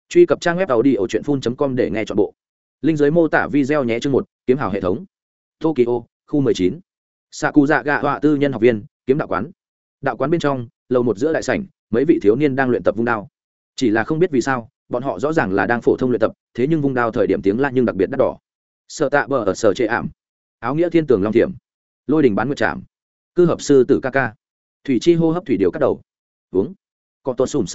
Truy cập trang web audiochuyenphun.com để nghe trọn bộ. Linh dưới mô tả video nhé. Chương 1, kiếm hào hệ thống. Tokyo, khu 19. Sakuza họa tư nhân học viên, kiếm đạo quán. Đạo quán bên trong, lầu một giữa đại sảnh, mấy vị thiếu niên đang luyện tập vung đao. Chỉ là không biết vì sao, bọn họ rõ ràng là đang phổ thông luyện tập, thế nhưng vung đao thời điểm tiếng la nhưng đặc biệt đắt đỏ. Sở Tạ bờ ở sở trệ ảm, áo nghĩa thiên tường long thiểm, lôi đình bán nguyệt trảm, cư hợp sư tử ca ca, thủy chi hô hấp thủy điều cắt đầu. Uống. Có tuột sủm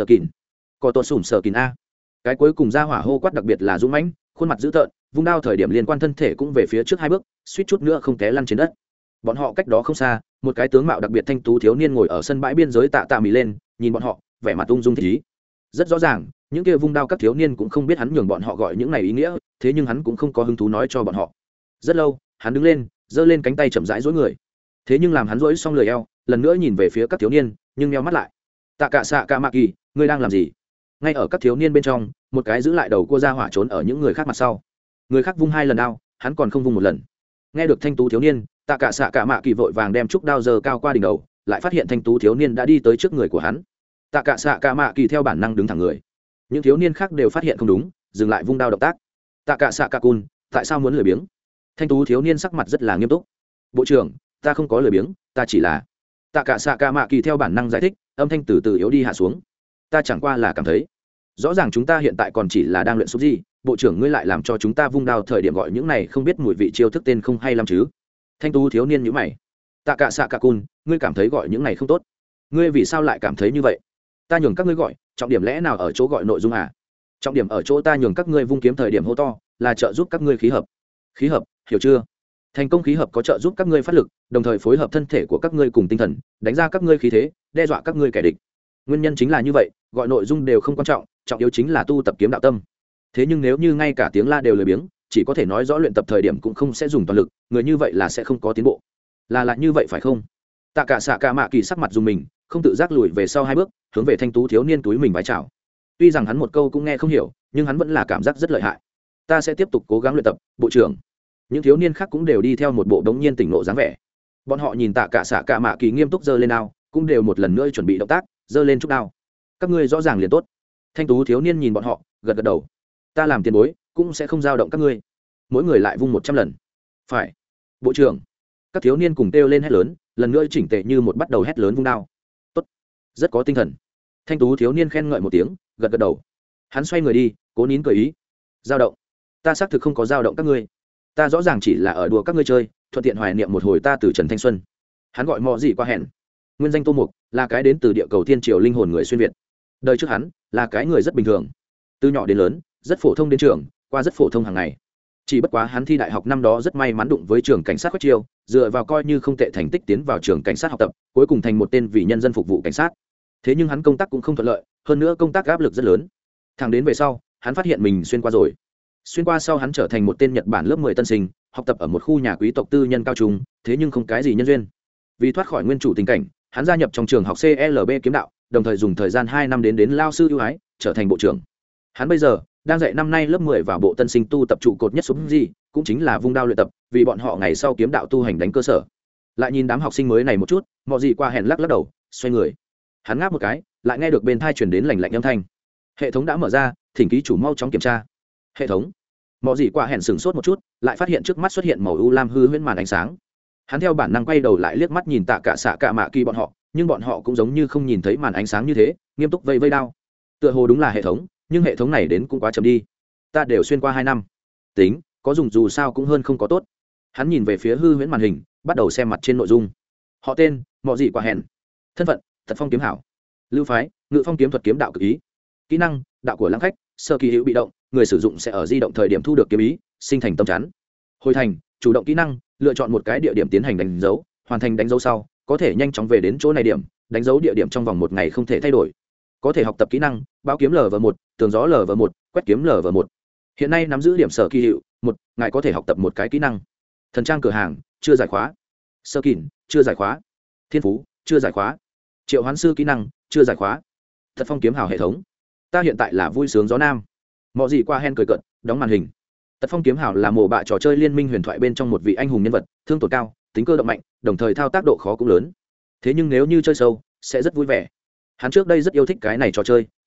sở kín a. Cái cuối cùng ra hỏa hô quát đặc biệt là dũng mãnh, khuôn mặt dữ tợn, vung đao thời điểm liên quan thân thể cũng về phía trước 2 bước, suýt chút nữa không té lăn trên đất. Bọn họ cách đó không xa, một cái tướng mạo đặc biệt thanh tú thiếu niên ngồi ở sân bãi biên giới tạ mì lên, nhìn bọn họ, vẻ mặt ung dung thích ý. Rất rõ ràng, những kia vung đao các thiếu niên cũng không biết hắn nhường bọn họ gọi những này ý nghĩa, thế nhưng hắn cũng không có hứng thú nói cho bọn họ. Rất lâu, hắn đứng lên, giơ lên cánh tay chậm rãi duỗi người. Thế nhưng làm hắn duỗi xong lười eo, lần nữa nhìn về phía các thiếu niên, nhưng nheo mắt lại. Tạ Cả Sạ Cả Mạ Kỳ, ngươi đang làm gì? Ngay ở các thiếu niên bên trong, một cái giữ lại đầu cua ra hỏa trốn ở những người khác mặt sau. Người khác vung 2 lần đao, hắn còn không vung 1 lần. Nghe được thanh tú thiếu niên, Tạ Cả Sạ Cả Mạ Kỳ vội vàng đem trúc đao giơ cao qua đỉnh đầu, lại phát hiện thanh tú thiếu niên đã đi tới trước người của hắn. Tạ Cả Sạ Cả Mạ Kỳ theo bản năng đứng thẳng người. Những thiếu niên khác đều phát hiện không đúng, dừng lại vung đao động tác. Tạ Cả Sạ Cả Cun, tại sao muốn lười biếng? Thanh tú thiếu niên sắc mặt rất là nghiêm túc. Bộ trưởng, ta không có lười biếng, ta chỉ là. Tạ Cả Sạ Cả Mạ Kỳ theo bản năng giải thích, âm thanh từ từ yếu đi hạ xuống. Ta chẳng qua là cảm thấy, rõ ràng chúng ta hiện tại còn chỉ là đang luyện xúc gì, bộ trưởng ngươi lại làm cho chúng ta vung đao thời điểm gọi những này không biết mùi vị chiêu thức tên không hay lắm chứ? Thanh tú thiếu niên nhíu mày. Tạ Cả Sạ Cả Cun, ngươi cảm thấy gọi những này không tốt? Ngươi vì sao lại cảm thấy như vậy? Ta nhường các ngươi gọi, trọng điểm lẽ nào ở chỗ gọi nội dung à? Trọng điểm ở chỗ ta nhường các ngươi vung kiếm thời điểm hô to, là trợ giúp các ngươi khí hợp. Khí hợp, hiểu chưa? Thành công khí hợp có trợ giúp các ngươi phát lực, đồng thời phối hợp thân thể của các ngươi cùng tinh thần, đánh ra các ngươi khí thế, đe dọa các ngươi kẻ địch. Nguyên nhân chính là như vậy, gọi nội dung đều không quan trọng, trọng yếu chính là tu tập kiếm đạo tâm. Thế nhưng nếu như ngay cả tiếng la đều lười biếng, chỉ có thể nói rõ luyện tập thời điểm cũng không sẽ dùng toàn lực, người như vậy là sẽ không có tiến bộ. Là như vậy phải không? Tạ Cả Sạ Cả Mạ Kỳ sắc mặt dùng mình, không tự giác lùi về sau 2 bước, hướng về thanh tú thiếu niên túi mình vái chào. Tuy rằng hắn một câu cũng nghe không hiểu, nhưng hắn vẫn là cảm giác rất lợi hại. Ta sẽ tiếp tục cố gắng luyện tập, bộ trưởng. Những thiếu niên khác cũng đều đi theo một bộ đống nhiên tỉnh ngộ dáng vẻ. Bọn họ nhìn Tạ Cả Sạ Cả Mạ Kỳ nghiêm túc giơ lên đao, cũng đều một lần nữa chuẩn bị động tác, giơ lên trúc đao. Các ngươi rõ ràng liền tốt. Thanh tú thiếu niên nhìn bọn họ, gật gật đầu. Ta làm tiền bối, cũng sẽ không dao động các ngươi. Mỗi người lại vung 100 lần. Phải. Bộ trưởng. Các thiếu niên cùng kêu lên hét lớn, lần nữa chỉnh tề như một bắt đầu hét lớn vung đao. Tốt. Rất có tinh thần. Thanh tú thiếu niên khen ngợi một tiếng, gật gật đầu. Hắn xoay người đi, cố nín cười ý. Dao động. Ta xác thực không có dao động các ngươi. Ta rõ ràng chỉ là ở đùa các ngươi chơi, thuận tiện hoài niệm một hồi ta từ trần thanh xuân. Hắn gọi mò gì qua hẹn. Nguyên danh Tô Mục, là cái đến từ địa cầu thiên triều linh hồn người xuyên việt. Đời trước hắn là cái người rất bình thường, từ nhỏ đến lớn rất phổ thông đến trường, qua rất phổ thông hàng ngày. Chỉ bất quá hắn thi đại học năm đó rất may mắn đụng với trường cảnh sát Quách Chiêu, dựa vào coi như không tệ thành tích tiến vào trường cảnh sát học tập, cuối cùng thành một tên vì nhân dân phục vụ cảnh sát. Thế nhưng hắn công tác cũng không thuận lợi, hơn nữa công tác áp lực rất lớn. Thẳng đến về sau, hắn phát hiện mình xuyên qua rồi. Xuyên qua sau hắn trở thành một tên Nhật Bản lớp 10 tân sinh, học tập ở một khu nhà quý tộc tư nhân cao trung, thế nhưng không cái gì nhân duyên. Vì thoát khỏi nguyên chủ tình cảnh, hắn gia nhập trong trường học CLB kiếm đạo, đồng thời dùng thời gian 2 năm đến lao sư ưu ái, trở thành bộ trưởng. Hắn bây giờ đang dạy năm nay lớp 10 vào bộ tân sinh tu tập trụ cột nhất xuống gì, cũng chính là vung đao luyện tập, vì bọn họ ngày sau kiếm đạo tu hành đánh cơ sở. Lại nhìn đám học sinh mới này một chút, mọi gì qua hẹn lắc đầu, xoay người. Hắn ngáp một cái, lại nghe được bên tai truyền đến lạnh lạnh âm thanh. Hệ thống đã mở ra, thỉnh ký chủ mau chóng kiểm tra. Hệ thống. Mọi gì qua hẹn sửng sốt một chút, lại phát hiện trước mắt xuất hiện màu u lam hư huyễn màn ánh sáng. Hắn theo bản năng quay đầu lại liếc mắt nhìn Tạ Cả Sạ Cả Mạ Kỳ bọn họ, nhưng bọn họ cũng giống như không nhìn thấy màn ánh sáng như thế, nghiêm túc vây đao. Tựa hồ đúng là hệ thống, nhưng hệ thống này đến cũng quá chậm đi. Ta đều xuyên qua 2 năm, tính có dùng dù sao cũng hơn không có tốt. Hắn nhìn về phía hư huyễn màn hình, bắt đầu xem mặt trên nội dung. Họ tên Mọ Dị Quả Hẹn, thân phận Thật Phong kiếm hảo, lưu phái Ngự Phong kiếm thuật kiếm đạo cực ý, kỹ năng đạo của lãng khách, sơ kỳ hữu bị động, người sử dụng sẽ ở di động thời điểm thu được kiếm ý, sinh thành tâm chắn. Hồi thành chủ động kỹ năng, lựa chọn một cái địa điểm tiến hành đánh dấu, hoàn thành đánh dấu sau có thể nhanh chóng về đến chỗ này điểm, đánh dấu địa điểm trong vòng 1 ngày không thể thay đổi. Có thể học tập kỹ năng báo kiếm LV1, tường gió LV1, quét kiếm LV1. Hiện nay nắm giữ điểm sở kỳ hiệu 1, ngài có thể học tập một cái kỹ năng. Thần trang cửa hàng chưa giải khóa, sơ kỉn chưa giải khóa, thiên phú chưa giải khóa, triệu hoán sư kỹ năng chưa giải khóa. Thật Phong kiếm hào hệ thống. Ta hiện tại là vui sướng gió nam. Mọi gì qua hen cười cợt, đóng màn hình. Tật Phong kiếm hào là mồ bạ trò chơi liên minh huyền thoại bên trong một vị anh hùng nhân vật, thương tổn cao, tính cơ động mạnh, đồng thời thao tác độ khó cũng lớn. Thế nhưng nếu như chơi sâu, sẽ rất vui vẻ. Hắn trước đây rất yêu thích cái này trò chơi,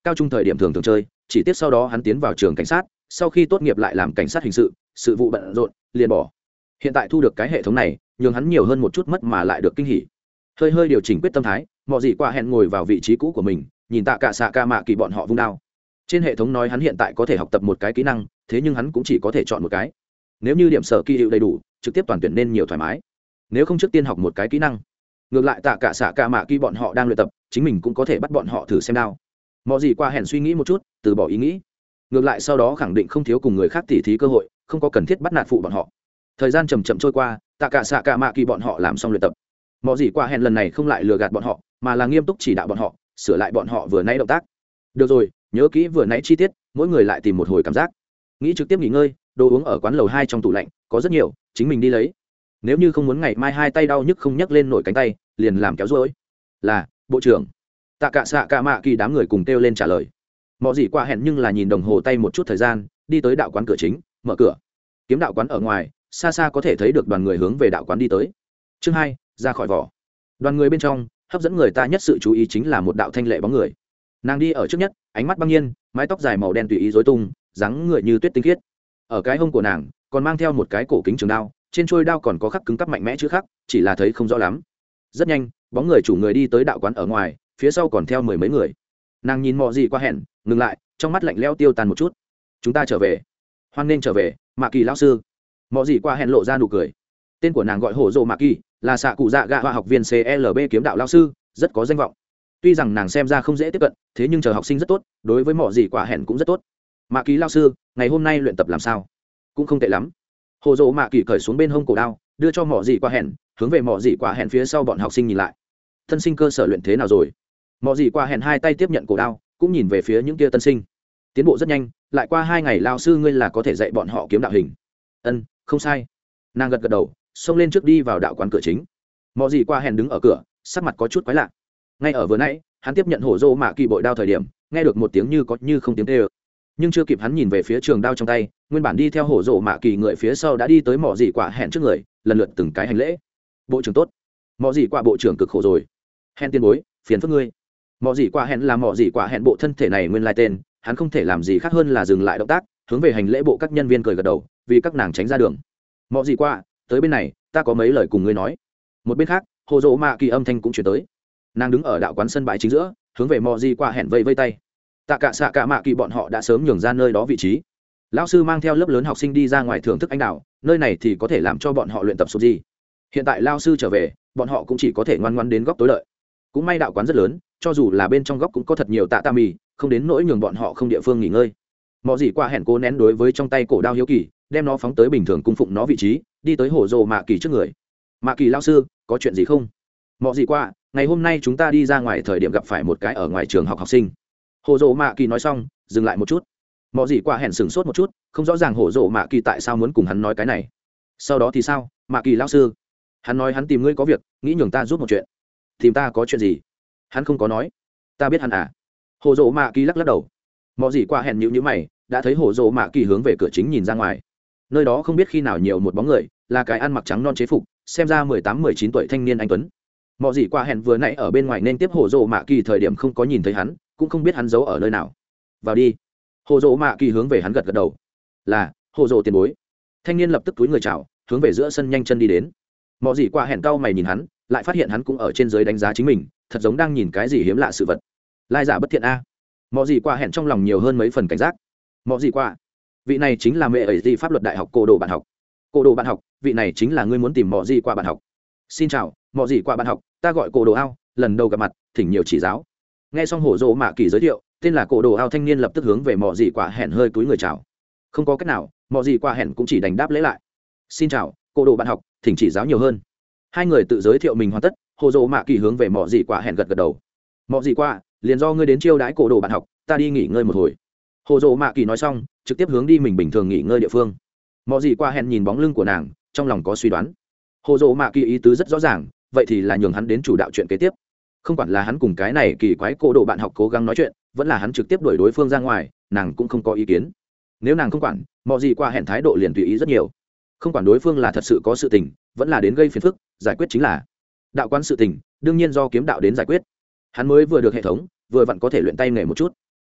cao trung thời điểm thường thường chơi, chỉ tiếc sau đó hắn tiến vào trường cảnh sát, sau khi tốt nghiệp lại làm cảnh sát hình sự, sự vụ bận rộn liền bỏ. Hiện tại thu được cái hệ thống này, nhường hắn nhiều hơn một chút mất mà lại được kinh hỉ. Hơi hơi điều chỉnh quyết tâm thái, mọi gì qua hẹn ngồi vào vị trí cũ của mình, nhìn Tạ Cả Xạ Ca Mạ Kỳ bọn họ vung đao. Trên hệ thống nói hắn hiện tại có thể học tập một cái kỹ năng, thế nhưng hắn cũng chỉ có thể chọn một cái. Nếu như điểm sở kỳ hiệu đầy đủ, trực tiếp toàn tuyển nên nhiều thoải mái. Nếu không trước tiên học một cái kỹ năng, ngược lại Tạ Cả Xạ Ca Mạ Kỳ bọn họ đang luyện tập, chính mình cũng có thể bắt bọn họ thử xem đao. Mọi gì qua hẹn suy nghĩ một chút, từ bỏ ý nghĩ. Ngược lại sau đó khẳng định không thiếu cùng người khác tỉ thí cơ hội, không có cần thiết bắt nạt phụ bọn họ. Thời gian chậm chậm trôi qua, Tạ Cả Xạ Ca Mạ Kỳ bọn họ làm xong luyện tập. Mọi gì qua hẹn lần này không lại lừa gạt bọn họ, mà là nghiêm túc chỉ đạo bọn họ, sửa lại bọn họ vừa nãy động tác. Được rồi, nhớ kỹ vừa nãy chi tiết, mỗi người lại tìm một hồi cảm giác. Nghĩ trực tiếp nghỉ ngơi, đồ uống ở quán lầu 2 trong tủ lạnh, có rất nhiều, chính mình đi lấy. Nếu như không muốn ngày mai hai tay đau nhức không nhấc lên nổi cánh tay, liền làm kéo rối. Là, bộ trưởng. Tạ Cả Xạ Ca Mạ Kỳ đám người cùng kêu lên trả lời. Mọi gì qua hẹn nhưng là nhìn đồng hồ tay một chút thời gian, đi tới đạo quán cửa chính, mở cửa. Kiếm đạo quán ở ngoài, xa xa có thể thấy được đoàn người hướng về đạo quán đi tới. Chương 2, ra khỏi vỏ. Đoàn người bên trong, hấp dẫn người ta nhất sự chú ý chính là một đạo thanh lệ bóng người. Nàng đi ở trước nhất, ánh mắt băng nhiên, mái tóc dài màu đen tùy ý rối tung, dáng người như tuyết tinh khiết. Ở cái hông của nàng còn mang theo một cái cổ kính trường đao, trên trôi đao còn có khắc cứng cắp mạnh mẽ chữ khắc, chỉ là thấy không rõ lắm. Rất nhanh, bóng người chủ người đi tới đạo quán ở ngoài, phía sau còn theo mười mấy người. Nàng nhìn Mọ Gì Qua hẹn, ngừng lại, trong mắt lạnh lẽo tiêu tan một chút. Chúng ta trở về. Hoan nên trở về, Mạ Kỳ lão sư. Mọ Gì Qua hẹn lộ ra nụ cười. Tên của nàng gọi Hổ Dồ Mạ Kỳ, là xạ cụ dạ gạ hoa học viên CLB kiếm đạo lão sư, rất có danh vọng. Tuy rằng nàng xem ra không dễ tiếp cận, thế nhưng chờ học sinh rất tốt, đối với Mọ Gì Qua hẹn cũng rất tốt. Mạ Kỳ lão sư, ngày hôm nay luyện tập làm sao? Cũng không tệ lắm. Hổ Dồ Mạ Kỳ cởi xuống bên hông cổ đao, đưa cho Mọ Gì Qua hẹn, hướng về Mọ Gì Qua hẹn phía sau bọn học sinh nhìn lại. Tân sinh cơ sở luyện thế nào rồi? Mọ Gì Qua hẹn hai tay tiếp nhận cổ đao, cũng nhìn về phía những kia tân sinh. Tiến bộ rất nhanh, lại qua 2 ngày lão sư ngươi là có thể dạy bọn họ kiếm đạo hình. Ân, không sai. Nàng gật gật đầu, xông lên trước đi vào đạo quán cửa chính. Mọ Gì Qua hẹn đứng ở cửa, sắc mặt có chút quái lạ. Ngay ở vừa nãy, hắn tiếp nhận Hổ Dô Mạ Kỳ bội đao thời điểm, nghe được một tiếng như có như không tiếng tê ơ. Nhưng chưa kịp hắn nhìn về phía trường đao trong tay, nguyên bản đi theo Hổ Dô Mạ Kỳ người phía sau đã đi tới Mọ Gì Qua hẹn trước người, lần lượt từng cái hành lễ. Bộ trưởng tốt. Mọ Gì Qua bộ trưởng cực khổ rồi. Hẹn tiên bối, phiền phức ngươi. Mọ Gì Qua hẹn là Mọ Gì Qua hẹn bộ thân thể này nguyên lai tên, hắn không thể làm gì khác hơn là dừng lại động tác, hướng về hành lễ bộ các nhân viên cười gật đầu, vì các nàng tránh ra đường. Mọ Gì Qua, tới bên này, ta có mấy lời cùng ngươi nói. Một bên khác, Hồ Dỗ Mạ Kỳ âm thanh cũng chuyển tới. Nàng đứng ở đạo quán sân bãi chính giữa, hướng về Mọ Gì Qua hẹn vây vây tay. Tạ Cả Xạ Cả Mạ Kỳ bọn họ đã sớm nhường ra nơi đó vị trí. Lão sư mang theo lớp lớn học sinh đi ra ngoài thưởng thức anh đào, nơi này thì có thể làm cho bọn họ luyện tập sụp gì. Hiện tại lão sư trở về, bọn họ cũng chỉ có thể ngoan ngoãn đến góc tối lợi. Cũng may đạo quán rất lớn, cho dù là bên trong góc cũng có thật nhiều tạ mì, không đến nỗi nhường bọn họ không địa phương nghỉ ngơi. Mọ Gì Qua hẹn cố nén đối với trong tay cổ đao hiếu kỳ, đem nó phóng tới bình thường cung phụng nó vị trí, đi tới Hổ Dồ Mạ Kỳ trước người. Mạ Kỳ lão sư, có chuyện gì không? Mọ Gì Qua, ngày hôm nay chúng ta đi ra ngoài thời điểm gặp phải một cái ở ngoài trường học học sinh. Hổ Dồ Mạ Kỳ nói xong, dừng lại một chút. Mọ Gì Qua hẹn sửng sốt một chút, không rõ ràng Hổ Dồ Mạ Kỳ tại sao muốn cùng hắn nói cái này. Sau đó thì sao, Mạ Kỳ lão sư? Hắn nói hắn tìm ngươi có việc, nghĩ nhường ta giúp một chuyện. Tìm ta có chuyện gì? Hắn không có nói. Ta biết hắn à? Hổ Dồ Mạ Kỳ lắc lắc đầu. Mọ Gì Qua hẹn nhíu mày, đã thấy Hổ Dồ Mạ Kỳ hướng về cửa chính nhìn ra ngoài. Nơi đó không biết khi nào nhiều một bóng người, là cái ăn mặc trắng non chế phục, xem ra 18-19 tuổi thanh niên anh tuấn. Mọ Gì Qua hẹn vừa nãy ở bên ngoài nên tiếp Hổ Dồ Mạ Kỳ thời điểm không có nhìn thấy hắn, cũng không biết hắn giấu ở nơi nào. Vào đi. Hổ Dồ Mạ Kỳ hướng về hắn gật gật đầu. Là, Hổ Dồ tiền bối. Thanh niên lập tức túi người chào, hướng về giữa sân nhanh chân đi đến. Mọ Gì Qua hẹn cau mày nhìn hắn, lại phát hiện hắn cũng ở trên dưới đánh giá chính mình, thật giống đang nhìn cái gì hiếm lạ sự vật. Lai giả bất thiện a. Mọ Gì Qua hẹn trong lòng nhiều hơn mấy phần cảnh giác. Mọ Gì Qua, vị này chính là mẹ ấy gì pháp luật đại học cổ đồ bạn học. Cổ đồ bạn học, vị này chính là ngươi muốn tìm Mọ Gì Qua bạn học. Xin chào, Mọ Gì Qua bạn học, ta gọi cổ đồ ao, lần đầu gặp mặt, thỉnh nhiều chỉ giáo. Nghe xong Hổ Dồ Mạ Kỳ giới thiệu, tên là cổ đồ ao thanh niên lập tức hướng về Mọ Gì Qua hẹn hơi cúi người chào. Không có cách nào, Mọ Gì Qua hẹn cũng chỉ đành đáp lễ lại. Xin chào, cổ đồ bạn học, thỉnh chỉ giáo nhiều hơn. Hai người tự giới thiệu mình hoàn tất, Hổ Dồ Mạ Kỳ hướng về Mọ Gì Qua hẹn gật gật đầu. Mọ Gì Qua, liền do ngươi đến chiêu đãi cổ đồ bạn học, ta đi nghỉ ngơi một hồi. Hổ Dồ Mạ Kỳ nói xong, trực tiếp hướng đi mình bình thường nghỉ ngơi địa phương. Mọ Gì Qua hẹn nhìn bóng lưng của nàng, trong lòng có suy đoán. Hổ Dồ Mạ Kỳ ý tứ rất rõ ràng, vậy thì là nhường hắn đến chủ đạo chuyện kế tiếp. Không quản là hắn cùng cái này kỳ quái cổ đồ bạn học cố gắng nói chuyện, vẫn là hắn trực tiếp đuổi đối phương ra ngoài, nàng cũng không có ý kiến. Nếu nàng không quản, Mọ Gì Qua hẹn thái độ liền tùy ý rất nhiều. Không quản đối phương là thật sự có sự tình, vẫn là đến gây phiền phức, giải quyết chính là. Đạo quán sự tình, đương nhiên do kiếm đạo đến giải quyết. Hắn mới vừa được hệ thống, vừa vặn có thể luyện tay nghề một chút.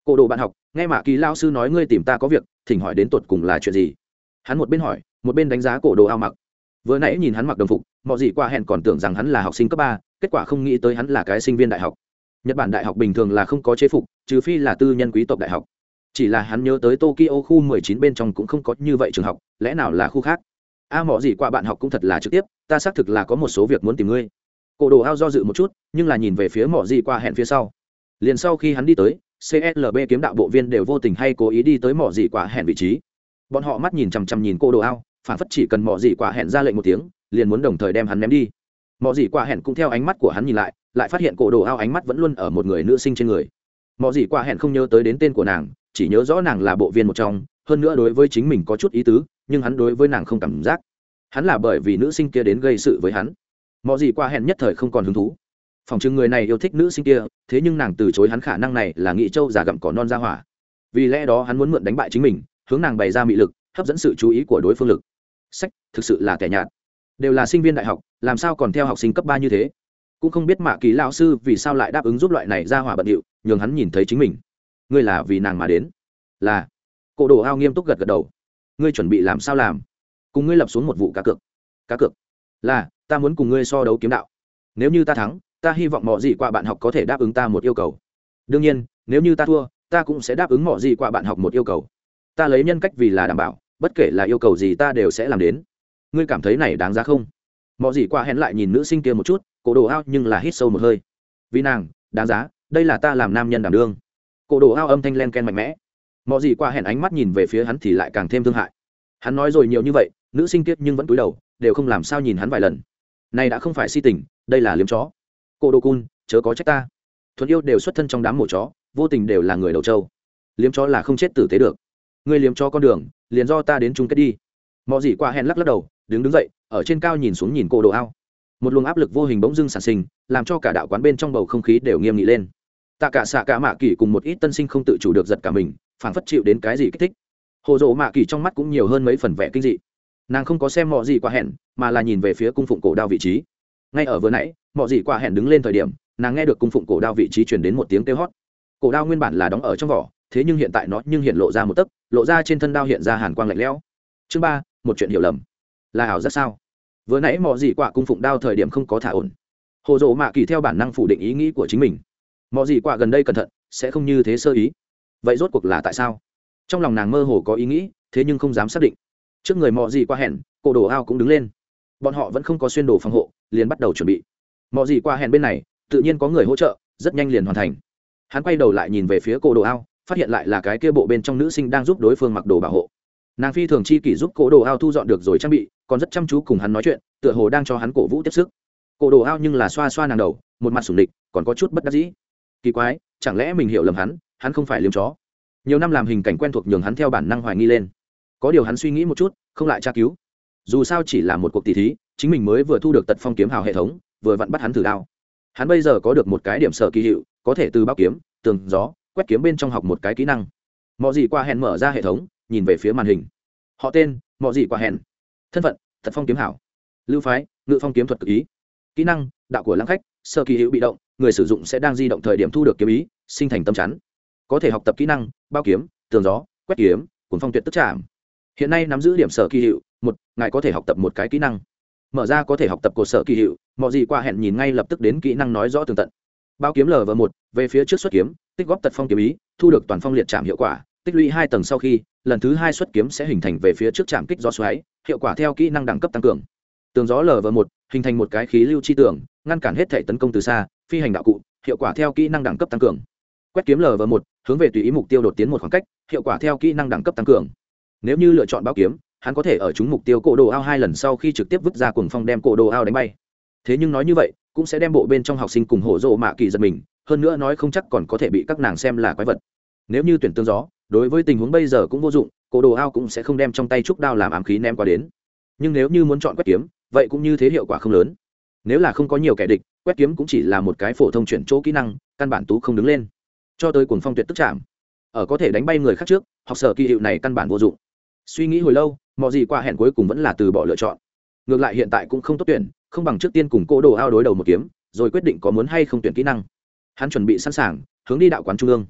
Cổ đồ bạn học, nghe mạ kỳ lao sư nói ngươi tìm ta có việc, thỉnh hỏi đến tột cùng là chuyện gì? Hắn một bên hỏi, một bên đánh giá cổ đồ ao mặc. Vừa nãy nhìn hắn mặc đồng phục, mọi gì qua hẹn còn tưởng rằng hắn là học sinh cấp 3, kết quả không nghĩ tới hắn là cái sinh viên đại học. Nhật Bản đại học bình thường là không có chế phục, trừ phi là tư nhân quý tộc đại học. Chỉ là hắn nhớ tới Tokyo khu 19 bên trong cũng không có như vậy trường học, lẽ nào là khu khác? Mọi gì qua bạn học cũng thật là trực tiếp, ta xác thực là có một số việc muốn tìm ngươi. Cổ đồ ao do dự một chút, nhưng là nhìn về phía mọi gì qua hẹn phía sau. Liền sau khi hắn đi tới, CSLB kiếm đạo bộ viên đều vô tình hay cố ý đi tới mỏ dị quả hẹn vị trí. Bọn họ mắt nhìn chằm chằm nhìn cô đồ ao, phản phất chỉ cần mỏ dị quả hẹn ra lệnh một tiếng, liền muốn đồng thời đem hắn ném đi. Mỏ dị quả hẹn cũng theo ánh mắt của hắn nhìn lại, lại phát hiện cô đồ ao ánh mắt vẫn luôn ở một người nữ sinh trên người. Mỏ dị quả hẹn không nhớ tới đến tên của nàng, chỉ nhớ rõ nàng là bộ viên một trong, hơn nữa đối với chính mình có chút ý tứ, nhưng hắn đối với nàng không cảm giác. Hắn là bởi vì nữ sinh kia đến gây sự với hắn. Mỏ dị quả hẹn nhất thời không còn hứng thú. Phòng chừng người này yêu thích nữ sinh kia, thế nhưng nàng từ chối hắn khả năng này là nghị châu già gặm cỏ non ra hỏa. Vì lẽ đó hắn muốn mượn đánh bại chính mình, hướng nàng bày ra mị lực, hấp dẫn sự chú ý của đối phương lực. Sách, thực sự là kẻ nhạt. Đều là sinh viên đại học, làm sao còn theo học sinh cấp 3 như thế? Cũng không biết Mạ Kỳ lão sư vì sao lại đáp ứng giúp loại này ra hỏa bận điệu, nhường hắn nhìn thấy chính mình. Ngươi là vì nàng mà đến? Là. Cổ đồ ao nghiêm túc gật gật đầu. Ngươi chuẩn bị làm sao làm? Cùng ngươi lập xuống một vụ cá cược. Cá cược? Là, ta muốn cùng ngươi so đấu kiếm đạo. Nếu như ta thắng, ta hy vọng mọi gì qua bạn học có thể đáp ứng ta một yêu cầu. Đương nhiên, nếu như ta thua, ta cũng sẽ đáp ứng mọi gì qua bạn học một yêu cầu. Ta lấy nhân cách vì là đảm bảo, bất kể là yêu cầu gì ta đều sẽ làm đến. Ngươi cảm thấy này đáng giá không? Mọi gì qua hẹn lại nhìn nữ sinh kia một chút, cổ đồ ao nhưng là hít sâu một hơi. Vì nàng, đáng giá, đây là ta làm nam nhân đảm đương. Cổ đồ ao âm thanh len ken mạnh mẽ. Mọi gì qua hẹn ánh mắt nhìn về phía hắn thì lại càng thêm thương hại. Hắn nói rồi nhiều như vậy, nữ sinh kia nhưng vẫn cúi đầu, đều không làm sao nhìn hắn vài lần. Này đã không phải si tình, đây là liếm chó. Cô đô cun, chớ có trách ta. Thuần yêu đều xuất thân trong đám mổ chó, vô tình đều là người đầu trâu. Liếm chó là không chết tử tế được. Ngươi liếm chó con đường, liền do ta đến chung kết đi. Mọi gì qua hẹn lắc lắc đầu, đứng dậy, ở trên cao nhìn xuống nhìn cô đồ ao. Một luồng áp lực vô hình bỗng dưng sản sinh, làm cho cả đạo quán bên trong bầu không khí đều nghiêm nghị lên. Tạ cả xạ cả mạ kỳ cùng một ít tân sinh không tự chủ được giật cả mình, phảng phất chịu đến cái gì kích thích. Hồ dỗ mạ kỳ trong mắt cũng nhiều hơn mấy phần vẻ kinh dị. Nàng không có xem mọi gì qua hẹn, mà là nhìn về phía cung phụng cổ đao vị trí. Ngay ở vừa nãy, mọi gì qua hẹn đứng lên thời điểm, nàng nghe được cung phụng cổ đao vị trí truyền đến một tiếng kêu hót. Cổ đao nguyên bản là đóng ở trong vỏ, thế nhưng hiện tại nó nhưng hiện lộ ra một tấc, lộ ra trên thân đao hiện ra hàn quang lạnh lẽo. Chương 3, một chuyện hiểu lầm. Là ảo giác sao? Vừa nãy mọi gì qua cung phụng đao thời điểm không có thả ổn. Hồ dỗ mạ kỳ theo bản năng phủ định ý nghĩ của chính mình. Mọi gì qua gần đây cẩn thận, sẽ không như thế sơ ý. Vậy rốt cuộc là tại sao? Trong lòng nàng mơ hồ có ý nghĩ, thế nhưng không dám xác định. Trước người mọi gì qua hẹn, cổ đồ ao cũng đứng lên. Bọn họ vẫn không có xuyên đồ phòng hộ, liền bắt đầu chuẩn bị. Mọi gì qua hẹn bên này, tự nhiên có người hỗ trợ, rất nhanh liền hoàn thành. Hắn quay đầu lại nhìn về phía cổ đồ ao, phát hiện lại là cái kia bộ bên trong nữ sinh đang giúp đối phương mặc đồ bảo hộ. Nàng phi thường chi kỷ giúp cổ đồ ao thu dọn được rồi trang bị, còn rất chăm chú cùng hắn nói chuyện, tựa hồ đang cho hắn cổ vũ tiếp sức. Cổ đồ ao nhưng là xoa xoa nàng đầu, một mặt sủng địch, còn có chút bất đắc dĩ. Kỳ quái, chẳng lẽ mình hiểu lầm hắn không phải liếm chó? Nhiều năm làm hình cảnh quen thuộc nhường hắn theo bản năng hoài nghi lên. Có điều hắn suy nghĩ một chút, không lại tra cứu. Dù sao chỉ là một cuộc tỷ thí, chính mình mới vừa thu được tật phong kiếm hào hệ thống, vừa vặn bắt hắn thử đao. Hắn bây giờ có được một cái điểm sở kỳ hiệu, có thể từ bao kiếm, tường gió, quét kiếm bên trong học một cái kỹ năng. Mọi gì qua hẹn mở ra hệ thống, nhìn về phía màn hình. Họ tên, mọi gì qua hẹn. Thân phận, tật phong kiếm hảo. Lưu phái, ngự phong kiếm thuật cực ý. Kỹ năng, đạo của lãng khách, sở kỳ hiệu bị động, người sử dụng sẽ đang di động thời điểm thu được kiếm ý, sinh thành tâm chắn. Có thể học tập kỹ năng, bao kiếm, tường gió, quét kiếm, cuốn phong tuyệt tức chạm. Hiện nay nắm giữ điểm sở kỳ hiệu, một, ngài có thể học tập một cái kỹ năng. Mở ra có thể học tập cột sở kỳ hiệu, mọi gì qua hẹn nhìn ngay lập tức đến kỹ năng nói rõ tường tận. Bao kiếm LV1, về phía trước xuất kiếm, tích góp tật phong kiếm ý, thu được toàn phong liệt chạm hiệu quả, tích lũy 2 tầng sau khi, lần thứ 2 xuất kiếm sẽ hình thành về phía trước chạm kích gió xoáy, hiệu quả theo kỹ năng đẳng cấp tăng cường. Tường gió LV1, hình thành một cái khí lưu chi tường, ngăn cản hết thể tấn công từ xa, phi hành đạo cụ, hiệu quả theo kỹ năng đẳng cấp tăng cường. Quét kiếm LV1, hướng về tùy ý mục tiêu đột tiến một khoảng cách, hiệu quả theo kỹ năng đẳng cấp tăng cường. Nếu như lựa chọn bao kiếm, hắn có thể ở trúng mục tiêu cổ đồ ao 2 lần sau khi trực tiếp vứt ra cuồng phong đem cổ đồ ao đánh bay. Thế nhưng nói như vậy, cũng sẽ đem bộ bên trong học sinh cùng hổ rộ mạ kỳ giật mình, hơn nữa nói không chắc còn có thể bị các nàng xem là quái vật. Nếu như tuyển tương gió, đối với tình huống bây giờ cũng vô dụng, cổ đồ ao cũng sẽ không đem trong tay trúc đao làm ám khí ném qua đến. Nhưng nếu như muốn chọn quét kiếm, vậy cũng như thế hiệu quả không lớn. Nếu là không có nhiều kẻ địch, quét kiếm cũng chỉ là một cái phổ thông chuyển chỗ kỹ năng, căn bản tú không đứng lên. Cho tới cuồng phong tuyệt tức chạm, ở có thể đánh bay người khác trước, học sở kỳ hiệu này căn bản vô dụng. Suy nghĩ hồi lâu, mọi gì qua hẹn cuối cùng vẫn là từ bỏ lựa chọn. Ngược lại hiện tại cũng không tốt tuyển, không bằng trước tiên cùng cổ đồ ao đối đầu một kiếm, rồi quyết định có muốn hay không tuyển kỹ năng. Hắn chuẩn bị sẵn sàng, hướng đi đạo quán trung ương.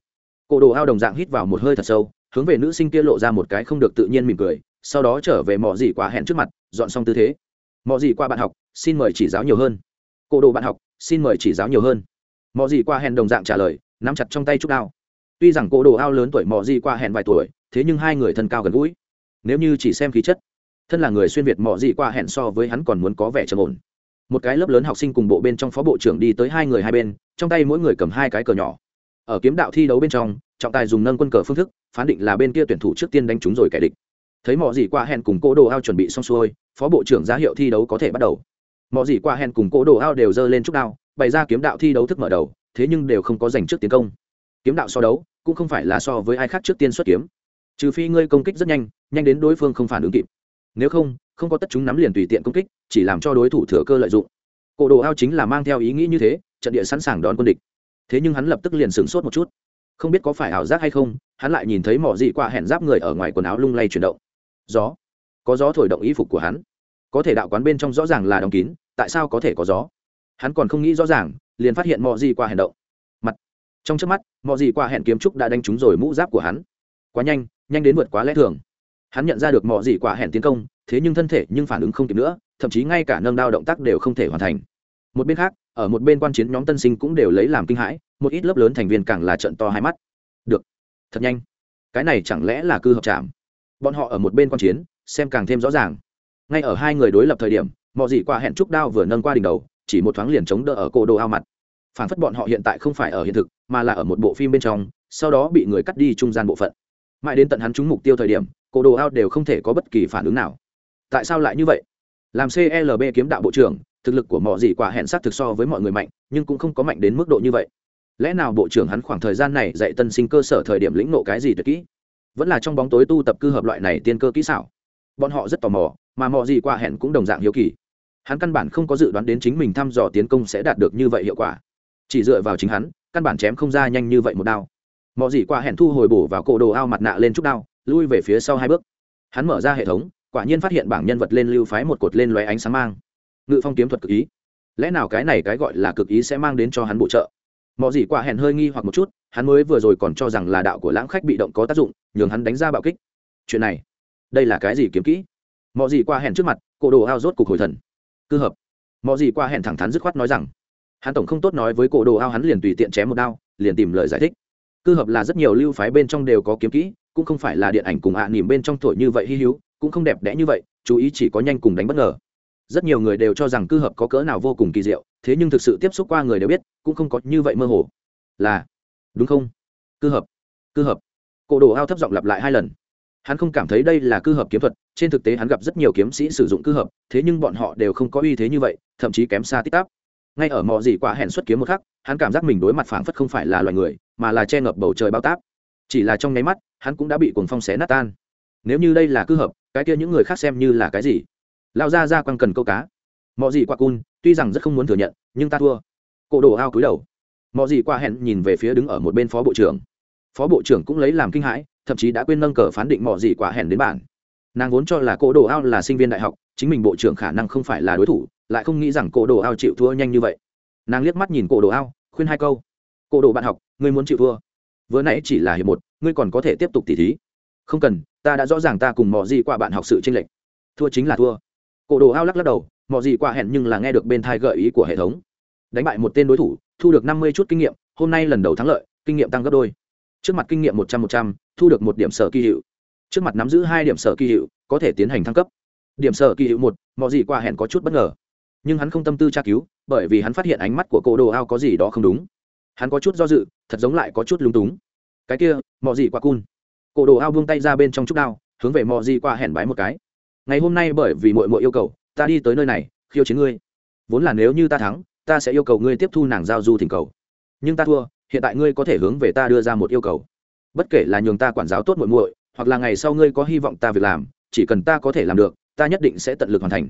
Cổ đồ ao đồng dạng hít vào một hơi thật sâu, hướng về nữ sinh kia lộ ra một cái không được tự nhiên mỉm cười, sau đó trở về mọ gì quả hẹn trước mặt, dọn xong tư thế. Mọ gì qua bạn học, xin mời chỉ giáo nhiều hơn. Cổ đồ bạn học, xin mời chỉ giáo nhiều hơn. Mọ gì qua hẹn đồng dạng trả lời, nắm chặt trong tay trúc đao. Tuy rằng cổ đồ ao lớn tuổi mọ gì qua hẹn vài tuổi, thế nhưng hai người thân cao gần gũi. Nếu như chỉ xem khí chất, thân là người xuyên việt mọ gì qua hẹn so với hắn còn muốn có vẻ trầm ổn. Một cái lớp lớn học sinh cùng bộ bên trong phó bộ trưởng đi tới hai người hai bên, trong tay mỗi người cầm hai cái cờ nhỏ. Ở kiếm đạo thi đấu bên trong, trọng tài dùng nâng quân cờ phương thức phán định là bên kia tuyển thủ trước tiên đánh trúng rồi kẻ địch. Thấy mọ gì qua hẹn cùng cổ đồ ao chuẩn bị xong xuôi, phó bộ trưởng ra hiệu thi đấu có thể bắt đầu. Mọ gì qua hẹn cùng cổ đồ ao đều giơ lên trúc đao, bày ra kiếm đạo thi đấu thức mở đầu, thế nhưng đều không có giành trước tiến công. Kiếm đạo so đấu cũng không phải là so với ai khác trước tiên xuất kiếm, trừ phi ngươi công kích rất nhanh, nhanh đến đối phương không phản ứng kịp. Nếu không, không có tất chúng nắm liền tùy tiện công kích, chỉ làm cho đối thủ thừa cơ lợi dụng. Cổ đồ ao chính là mang theo ý nghĩ như thế, trận địa sẵn sàng đón quân địch. Thế nhưng hắn lập tức liền sửng sốt một chút, không biết có phải ảo giác hay không, hắn lại nhìn thấy mỏ dị qua hẹn giáp người ở ngoài quần áo lung lay chuyển động. Gió, có gió thổi động y phục của hắn. Có thể đạo quán bên trong rõ ràng là đóng kín, tại sao có thể có gió? Hắn còn không nghĩ rõ ràng, liền phát hiện mỏ dị qua hẹn động. Mặt, trong chớp mắt, mỏ dị qua hẹn kiếm trúc đã đánh trúng rồi mũ giáp của hắn. Quá nhanh, nhanh đến vượt quá lẽ thường. Hắn nhận ra được mỏ dị qua hẹn tiến công, thế nhưng thân thể nhưng phản ứng không kịp nữa, thậm chí ngay cả nâng đao động tác đều không thể hoàn thành. Một bên khác, ở một bên quan chiến nhóm tân sinh cũng đều lấy làm kinh hãi, một ít lớp lớn thành viên càng là trợn to hai mắt. Được, thật nhanh, cái này chẳng lẽ là cư hợp trảm? Bọn họ ở một bên quan chiến, xem càng thêm rõ ràng. Ngay ở hai người đối lập thời điểm, mọ dị qua hẹn trúc đao vừa nâng qua đỉnh đầu, chỉ một thoáng liền chống đỡ ở cổ đồ ao mặt. Phản phất bọn họ hiện tại không phải ở hiện thực, mà là ở một bộ phim bên trong, sau đó bị người cắt đi trung gian bộ phận. Mãi đến tận hắn trúng mục tiêu thời điểm, cổ đồ ao đều không thể có bất kỳ phản ứng nào. Tại sao lại như vậy? Làm CLB kiếm đạo bộ trưởng, thực lực của mọ dị quả hẹn sát thực so với mọi người mạnh, nhưng cũng không có mạnh đến mức độ như vậy. Lẽ nào bộ trưởng hắn khoảng thời gian này dạy tân sinh cơ sở thời điểm lĩnh nộ cái gì tuyệt kỹ, vẫn là trong bóng tối tu tập cư hợp loại này tiên cơ kỹ xảo? Bọn họ rất tò mò, mà mọ dị quả hẹn cũng đồng dạng hiếu kỳ. Hắn căn bản không có dự đoán đến chính mình thăm dò tiến công sẽ đạt được như vậy hiệu quả, chỉ dựa vào chính hắn căn bản chém không ra nhanh như vậy một đao. Mọ dị quả hẹn thu hồi bổ vào cổ đồ ao mặt nạ lên trúc đao, lui về phía sau hai bước. Hắn mở ra hệ thống, quả nhiên phát hiện bảng nhân vật lên lưu phái một cột lên lóe ánh sáng mang. Ngự phong kiếm thuật cực ý, lẽ nào cái này cái gọi là cực ý sẽ mang đến cho hắn bổ trợ? Mọ dị quả hẹn hơi nghi hoặc một chút, hắn mới vừa rồi còn cho rằng là đạo của lãng khách bị động có tác dụng, nhường hắn đánh ra bạo kích. Chuyện này, đây là cái gì kiếm kỹ? Mọ dị quả hẹn trước mặt, cổ đồ ao rốt cục hồi thần. Cư hợp. Mọ dị quả hẹn thẳng thắn dứt khoát nói rằng, hắn tổng không tốt nói với cổ đồ ao hắn liền tùy tiện chém một đao, liền tìm lời giải thích. Cư hợp là rất nhiều lưu phái bên trong đều có kiếm kỹ, cũng không phải là điện ảnh cùng nỉm bên trong thổi như vậy hi hữu, cũng không đẹp đẽ như vậy, chú ý chỉ có nhanh cùng đánh bất ngờ. Rất nhiều người đều cho rằng cư hợp có cỡ nào vô cùng kỳ diệu, thế nhưng thực sự tiếp xúc qua người đều biết cũng không có như vậy mơ hồ. Là đúng không? Cư hợp, cư hợp. Cổ đồ ao thấp giọng lặp lại hai lần. Hắn không cảm thấy đây là cư hợp kiếm thuật, trên thực tế hắn gặp rất nhiều kiếm sĩ sử dụng cư hợp, thế nhưng bọn họ đều không có uy thế như vậy, thậm chí kém xa tít tắp. Ngay ở mọ dị quả hẹn xuất kiếm một khắc, hắn cảm giác mình đối mặt phảng phất không phải là loài người, mà là che ngập bầu trời bao táp. Chỉ là trong nháy mắt, hắn cũng đã bị cuồng phong xé nát tan. Nếu như đây là cư hợp, cái kia những người khác xem như là cái gì? Lao ra quăng cần câu cá. Mọ dị quả cun, tuy rằng rất không muốn thừa nhận, nhưng ta thua. Cổ đồ ao cúi đầu. Mọ dị quả hẹn nhìn về phía đứng ở một bên phó bộ trưởng. Phó bộ trưởng cũng lấy làm kinh hãi, thậm chí đã quên nâng cờ phán định mọ dị quả hẹn đến bản. Nàng vốn cho là cổ đồ ao là sinh viên đại học, chính mình bộ trưởng khả năng không phải là đối thủ, lại không nghĩ rằng cổ đồ ao chịu thua nhanh như vậy. Nàng liếc mắt nhìn cổ đồ ao, khuyên hai câu. Cổ đồ bạn học, ngươi muốn chịu thua? Vừa nãy chỉ là hiệp một, ngươi còn có thể tiếp tục tỉ thí. Không cần, ta đã rõ ràng ta cùng mọ dị quả bạn học sự chênh lệch. Thua chính là thua. Cổ đồ ao lắc đầu, mọ gì quả hẹn nhưng là nghe được bên thai gợi ý của hệ thống. Đánh bại một tên đối thủ, thu được 50 chút kinh nghiệm, hôm nay lần đầu thắng lợi, kinh nghiệm tăng gấp đôi. Trước mặt kinh nghiệm 100, thu được 1 điểm sở kỳ hiệu. Trước mặt nắm giữ 2 điểm sở kỳ hiệu, có thể tiến hành thăng cấp. Điểm sở kỳ hiệu 1, mọ gì quả hẹn có chút bất ngờ. Nhưng hắn không tâm tư tra cứu, bởi vì hắn phát hiện ánh mắt của cổ đồ ao có gì đó không đúng. Hắn có chút do dự, thật giống lại có chút lúng túng. Cái kia, mọ gì quả cun. Cổ đồ ao buông tay ra bên trong trúc đao, hướng về mọ gì quả hẹn bái một cái. Ngày hôm nay bởi vì muội muội yêu cầu, ta đi tới nơi này khiêu chiến ngươi. Vốn là nếu như ta thắng, ta sẽ yêu cầu ngươi tiếp thu nàng giao du thỉnh cầu, nhưng ta thua, hiện tại ngươi có thể hướng về ta đưa ra một yêu cầu, bất kể là nhường ta quản giáo tốt muội muội, hoặc là ngày sau ngươi có hy vọng ta việc làm, chỉ cần ta có thể làm được, ta nhất định sẽ tận lực hoàn thành.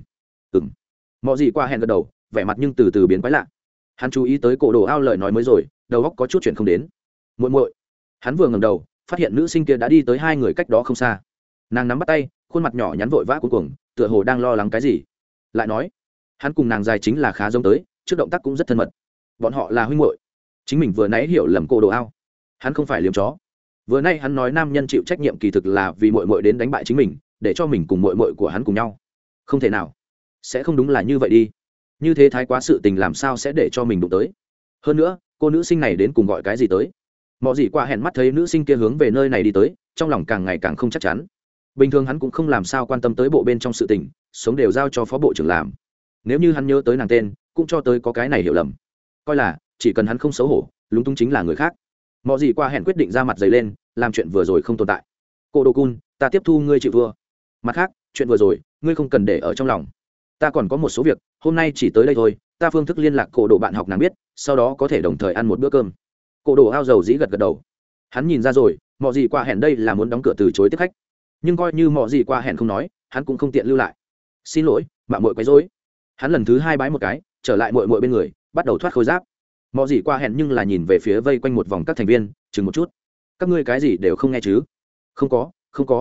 Mọi gì qua hẹn gật đầu, vẻ mặt nhưng từ từ biến quái lạ. Hắn chú ý tới cổ đồ ao lời nói mới rồi, đầu óc có chút chuyện không đến. Muội muội. Hắn vừa ngẩng đầu, phát hiện nữ sinh kia đã đi tới hai người cách đó không xa. Nàng nắm bắt tay, khuôn mặt nhỏ nhắn vội vã cuống cuồng, tựa hồ đang lo lắng cái gì. Lại nói, hắn cùng nàng dài chính là khá giống tới, trước động tác cũng rất thân mật. Bọn họ là huynh muội. Chính mình vừa nãy hiểu lầm cổ đồ ao. Hắn không phải liếm chó, vừa nay hắn nói nam nhân chịu trách nhiệm kỳ thực là vì mội mội đến đánh bại chính mình, để cho mình cùng mội mội của hắn cùng nhau. Không thể nào, sẽ không đúng là như vậy đi. Như thế thái quá sự tình làm sao sẽ để cho mình đụng tới. Hơn nữa cô nữ sinh này đến cùng gọi cái gì tới. Mọi gì qua hẹn mắt thấy nữ sinh kia hướng về nơi này đi tới, trong lòng càng ngày càng không chắc chắn. Bình thường hắn cũng không làm sao quan tâm tới bộ bên trong sự tình, sống đều giao cho phó bộ trưởng làm. Nếu như hắn nhớ tới nàng tên, cũng cho tới có cái này hiểu lầm, coi là chỉ cần hắn không xấu hổ, lúng túng chính là người khác. Mọi gì qua hẹn quyết định ra mặt dày lên, làm chuyện vừa rồi không tồn tại. Cô Đồ Cun, ta tiếp thu ngươi chịu thua. Mặt khác, chuyện vừa rồi ngươi không cần để ở trong lòng. Ta còn có một số việc, hôm nay chỉ tới đây thôi. Ta phương thức liên lạc cổ đồ bạn học nàng biết, sau đó có thể đồng thời ăn một bữa cơm. Cổ đồ ao dầu dĩ gật gật đầu. Hắn nhìn ra rồi, mọi gì qua hẹn đây là muốn đóng cửa từ chối tiếp khách. Nhưng coi như mọi gì qua hẹn không nói, hắn cũng không tiện lưu lại. Xin lỗi, mạng muội quấy rối. Hắn lần thứ hai bái một cái, trở lại muội muội bên người, bắt đầu thoát khôi giáp. Mọi gì qua hẹn nhưng là nhìn về phía vây quanh một vòng các thành viên, chừng một chút. Các ngươi cái gì đều không nghe chứ? Không có,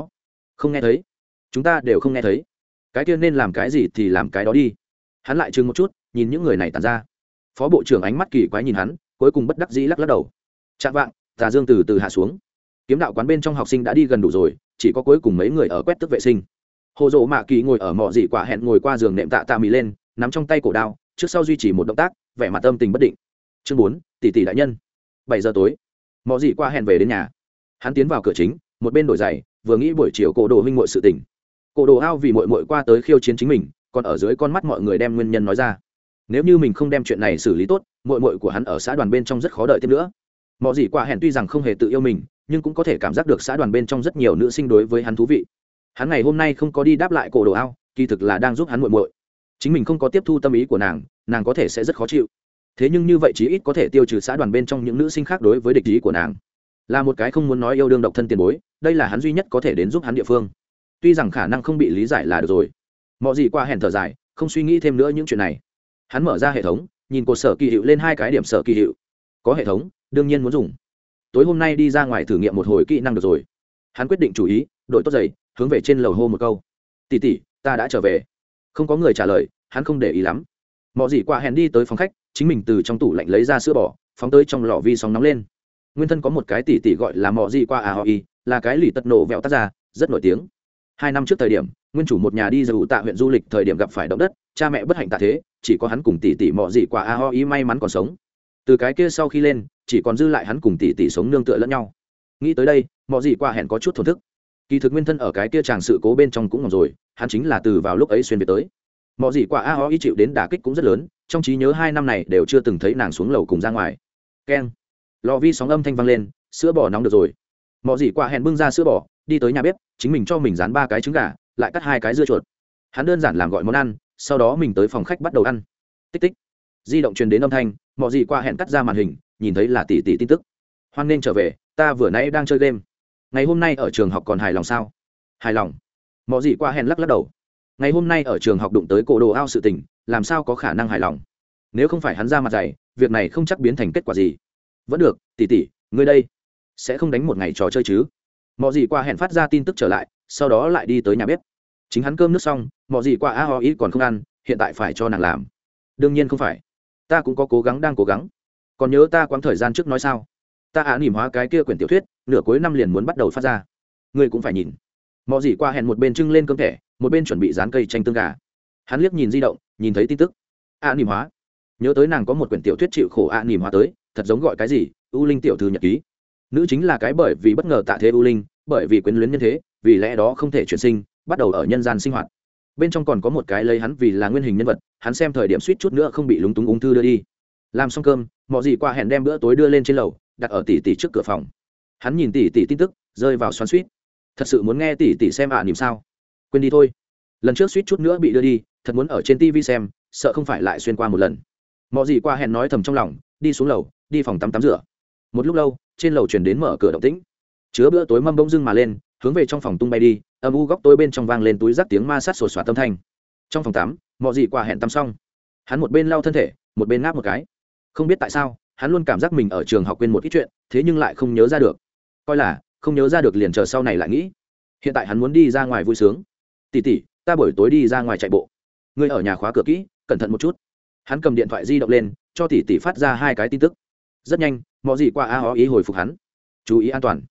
không nghe thấy. Chúng ta đều không nghe thấy. Cái kia nên làm cái gì thì làm cái đó đi. Hắn lại chừng một chút, nhìn những người này tản ra. Phó bộ trưởng ánh mắt kỳ quái nhìn hắn, cuối cùng bất đắc dĩ lắc lắc đầu. Trạng vạng, tà dương từ từ hạ xuống. Kiếm đạo quán bên trong học sinh đã đi gần đủ rồi, chỉ có cuối cùng mấy người ở quét tước vệ sinh. Hồ Dỗ Mạ Kỳ ngồi ở mọ dị quả hẹn ngồi qua giường nệm tạ mì lên, nắm trong tay cổ đao, trước sau duy trì một động tác, vẻ mặt âm tình bất định. Chương 4, tỷ tỷ đại nhân. 7 giờ tối, mọ dị quả hẹn về đến nhà. Hắn tiến vào cửa chính, một bên đổi giày, vừa nghĩ buổi chiều cổ đồ huynh muội sự tình. Cổ đồ ao vì muội muội qua tới khiêu chiến chính mình, còn ở dưới con mắt mọi người đem nguyên nhân nói ra. Nếu như mình không đem chuyện này xử lý tốt, muội muội của hắn ở xã đoàn bên trong rất khó đợi tiếp nữa. Mọ dị quả hẹn tuy rằng không hề tự yêu mình, nhưng cũng có thể cảm giác được xã đoàn bên trong rất nhiều nữ sinh đối với hắn thú vị. Hắn ngày hôm nay không có đi đáp lại cổ đồ ao, kỳ thực là đang giúp hắn muội muội. Chính mình không có tiếp thu tâm ý của nàng, nàng có thể sẽ rất khó chịu. Thế nhưng như vậy chí ít có thể tiêu trừ xã đoàn bên trong những nữ sinh khác đối với địch ý của nàng. Là một cái không muốn nói yêu đương độc thân tiền bối, đây là hắn duy nhất có thể đến giúp hắn địa phương. Tuy rằng khả năng không bị lý giải là được rồi. Mọi gì qua hẹn thở dài, không suy nghĩ thêm nữa những chuyện này. Hắn mở ra hệ thống, nhìn cột sở kỳ hiệu lên 2 cái điểm sở kỳ hiệu. Có hệ thống, đương nhiên muốn dùng. Tối hôm nay đi ra ngoài thử nghiệm một hồi kỹ năng được rồi. Hắn quyết định chủ ý, đội tốt giày, hướng về trên lầu hô một câu. Tỷ tỷ, ta đã trở về. Không có người trả lời, hắn không để ý lắm. Mọi gì qua hẹn đi tới phòng khách, chính mình từ trong tủ lạnh lấy ra sữa bò, phóng tới trong lò vi sóng nóng lên. Nguyên thân có một cái tỷ tỷ gọi là Mọ gì qua Aoi, là cái lì tật nổ vẹo tác ra, rất nổi tiếng. 2 năm trước thời điểm, nguyên chủ một nhà đi dầu tạ huyện du lịch thời điểm gặp phải động đất, cha mẹ bất hạnh tạ thế, chỉ có hắn cùng tỷ tỷ Mọ gì qua Aoi may mắn còn sống. Từ cái kia sau khi lên, chỉ còn dư lại hắn cùng tỷ tỷ sống nương tựa lẫn nhau. Nghĩ tới đây, Mọ gì qua hẹn có chút thổn thức. Kỳ thực nguyên thân ở cái kia chàng sự cố bên trong cũng ngỏm rồi, hắn chính là từ vào lúc ấy xuyên về tới. Mọ gì qua Aoi chịu đến đả kích cũng rất lớn, trong trí nhớ 2 năm này đều chưa từng thấy nàng xuống lầu cùng ra ngoài. Keng, lò vi sóng âm thanh vang lên, sữa bò nóng được rồi. Mọ gì qua hẹn bưng ra sữa bò, đi tới nhà bếp, chính mình cho mình rán 3 cái trứng gà, lại cắt 2 cái dưa chuột. Hắn đơn giản làm gọi món ăn, sau đó mình tới phòng khách bắt đầu ăn. Tích tích, di động truyền đến âm thanh, Mọ gì qua hẹn cắt ra màn hình, nhìn thấy là tỷ tỷ tin tức. Hoan nên trở về, ta vừa nãy đang chơi game. Ngày hôm nay ở trường học còn hài lòng sao? Hài lòng. Mọ gì qua hẹn lắc lắc đầu. Ngày hôm nay ở trường học đụng tới cổ đồ ao sự tình, làm sao có khả năng hài lòng? Nếu không phải hắn ra mặt dày, việc này không chắc biến thành kết quả gì. Vẫn được, tỷ tỷ, ngươi đây sẽ không đánh một ngày trò chơi chứ? Mọ gì qua hẹn phát ra tin tức trở lại, sau đó lại đi tới nhà bếp. Chính hắn cơm nước xong, Mọ gì qua Aoi còn không ăn, hiện tại phải cho nàng làm. Đương nhiên không phải, ta cũng có cố gắng đang cố gắng. Còn nhớ ta quãng thời gian trước nói sao? Ta nỉm hóa cái kia quyển tiểu thuyết, nửa cuối năm liền muốn bắt đầu phát ra. Ngươi cũng phải nhìn. Mọ gì qua hẹn một bên trưng lên cơm thẻ, một bên chuẩn bị dán cây chanh tương gà. Hắn liếc nhìn di động, nhìn thấy tin tức. Nỉm hóa. Nhớ tới nàng có một quyển tiểu thuyết chịu khổ nỉm hóa tới, thật giống gọi cái gì? U Linh tiểu thư nhật ký. Nữ chính là cái bởi vì bất ngờ tạ thế U Linh, bởi vì quyến luyến nhân thế, vì lẽ đó không thể chuyển sinh, bắt đầu ở nhân gian sinh hoạt. Bên trong còn có một cái lấy hắn vì là nguyên hình nhân vật, hắn xem thời điểm suýt chút nữa không bị lúng túng ung thư đưa đi. Làm xong cơm, Mọ gì qua hẹn đem bữa tối đưa lên trên lầu, đặt ở tỷ tỷ trước cửa phòng. Hắn nhìn tỷ tỷ tin tức, rơi vào xoắn xuýt. Thật sự muốn nghe tỷ tỷ xem nỉm sao? Quên đi thôi. Lần trước suýt chút nữa bị đưa đi, thật muốn ở trên TV xem, sợ không phải lại xuyên qua một lần. Mọ gì qua hẹn nói thầm trong lòng, đi xuống lầu, đi phòng tắm rửa. Một lúc lâu, trên lầu truyền đến mở cửa động tĩnh, chứa bữa tối mâm bỗng dưng mà lên, hướng về trong phòng tung bay đi, âm u góc tối bên trong vang lên túi rác tiếng ma sát sột soạt âm thanh. Trong phòng tắm, Mọ gì qua hẹn tắm xong, hắn một bên lau thân thể, một bên ngáp một cái. Không biết tại sao, hắn luôn cảm giác mình ở trường học quên một ít chuyện, thế nhưng lại không nhớ ra được. Coi là không nhớ ra được liền chờ sau này lại nghĩ. Hiện tại hắn muốn đi ra ngoài vui sướng. Tỷ tỷ, ta buổi tối đi ra ngoài chạy bộ. Ngươi ở nhà khóa cửa kỹ, cẩn thận một chút. Hắn cầm điện thoại di động lên, cho tỷ tỷ phát ra 2 cái tin tức. Rất nhanh, Mọ gì qua Aoi hồi phục hắn. Chú ý an toàn.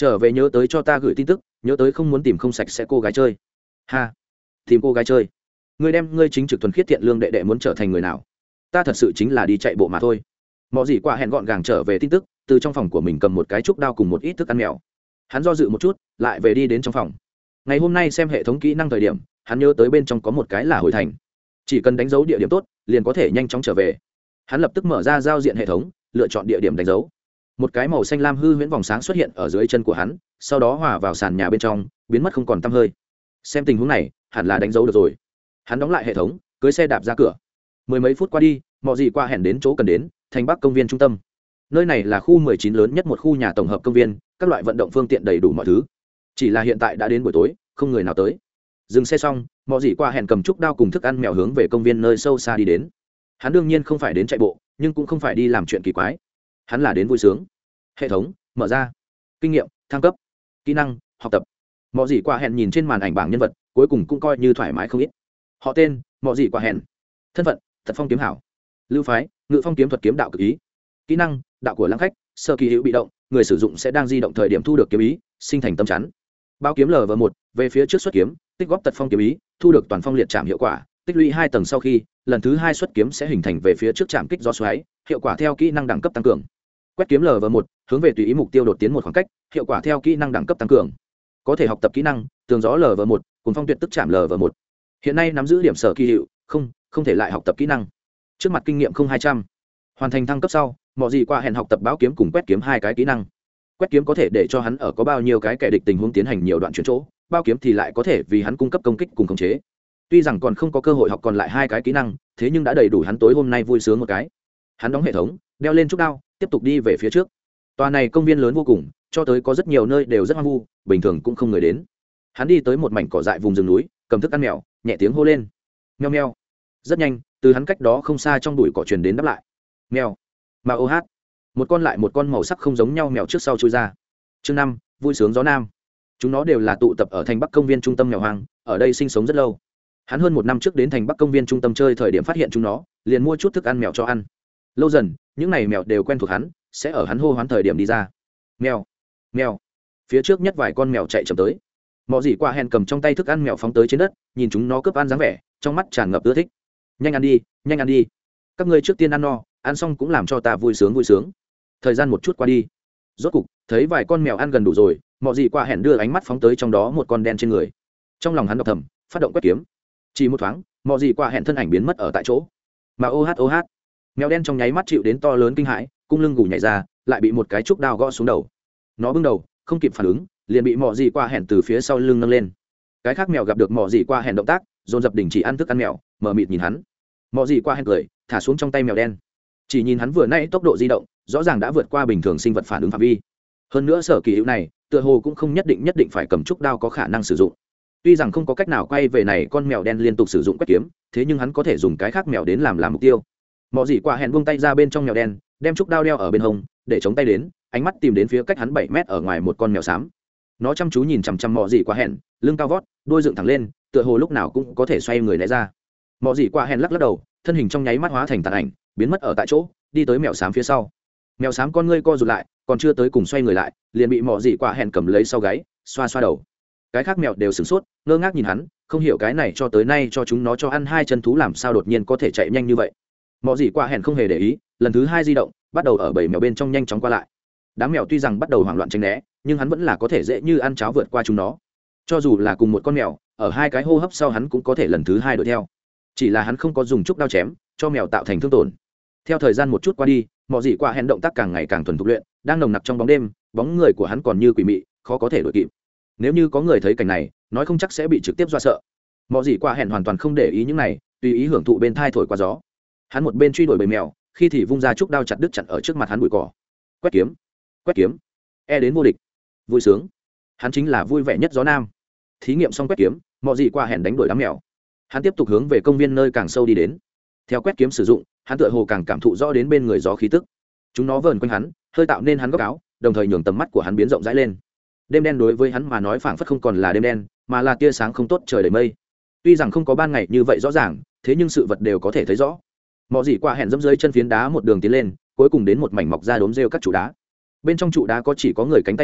trở về nhớ tới cho ta gửi tin tức, nhớ tới không muốn tìm không sạch sẽ cô gái chơi. Ha, tìm cô gái chơi? Ngươi đem ngươi chính trực thuần khiết thiện lương đệ đệ muốn trở thành người nào? Ta thật sự chính là đi chạy bộ mà thôi. Mọ gì qua hẹn gọn gàng trở về tin tức, từ trong phòng của mình cầm một cái trúc đao cùng một ít thức ăn mèo. Hắn do dự một chút, lại về đi đến trong phòng. Ngày hôm nay xem hệ thống kỹ năng thời điểm, hắn nhớ tới bên trong có một cái là hồi thành, chỉ cần đánh dấu địa điểm tốt liền có thể nhanh chóng trở về. Hắn lập tức mở ra giao diện hệ thống, lựa chọn địa điểm đánh dấu. Một cái màu xanh lam hư huyễn vòng sáng xuất hiện ở dưới chân của hắn, sau đó hòa vào sàn nhà bên trong, biến mất không còn tăm hơi. Xem tình huống này, hẳn là đánh dấu được rồi. Hắn đóng lại hệ thống, cưỡi xe đạp ra cửa. Mười mấy phút qua đi, mọi gì qua hẹn đến chỗ cần đến, thành Bắc công viên trung tâm. Nơi này là khu 19 lớn nhất một khu nhà tổng hợp công viên, các loại vận động phương tiện đầy đủ mọi thứ. Chỉ là hiện tại đã đến buổi tối, không người nào tới. Dừng xe xong, mọi gì qua hẹn cầm trúc đao cùng thức ăn mèo hướng về công viên nơi sâu xa đi đến. Hắn đương nhiên không phải đến chạy bộ, nhưng cũng không phải đi làm chuyện kỳ quái. Hắn là đến vui sướng. Hệ thống mở ra, kinh nghiệm thăng cấp, kỹ năng học tập. Mọi gì qua hẹn nhìn trên màn ảnh bảng nhân vật, cuối cùng cũng coi như thoải mái không ít. Họ tên mọi gì qua hẹn, thân phận thật phong kiếm hảo, lưu phái ngự phong kiếm thuật kiếm đạo cực ý, kỹ năng đạo của lãng khách, sơ kỳ hữu bị động, người sử dụng sẽ đang di động thời điểm thu được kiếm ý, sinh thành tâm chắn. Bao kiếm LV1, về phía trước xuất kiếm, tích góp tật phong kiếm ý, thu được toàn phong liệt chạm hiệu quả, tích lũy 2 tầng sau khi, lần thứ 2 xuất kiếm sẽ hình thành về phía trước chạm kích gió xoáy, hiệu quả theo kỹ năng đẳng cấp tăng cường. Quét kiếm LV1, hướng về tùy ý mục tiêu đột tiến một khoảng cách, hiệu quả theo kỹ năng đẳng cấp tăng cường. Có thể học tập kỹ năng tường gió LV1, cùng phong tuyệt tức chạm LV1. Hiện nay nắm giữ điểm sở kỳ hiệu, không thể lại học tập kỹ năng. Trước mặt kinh nghiệm 0200. Hoàn thành thăng cấp sau, mọi gì qua hẹn học tập báo kiếm cùng quét kiếm 2 cái kỹ năng. Quét kiếm có thể để cho hắn ở có bao nhiêu cái kẻ địch tình huống tiến hành nhiều đoạn chuyển chỗ, bao kiếm thì lại có thể vì hắn cung cấp công kích cùng khống chế. Tuy rằng còn không có cơ hội học còn lại 2 cái kỹ năng, thế nhưng đã đầy đủ hắn tối hôm nay vui sướng một cái. Hắn đóng hệ thống, đeo lên trúc đao, tiếp tục đi về phía trước. Tòa này công viên lớn vô cùng, cho tới có rất nhiều nơi đều rất hoang vu, bình thường cũng không người đến. Hắn đi tới một mảnh cỏ dại vùng rừng núi, cầm thức ăn mèo, nhẹ tiếng hô lên, meo meo. Rất nhanh, từ hắn cách đó không xa trong bụi cỏ truyền đến đáp lại, meo, mà ô hát. Một con lại một con màu sắc không giống nhau mèo trước sau chui ra. Chương 5, vui sướng gió nam. Chúng nó đều là tụ tập ở thành Bắc công viên trung tâm mèo hoang, ở đây sinh sống rất lâu. Hắn hơn 1 năm trước đến thành Bắc công viên trung tâm chơi thời điểm phát hiện chúng nó, liền mua chút thức ăn mèo cho ăn. Lâu dần, những này mèo đều quen thuộc hắn, sẽ ở hắn hô hoán thời điểm đi ra. Mèo, mèo. Phía trước nhất vài con mèo chạy chậm tới. Mọ gì qua hẹn cầm trong tay thức ăn mèo phóng tới trên đất, nhìn chúng nó cướp ăn dáng vẻ, trong mắt tràn ngập ưa thích. Nhanh ăn đi, nhanh ăn đi. Các ngươi trước tiên ăn no, ăn xong cũng làm cho ta vui sướng vui sướng. Thời gian một chút qua đi, rốt cục thấy vài con mèo ăn gần đủ rồi, mọ gì qua hẹn đưa ánh mắt phóng tới trong đó một con đen trên người. Trong lòng hắn đọc thầm, phát động quét kiếm. Chỉ một thoáng, mọ gì qua hẹn thân ảnh biến mất ở tại chỗ. Mà ô hát, mèo đen trong nháy mắt chịu đến to lớn kinh hãi, cung lưng gù nhảy ra, lại bị một cái trúc đao gõ xuống đầu. Nó bưng đầu, không kịp phản ứng, liền bị mọ gì qua hẹn từ phía sau lưng nâng lên. Cái khác mèo gặp được mọ gì qua hẹn động tác, dồn dập đình chỉ ăn thức ăn mèo, mờ mịt nhìn hắn. Mọ gì qua hẹn cười, thả xuống trong tay mèo đen. Chỉ nhìn hắn vừa nãy tốc độ di động, rõ ràng đã vượt qua bình thường sinh vật phản ứng phạm vi. Hơn nữa sở kỳ hữu này, tựa hồ cũng không nhất định phải cầm trúc đao có khả năng sử dụng. Tuy rằng không có cách nào quay về này con mèo đen liên tục sử dụng quét kiếm, thế nhưng hắn có thể dùng cái khác mèo đến làm mục tiêu. Mọ gì qua hẹn buông tay ra bên trong mèo đen, đem trúc đao đeo ở bên hông, để chống tay đến, ánh mắt tìm đến phía cách hắn 7 mét ở ngoài một con mèo xám. Nó chăm chú nhìn chằm chằm mọ gì qua hẹn, lưng cao vót, đuôi dựng thẳng lên, tựa hồ lúc nào cũng có thể xoay người né ra. Mọ gì qua hẹn lắc đầu, thân hình trong nháy mắt hóa thành tàn ảnh, biến mất ở tại chỗ, đi tới mèo xám phía sau. Mèo xám con ngươi co rụt lại, còn chưa tới cùng xoay người lại, liền bị mọ gì qua hẹn cầm lấy sau gáy, xoa xoa đầu. Cái khác mèo đều sửng sốt, ngơ ngác nhìn hắn, không hiểu cái này cho tới nay cho chúng nó cho ăn 2 chân thú làm sao đột nhiên có thể chạy nhanh như vậy. Mọ gì qua hẹn không hề để ý, lần thứ 2 di động, bắt đầu ở bầy mèo bên trong nhanh chóng qua lại. Đám mèo tuy rằng bắt đầu hoảng loạn tránh né, nhưng hắn vẫn là có thể dễ như ăn cháo vượt qua chúng nó. Cho dù là cùng một con mèo, ở 2 cái hô hấp sau hắn cũng có thể lần thứ 2 đuổi theo. Chỉ là hắn không có dùng trúc đao chém, cho mèo tạo thành thương tổn. Theo thời gian một chút qua đi, mọ gì qua hẹn động tác càng ngày càng thuần thục luyện, đang nồng nặc trong bóng đêm, bóng người của hắn còn như quỷ mị, khó có thể đuổi kịp. Nếu như có người thấy cảnh này, nói không chắc sẽ bị trực tiếp dọa sợ. Mọ gì qua hẹn hoàn toàn không để ý những này, tùy ý hưởng thụ bên thai thổi qua gió. Hắn một bên truy đuổi bầy mèo, khi thì vung ra trúc đao chặt đứt chặn ở trước mặt hắn bụi cỏ. Quét kiếm, đến vô địch, vui sướng. Hắn chính là vui vẻ nhất gió nam. Thí nghiệm xong quét kiếm, mọ gì qua hẹn đánh đuổi đám mèo. Hắn tiếp tục hướng về công viên nơi càng sâu đi đến. Theo quét kiếm sử dụng, hắn tựa hồ càng cảm thụ rõ đến bên người gió khí tức. Chúng nó vờn quanh hắn, hơi tạo nên hắn góc áo, đồng thời nhường tầm mắt của hắn biến rộng rãi lên. Đêm đen đối với hắn mà nói phảng phất không còn là đêm đen, mà là tia sáng không tốt trời đầy mây. Tuy rằng không có ban ngày như vậy rõ ràng, thế nhưng sự vật đều có thể thấy rõ. Mọ gì qua hẹn dẫm dưới chân phiến đá một đường tiến lên, cuối cùng đến một mảnh mọc ra đốm rêu các trụ đá. Bên trong trụ đá có chỉ có người cánh tay nhỏ,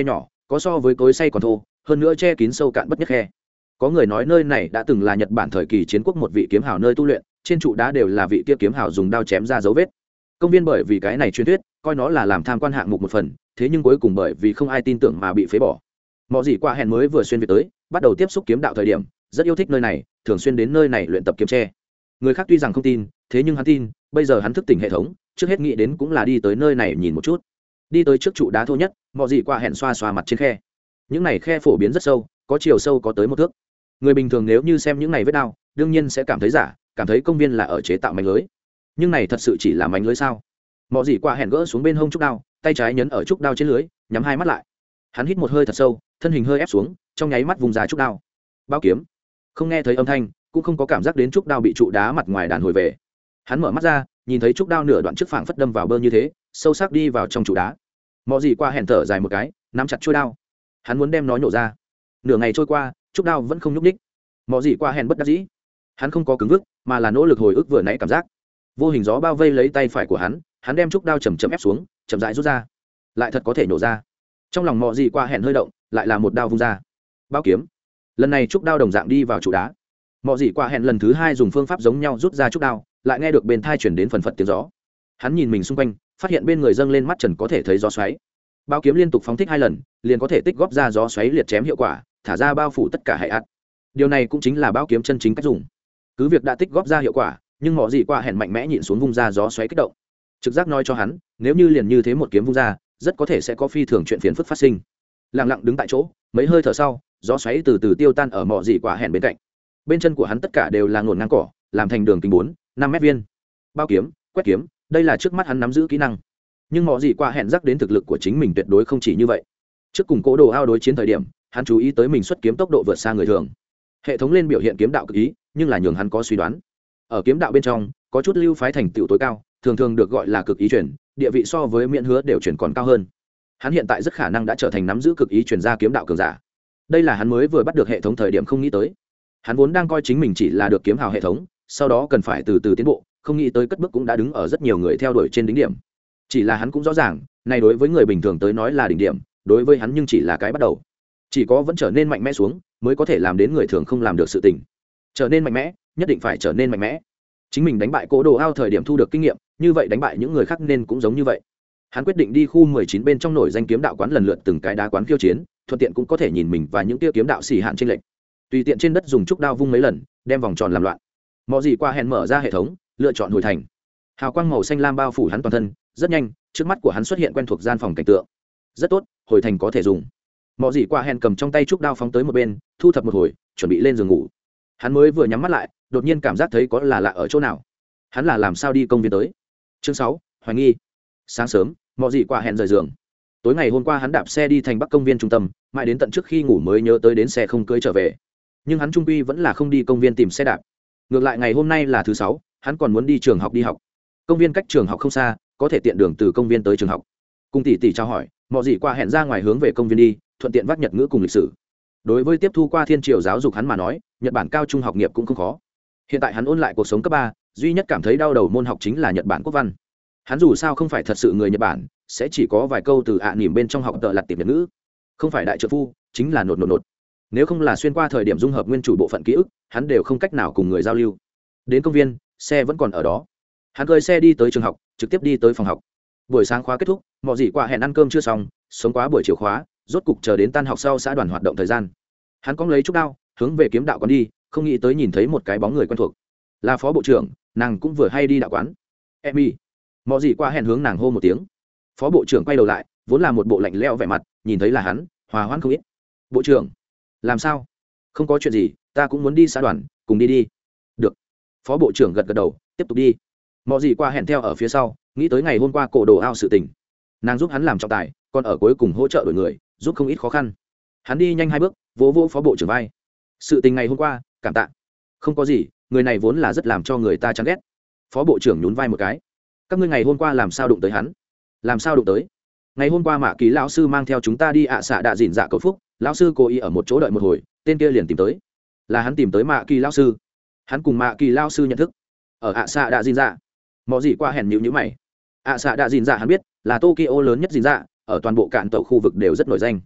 có so với cối xay còn thô, hơn nữa che kín sâu cạn bất nhất khe. Có người nói nơi này đã từng là Nhật Bản thời kỳ chiến quốc một vị kiếm hào nơi tu luyện, trên trụ đá đều là vị kia kiếm hào dùng đao chém ra dấu vết. Công viên bởi vì cái này truyền thuyết, coi nó là làm tham quan hạng mục một phần, thế nhưng cuối cùng bởi vì không ai tin tưởng mà bị phế bỏ. Mọ gì qua hẹn mới vừa xuyên việt tới, bắt đầu tiếp xúc kiếm đạo thời điểm, rất yêu thích nơi này, thường xuyên đến nơi này luyện tập kiếm tre. Người khác tuy rằng không tin, thế nhưng hắn tin, bây giờ hắn thức tỉnh hệ thống, trước hết nghĩ đến cũng là đi tới nơi này nhìn một chút. Đi tới trước trụ đá thô nhất, Mọ gì qua hẹn xoa xoa mặt trên khe. Những này khe phổ biến rất sâu, có chiều sâu có tới 1 thước. Người bình thường nếu như xem những này vết đao, đương nhiên sẽ cảm thấy giả, cảm thấy công viên là ở chế tạo mảnh lưới. Nhưng này thật sự chỉ là mảnh lưới sao? Mọ gì qua hẹn gỡ xuống bên hông trúc đao, tay trái nhấn ở trúc đao trên lưới, nhắm hai mắt lại. Hắn hít một hơi thật sâu, thân hình hơi ép xuống, trong nháy mắt vùng ra trúc đao. Bao kiếm. Không nghe thấy âm thanh, cũng không có cảm giác đến trúc đao bị trụ đá mặt ngoài đàn hồi về. Hắn mở mắt ra, nhìn thấy trúc đao nửa đoạn trước phảng phất đâm vào bơ như thế, sâu sắc đi vào trong trụ đá. Mọ gì qua hẹn thở dài một cái, nắm chặt chuôi đao. Hắn muốn đem nó nhổ ra. Nửa ngày trôi qua, trúc đao vẫn không nhúc nhích. Mọ gì qua hẹn bất đắc dĩ. Hắn không có cứng vức, mà là nỗ lực hồi ức vừa nãy cảm giác. Vô hình gió bao vây lấy tay phải của hắn, hắn đem trúc đao chậm chậm ép xuống, chậm rãi rút ra. Lại thật có thể nhổ ra. Trong lòng Mọ gì qua hẹn hơi động, lại là một đao vung ra. Bao kiếm. Lần này trúc đao đồng dạng đi vào trụ đá. Mọ gì qua hẹn lần thứ 2 dùng phương pháp giống nhau rút ra trúc đao, lại nghe được bên tai chuyển đến phần phật tiếng gió. Hắn nhìn mình xung quanh, phát hiện bên người dâng lên mắt trần có thể thấy gió xoáy. Bao kiếm liên tục phóng thích 2 lần, liền có thể tích góp ra gió xoáy liệt chém hiệu quả, thả ra bao phủ tất cả hệ ắt. Điều này cũng chính là bao kiếm chân chính cách dùng. Cứ việc đã tích góp ra hiệu quả, nhưng Mọ gì qua hẹn mạnh mẽ nhịn xuống vung ra gió xoáy kích động. Trực giác nói cho hắn, nếu như liền như thế một kiếm vung ra, rất có thể sẽ có phi thường chuyện phiền phức phát sinh. Lặng lặng đứng tại chỗ, mấy hơi thở sau, gió xoáy từ từ tiêu tan ở Mọ gì qua hẹn bên cạnh. Bên chân của hắn tất cả đều là ngổn ngang cỏ, làm thành đường kính 4-5 mét viên. Bao kiếm, quét kiếm, đây là trước mắt hắn nắm giữ kỹ năng. Nhưng Mọ gì qua hẹn giác đến thực lực của chính mình tuyệt đối không chỉ như vậy. Trước cùng Cố Đồ Ao đối chiến thời điểm, hắn chú ý tới mình xuất kiếm tốc độ vượt xa người thường. Hệ thống lên biểu hiện kiếm đạo cực ý, nhưng là nhường hắn có suy đoán. Ở kiếm đạo bên trong, có chút lưu phái thành tựu tối cao, thường thường được gọi là cực ý truyền, địa vị so với miễn hứa đều truyền còn cao hơn. Hắn hiện tại rất khả năng đã trở thành nắm giữ cực ý truyền gia kiếm đạo cường giả. Đây là hắn mới vừa bắt được hệ thống thời điểm không nghĩ tới. Hắn vốn đang coi chính mình chỉ là được kiếm hào hệ thống, sau đó cần phải từ từ tiến bộ, không nghĩ tới cất bước cũng đã đứng ở rất nhiều người theo đuổi trên đỉnh điểm. Chỉ là hắn cũng rõ ràng, này đối với người bình thường tới nói là đỉnh điểm, đối với hắn nhưng chỉ là cái bắt đầu. Chỉ có vẫn trở nên mạnh mẽ xuống, mới có thể làm đến người thường không làm được sự tình. Trở nên mạnh mẽ, nhất định phải trở nên mạnh mẽ. Chính mình đánh bại Cố Đồ Ao thời điểm thu được kinh nghiệm, như vậy đánh bại những người khác nên cũng giống như vậy. Hắn quyết định đi khu 19 bên trong nổi danh kiếm đạo quán lần lượt từng cái đá quán khiêu chiến, thuận tiện cũng có thể nhìn mình và những tiêu kiếm đạo xỉ hạn trên lệnh. Tùy tiện trên đất dùng trúc đao vung mấy lần, đem vòng tròn làm loạn. Mọ gì qua hẹn mở ra hệ thống, lựa chọn hồi thành. Hào quang màu xanh lam bao phủ hắn toàn thân, rất nhanh, trước mắt của hắn xuất hiện quen thuộc gian phòng cảnh tượng. Rất tốt, hồi thành có thể dùng. Mọ gì qua hẹn cầm trong tay trúc đao phóng tới một bên, thu thập một hồi, chuẩn bị lên giường ngủ. Hắn mới vừa nhắm mắt lại, đột nhiên cảm giác thấy có là lạ ở chỗ nào. Hắn là làm sao đi công viên tới? Chương 6, hoài nghi. Sáng sớm, Mọ gì qua hẹn rời giường. Tối ngày hôm qua hắn đạp xe đi thành Bắc công viên trung tâm, mãi đến tận trước khi ngủ mới nhớ tới đến xe không cưới trở về. Nhưng hắn trung quy vẫn là không đi công viên tìm xe đạp. Ngược lại ngày hôm nay là thứ 6, hắn còn muốn đi trường học đi học. Công viên cách trường học không xa, có thể tiện đường từ công viên tới trường học. Cùng tỷ tỷ chào hỏi, Mọ gì qua hẹn ra ngoài hướng về công viên đi, thuận tiện vác Nhật ngữ cùng lịch sử. Đối với tiếp thu qua thiên triều giáo dục hắn mà nói, Nhật Bản cao trung học nghiệp cũng không khó. Hiện tại hắn ôn lại cuộc sống cấp 3, duy nhất cảm thấy đau đầu môn học chính là Nhật Bản quốc văn. Hắn dù sao không phải thật sự người Nhật Bản, sẽ chỉ có vài câu từ nỉm bên trong học tợ lặt tiệp Nhật ngữ. Không phải đại trợ phu, chính là nột. Nếu không là xuyên qua thời điểm dung hợp nguyên chủ bộ phận ký ức, hắn đều không cách nào cùng người giao lưu. Đến công viên, xe vẫn còn ở đó. Hắn cơi xe đi tới trường học, trực tiếp đi tới phòng học. Buổi sáng khóa kết thúc, Mọ gì qua hẹn ăn cơm chưa xong, sống quá buổi chiều khóa, rốt cục chờ đến tan học sau xã đoàn hoạt động thời gian. Hắn cóng lấy trúc đao, hướng về kiếm đạo quán đi, không nghĩ tới nhìn thấy một cái bóng người quen thuộc. Là phó bộ trưởng, nàng cũng vừa hay đi đạo quán. Emmy. Mọ gì qua hẹn hướng nàng hô một tiếng. Phó bộ trưởng quay đầu lại, vốn là một bộ lạnh lẽo vẻ mặt, nhìn thấy là hắn, hòa hoãn không ít. Bộ trưởng, làm sao? Không có chuyện gì, ta cũng muốn đi xã đoàn, cùng đi đi. Được. Phó bộ trưởng gật gật đầu, tiếp tục đi. Mọ gì qua hẹn theo ở phía sau, nghĩ tới ngày hôm qua Cố Đồ Ao sự tình. Nàng giúp hắn làm trọng tài, còn ở cuối cùng hỗ trợ đổi người, giúp không ít khó khăn. Hắn đi nhanh 2 bước, vỗ vỗ phó bộ trưởng vai. Sự tình ngày hôm qua, cảm tạ. Không có gì, người này vốn là rất làm cho người ta chán ghét. Phó bộ trưởng nhún vai một cái. Các ngươi ngày hôm qua làm sao đụng tới hắn? Làm sao đụng tới? Ngày hôm qua Mạ Kỳ lão sư mang theo chúng ta đi xạ đạ dỉn dạ cầu phúc, lão sư cố ý ở một chỗ đợi một hồi, tên kia liền tìm tới. Là hắn tìm tới Mạ Kỳ lão sư. Hắn cùng Mạ Kỳ lão sư nhận thức. Ở xạ đạ dỉn dạ. Mọ gì qua hèn nhíu mày. xạ đạ dỉn dạ hắn biết, là Tokyo lớn nhất dỉn dạ, ở toàn bộ cạn tàu khu vực đều rất nổi danh.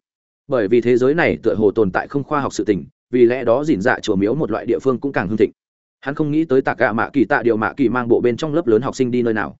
bởi vì thế giới này tựa hồ tồn tại không khoa học sự tình, vì lẽ đó dỉn dạ chùa miếu một loại địa phương cũng càng hưng thịnh. Hắn không nghĩ tới Tạ Cả Mạ Kỳ Tạ Điều Mạ Kỳ mang bộ bên trong lớp lớn học sinh đi nơi nào.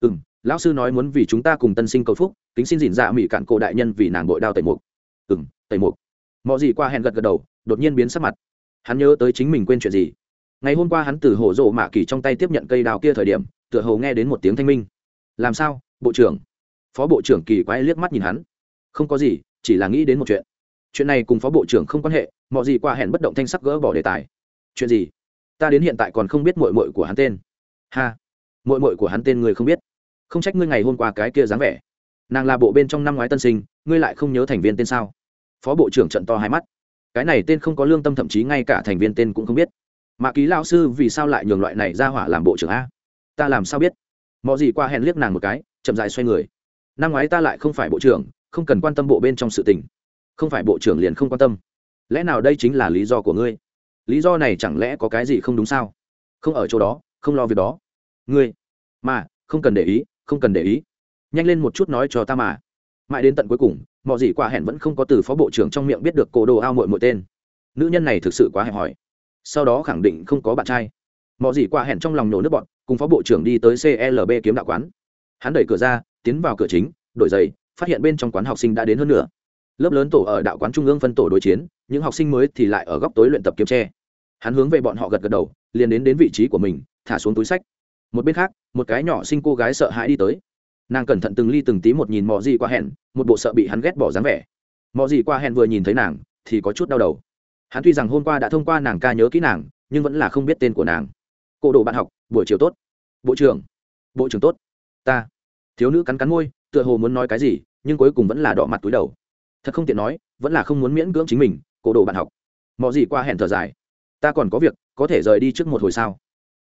Lão sư nói muốn vì chúng ta cùng tân sinh cầu phúc, kính xin dỉn dạ mỹ cạn cổ đại nhân vì nàng bội đao tẩy mục. Tẩy mục. Mọ gì qua hẹn gật đầu, đột nhiên biến sắc mặt. Hắn nhớ tới chính mình quên chuyện gì. Ngày hôm qua hắn từ hổ rộ mạ kỳ trong tay tiếp nhận cây đao kia thời điểm, tựa hồ nghe đến một tiếng thanh minh. Làm sao, bộ trưởng? Phó bộ trưởng kỳ quái liếc mắt nhìn hắn. Không có gì, chỉ là nghĩ đến một chuyện. Chuyện này cùng phó bộ trưởng không quan hệ. Mọ gì qua hẹn bất động thanh sắc gỡ bỏ đề tài. Chuyện gì? Ta đến hiện tại còn không biết muội muội của hắn tên. Ha, muội muội của hắn tên người không biết. Không trách ngươi ngày hôm qua cái kia dáng vẻ. Nàng là bộ bên trong năm ngoái tân sinh, ngươi lại không nhớ thành viên tên sao? Phó bộ trưởng trợn to hai mắt. Cái này tên không có lương tâm, thậm chí ngay cả thành viên tên cũng không biết. Mạ Ký lão sư vì sao lại nhường loại này ra hỏa làm bộ trưởng a? Ta làm sao biết? Mọ gì qua hẹn liếc nàng một cái, chậm rãi xoay người. Năm ngoái ta lại không phải bộ trưởng, không cần quan tâm bộ bên trong sự tình. Không phải bộ trưởng liền không quan tâm. Lẽ nào đây chính là lý do của ngươi? Lý do này chẳng lẽ có cái gì không đúng sao? Không ở chỗ đó, không lo việc đó. Ngươi mà không cần để ý, không cần để ý. Nhanh lên một chút nói cho ta mà. Mãi đến tận cuối cùng, Mọ gì qua hẹn vẫn không có từ phó bộ trưởng trong miệng biết được cổ đồ ao muội muội tên. Nữ nhân này thực sự quá hẹp hòi. Sau đó khẳng định không có bạn trai. Mọ gì qua hẹn trong lòng nổ nước bọn, cùng phó bộ trưởng đi tới CLB kiếm đạo quán. Hắn đẩy cửa ra, tiến vào cửa chính, đổi giày, phát hiện bên trong quán học sinh đã đến hơn nửa. Lớp lớn tổ ở đạo quán trung ương phân tổ đối chiến, những học sinh mới thì lại ở góc tối luyện tập kiếm tre. Hắn hướng về bọn họ gật gật đầu, liền đến vị trí của mình, thả xuống túi sách. Một bên khác, một cái nhỏ xinh cô gái sợ hãi đi tới. Nàng cẩn thận từng ly từng tí một nhìn Mọ gì qua hẹn, một bộ sợ bị hắn ghét bỏ dáng vẻ. Mọ gì qua hẹn vừa nhìn thấy nàng thì có chút đau đầu. Hắn tuy rằng hôm qua đã thông qua nàng ca nhớ kỹ nàng, nhưng vẫn là không biết tên của nàng. Cô đồ bạn học, buổi chiều tốt. Bộ trưởng tốt. Ta. Thiếu nữ cắn cắn môi, tựa hồ muốn nói cái gì, nhưng cuối cùng vẫn là đỏ mặt túi đầu. Thật không tiện nói, vẫn là không muốn miễn cưỡng chính mình. Cô đồ bạn học. Mọ gì qua hẹn thở dài. Ta còn có việc, có thể rời đi trước một hồi sao?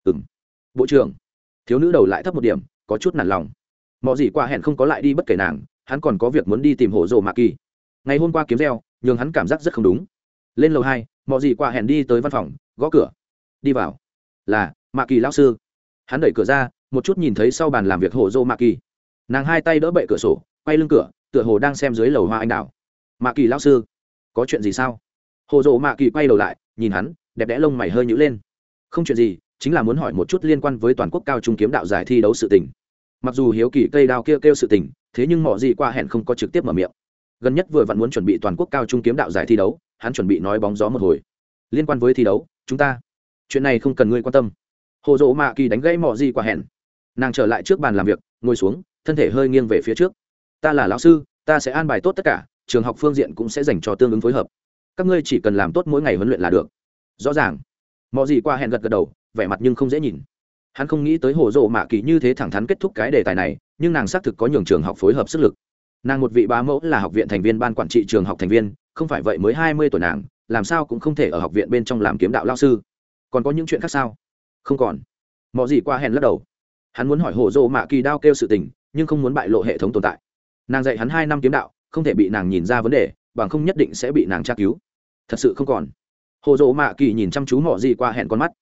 Bộ trưởng. Thiếu nữ đầu lại thấp một điểm, có chút nản lòng. Mọ gì qua hẹn không có lại đi bất kể nàng, hắn còn có việc muốn đi tìm hổ rồ mạ kỳ. Ngày hôm qua kiếm reo, nhưng hắn cảm giác rất không đúng. Lên lầu 2, Mọ gì qua hẹn đi tới văn phòng, gõ cửa. Đi vào. Là mạ kỳ lão sư. Hắn đẩy cửa ra, một chút nhìn thấy sau bàn làm việc hổ rồ mạ kỳ. Nàng hai tay đỡ bệ cửa sổ, quay lưng cửa, tựa hồ đang xem dưới lầu hoa anh đào. Mạ kỳ lão sư, có chuyện gì sao? Hổ rồ mạ kỳ quay đầu lại, nhìn hắn, đẹp đẽ lông mày hơi nhíu lên. Không chuyện gì, chính là muốn hỏi một chút liên quan với toàn quốc cao trung kiếm đạo giải thi đấu sự tình. Mặc dù hiếu kỳ cây đao kêu sự tình, thế nhưng Mọ gì qua hẹn không có trực tiếp mở miệng. Gần nhất vừa vặn muốn chuẩn bị toàn quốc cao trung kiếm đạo giải thi đấu, hắn chuẩn bị nói bóng gió một hồi. Liên quan với thi đấu, chúng ta chuyện này không cần ngươi quan tâm. Hồ Dỗ Mạ Kỳ đánh gãy Mọ gì qua hẹn. Nàng trở lại trước bàn làm việc, ngồi xuống, thân thể hơi nghiêng về phía trước. Ta là lão sư, ta sẽ an bài tốt tất cả, trường học phương diện cũng sẽ dành cho tương ứng phối hợp. Các ngươi chỉ cần làm tốt mỗi ngày huấn luyện là được. Rõ ràng. Mọ gì qua hẹn gật đầu, vẻ mặt nhưng không dễ nhìn. Hắn không nghĩ tới Hồ Dỗ Mạ Kỳ như thế thẳng thắn kết thúc cái đề tài này, nhưng nàng xác thực có nhường trường học phối hợp sức lực. Nàng một vị bá mẫu là học viện thành viên ban quản trị trường học thành viên, không phải vậy mới 20 tuổi nàng, làm sao cũng không thể ở học viện bên trong làm kiếm đạo lao sư. Còn có những chuyện khác sao? Không còn. Mọ gì qua hẹn lắc đầu. Hắn muốn hỏi Hồ Dỗ Mạ Kỳ đao kêu sự tình, nhưng không muốn bại lộ hệ thống tồn tại. Nàng dạy hắn 2 năm kiếm đạo, không thể bị nàng nhìn ra vấn đề, bằng không nhất định sẽ bị nàng tra cứu. Thật sự không còn. Hồ Dỗ Mạ Kỳ nhìn chăm chú Mọ gì qua hẹn con mắt.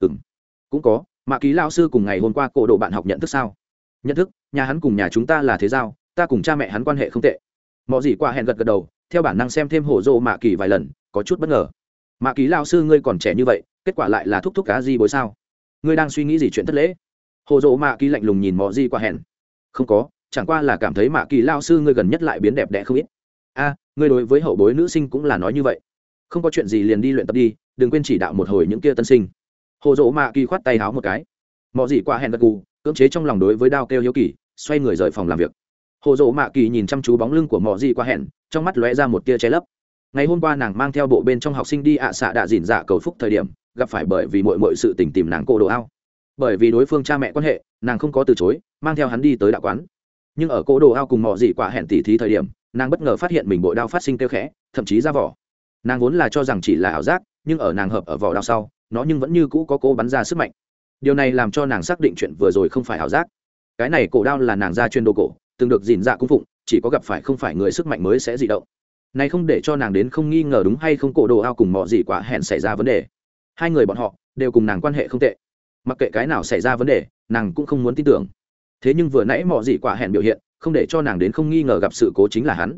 Cũng có. Mạ Ký lão sư cùng ngày hôm qua cổ độ bạn học nhận thức sao? Nhận thức, nhà hắn cùng nhà chúng ta là thế giao, ta cùng cha mẹ hắn quan hệ không tệ. Mọ gì qua hẹn gật đầu, theo bản năng xem thêm Hồ Dỗ Mạ Kỳ vài lần, có chút bất ngờ. Mạ Ký lão sư ngươi còn trẻ như vậy, kết quả lại là thúc thúc cá gì bối sao? Ngươi đang suy nghĩ gì chuyện thất lễ? Hồ Dỗ Mạ Kỳ lạnh lùng nhìn Mọ gì qua hẹn. Không có, chẳng qua là cảm thấy Mạ Ký lão sư ngươi gần nhất lại biến đẹp đẽ không ít. A, ngươi đối với hậu bối nữ sinh cũng là nói như vậy. Không có chuyện gì liền đi luyện tập đi, đừng quên chỉ đạo một hồi những kia tân sinh. Hồ Dỗ Mạ Kỳ khoát tay háo một cái. Mọ gì qua hẹn gật gù, cưỡng chế trong lòng đối với đao kêu hiếu kỳ, xoay người rời phòng làm việc. Hồ Dỗ Mạ Kỳ nhìn chăm chú bóng lưng của Mọ gì qua hẹn, trong mắt lóe ra một tia che lấp. Ngày hôm qua nàng mang theo bộ bên trong học sinh đi xạ đạ dỉn dạ cầu phúc thời điểm, gặp phải bởi vì muội sự tình tìm nàng cô đồ ao. Bởi vì đối phương cha mẹ quan hệ, nàng không có từ chối, mang theo hắn đi tới đạo quán. Nhưng ở cô đồ ao cùng Mọ gì qua hẹn tỉ thí thời điểm, nàng bất ngờ phát hiện mình bội đao phát sinh kêu khẽ, thậm chí ra vỏ. Nàng vốn là cho rằng chỉ là ảo giác, nhưng ở nàng hợp ở vỏ đao sau, nó nhưng vẫn như cũ có cố bắn ra sức mạnh. Điều này làm cho nàng xác định chuyện vừa rồi không phải ảo giác. Cái này cổ đao là nàng gia chuyên đồ cổ, từng được dỉn dạ cung phụng, chỉ có gặp phải không phải người sức mạnh mới sẽ dị động. Này không để cho nàng đến không nghi ngờ đúng hay không cổ đồ ao cùng Mọ gì quả hẹn xảy ra vấn đề. Hai người bọn họ đều cùng nàng quan hệ không tệ. Mặc kệ cái nào xảy ra vấn đề, nàng cũng không muốn tin tưởng. Thế nhưng vừa nãy Mọ gì quả hẹn biểu hiện, không để cho nàng đến không nghi ngờ gặp sự cố chính là hắn.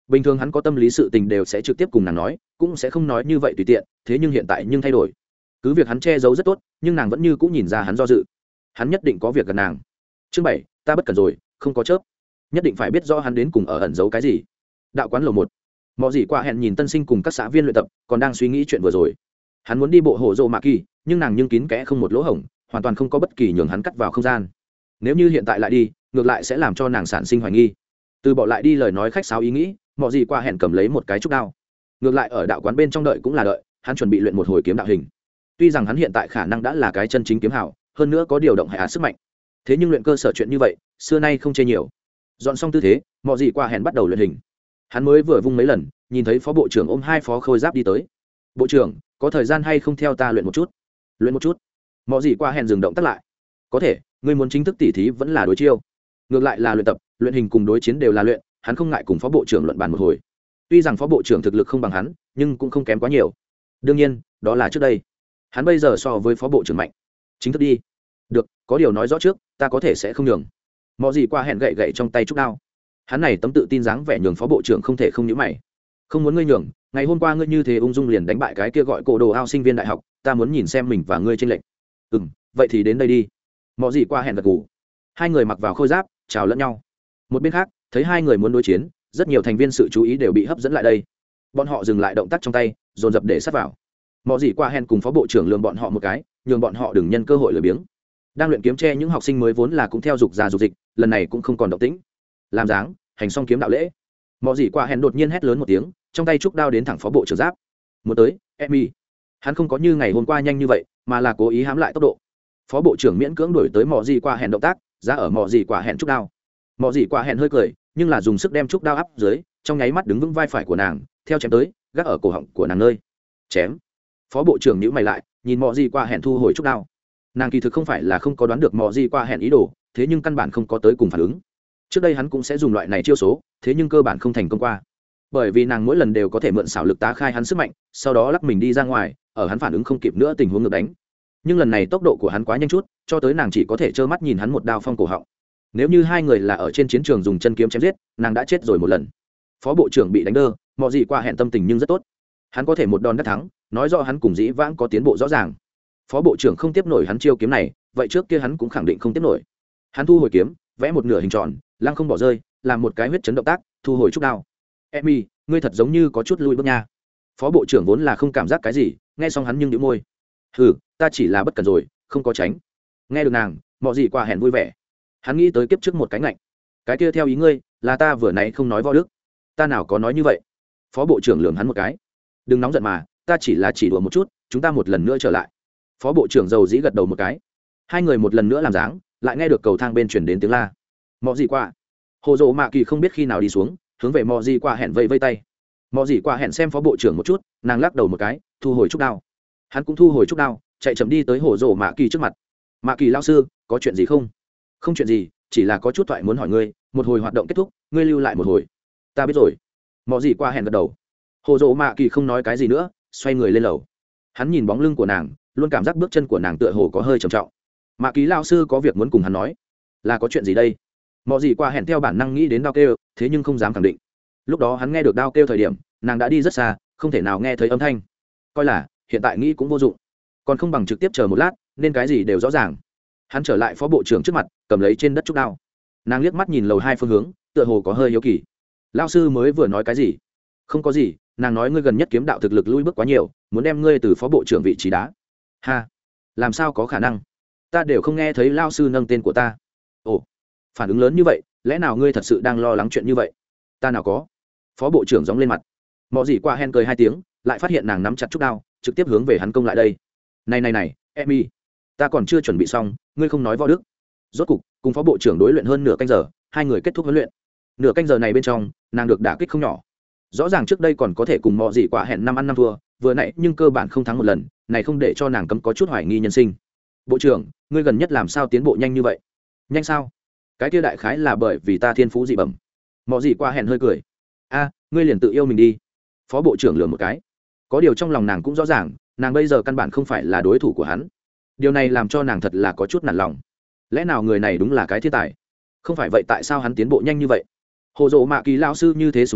bình thường hắn có tâm lý sự tình đều sẽ trực tiếp cùng nàng nói, cũng sẽ không nói như vậy tùy tiện, thế nhưng hiện tại nhưng thay đổi. Cứ việc hắn che giấu rất tốt, nhưng nàng vẫn như cũng nhìn ra hắn do dự. Hắn nhất định có việc gần nàng. Chương 7, ta bất cần rồi, không có chớp. Nhất định phải biết rõ hắn đến cùng ở ẩn giấu cái gì. Đạo quán lầu 1. Mọ gì qua hẹn nhìn tân sinh cùng các xã viên luyện tập, còn đang suy nghĩ chuyện vừa rồi. Hắn muốn đi bộ hồ rồ mạ kỳ, nhưng nàng nhưng kín kẽ không một lỗ hổng, hoàn toàn không có bất kỳ nhường hắn cắt vào không gian. Nếu như hiện tại lại đi, ngược lại sẽ làm cho nàng sản sinh hoài nghi. Từ bỏ lại đi lời nói khách sáo ý nghĩ, Mọ gì qua hẹn cầm lấy một cái trúc đao. Ngược lại ở đạo quán bên trong đợi cũng là đợi, hắn chuẩn bị luyện một hồi kiếm đạo hình. Tuy rằng hắn hiện tại khả năng đã là cái chân chính kiếm hảo, hơn nữa có điều động hệ sức mạnh, thế nhưng luyện cơ sở chuyện như vậy xưa nay không chê nhiều. Dọn xong tư thế, Mọ gì qua hẹn bắt đầu luyện hình. Hắn mới vừa vung mấy lần, nhìn thấy phó bộ trưởng ôm hai phó khôi giáp đi tới. Bộ trưởng, có thời gian hay không theo ta luyện một chút? Luyện một chút? Mọ gì qua hẹn dừng động tác lại. Có thể, ngươi muốn chính thức tỉ thí vẫn là đối chiêu. Ngược lại là luyện tập, luyện hình cùng đối chiến đều là luyện, hắn không ngại cùng phó bộ trưởng luận bàn một hồi. Tuy rằng phó bộ trưởng thực lực không bằng hắn, nhưng cũng không kém quá nhiều. Đương nhiên, đó là trước đây. Hắn bây giờ so với phó bộ trưởng mạnh. Chính thức đi. Được, có điều nói rõ trước, ta có thể sẽ không nhường. Mọ gì qua hẹn gậy gậy trong tay trúc đao. Hắn này tấm tự tin dáng vẻ nhường phó bộ trưởng không thể không nhíu mày. Không muốn ngươi nhường, ngày hôm qua ngươi như thế ung dung liền đánh bại cái kia gọi cổ đồ ao sinh viên đại học, ta muốn nhìn xem mình và ngươi trên lệnh. Vậy thì đến đây đi. Mọ gì qua hẹn gật gù. Hai người mặc vào khôi giáp, chào lẫn nhau. Một bên khác, thấy hai người muốn đối chiến, rất nhiều thành viên sự chú ý đều bị hấp dẫn lại đây. Bọn họ dừng lại động tác trong tay, dồn dập để sát vào. Mọ gì qua hẹn cùng phó bộ trưởng lườm bọn họ một cái, nhường bọn họ đừng nhân cơ hội lười biếng. Đang luyện kiếm che những học sinh mới vốn là cũng theo dục già dục dịch, lần này cũng không còn động tĩnh. Làm dáng, hành xong kiếm đạo lễ. Mọ gì qua hẹn đột nhiên hét lớn một tiếng, trong tay trúc đao đến thẳng phó bộ trưởng giáp. Muốn tới, Emmy. Hắn không có như ngày hôm qua nhanh như vậy, mà là cố ý hãm lại tốc độ. Phó bộ trưởng miễn cưỡng đuổi tới mọ gì qua hẹn động tác, ra ở mọ gì qua hẹn trúc đao. Mọ gì qua hẹn hơi cười, nhưng là dùng sức đem trúc đao áp dưới, trong nháy mắt đứng vững vai phải của nàng, theo chém tới, gác ở cổ họng của nàng nơi. Chém. Phó bộ trưởng nhíu mày lại, nhìn mọ gì qua hẹn thu hồi trúc đao. Nàng kỳ thực không phải là không có đoán được mọ gì qua hẹn ý đồ, thế nhưng căn bản không có tới cùng phản ứng. Trước đây hắn cũng sẽ dùng loại này chiêu số, thế nhưng cơ bản không thành công qua, bởi vì nàng mỗi lần đều có thể mượn xảo lực tá khai hắn sức mạnh, sau đó lắc mình đi ra ngoài, ở hắn phản ứng không kịp nữa tình huống ngược đánh. Nhưng lần này tốc độ của hắn quá nhanh chút, cho tới nàng chỉ có thể trơ mắt nhìn hắn một đao phong cổ họng. Nếu như hai người là ở trên chiến trường dùng chân kiếm chém giết, nàng đã chết rồi một lần. Phó bộ trưởng bị đánh đơ, mọ gì qua hẹn tâm tình nhưng rất tốt, hắn có thể một đòn đắc thắng, nói rõ hắn cùng dĩ vãng có tiến bộ rõ ràng. Phó bộ trưởng không tiếp nổi hắn chiêu kiếm này, vậy trước kia hắn cũng khẳng định không tiếp nổi. Hắn thu hồi kiếm, vẽ một nửa hình tròn, lăng không bỏ rơi, làm một cái huyết chấn động tác, thu hồi trúc đao. Emmy, ngươi thật giống như có chút lui bước nha. Phó bộ trưởng vốn là không cảm giác cái gì, nghe xong hắn nhưng nhíu môi. Hừ, ta chỉ là bất cẩn rồi, không có tránh. Nghe được nàng, mọ gì qua hẹn vui vẻ. Hắn nghĩ tới kiếp trước một cái ngạnh. Cái kia theo ý ngươi, là ta vừa nãy không nói võ đức. Ta nào có nói như vậy. Phó bộ trưởng lườm hắn một cái. Đừng nóng giận mà, ta chỉ là chỉ đùa một chút, chúng ta một lần nữa trở lại. Phó bộ trưởng dầu dĩ gật đầu một cái. Hai người một lần nữa làm dáng, lại nghe được cầu thang bên chuyển đến tiếng la. Mọ gì qua. Hồ Dỗ Mạ Kỳ không biết khi nào đi xuống, hướng về mọ gì qua hẹn vây vây tay. Mọ gì qua hẹn xem phó bộ trưởng một chút, nàng lắc đầu một cái, thu hồi trúc đao. Hắn cũng thu hồi trúc đao, chạy chậm đi tới Hồ Dỗ Mạ Kỳ trước mặt. Mạ Kỳ lão sư, có chuyện gì không? Không chuyện gì, chỉ là có chút thoại muốn hỏi ngươi. Một hồi hoạt động kết thúc, ngươi lưu lại một hồi. Ta biết rồi. Mọ gì qua hẹn gật đầu. Hồ Dỗ Mạ Kỳ không nói cái gì nữa, xoay người lên lầu. Hắn nhìn bóng lưng của nàng, luôn cảm giác bước chân của nàng tựa hồ có hơi trầm trọng. Mạ Kỳ lão sư có việc muốn cùng hắn nói. Là có chuyện gì đây? Mọ gì qua hẹn theo bản năng nghĩ đến đao kêu, thế nhưng không dám khẳng định. Lúc đó hắn nghe được đao kêu thời điểm, nàng đã đi rất xa, không thể nào nghe thấy âm thanh. Coi là hiện tại nghĩ cũng vô dụng, còn không bằng trực tiếp chờ một lát, nên cái gì đều rõ ràng. Hắn trở lại phó bộ trưởng trước mặt, cầm lấy trên đất trúc đao. Nàng liếc mắt nhìn lầu 2 phương hướng, tựa hồ có hơi hiếu kỳ. Lão sư mới vừa nói cái gì? Không có gì, nàng nói ngươi gần nhất kiếm đạo thực lực lui bước quá nhiều, muốn đem ngươi từ phó bộ trưởng vị trí đá. Ha, làm sao có khả năng? Ta đều không nghe thấy lão sư nâng tên của ta. Ồ, phản ứng lớn như vậy, lẽ nào ngươi thật sự đang lo lắng chuyện như vậy? Ta nào có. Phó bộ trưởng gióng lên mặt. Mọ gì qua hẹn cười 2 tiếng, lại phát hiện nàng nắm chặt trúc đao, trực tiếp hướng về hắn công lại đây. Này, Emmy, ta còn chưa chuẩn bị xong, ngươi không nói võ đức. Rốt cục, cùng phó bộ trưởng đối luyện hơn nửa canh giờ, hai người kết thúc huấn luyện. Nửa canh giờ này bên trong, nàng được đả kích không nhỏ. Rõ ràng trước đây còn có thể cùng mọ gì quả hẹn 5 ăn 5 thua, vừa nãy nhưng cơ bản không thắng một lần, này không để cho nàng cấm có chút hoài nghi nhân sinh. Bộ trưởng, ngươi gần nhất làm sao tiến bộ nhanh như vậy? Nhanh sao? Cái kia đại khái là bởi vì ta thiên phú dị bẩm. Mọ gì quả hẹn hơi cười. A, ngươi liền tự yêu mình đi. Phó bộ trưởng lườm một cái. Có điều trong lòng nàng cũng rõ ràng, nàng bây giờ căn bản không phải là đối thủ của hắn. Điều này làm cho nàng thật là có chút nản lòng. Lẽ nào người này đúng là cái thiên tài? Không phải vậy tại sao hắn tiến bộ nhanh như vậy? Hồ Dỗ Mạ Kỳ lão sư như thế sủng hắn,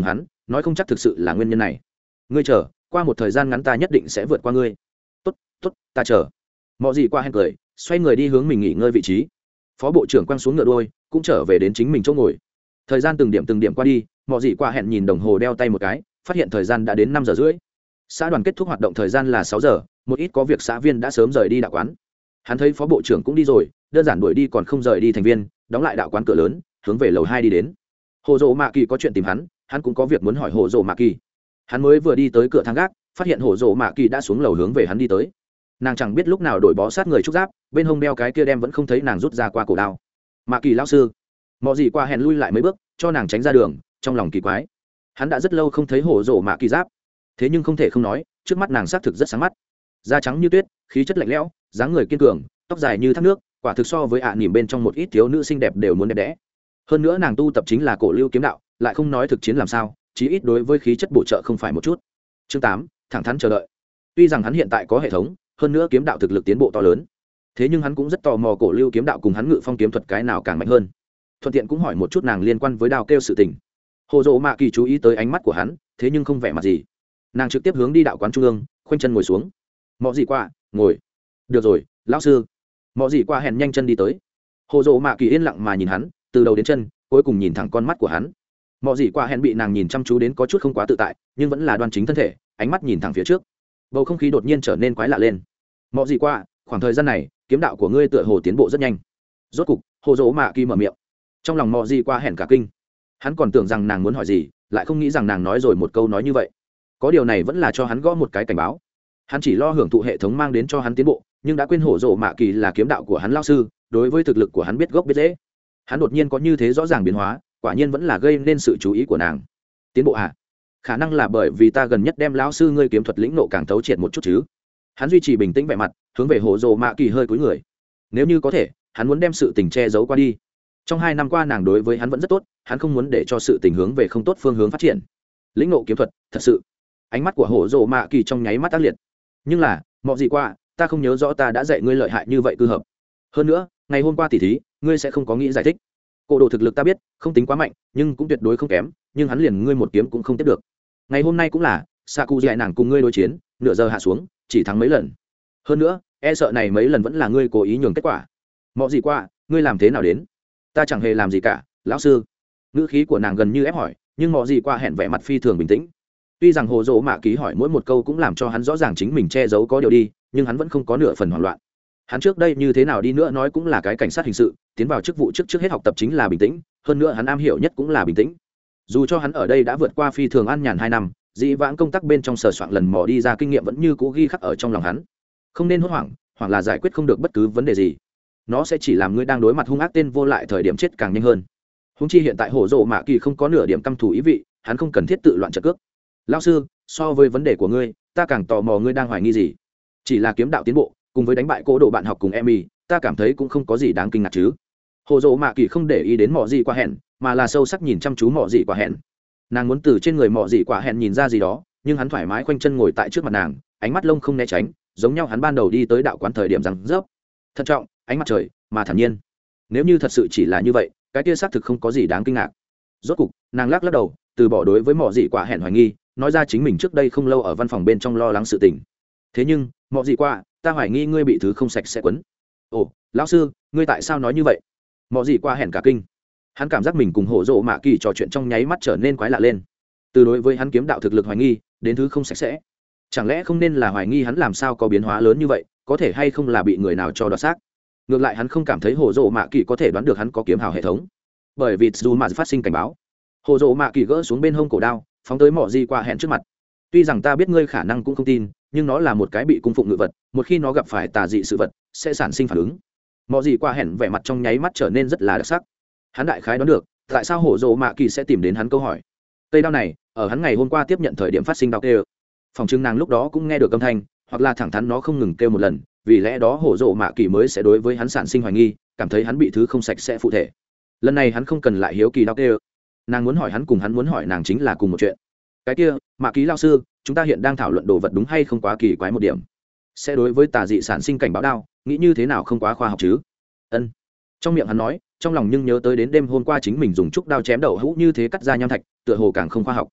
nói không chắc thực sự là nguyên nhân này. Ngươi chờ, qua một thời gian ngắn ta nhất định sẽ vượt qua ngươi. Tốt, tốt, ta chờ. Mọi gì qua hẹn cười, xoay người đi hướng mình nghỉ ngơi vị trí. Phó bộ trưởng quăng xuống ngựa đuôi, cũng trở về đến chính mình chỗ ngồi. Thời gian từng điểm qua đi, mọi gì qua hẹn nhìn đồng hồ đeo tay một cái, phát hiện thời gian đã đến 5 giờ rưỡi. Xã đoàn kết thúc hoạt động thời gian là 6 giờ, một ít có việc xã viên đã sớm rời đi đạo quán. Hắn thấy phó bộ trưởng cũng đi rồi, đơn giản đuổi đi còn không rời đi thành viên, đóng lại đạo quán cửa lớn, hướng về lầu 2 đi đến. Hồ Dụ Mạ Kỳ có chuyện tìm hắn cũng có việc muốn hỏi Hồ Dụ Mạ Kỳ. Hắn mới vừa đi tới cửa thang gác, phát hiện Hồ Dụ Mạ Kỳ đã xuống lầu hướng về hắn đi tới. Nàng chẳng biết lúc nào đổi bó sát người trúc giáp, bên hông đeo cái kia đem vẫn không thấy nàng rút ra qua cổ đao. Mạ Kỳ lão sư. Mọi gì qua hẹn lui lại mấy bước, cho nàng tránh ra đường, trong lòng kỳ quái. Hắn đã rất lâu không thấy Hồ Dụ Mạ Kỳ giáp, thế nhưng không thể không nói, trước mắt nàng xác thực rất sáng mắt. Da trắng như tuyết, khí chất lạnh lẽo, dáng người kiên cường, tóc dài như thác nước, quả thực so với nỉm bên trong một ít thiếu nữ xinh đẹp đều muốn đẹp đẽ. Hơn nữa nàng tu tập chính là cổ lưu kiếm đạo, lại không nói thực chiến làm sao, chí ít đối với khí chất bổ trợ không phải một chút. Chương 8, thẳng thắn chờ đợi. Tuy rằng hắn hiện tại có hệ thống, hơn nữa kiếm đạo thực lực tiến bộ to lớn, thế nhưng hắn cũng rất tò mò cổ lưu kiếm đạo cùng hắn ngự phong kiếm thuật cái nào càng mạnh hơn. Thuận tiện cũng hỏi một chút nàng liên quan với đao kêu sự tình. Hồ Dụ Mạ Kỳ chú ý tới ánh mắt của hắn, thế nhưng không vẻ mặt gì. Nàng trực tiếp hướng đi đạo quán trung ương, khoanh chân ngồi xuống. Mọi gì qua, ngồi. Được rồi, lão sư. Mọi gì qua hẹn nhanh chân đi tới. Hồ Dụ Mạ Kỳ yên lặng mà nhìn hắn, từ đầu đến chân, cuối cùng nhìn thẳng con mắt của hắn. Mọi gì qua hẹn bị nàng nhìn chăm chú đến có chút không quá tự tại, nhưng vẫn là đoan chính thân thể, ánh mắt nhìn thẳng phía trước. Bầu không khí đột nhiên trở nên quái lạ lên. Mọi gì qua, khoảng thời gian này, kiếm đạo của ngươi tựa hồ tiến bộ rất nhanh. Rốt cục, Hồ Dụ Mạ Kỳ mở miệng. Trong lòng mọi gì qua hẹn cả kinh. Hắn còn tưởng rằng nàng muốn hỏi gì, lại không nghĩ rằng nàng nói rồi một câu nói như vậy. Có điều này vẫn là cho hắn gõ một cái cảnh báo. Hắn chỉ lo hưởng thụ hệ thống mang đến cho hắn tiến bộ, nhưng đã quên Hồ Dụ Mạ Kỳ là kiếm đạo của hắn lão sư, đối với thực lực của hắn biết gốc biết rễ. Hắn đột nhiên có như thế rõ ràng biến hóa, quả nhiên vẫn là gây nên sự chú ý của nàng. Tiến bộ à? Khả năng là bởi vì ta gần nhất đem lão sư ngươi kiếm thuật lĩnh nộ càng thấu triệt một chút chứ. Hắn duy trì bình tĩnh vẻ mặt, hướng về Hồ Dụ Mạ Kỳ hơi cúi người. Nếu như có thể, hắn muốn đem sự tình che giấu qua đi. Trong 2 năm qua nàng đối với hắn vẫn rất tốt, hắn không muốn để cho sự tình hướng về không tốt phương hướng phát triển. Lĩnh nộ kiếm thuật, thật sự. Ánh mắt của Hồ Dụ Mạ Kỳ trong nháy mắt ác liệt. Nhưng là, mọi gì qua, ta không nhớ rõ ta đã dạy ngươi lợi hại như vậy cư hợp. Hơn nữa, ngày hôm qua tỉ thí, ngươi sẽ không có nghĩ giải thích. Cổ đồ thực lực ta biết, không tính quá mạnh, nhưng cũng tuyệt đối không kém, nhưng hắn liền ngươi một kiếm cũng không tiếp được. Ngày hôm nay cũng là, Saku dạy nàng cùng ngươi đối chiến, nửa giờ hạ xuống, chỉ thắng mấy lần. Hơn nữa, e sợ này mấy lần vẫn là ngươi cố ý nhường kết quả. Mọi gì qua, ngươi làm thế nào đến? Ta chẳng hề làm gì cả, lão sư. Ngữ khí của nàng gần như ép hỏi, nhưng mọi gì qua hẹn vẻ mặt phi thường bình tĩnh. Tuy rằng Hồ Dụ Mạ Kỳ hỏi mỗi một câu cũng làm cho hắn rõ ràng chính mình che giấu có điều đi, nhưng hắn vẫn không có nửa phần hoảng loạn. Hắn trước đây như thế nào đi nữa nói cũng là cái cảnh sát hình sự, tiến vào chức vụ trước hết học tập chính là bình tĩnh, hơn nữa hắn am hiểu nhất cũng là bình tĩnh. Dù cho hắn ở đây đã vượt qua phi thường an nhàn 2 năm, dĩ vãng công tác bên trong sờ soạn lần mò đi ra kinh nghiệm vẫn như cũ ghi khắc ở trong lòng hắn. Không nên hốt hoảng, hoặc là giải quyết không được bất cứ vấn đề gì. Nó sẽ chỉ làm ngươi đang đối mặt hung ác tên vô lại thời điểm chết càng nhanh hơn. Húng chi hiện tại Hồ Dụ Mạ Kỳ không có nửa điểm căm thù ý vị, hắn không cần thiết tự loạn trận cước. Lão sư, so với vấn đề của ngươi, ta càng tò mò ngươi đang hoài nghi gì. Chỉ là kiếm đạo tiến bộ, cùng với đánh bại cô độ bạn học cùng Emmy, ta cảm thấy cũng không có gì đáng kinh ngạc chứ. Hồ Dụ Mạ Kỳ không để ý đến Mọ Dị Quả Hẹn, mà là sâu sắc nhìn chăm chú Mọ Dị Quả Hẹn. Nàng muốn từ trên người Mọ Dị Quả Hẹn nhìn ra gì đó, nhưng hắn thoải mái khoanh chân ngồi tại trước mặt nàng, ánh mắt lông không né tránh, giống nhau hắn ban đầu đi tới đạo quán thời điểm rằng dốc thận trọng, ánh mặt trời mà thản nhiên. Nếu như thật sự chỉ là như vậy, cái kia xác thực không có gì đáng kinh ngạc. Rốt cục, nàng lắc đầu, từ bỏ đối với Mọ Dị Quả Hẹn hoài nghi, nói ra chính mình trước đây không lâu ở văn phòng bên trong lo lắng sự tình. Thế nhưng, Mọ Dị Quả, ta hoài nghi ngươi bị thứ không sạch sẽ quấn. Ồ, lão sư, ngươi tại sao nói như vậy? Mọ Dị Quả hẹn cả kinh. Hắn cảm giác mình cùng Hồ Dụ Mạ Kỳ trò chuyện trong nháy mắt trở nên quái lạ lên. Từ đối với hắn kiếm đạo thực lực hoài nghi, đến thứ không sạch sẽ. Chẳng lẽ không nên là hoài nghi hắn làm sao có biến hóa lớn như vậy, có thể hay không là bị người nào cho đoạt xác? Ngược lại hắn không cảm thấy Hồ Dụ Mạ Kỳ có thể đoán được hắn có kiếm hào hệ thống, bởi vì dù mà phát sinh cảnh báo. Hồ Dụ Mạ Kỳ gỡ xuống bên hông cổ đao, phóng tới Mọ Dị Quả hẹn trước mặt. Tuy rằng ta biết ngươi khả năng cũng không tin, nhưng nó là một cái bị cung phụng ngự vật, một khi nó gặp phải tà dị sự vật sẽ sản sinh phản ứng. Mọ Dị Quả hẹn vẻ mặt trong nháy mắt trở nên rất là đặc sắc. Hắn đại khái đoán được tại sao Hồ Dụ Mạ Kỳ sẽ tìm đến hắn câu hỏi. Cây đao này ở hắn ngày hôm qua tiếp nhận thời điểm phát sinh đau kêu, phòng trưng nàng lúc đó cũng nghe được âm thanh, hoặc là thẳng thắn nó không ngừng kêu một lần, vì lẽ đó Hồ Dụ Mạ Kỳ mới sẽ đối với hắn sản sinh hoài nghi, cảm thấy hắn bị thứ không sạch sẽ phụ thể. Lần này hắn không cần lại hiếu kỳ đau kêu, nàng muốn hỏi hắn cùng hắn muốn hỏi nàng chính là cùng một chuyện. Cái kia, Mạ Kỳ lao sư, chúng ta hiện đang thảo luận đồ vật đúng hay không quá kỳ quái một điểm, sẽ đối với tà dị sản sinh cảnh báo đao, nghĩ như thế nào không quá khoa học chứ? Ân. Trong miệng hắn nói, trong lòng nhưng nhớ tới đến đêm hôm qua chính mình dùng trúc đao chém đậu hũ như thế cắt ra nham thạch, tựa hồ càng không khoa học.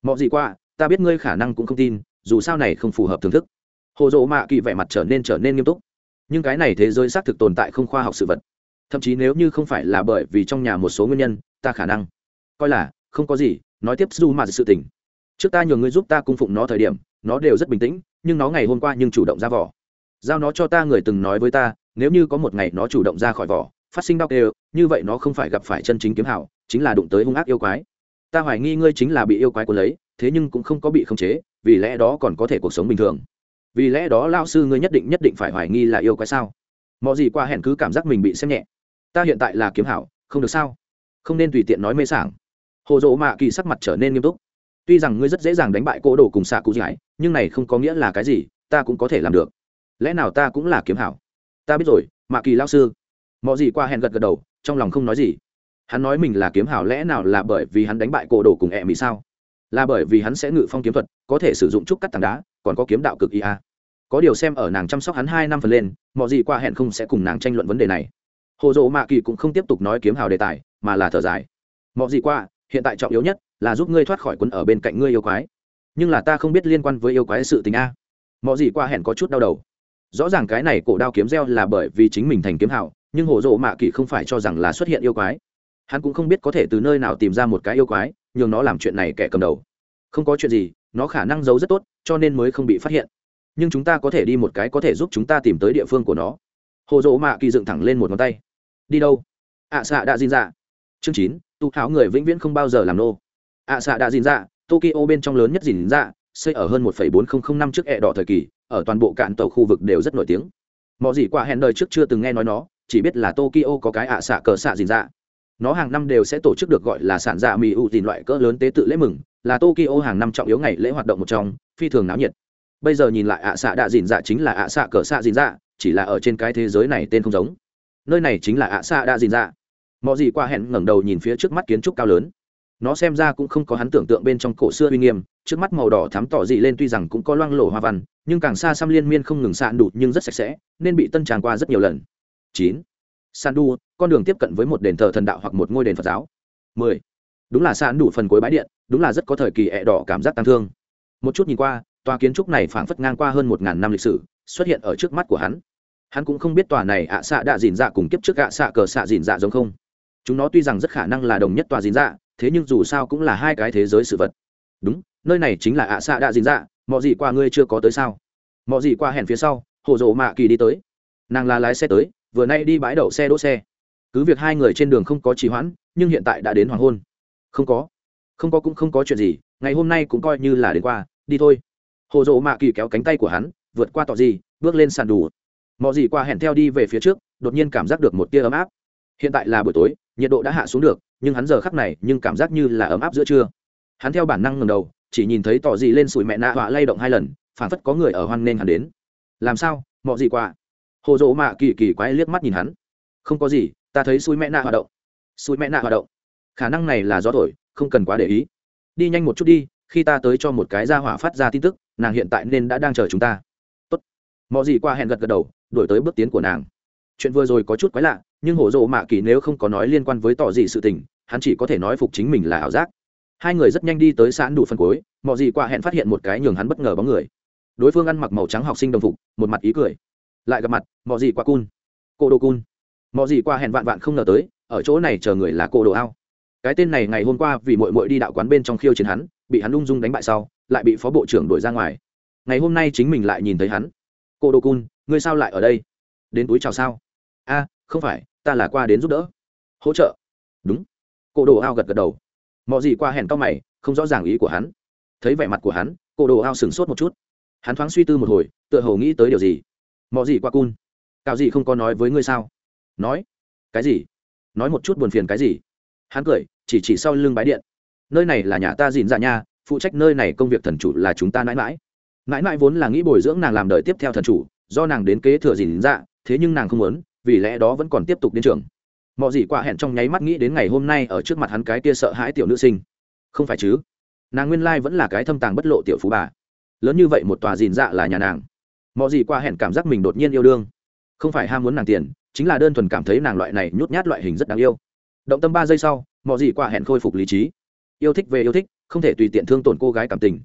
mọi gì qua ta biết ngươi khả năng cũng không tin, dù sao này không phù hợp thưởng thức. Hồ dỗ mạ kỳ vẻ mặt trở nên nghiêm túc. Nhưng cái này thế giới xác thực tồn tại không khoa học sự vật, thậm chí nếu như không phải là bởi vì trong nhà một số nguyên nhân, ta khả năng coi là không có gì. Nói tiếp dù mà sự tình, trước ta nhờ ngươi giúp ta cung phụng nó thời điểm, nó đều rất bình tĩnh, nhưng nó ngày hôm qua nhưng chủ động ra vỏ. Giao nó cho ta người từng nói với ta, nếu như có một ngày nó chủ động ra khỏi vỏ, phát sinh đau kêu, như vậy nó không phải gặp phải chân chính kiếm hảo, chính là đụng tới hung ác yêu quái. Ta hoài nghi ngươi chính là bị yêu quái cuốn lấy, thế nhưng cũng không có bị khống chế, vì lẽ đó còn có thể cuộc sống bình thường. Vì lẽ đó lao sư ngươi nhất định phải hoài nghi là yêu quái sao? Mọi gì qua hẹn cứ cảm giác mình bị xem nhẹ. Ta hiện tại là kiếm hảo, không được sao? Không nên tùy tiện nói mê sảng. Hồ dỗ mạ kỳ sắc mặt trở nên nghiêm túc. Tuy rằng ngươi rất dễ dàng đánh bại cô đồ cùng xạ cụ giải, nhưng này không có nghĩa là cái gì, ta cũng có thể làm được. Lẽ nào ta cũng là kiếm hảo? Ta biết rồi, mạ kỳ lao sư. Mọi gì qua hẹn gật đầu, trong lòng không nói gì. Hắn nói mình là kiếm hảo lẽ nào là bởi vì hắn đánh bại cô đồ cùng ẹ mỹ sao? Là bởi vì hắn sẽ ngự phong kiếm thuật, có thể sử dụng trúc cắt tảng đá, còn có kiếm đạo cực ia. Có điều xem ở nàng chăm sóc hắn 2 năm phần lên, mọi gì qua hẹn không sẽ cùng nàng tranh luận vấn đề này. Hồ dỗ mạ kỳ cũng không tiếp tục nói kiếm hào đề tài, mà là thở dài. Mọi gì qua, hiện tại trọng yếu nhất là giúp ngươi thoát khỏi quấn ở bên cạnh ngươi yêu quái, nhưng là ta không biết liên quan với yêu quái sự tình a. Mọi gì qua hẹn có chút đau đầu. Rõ ràng cái này cổ đao kiếm gieo là bởi vì chính mình thành kiếm hào, nhưng hồ dỗ mạ kỳ không phải cho rằng là xuất hiện yêu quái. Hắn cũng không biết có thể từ nơi nào tìm ra một cái yêu quái nhường nó làm chuyện này kẻ cầm đầu. Không có chuyện gì, nó khả năng giấu rất tốt, cho nên mới không bị phát hiện. Nhưng chúng ta có thể đi một cái có thể giúp chúng ta tìm tới địa phương của nó. Hồ dỗ mạ kỳ dựng thẳng lên một ngón tay. Đi đâu? ạ xạ đã dìn dạ. Chương 9, tu háo người vĩnh viễn không bao giờ làm nô. ạ xạ đã dìn dạ, Tokyo bên trong lớn nhất dìn dạ, xây ở hơn 1,400 năm trước ẹ đỏ thời kỳ, ở toàn bộ cạn tàu khu vực đều rất nổi tiếng. Mọi gì qua hẹn đời trước chưa từng nghe nói nó, chỉ biết là Tokyo có cái ạ xạ cờ xạ dìn dạ. Nó hàng năm đều sẽ tổ chức được gọi là sản dạ mì ủ dìn loại cỡ lớn tế tự lễ mừng, là Tokyo hàng năm trọng yếu ngày lễ hoạt động một trong, phi thường náo nhiệt. Bây giờ nhìn lại ạ xạ đạ dìn dạ chính là ạ xạ cờ xạ dìn dạ, chỉ là ở trên cái thế giới này tên không giống. Nơi này chính là ạ xạ đạ dìn dạ. Mọi gì qua hẹn ngẩng đầu nhìn phía trước mắt kiến trúc cao lớn. Nó xem ra cũng không có hắn tưởng tượng bên trong cổ xưa uy nghiêm, trước mắt màu đỏ thắm tỏ dị lên tuy rằng cũng có loang lổ hoa văn, nhưng càng xa xăm liên miên không ngừng sạn đủ nhưng rất sạch sẽ, nên bị tân tràng qua rất nhiều lần. 9. Sandu, con đường tiếp cận với một đền thờ thần đạo hoặc một ngôi đền Phật giáo. 10. Đúng là sạn đủ phần cuối bãi điện, đúng là rất có thời kỳ ẹ đỏ cảm giác tăng thương. Một chút nhìn qua, tòa kiến trúc này phảng phất ngang qua hơn 1000 năm lịch sử, xuất hiện ở trước mắt của hắn. Hắn cũng không biết tòa này ạ xạ đạ dìn dạ cùng kiếp trước ạ xạ cờ xạ dìn dạ giống không. Chúng nó tuy rằng rất khả năng là đồng nhất tòa dìn dạ, thế nhưng dù sao cũng là hai cái thế giới sự vật. Đúng, nơi này chính là ạ xạ đạ dìn dạ, mọi gì qua ngươi chưa có tới sao? Mọi gì qua hẹn phía sau, hồ dỗ mạ kỳ đi tới. Nàng là lái xe tới, vừa nay đi bãi đậu xe đỗ xe. Cứ việc hai người trên đường không có trì hoãn, nhưng hiện tại đã đến hoàng hôn. Không có cũng không có chuyện gì, ngày hôm nay cũng coi như là đến qua, đi thôi. Hồ dỗ mạ kỳ kéo cánh tay của hắn, vượt qua tọ gì, bước lên sàn đủ. Mọi gì qua hẹn theo đi về phía trước, đột nhiên cảm giác được một tia ấm áp. Hiện tại là buổi tối, nhiệt độ đã hạ xuống được, nhưng hắn giờ khắc này nhưng cảm giác như là ấm áp giữa trưa. Hắn theo bản năng ngẩng đầu, chỉ nhìn thấy tỏ gì lên sủi mẹ nạ họa lay động 2 lần, phảng phất có người ở hoan nên hắn đến. Làm sao? Mọi gì qua? Hồ dỗ mạ kỳ quái liếc mắt nhìn hắn. Không có gì, ta thấy sủi mẹ nạ hoạt động. Sủi mẹ nạ hoạt động? Khả năng này là gió thổi, không cần quá để ý. Đi nhanh một chút đi, khi ta tới cho một cái gia hỏa phát ra tin tức, nàng hiện tại nên đã đang chờ chúng ta. Tốt. Mọi gì qua hẹn gật đầu, đuổi tới bước tiến của nàng. Chuyện vừa rồi có chút quái lạ, nhưng hổ dỗ mạ kỳ nếu không có nói liên quan với tỏ gì sự tình, hắn chỉ có thể nói phục chính mình là ảo giác. Hai người rất nhanh đi tới sạn đủ phân cuối, mọi gì qua hẹn phát hiện một cái nhường hắn bất ngờ bóng người. Đối phương ăn mặc màu trắng học sinh đồng phục, một mặt ý cười. Lại gặp mặt, mọi gì qua cun, cô đồ cun. Mọi gì qua hẹn vạn không ngờ tới, ở chỗ này chờ người là cô đồ ao. Cái tên này ngày hôm qua vì muội đi đạo quán bên trong khiêu chiến hắn, bị hắn ung dung đánh bại sau, lại bị phó bộ trưởng đuổi ra ngoài. Ngày hôm nay chính mình lại nhìn thấy hắn. Cô đồ cun, ngươi sao lại ở đây? Đến túi chào sao? A, không phải, ta là qua đến giúp đỡ, hỗ trợ. Đúng. Cô đồ ao gật đầu. Mọi gì qua hẹn cau mày, không rõ ràng ý của hắn. Thấy vẻ mặt của hắn, cô đồ ao sửng sốt một chút. Hắn thoáng suy tư một hồi, tựa hồ nghĩ tới điều gì. Mọi gì qua cun, cào gì không có nói với ngươi sao? Nói cái gì? Nói một chút buồn phiền cái gì? Hắn cười, chỉ sau lưng bái điện. Nơi này là nhà ta dìn dạ nha, phụ trách nơi này công việc thần chủ là chúng ta mãi mãi vốn là nghĩ bồi dưỡng nàng làm đời tiếp theo thần chủ, do nàng đến kế thừa dìn dạ, thế nhưng nàng không muốn, vì lẽ đó vẫn còn tiếp tục đến trường. Mọi gì qua hẹn trong nháy mắt nghĩ đến ngày hôm nay ở trước mặt hắn cái kia sợ hãi tiểu nữ sinh. Không phải chứ? Nàng nguyên lai vẫn là cái thâm tàng bất lộ tiểu phú bà. Lớn như vậy một tòa dìn dạ là nhà nàng. Mọi gì qua hẹn cảm giác mình đột nhiên yêu đương. Không phải ham muốn nàng tiền, chính là đơn thuần cảm thấy nàng loại này nhút nhát loại hình rất đáng yêu. Động tâm 3 giây sau, mọi gì qua hẹn khôi phục lý trí. Yêu thích về yêu thích, không thể tùy tiện thương tổn cô gái cảm tình.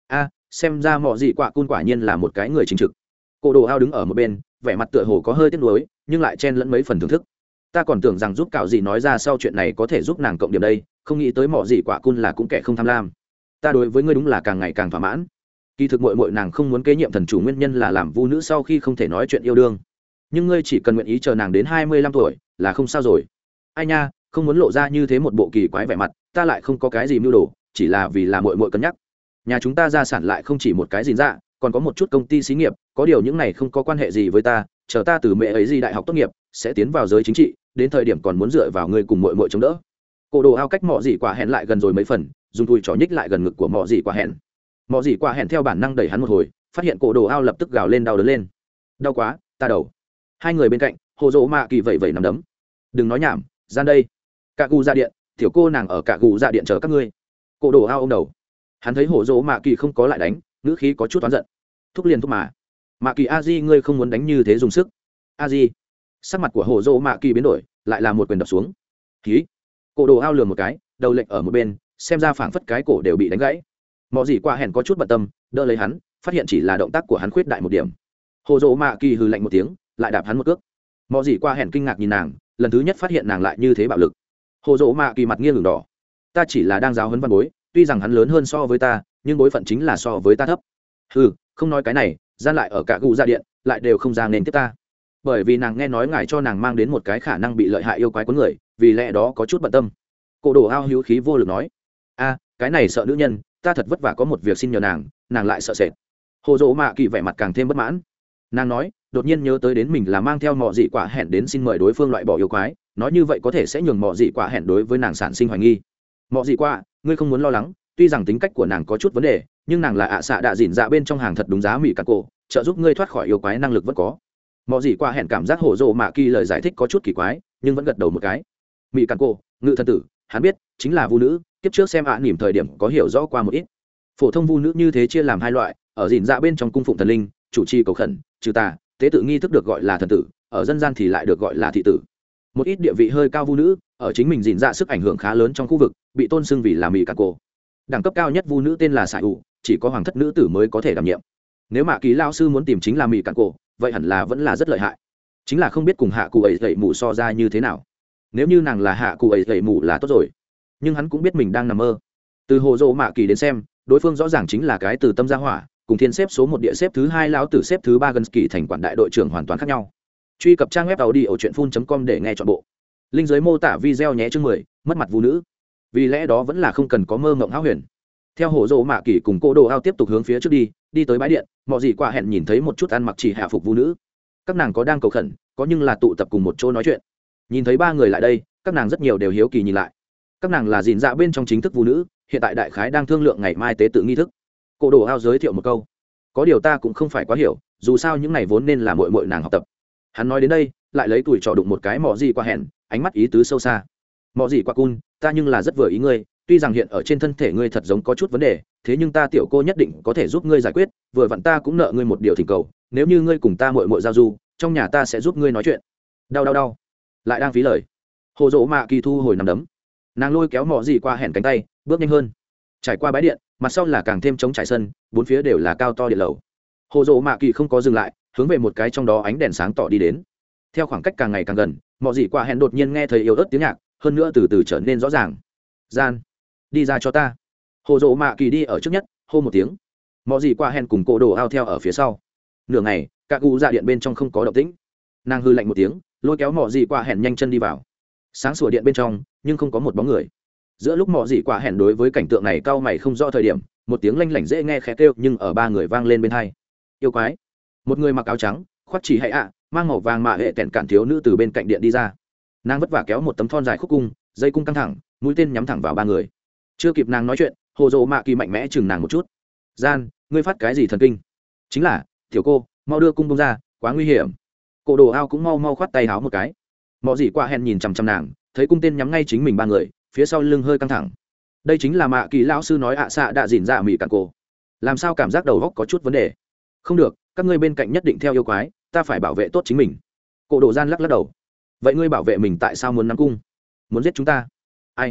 Xem ra mọi gì quả cun quả nhiên là một cái người chính trực. Cô đồ ao đứng ở một bên, vẻ mặt tựa hồ có hơi tiếc nuối nhưng lại chen lẫn mấy phần thưởng thức. Ta còn tưởng rằng giúp cạo gì nói ra sau chuyện này có thể giúp nàng cộng điểm đây, không nghĩ tới mọi gì quả cun là cũng kẻ không tham lam. Ta đối với ngươi đúng là càng ngày càng thỏa mãn. Kỳ thực muội nàng không muốn kế nhiệm thần chủ nguyên nhân là làm vu nữ sau khi không thể nói chuyện yêu đương, nhưng ngươi chỉ cần nguyện ý chờ nàng đến 25 tuổi là không sao rồi. Ai nha, không muốn lộ ra như thế một bộ kỳ quái vẻ mặt, ta lại không có cái gì mưu đồ, chỉ là vì là muội cân nhắc. Nhà chúng ta gia sản lại không chỉ một cái gìn dạ, còn có một chút công ty xí nghiệp, có điều những này không có quan hệ gì với ta, chờ ta từ mẹ ấy gì đại học tốt nghiệp sẽ tiến vào giới chính trị, đến thời điểm còn muốn dựa vào ngươi cùng muội chống đỡ. Cổ đồ ao cách mọ gì quả hẹn lại gần rồi mấy phần, dùng đùi trỏ nhích lại gần ngực của mọ gì quả hẹn. Mọ gì quả hẹn theo bản năng đẩy hắn một hồi, phát hiện cổ đồ ao lập tức gào lên đau đớn lên. Đau quá, ta đầu. Hai người bên cạnh, hồ dỗ mạ kỳ vẩy nắm đấm. Đừng nói nhảm, gian đây. Cả gù ra điện, tiểu cô nàng ở cả gù ra điện chờ các ngươi. Cổ đồ ao ôm đầu. Hắn thấy hồ dỗ mạ kỳ không có lại đánh, ngữ khí có chút oán giận. Thúc liền thúc mà. Mạ kỳ a di ngươi không muốn đánh như thế dùng sức. A di. Sắc mặt của hồ dỗ mạ kỳ biến đổi, lại là một quyền đập xuống. Khí. Cổ đồ ao lườm một cái, đầu lệch ở một bên, xem ra phảng phất cái cổ đều bị đánh gãy. Mọ gì qua hẹn có chút bận tâm, đỡ lấy hắn, phát hiện chỉ là động tác của hắn khuyết đại một điểm. Hồ dỗ mạ kỳ hừ lạnh một tiếng, lại đạp hắn một cước. Mọ gì qua hẹn kinh ngạc nhìn nàng, lần thứ nhất phát hiện nàng lại như thế bạo lực. Hồ dỗ mạ kỳ mặt nghiêng ngừng đỏ. Ta chỉ là đang giáo huấn văn bối, tuy rằng hắn lớn hơn so với ta, nhưng bối phận chính là so với ta thấp. Hừ, không nói cái này, gian lại ở cả gù ra điện, lại đều không ra nên tiếp ta. Bởi vì nàng nghe nói ngài cho nàng mang đến một cái khả năng bị lợi hại yêu quái của người, vì lẽ đó có chút bận tâm. Cổ đồ ao hữu khí vô lực nói, cái này sợ nữ nhân, ta thật vất vả có một việc xin nhờ nàng lại sợ sệt. Hồ dỗ mạ kỳ vẻ mặt càng thêm bất mãn. Nàng nói, đột nhiên nhớ tới đến mình là mang theo mọ dị quả hẹn đến xin mời đối phương loại bỏ yêu quái, nói như vậy có thể sẽ nhường mọ dị quả hẹn đối với nàng sản sinh hoài nghi. Mọ dị quả, ngươi không muốn lo lắng, tuy rằng tính cách của nàng có chút vấn đề, nhưng nàng là xạ đạ dỉn dạ bên trong hàng thật đúng giá mỹ cà cổ, trợ giúp ngươi thoát khỏi yêu quái năng lực vẫn có. Mọ dị quả hẹn cảm giác hồ dỗ mạ kỳ lời giải thích có chút kỳ quái, nhưng vẫn gật đầu một cái. Mỹ cà cổ, ngự thần tử, hắn biết chính là vu nữ, kiếp trước xem nỉm thời điểm có hiểu rõ qua một ít. Phổ thông vu nữ như thế chia làm hai loại, ở dỉn dạ bên trong cung phụng thần linh, chủ trì cầu khẩn, trừ tà, tế tự nghi thức được gọi là thần tử, ở dân gian thì lại được gọi là thị tử. Một ít địa vị hơi cao vu nữ, ở chính mình dỉn dạ sức ảnh hưởng khá lớn trong khu vực, bị tôn xưng vì là mỹ cà cổ. Đẳng cấp cao nhất vu nữ tên là sải ủ, chỉ có hoàng thất nữ tử mới có thể đảm nhiệm. Nếu mạ kỳ lao sư muốn tìm chính là mỹ cà cổ, vậy hẳn là vẫn là rất lợi hại. Chính là không biết cùng hạ cụ ấy dậy mù so ra như thế nào. Nếu như nàng là hạ cụ ấy dậy mù là tốt rồi, nhưng hắn cũng biết mình đang nằm mơ. Từ hồ dỗ mạ kỳ đến xem, đối phương rõ ràng chính là cái từ tâm gia hỏa, cùng thiên xếp số 1 địa xếp thứ 2 lão tử xếp thứ 3 gần kỳ thành quản đại đội trưởng hoàn toàn khác nhau. Truy cập trang web audiochuyenphun.com để nghe trọn bộ. Link dưới mô tả video nhé. Chương 10, mất mặt vũ nữ. Vì lẽ đó vẫn là không cần có mơ mộng hão huyền. Theo hồ dỗ mạ kỳ cùng cô đồ ao tiếp tục hướng phía trước đi tới bãi điện, mọi gì qua hẹn nhìn thấy một chút ăn mặc chỉ hạ phục vũ nữ. Các nàng có đang cầu khẩn, có nhưng là tụ tập cùng một chỗ nói chuyện. Nhìn thấy ba người lại đây, các nàng rất nhiều đều hiếu kỳ nhìn lại. Các nàng là dìn dạ bên trong chính thức vũ nữ, hiện tại đại khái đang thương lượng ngày mai tế tự nghi thức. Cô đồ ao giới thiệu một câu, có điều ta cũng không phải quá hiểu, dù sao những này vốn nên là muội nàng học tập. Hắn nói đến đây, lại lấy tuổi trò đụng một cái mọ gì qua hẹn, ánh mắt ý tứ sâu xa. Mọ gì qua cun, ta nhưng là rất vừa ý ngươi, tuy rằng hiện ở trên thân thể ngươi thật giống có chút vấn đề, thế nhưng ta tiểu cô nhất định có thể giúp ngươi giải quyết, vừa vặn ta cũng nợ ngươi một điều thỉnh cầu, nếu như ngươi cùng ta muội giao du, trong nhà ta sẽ giúp ngươi nói chuyện. Đau, lại đang phí lời. Hồ dỗ mạ kỳ thu hồi nằm đấm, nàng lôi kéo mọ gì qua hẹn cánh tay, bước nhanh hơn. Trải qua bãi điện, mặt sau là càng thêm trống trải sân, bốn phía đều là cao to điện lầu. Hồ dỗ mạ kỳ không có dừng lại, hướng về một cái trong đó ánh đèn sáng tỏ đi đến. Theo khoảng cách càng ngày càng gần, mọ gì qua hẹn đột nhiên nghe thấy yếu ớt tiếng nhạc, hơn nữa từ từ trở nên rõ ràng. Gian, đi ra cho ta. Hồ dỗ mạ kỳ đi ở trước nhất, hô một tiếng. Mọ gì qua hẹn cùng cổ đồ ao theo ở phía sau. Nửa ngày, các cụ dạ điện bên trong không có động tĩnh. Nàng hư lạnh một tiếng, lôi kéo mọ gì qua hẹn nhanh chân đi vào. Sáng sủa điện bên trong, nhưng không có một bóng người. Giữa lúc mọ gì qua hẹn đối với cảnh tượng này cau mày không rõ thời điểm, một tiếng lanh lảnh dễ nghe khẽ kêu nhưng ở ba người vang lên bên tai. Yêu quái. Một người mặc áo trắng, khoác chỉ hay mang màu vàng mạ hệ tẹn cản thiếu nữ từ bên cạnh điện đi ra. Nàng vất vả kéo một tấm thon dài khúc cung, dây cung căng thẳng, mũi tên nhắm thẳng vào ba người. Chưa kịp nàng nói chuyện, hồ dỗ mạ kỳ mạnh mẽ chừng nàng một chút. Gian, ngươi phát cái gì thần kinh? Chính là, tiểu cô, mau đưa cung bông ra, quá nguy hiểm. Cổ đồ ao cũng mau khoát tay háo một cái. Mọ gì qua hẹn nhìn chằm chằm nàng, thấy cung tên nhắm ngay chính mình ba người, phía sau lưng hơi căng thẳng. Đây chính là mạ kỳ lão sư nói xạ đã dỉn dạ mỹ cản cô. Làm sao cảm giác đầu góc có chút vấn đề? Không được, các ngươi bên cạnh nhất định theo yêu quái, ta phải bảo vệ tốt chính mình. Cổ đồ gian lắc đầu. Vậy ngươi bảo vệ mình tại sao muốn nắm cung? Muốn giết chúng ta? Ai?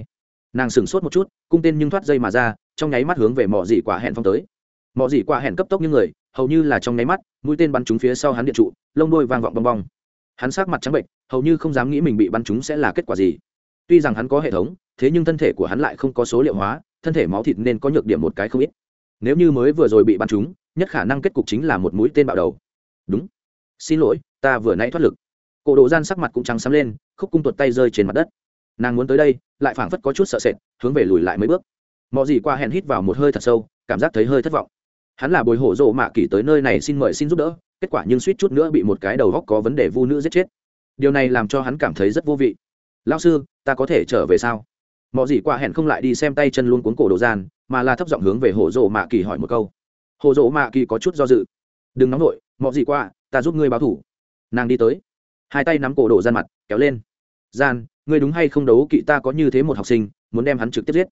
nàng sửng sốt một chút, cung tên nhưng thoát dây mà ra, trong nháy mắt hướng về mọ dị quả hẹn phong tới. Mọ dị quả hẹn cấp tốc như người, hầu như là trong nháy mắt, mũi tên bắn trúng phía sau hắn điện trụ, lông đuôi vang vọng bong bong. Hắn sắc mặt trắng bệnh, hầu như không dám nghĩ mình bị bắn trúng sẽ là kết quả gì. Tuy rằng hắn có hệ thống, thế nhưng thân thể của hắn lại không có số liệu hóa, thân thể máu thịt nên có nhược điểm một cái không ít. Nếu như mới vừa rồi bị bắn trúng, nhất khả năng kết cục chính là một mũi tên bạo đầu. Đúng, xin lỗi, ta vừa nãy thoát lực. Cổ Độ Gian sắc mặt cũng trắng xám lên, khúc cung tuột tay rơi trên mặt đất. Nàng muốn tới đây, lại phảng phất có chút sợ sệt, hướng về lùi lại mấy bước. Mọ gì qua hẹn hít vào một hơi thật sâu, cảm giác thấy hơi thất vọng. Hắn là bồi hổ rộ mạ kỳ tới nơi này xin mời xin giúp đỡ, kết quả nhưng suýt chút nữa bị một cái đầu góc có vấn đề vu nữ giết chết. Điều này làm cho hắn cảm thấy rất vô vị. Lão sư, ta có thể trở về sao? Mọ gì qua hẹn không lại đi xem tay chân luôn cuốn Cổ Độ Gian, mà là thấp giọng hướng về hổ rộ mạ kỳ hỏi một câu. Hổ rộ mạ kỳ có chút do dự. Đừng nóng nổi, Mọ gì qua, ta giúp ngươi báo thủ. Nàng đi tới, hai tay nắm Cổ Độ Gian mặt kéo lên. Gian, ngươi đúng hay không đấu kỵ ta có như thế một học sinh, muốn đem hắn trực tiếp giết?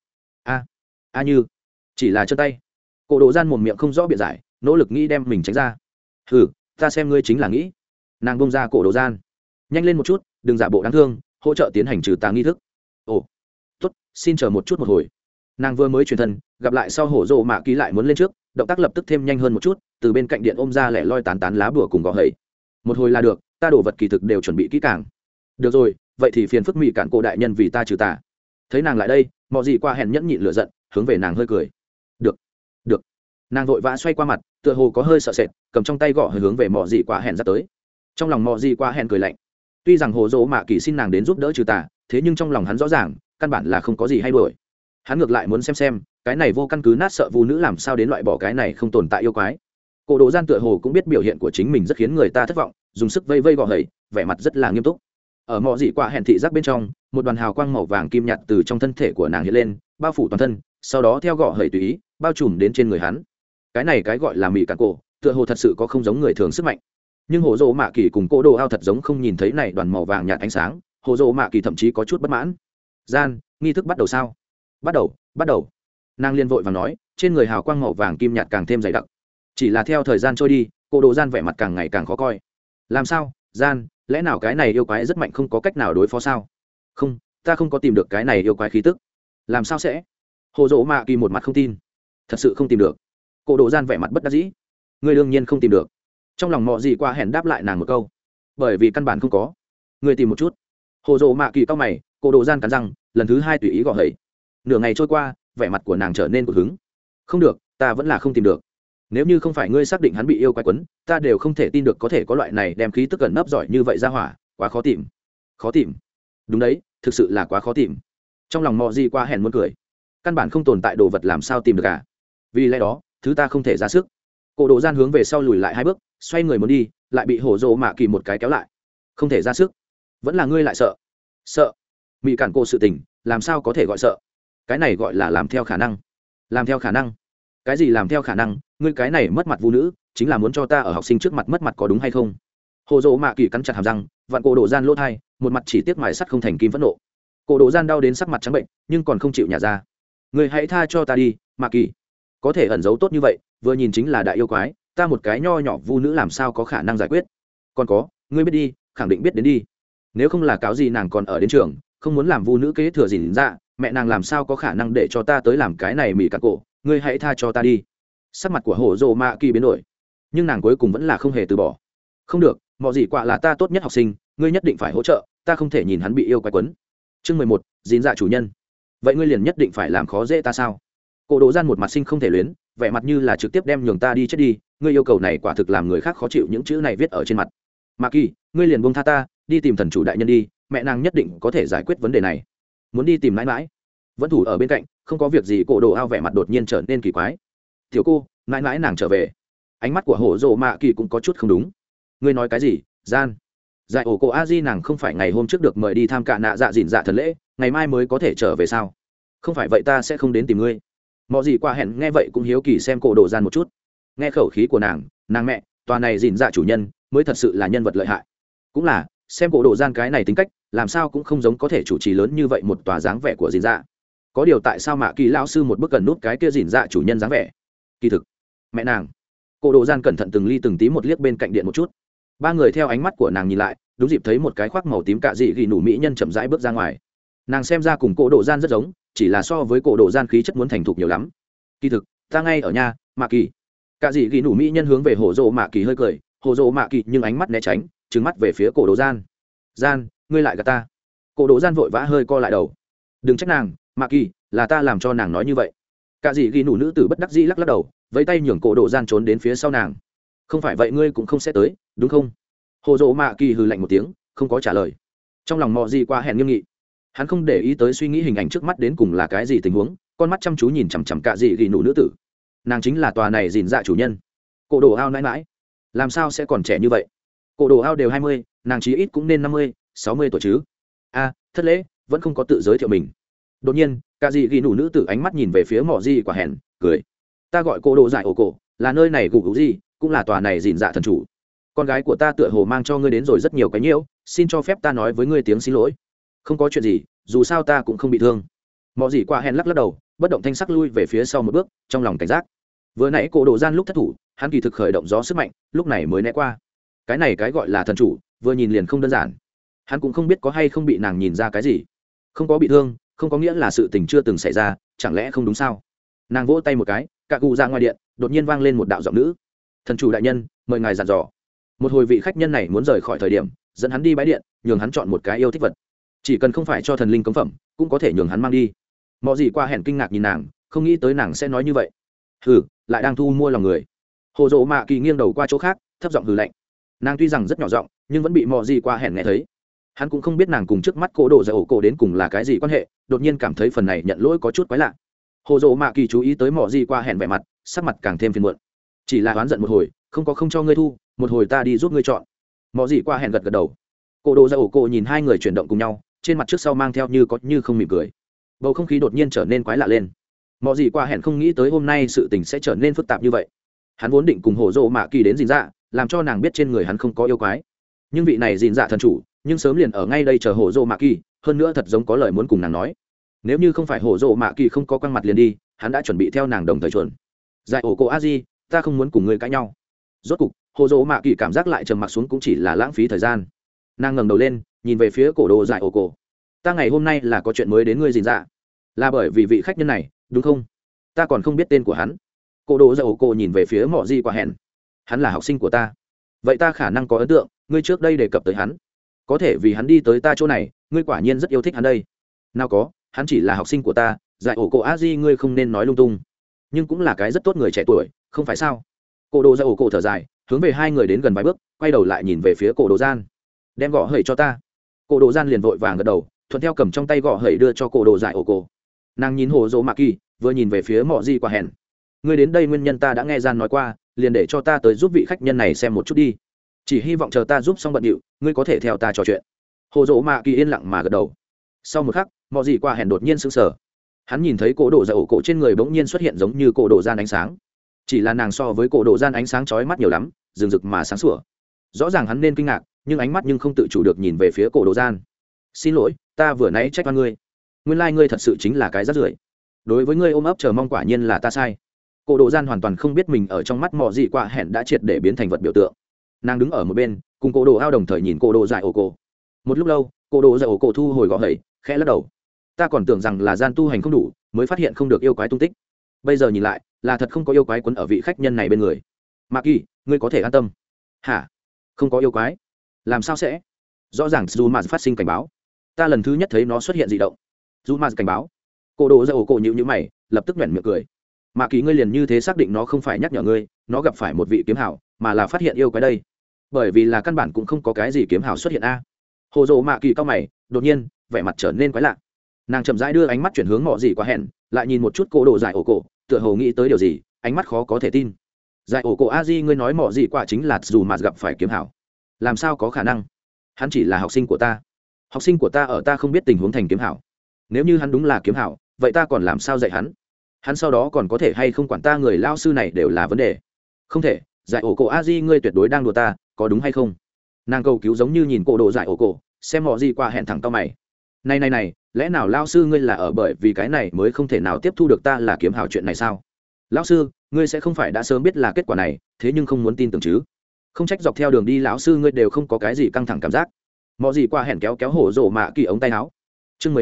A như chỉ là chân tay. Cổ Độ Gian mồm miệng không rõ biện giải, nỗ lực nghĩ đem mình tránh ra. Hừ, ta xem ngươi chính là nghĩ. Nàng bông ra Cổ Độ Gian. Nhanh lên một chút, đừng giả bộ đáng thương, hỗ trợ tiến hành trừ tà nghi thức. Ồ, tốt, xin chờ một chút một hồi. Nàng vừa mới chuyển thân, gặp lại sau hổ rộ mạ ký lại muốn lên trước, động tác lập tức thêm nhanh hơn một chút, từ bên cạnh điện ôm ra lẻ loi tán tán lá bùa cùng gò hầy. Một hồi là được, ta đồ vật kỳ thực đều chuẩn bị kỹ càng. Được rồi, vậy thì phiền phức Mị Cản Cổ đại nhân vì ta trừ tà. Thấy nàng lại đây, Mọ gì qua hèn nhẫn nhịn lửa giận, hướng về nàng hơi cười. Được. Nàng vội vã xoay qua mặt, tựa hồ có hơi sợ sệt, cầm trong tay gõ hướng về Mọ gì qua hèn ra tới. Trong lòng Mọ gì qua hèn cười lạnh. Tuy rằng hồ dỗ mạ kỳ xin nàng đến giúp đỡ trừ tà, thế nhưng trong lòng hắn rõ ràng, căn bản là không có gì hay đổi. Hắn ngược lại muốn xem cái này vô căn cứ nát sợ vu nữ làm sao đến loại bỏ cái này không tồn tại yêu quái. Cổ Độ Gian tựa hồ cũng biết biểu hiện của chính mình rất khiến người ta thất vọng, dùng sức vây gò hầy, vẻ mặt rất là nghiêm túc. Ở Mọ gì qua hèn thị giác bên trong, một đoàn hào quang màu vàng kim nhạt từ trong thân thể của nàng hiện lên, bao phủ toàn thân, sau đó theo gò hầy tùy ý bao trùm đến trên người hắn. Cái này cái gọi là Mị Cản Cổ, tựa hồ thật sự có không giống người thường sức mạnh. Nhưng hồ dỗ mạ kỳ cùng Cổ Độ ao thật giống không nhìn thấy này đoàn màu vàng nhạt ánh sáng, hồ dỗ mạ kỳ thậm chí có chút bất mãn. Gian, nghi thức bắt đầu sao? Bắt đầu. Nàng liên vội vàng nói, trên người hào quang màu vàng kim nhạt càng thêm dày đặc. Chỉ là theo thời gian trôi đi, Cổ Độ Gian vẻ mặt càng ngày càng khó coi. Làm sao? Gian, lẽ nào cái này yêu quái rất mạnh không có cách nào đối phó sao? Không, ta không có tìm được cái này yêu quái khí tức. Làm sao sẽ? Hồ dỗ mạ kỳ một mặt không tin. Thật sự không tìm được. Cổ Độ Gian vẻ mặt bất đắc dĩ. Ngươi đương nhiên không tìm được. Trong lòng Mọ gì qua hèn đáp lại nàng một câu. Bởi vì căn bản không có. Ngươi tìm một chút. Hồ dỗ mạ kỳ cau mày, Cổ Độ Gian cắn răng, lần thứ hai tùy ý gõ hầy. Nửa ngày trôi qua, vẻ mặt của nàng trở nên cột hứng. Không được, ta vẫn là không tìm được. Nếu như không phải ngươi xác định hắn bị yêu quái quấn, ta đều không thể tin được có thể có loại này đem khí tức gần nấp giỏi như vậy ra hỏa, quá khó tìm. Khó tìm? Đúng đấy, thực sự là quá khó tìm. Trong lòng Mọ gì qua hèn muốn cười. Căn bản không tồn tại đồ vật làm sao tìm được cả. Vì lẽ đó, thứ ta không thể ra sức. Cổ Độ Gian hướng về sau lùi lại hai bước, xoay người muốn đi, lại bị hổ dỗ mạ kỳ một cái kéo lại. Không thể ra sức. Vẫn là ngươi lại sợ. Mị Cản Cổ sự tình, làm sao có thể gọi sợ? Cái này gọi là làm theo khả năng. Làm theo khả năng? Cái gì làm theo khả năng? Ngươi cái này mất mặt vu nữ, chính là muốn cho ta ở học sinh trước mặt mất mặt có đúng hay không? Hồ dỗ mạ kỳ cắn chặt hàm răng, vặn Cổ Độ Gian lỗ thai, một mặt chỉ tiếc mài sắt không thành kim phẫn nộ. Cổ Độ Gian đau đến sắc mặt trắng bệnh, nhưng còn không chịu nhả ra. Ngươi hãy tha cho ta đi, mạ kỳ. Có thể ẩn giấu tốt như vậy, vừa nhìn chính là đại yêu quái, ta một cái nho nhỏ vu nữ làm sao có khả năng giải quyết? Còn có, ngươi biết đi, khẳng định biết đến đi. Nếu không là cáo gì nàng còn ở đến trường, không muốn làm vu nữ kế thừa gìn ra, mẹ nàng làm sao có khả năng để cho ta tới làm cái này Mị Cản Cổ? Ngươi hãy tha cho ta đi. Sắc mặt của hổ dỗ mạ kỳ biến đổi, nhưng nàng cuối cùng vẫn là không hề từ bỏ. Không được, Mọ gì quả là ta tốt nhất học sinh, ngươi nhất định phải hỗ trợ, ta không thể nhìn hắn bị yêu quái quấn. Chương 11, gìn dạ chủ nhân. Vậy ngươi liền nhất định phải làm khó dễ ta sao? Cổ Độ Gian một mặt sinh không thể luyến, vẻ mặt như là trực tiếp đem nhường ta đi chết đi, ngươi yêu cầu này quả thực làm người khác khó chịu, những chữ này viết ở trên mặt. Mạ kỳ, ngươi liền buông tha ta, đi tìm thần chủ đại nhân đi, mẹ nàng nhất định có thể giải quyết vấn đề này. Muốn đi tìm mãi mãi, vẫn thủ ở bên cạnh, không có việc gì. Cổ Độ ao vẻ mặt đột nhiên trở nên kỳ quái. Tiểu cô, mãi mãi nàng trở về. Ánh mắt của hổ dỗ mạ kỳ cũng có chút không đúng. Ngươi nói cái gì? Gian, giải ổ cô a di nàng không phải ngày hôm trước được mời đi tham cạ nạ dạ dìn dạ thần lễ, ngày mai mới có thể trở về sao? Không phải vậy ta sẽ không đến tìm ngươi. Mọ gì qua hẹn nghe vậy cũng hiếu kỳ xem Cổ Độ Gian một chút. Nghe khẩu khí của nàng mẹ, tòa này dìn dạ chủ nhân mới thật sự là nhân vật lợi hại. Cũng là, xem Cổ Độ Gian cái này tính cách, làm sao cũng không giống có thể chủ trì lớn như vậy một tòa dáng vẻ của dìn dạ. Có điều tại sao Mạ Kỳ lão sư một bức gần nút cái kia dìn dạ chủ nhân dáng vẻ? Kỳ thực, mẹ nàng. Cổ Độ Gian cẩn thận từng ly từng tí một liếc bên cạnh điện một chút. Ba người theo ánh mắt của nàng nhìn lại, đúng dịp thấy một cái khoác màu tím cạ dị gỉ nủ mỹ nhân chậm rãi bước ra ngoài. nàng xem ra cùng cổ độ gian rất giống, chỉ là so với cổ độ gian khí chất muốn thành thục nhiều lắm. Kỳ thực ta ngay ở nhà mạ kỳ. Cả dị ghi nụ mỹ nhân hướng về hồ dỗ mạ kỳ hơi cười, hồ dỗ mạ kỳ nhưng ánh mắt né tránh, trừng mắt về phía cổ độ gian. Gian, ngươi lại gạt ta. Cổ độ gian vội vã hơi co lại đầu. Đừng trách nàng mạ kỳ, là ta làm cho nàng nói như vậy. Cả dị ghi nụ nữ tử bất đắc dĩ lắc lắc đầu, vẫy tay nhường cổ độ gian trốn đến phía sau nàng. Không phải vậy ngươi cũng không sẽ tới đúng không? Hồ dỗ mạ kỳ hừ lạnh một tiếng, không có trả lời. Trong lòng mò gì qua hẹn nghiêm nghị, hắn không để ý tới suy nghĩ hình ảnh trước mắt đến cùng là cái gì tình huống, con mắt chăm chú nhìn chằm chằm cả dị ghi nụ nữ tử. Nàng chính là tòa này dìn dạ chủ nhân, cổ đồ ao nãi mãi. Làm sao sẽ còn trẻ như vậy? Cổ đồ ao đều 20, nàng chí ít cũng nên 50, 60 tuổi chứ. A, thất lễ, vẫn không có tự giới thiệu mình. Đột nhiên cả dị ghi nụ nữ tử ánh mắt nhìn về phía mò gì quả hẹn, cười. Ta gọi cổ đồ dại ổ cổ, là nơi này gục gũ gì, cũng là tòa này dìn dạ thần chủ. Con gái của ta tựa hồ mang cho ngươi đến rồi rất nhiều cái nhiễu, xin cho phép ta nói với ngươi tiếng xin lỗi. Không có chuyện gì, dù sao ta cũng không bị thương. Mọ gì qua hèn lắc lắc đầu, bất động thanh sắc lui về phía sau một bước, trong lòng cảnh giác. Vừa nãy cổ đồ gian lúc thất thủ, hắn kỳ thực khởi động gió sức mạnh, lúc này mới né qua. Cái này cái gọi là thần chủ, vừa nhìn liền không đơn giản. Hắn cũng không biết có hay không bị nàng nhìn ra cái gì. Không có bị thương, không có nghĩa là sự tình chưa từng xảy ra, chẳng lẽ không đúng sao? Nàng vỗ tay một cái, cả cụ ra ngoài điện, đột nhiên vang lên một đạo giọng nữ. Thần chủ đại nhân, mời ngài dặn dò. Một hồi vị khách nhân này muốn rời khỏi thời điểm, dẫn hắn đi bãi điện, nhường hắn chọn một cái yêu thích vật, chỉ cần không phải cho thần linh cống phẩm cũng có thể nhường hắn mang đi. Mọi gì qua hẹn kinh ngạc nhìn nàng, không nghĩ tới nàng sẽ nói như vậy. Hừ, lại đang thu mua lòng người. Hồ dỗ mạ kỳ nghiêng đầu qua chỗ khác, thấp giọng hừ lạnh. Nàng tuy rằng rất nhỏ giọng, nhưng vẫn bị mọi gì qua hẹn nghe thấy. Hắn cũng không biết nàng cùng trước mắt cổ độ dạy ổ cổ đến cùng là cái gì quan hệ, đột nhiên cảm thấy phần này nhận lỗi có chút quái lạ. Hồ dỗ mạ kỳ chú ý tới mọi gì qua hẹn vẻ mặt, sắc mặt càng thêm phiền muộn. Chỉ là oán giận một hồi, không cho ngươi thu, một hồi ta đi giúp ngươi chọn. Mọi gì qua hẹn gật gật đầu. Cổ độ dạy ổ cổ nhìn hai người chuyển động cùng nhau, trên mặt trước sau mang theo như có như không mỉm cười. Bầu không khí đột nhiên trở nên quái lạ lên. Mọi gì qua hẹn không nghĩ tới hôm nay sự tình sẽ trở nên phức tạp như vậy. Hắn vốn định cùng hồ dỗ mạ kỳ đến dìn dạ, làm cho nàng biết trên người hắn không có yêu quái, nhưng vị này dìn dạ thần chủ nhưng sớm liền ở ngay đây chờ hồ dỗ mạ kỳ, hơn nữa thật giống có lời muốn cùng nàng nói. Nếu như không phải hồ dỗ mạ kỳ không có quăng mặt liền đi, hắn đã chuẩn bị theo nàng đồng thời chuẩn. Dạy ổ cổ a di, ta không muốn cùng ngươi cãi nhau. Rốt cục hồ dỗ mạ kỳ cảm giác lại trầm mặc xuống cũng chỉ là lãng phí thời gian. Nàng ngẩng đầu lên nhìn về phía cổ đồ dại ổ cổ. Ta ngày hôm nay là có chuyện mới đến ngươi dìn dạ, là bởi vì vị khách nhân này đúng không? Ta còn không biết tên của hắn. Cổ đồ dại ổ cổ nhìn về phía mọ di quả hẹn. Hắn là học sinh của ta. Vậy ta khả năng có ấn tượng, ngươi trước đây đề cập tới hắn, có thể vì hắn đi tới ta chỗ này, ngươi quả nhiên rất yêu thích hắn đây. Nào có, hắn chỉ là học sinh của ta, dạy ổ cổ a di ngươi không nên nói lung tung, nhưng cũng là cái rất tốt người trẻ tuổi không phải sao? Cổ đồ dạy ổ cổ thở dài, hướng về hai người đến gần vài bước, quay đầu lại nhìn về phía cổ đồ gian. Đem gõ hẩy cho ta. Cổ đồ gian liền vội vàng gật đầu, thuận theo cầm trong tay gõ hẩy đưa cho cổ đồ dạy ổ cổ. Nàng nhìn hồ dỗ mạ kỳ, vừa nhìn về phía mọ di quả hẹn. Ngươi đến đây nguyên nhân ta đã nghe gian nói qua, liền để cho ta tới giúp vị khách nhân này xem một chút đi, chỉ hy vọng chờ ta giúp xong bận điệu, ngươi có thể theo ta trò chuyện. Hồ dỗ mạ kỳ yên lặng mà gật đầu. Sau một khắc mọ di quả hẹn đột nhiên sững sờ. Hắn nhìn thấy cổ đồ dạy ổ cổ trên người bỗng nhiên xuất hiện giống như cổ đồ gian ánh sáng, chỉ là nàng so với cổ đồ gian ánh sáng chói mắt nhiều lắm, rừng rực mà sáng sủa. Rõ ràng hắn nên kinh ngạc, nhưng ánh mắt nhưng không tự chủ được nhìn về phía cổ đồ gian. Xin lỗi, ta vừa nãy trách oan ngươi, nguyên lai ngươi thật sự chính là cái rác rưởi. Đối với ngươi ôm ấp chờ mong quả nhiên là ta sai. Cổ đồ gian hoàn toàn không biết mình ở trong mắt mọ dị quả hẹn đã triệt để biến thành vật biểu tượng. Nàng đứng ở một bên cùng cổ đồ ao đồng thời nhìn cổ đồ dại ổ cổ. Một lúc lâu cổ đồ dại ổ cổ thu hồi gõ hẩy, khẽ lắc đầu. Ta còn tưởng rằng là gian tu hành không đủ mới phát hiện không được yêu quái tung tích, bây giờ nhìn lại là thật không có yêu quái quấn ở vị khách nhân này bên người. Mạc Kỳ, ngươi có thể an tâm. Hả? Không có yêu quái? Làm sao sẽ? Rõ ràng Zuma phát sinh cảnh báo, ta lần thứ nhất thấy nó xuất hiện dị động. Zuma cảnh báo? Cổ đồ dạy ổ cổ nhíu mày, lập tức nhếch miệng cười. Mạc Kỳ, ngươi liền như thế xác định nó không phải nhắc nhở ngươi nó gặp phải một vị kiếm hảo, mà là phát hiện yêu quái đây? Bởi vì là căn bản cũng không có cái gì kiếm hảo xuất hiện a. Hồ dỗ Mạc Kỳ cau mày, đột nhiên vẻ mặt trở nên quái lạ. Nàng chậm rãi đưa ánh mắt chuyển hướng mọ gì quá hẹn, lại nhìn một chút cổ đồ dại ổ cổ, tựa hồ nghĩ tới điều gì, ánh mắt khó có thể tin. Dại ổ cổ a di, ngươi nói mọ gì quả chính là dù mà gặp phải kiếm hảo? Làm sao có khả năng? Hắn chỉ là học sinh của ta, học sinh của ta ở ta không biết tình huống thành kiếm hảo. Nếu như hắn đúng là kiếm hảo, vậy ta còn làm sao dạy hắn? Hắn sau đó còn có thể hay không quản ta, người lao sư này đều là vấn đề. Không thể. Dại ổ cổ a di, ngươi tuyệt đối đang đùa ta, có đúng hay không? Nàng cầu cứu giống như nhìn cổ đồ dại ổ cổ, xem mọ gì qua hẹn thẳng tao mày. Này, lẽ nào lao sư ngươi là ở bởi vì cái này mới không thể nào tiếp thu được ta là kiếm hảo chuyện này sao? Lão sư, ngươi sẽ không phải đã sớm biết là kết quả này, thế nhưng không muốn tin tưởng chứ? Không trách dọc theo đường đi lão sư ngươi đều không có cái gì căng thẳng cảm giác. Mọ gì qua hẹn kéo hổ rổ mạ kỳ ống tay áo. Chương 12,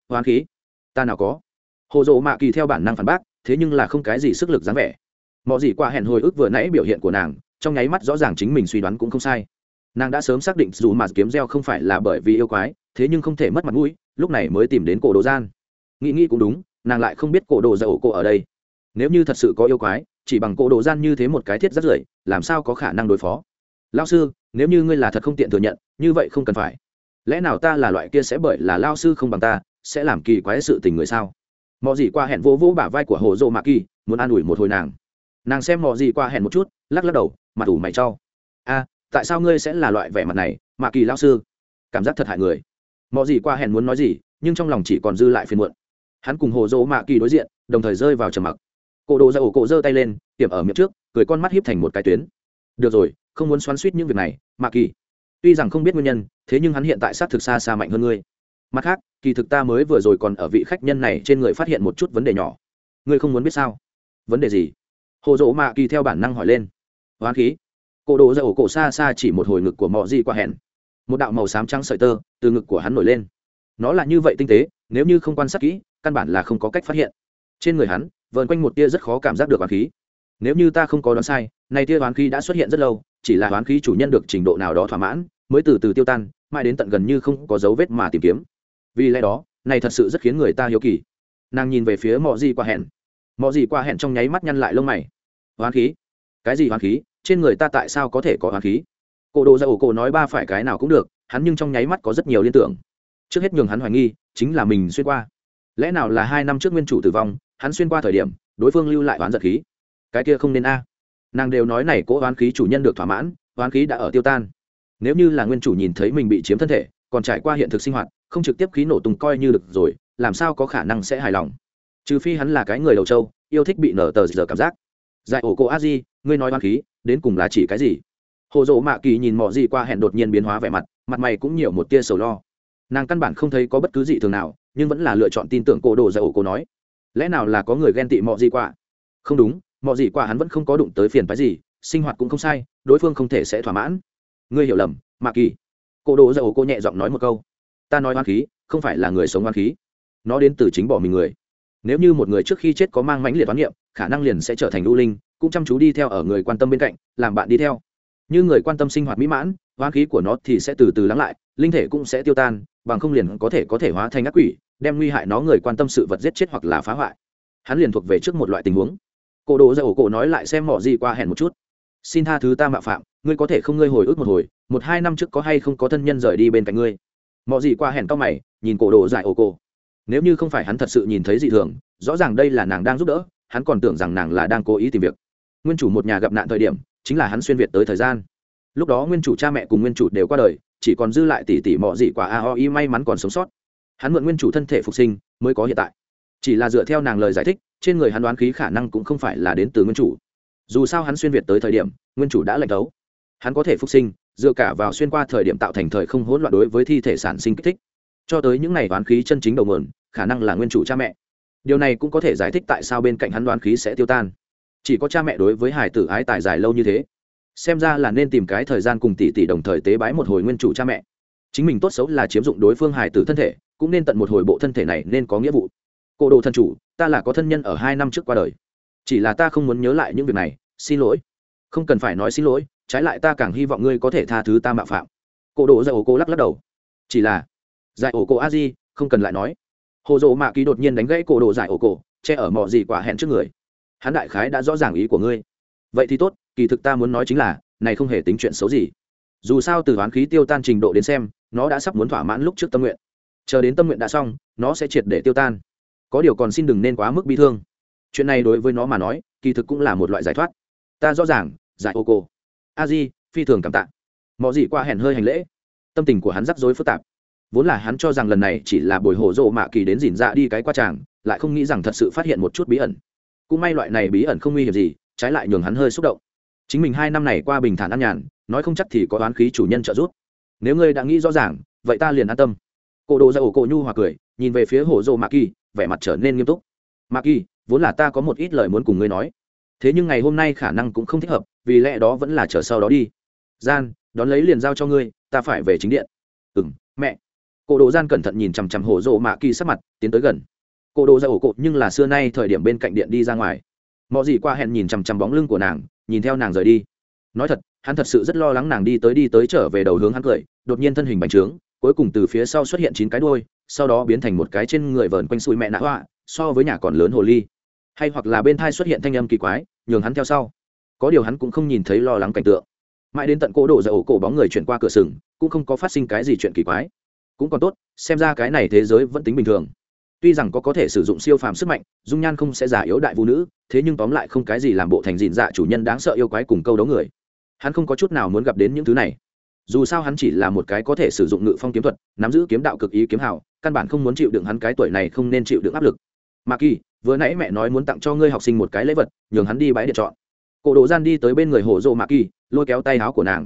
hoán khí ta nào có. Hồ dỗ mạ kỳ theo bản năng phản bác, thế nhưng là không cái gì sức lực dáng vẻ. Mọi gì qua hẹn hồi ức vừa nãy biểu hiện của nàng, trong nháy mắt rõ ràng chính mình suy đoán cũng không sai. Nàng đã sớm xác định dù mà kiếm gieo không phải là bởi vì yêu quái, thế nhưng không thể mất mặt mũi, lúc này mới tìm đến cổ đồ gian. Nghĩ cũng đúng, nàng lại không biết cổ đồ dậu cổ ở đây. Nếu như thật sự có yêu quái, chỉ bằng cổ đồ gian như thế một cái thiết rất rưởi, làm sao có khả năng đối phó. Lão sư, nếu như ngươi là thật không tiện thừa nhận, như vậy không cần phải. Lẽ nào ta là loại kia sẽ bởi là lao sư không bằng ta, sẽ làm kỳ quái sự tình người sao? Mọi gì qua hẹn vỗ bả vai của hồ dô mạ kỳ, muốn an ủi một hồi nàng xem mọi gì qua hẹn một chút, lắc đầu, mặt ủ mày trao. A, tại sao ngươi sẽ là loại vẻ mặt này, mạ kỳ lao sư? Cảm giác thật hại người. Mọi gì qua hẹn muốn nói gì, nhưng trong lòng chỉ còn dư lại phiền muộn. Hắn cùng hồ dô mạ kỳ đối diện, đồng thời rơi vào trầm mặc. Cổ đồ ra ổ cổ giơ tay lên, tiệm ở miệng trước, cười con mắt híp thành một cái tuyến. Được rồi, không muốn xoắn xuýt những việc này, mạ kỳ. Tuy rằng không biết nguyên nhân, thế nhưng hắn hiện tại sát thực xa xa mạnh hơn ngươi. Mặt khác, kỳ thực ta mới vừa rồi còn ở vị khách nhân này trên người phát hiện một chút vấn đề nhỏ. Ngươi không muốn biết sao? Vấn đề gì? Hồ dỗ mạ kỳ theo bản năng hỏi lên. Hoán khí. Cổ đồ ra ổ cổ xa xa chỉ một hồi ngực của mọ gì qua hẹn. Một đạo màu xám trắng sợi tơ từ ngực của hắn nổi lên. Nó là như vậy tinh tế, nếu như không quan sát kỹ, căn bản là không có cách phát hiện. Trên người hắn vờn quanh một tia rất khó cảm giác được hoán khí. Nếu như ta không có đoán sai, này tia hoán khí đã xuất hiện rất lâu, chỉ là hoán khí chủ nhân được trình độ nào đó thỏa mãn, mới từ từ tiêu tan, mãi đến tận gần như không có dấu vết mà tìm kiếm. Vì lẽ đó, này thật sự rất khiến người ta hiếu kỳ. Nàng nhìn về phía mọ gì qua hẹn. Mọ gì qua hẹn trong nháy mắt nhăn lại lông mày. Hoán khí? Cái gì hoán khí? Trên người ta tại sao có thể có hoán khí? Cổ đồ ra ổ cổ nói ba phải cái nào cũng được, hắn nhưng trong nháy mắt có rất nhiều liên tưởng. Trước hết nhường hắn hoài nghi, chính là mình xuyên qua. Lẽ nào là 2 năm trước nguyên chủ tử vong, hắn xuyên qua thời điểm, đối phương lưu lại oán giận khí? Cái kia không nên a. Nàng đều nói này cỗ oán khí chủ nhân được thỏa mãn, oán khí đã ở tiêu tan. Nếu như là nguyên chủ nhìn thấy mình bị chiếm thân thể, còn trải qua hiện thực sinh hoạt, không trực tiếp khí nổ tung coi như được rồi, làm sao có khả năng sẽ hài lòng? Trừ phi hắn là cái người đầu trâu, yêu thích bị nở tờ giờ cảm giác. Dại ổ cô a di, ngươi nói oán khí, đến cùng là chỉ cái gì? Hồ dỗ mạ kỳ nhìn mọ gì qua hẹn đột nhiên biến hóa vẻ mặt, mặt mày cũng nhiều một tia sầu lo. Nàng căn bản không thấy có bất cứ gì thường nào, nhưng vẫn là lựa chọn tin tưởng cổ đồ dạy ổ cô nói. Lẽ nào là có người ghen tị mọ gì qua? Không đúng, mọ gì qua hắn vẫn không có đụng tới phiền phái gì, sinh hoạt cũng không sai, đối phương không thể sẽ thỏa mãn. Ngươi hiểu lầm, mạ kỳ. Cổ đồ dạy ổ cô nhẹ giọng nói một câu. Ta nói oán khí, không phải là người sống oán khí, nó đến từ chính bỏ mình người. Nếu như một người trước khi chết có mang mãnh liệt oán niệm, khả năng liền sẽ trở thành u linh, cũng chăm chú đi theo ở người quan tâm bên cạnh, làm bạn đi theo. Như người quan tâm sinh hoạt mỹ mãn, oán khí của nó thì sẽ từ từ lắng lại, linh thể cũng sẽ tiêu tan, bằng không liền có thể hóa thành ác quỷ, đem nguy hại nó người quan tâm sự vật giết chết hoặc là phá hoại. Hắn liền thuộc về trước một loại tình huống. Cổ đồ ra ổ cổ nói lại xem mọ gì qua hẹn một chút. Xin tha thứ ta mạo phạm, ngươi có thể không ngươi hồi ức một hồi, 1-2 năm trước có hay không có thân nhân rời đi bên cạnh ngươi? Mọ gì qua hẹn cao mày, nhìn cổ đồ dại ổ cổ. Nếu như không phải hắn thật sự nhìn thấy dị thường, rõ ràng đây là nàng đang giúp đỡ, hắn còn tưởng rằng nàng là đang cố ý tìm việc. Nguyên chủ một nhà gặp nạn thời điểm, chính là hắn xuyên việt tới thời gian. Lúc đó nguyên chủ cha mẹ cùng nguyên chủ đều qua đời, chỉ còn dư lại tỷ tỷ mọ gì quả aoi may mắn còn sống sót. Hắn mượn nguyên chủ thân thể phục sinh mới có hiện tại. Chỉ là dựa theo nàng lời giải thích, trên người hắn đoán khí khả năng cũng không phải là đến từ nguyên chủ. Dù sao hắn xuyên việt tới thời điểm nguyên chủ đã lệnh đấu, hắn có thể phục sinh dựa cả vào xuyên qua thời điểm tạo thành thời không hỗn loạn đối với thi thể sản sinh kích thích, cho tới những ngày đoán khí chân chính đầu nguồn khả năng là nguyên chủ cha mẹ. Điều này cũng có thể giải thích tại sao bên cạnh hắn đoán khí sẽ tiêu tan. Chỉ có cha mẹ đối với hài tử ái tài dài lâu như thế, xem ra là nên tìm cái thời gian cùng tỷ tỷ đồng thời tế bái một hồi nguyên chủ cha mẹ. Chính mình tốt xấu là chiếm dụng đối phương hài tử thân thể, cũng nên tận một hồi bộ thân thể này nên có nghĩa vụ. Cô đồ thân chủ, ta là có thân nhân ở 2 năm trước qua đời, chỉ là ta không muốn nhớ lại những việc này, xin lỗi. Không cần phải nói xin lỗi, trái lại ta càng hy vọng ngươi có thể tha thứ ta mạo phạm. Cô đồ dạy ổ cô lắc đầu. Chỉ là dạy ổ cô a di, không cần lại nói. Hồ dỗ mạ kỳ đột nhiên đánh gãy cổ đồ dạy ổ cổ, che ở mọ gì quả hẹn trước người. Hắn đại khái đã rõ ràng ý của ngươi. Vậy thì tốt, kỳ thực ta muốn nói chính là này không hề tính chuyện xấu gì. Dù sao từ oán khí tiêu tan trình độ đến xem, nó đã sắp muốn thỏa mãn lúc trước tâm nguyện. Chờ đến tâm nguyện đã xong, nó sẽ triệt để tiêu tan. Có điều còn xin đừng nên quá mức bi thương. Chuyện này đối với nó mà nói, kỳ thực cũng là một loại giải thoát. Ta rõ ràng, giải ô cô. A di, phi thường cảm tạ. Mọ gì qua hẹn hơi hành lễ. Tâm tình của hắn rắc rối phức tạp. Vốn là hắn cho rằng lần này chỉ là bồi hồ dỗ mạ kỳ đến dỉn dạ đi cái qua tràng, lại không nghĩ rằng thật sự phát hiện một chút bí ẩn. Cũng may loại này bí ẩn không nguy hiểm gì, trái lại nhường hắn hơi xúc động. Chính mình 2 năm này qua bình thản an nhàn, nói không chắc thì có oán khí chủ nhân trợ giúp. Nếu ngươi đã nghĩ rõ ràng, vậy ta liền an tâm. Cổ đồ ra ổ cổ nhu hòa cười, nhìn về phía hồ dỗ mạ kỳ, vẻ mặt trở nên nghiêm túc. Mạ kỳ, vốn là ta có một ít lời muốn cùng ngươi nói, thế nhưng ngày hôm nay khả năng cũng không thích hợp, vì lẽ đó vẫn là chờ sau đó đi. Gian, đón lấy liền giao cho ngươi, ta phải về chính điện. Mẹ. Cổ đồ gian cẩn thận nhìn chằm chằm hồ rộ mạ kỳ sắc mặt tiến tới gần. Cổ đồ ra ổ cột nhưng là xưa nay thời điểm bên cạnh điện đi ra ngoài. Mọi gì qua hẹn nhìn chằm chằm bóng lưng của nàng, nhìn theo nàng rời đi. Nói thật, hắn thật sự rất lo lắng nàng đi tới trở về đầu hướng hắn cười, đột nhiên thân hình bành trướng, cuối cùng từ phía sau xuất hiện 9 cái đuôi, sau đó biến thành một cái trên người vờn quanh xùi mẹ nạ hoa, so với nhà còn lớn hồ ly. Hay hoặc là bên thai xuất hiện thanh âm kỳ quái, nhường hắn theo sau. Có điều hắn cũng không nhìn thấy lo lắng cảnh tượng. Mãi đến tận cổ đồ ra ổ cổ bóng người chuyển qua cửa sừng, cũng không có phát sinh cái gì chuyện kỳ quái. Cũng còn tốt, xem ra cái này thế giới vẫn tính bình thường. Tuy rằng có thể sử dụng siêu phàm sức mạnh, dung nhan không sẽ già yếu đại vũ nữ, thế nhưng tóm lại không cái gì làm bộ thành dịn dạ chủ nhân đáng sợ yêu quái cùng câu đấu người. Hắn không có chút nào muốn gặp đến những thứ này. Dù sao hắn chỉ là một cái có thể sử dụng ngự phong kiếm thuật, nắm giữ kiếm đạo cực ý kiếm hào, căn bản không muốn chịu đựng hắn cái tuổi này không nên chịu đựng áp lực. Mạc Kỳ, vừa nãy mẹ nói muốn tặng cho ngươi học sinh một cái lễ vật, nhường hắn đi bãi điện chọn. Cổ Độ Gian đi tới bên người Hổ Dụ Mạc Kỳ, lôi kéo tay áo của nàng.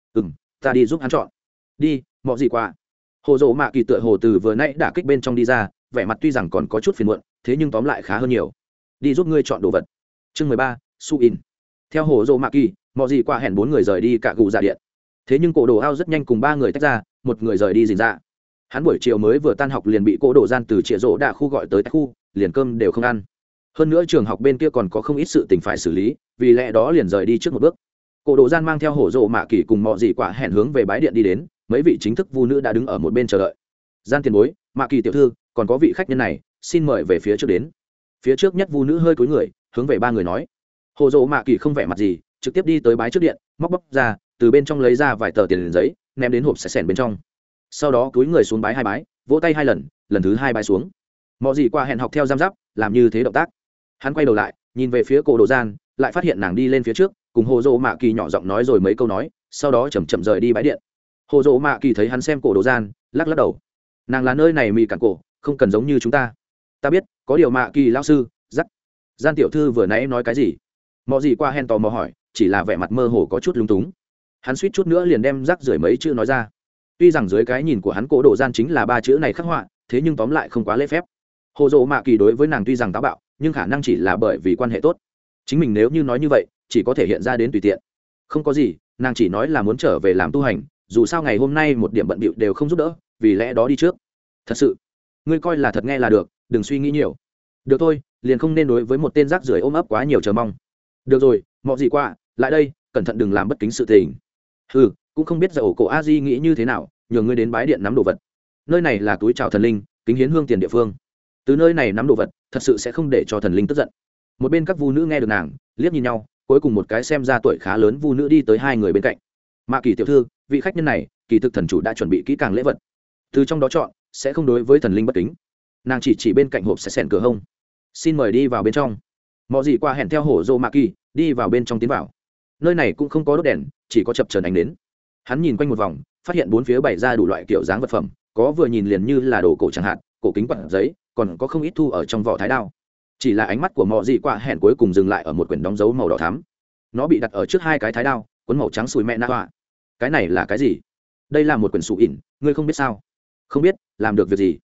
Ta đi giúp hắn chọn. Đi, mọ gì qua. Hổ Dụ Mạc Kỳ tựa hồ từ vừa nãy đả kích bên trong đi ra, vẻ mặt tuy rằng còn có chút phiền muộn, thế nhưng tóm lại khá hơn nhiều. Đi giúp ngươi chọn đồ vật. Chương 13, Su In. Theo Hổ Dụ Mạc Kỳ, mọ gì qua hẹn 4 người rời đi cả gù dạ điện. Thế nhưng Cổ Đồ Ao rất nhanh cùng 3 người tách ra, một người rời đi rình ra. Hắn buổi chiều mới vừa tan học liền bị Cổ Đồ Gian từ Trịa Rỗ Đạ khu gọi tới khu, liền cơm đều không ăn. Hơn nữa trường học bên kia còn có không ít sự tình phải xử lý, vì lẽ đó liền rời đi trước một bước. Cổ Đồ Gian mang theo Hổ Dụ Mạ Kỳ cùng mọ gì quả hẹn hướng về bái điện đi đến, mấy vị chính thức vu nữ đã đứng ở một bên chờ đợi. Gian tiền bối, Mạ Kỳ tiểu thư, còn có vị khách nhân này, xin mời về phía trước đến. Phía trước nhất vu nữ hơi cúi người, hướng về 3 người nói. Hổ Dụ Mạ Kỳ không vẻ mặt gì, trực tiếp đi tới bái trước điện, móc bóc ra, từ bên trong lấy ra vài tờ tiền giấy, ném đến hộp sẻn bên trong. Sau đó cúi người xuống bái 2 bái, vỗ tay 2 lần, lần thứ 2 bái xuống. Mọ gì qua hẹn học theo giam giáp, làm như thế động tác. Hắn quay đầu lại, nhìn về phía Cổ Đồ Gian, lại phát hiện nàng đi lên phía trước, cùng Hồ Dụ Mạ Kỳ nhỏ giọng nói rồi mấy câu nói, sau đó chậm chậm rời đi bái điện. Hồ Dụ Mạ Kỳ thấy hắn xem Cổ Đồ Gian, lắc lắc đầu. Nàng là nơi này mì cản cổ, không cần giống như chúng ta. Ta biết, có điều Mạ Kỳ lão sư, dắt. Gian tiểu thư vừa nãy nói cái gì? Mọ gì qua hẹn tò mò hỏi, chỉ là vẻ mặt mơ hồ có chút lung túng. Hắn suýt chút nữa liền đem rắc rưởi mấy chữ nói ra. Tuy rằng dưới cái nhìn của hắn Cổ Đồ Gian chính là 3 chữ này khắc họa, thế nhưng tóm lại không quá lễ phép. Hồ Dụ Mạ Kỳ đối với nàng tuy rằng táo bạo, nhưng khả năng chỉ là bởi vì quan hệ tốt. Chính mình nếu như nói như vậy, chỉ có thể hiện ra đến tùy tiện. Không có gì, nàng chỉ nói là muốn trở về làm tu hành, dù sao ngày hôm nay một điểm bận bịu đều không giúp đỡ, vì lẽ đó đi trước. Thật sự, ngươi coi là thật nghe là được, đừng suy nghĩ nhiều. Được thôi, liền không nên đối với một tên rác rưởi ôm ấp quá nhiều chờ mong. Được rồi, mọ gì qua, lại đây, cẩn thận đừng làm bất kính sự tình. Cũng không biết giờ ổ cổ a di nghĩ như thế nào, nhường ngươi đến bái điện nắm đồ vật. Nơi này là túi chào thần linh, kính hiến hương tiền địa phương. Từ nơi này nắm đồ vật, thật sự sẽ không để cho thần linh tức giận. Một bên các vu nữ nghe được nàng, liếc nhìn nhau, cuối cùng một cái xem ra tuổi khá lớn vu nữ đi tới 2 người bên cạnh. Mạ Kỳ tiểu thư, vị khách nhân này, kỳ thực thần chủ đã chuẩn bị kỹ càng lễ vật, từ trong đó chọn, sẽ không đối với thần linh bất kính. Nàng chỉ bên cạnh hộp sẽ sèn cửa hông. Xin mời đi vào bên trong. Mọ gì qua hẹn theo Hổ Dụ Mạ Kỳ, đi vào bên trong tiến vào. Nơi này cũng không có đốt đèn, chỉ có chập chờn ánh nến. Hắn nhìn quanh một vòng, phát hiện 4 phía bày ra đủ loại kiểu dáng vật phẩm, có vừa nhìn liền như là đồ cổ chẳng hạn, cổ kính quạt giấy, còn có không ít thu ở trong vỏ thái đao. Chỉ là ánh mắt của mọ gì qua hẹn cuối cùng dừng lại ở một quyển đóng dấu màu đỏ thắm. Nó bị đặt ở trước 2 cái thái đao, cuốn màu trắng sùi mẹ na hoa. Cái này là cái gì? Đây là một quyển sụ ỉn, ngươi không biết sao? Không biết, làm được việc gì?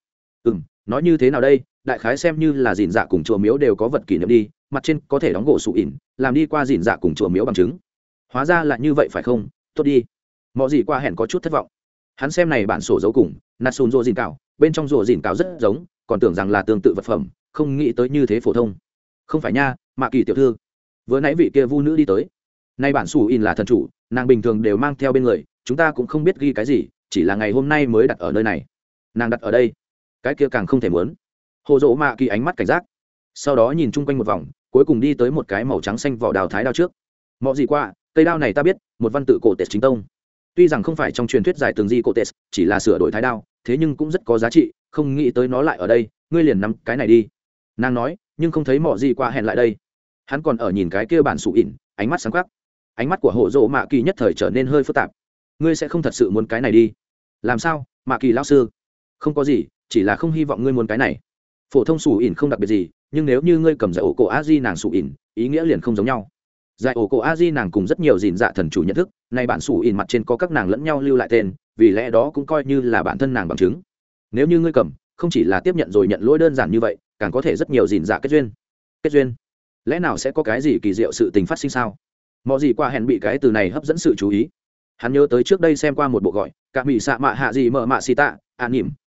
Nói như thế nào đây, đại khái xem như là dìn dạ cùng chùa miếu đều có vật kỷ niệm đi, mặt trên có thể đóng gỗ sụ ỉn, làm đi qua dìn dạ cùng chùa miếu bằng chứng. Hóa ra là như vậy phải không? Tốt đi. Mọ gì qua hẹn có chút thất vọng. Hắn xem này bản sổ dấu cùng Natsun rồ dìn cào, bên trong rồ dìn cào rất giống, còn tưởng rằng là tương tự vật phẩm, không nghĩ tới như thế phổ thông. Không phải nha, Mạ Kỳ tiểu thư. Vừa nãy vị kia vu nữ đi tới. Nay bản sủ in là thần chủ, nàng bình thường đều mang theo bên người, chúng ta cũng không biết ghi cái gì, chỉ là ngày hôm nay mới đặt ở nơi này. Nàng đặt ở đây, cái kia càng không thể muốn. Hồ Dụ Mạ Kỳ ánh mắt cảnh giác, sau đó nhìn chung quanh một vòng, cuối cùng đi tới một cái màu trắng xanh vỏ đào thái đao trước. Mọ gì qua, cây đao này ta biết, một văn tự cổ tệ chính tông. Tuy rằng không phải trong truyền thuyết giải tường di cổ tệ, chỉ là sửa đổi thái đao, thế nhưng cũng rất có giá trị, không nghĩ tới nó lại ở đây, ngươi liền nắm cái này đi. Nàng nói, nhưng không thấy mọ gì qua hẹn lại đây. Hắn còn ở nhìn cái kia bản sủ ỉn, ánh mắt sáng quắc. Ánh mắt của Hổ Dụ Mạ Kỳ nhất thời trở nên hơi phức tạp. Ngươi sẽ không thật sự muốn cái này đi? Làm sao, Mạ Kỳ lão sư? Không có gì, chỉ là không hy vọng ngươi muốn cái này. Phổ thông sủ ỉn không đặc biệt gì, nhưng nếu như ngươi cầm giải ổ cổ a di nàng sủ ỉn, ý nghĩa liền không giống nhau. Giải ổ cổ a di nàng cùng rất nhiều dìn dạ thần chủ nhận thức, nay bản sủ ỉn mặt trên có các nàng lẫn nhau lưu lại tên, vì lẽ đó cũng coi như là bản thân nàng bằng chứng. Nếu như ngươi cầm, không chỉ là tiếp nhận rồi nhận lỗi đơn giản như vậy, càng có thể rất nhiều dìn dạ kết duyên. Kết duyên? Lẽ nào sẽ có cái gì kỳ diệu sự tình phát sinh sao? Mọ gì qua hẹn bị cái từ này hấp dẫn sự chú ý. Hắn nhớ tới trước đây xem qua một bộ gọi cả mỹ xạ mạ hạ gì mở mạ xì tạ an nỉm,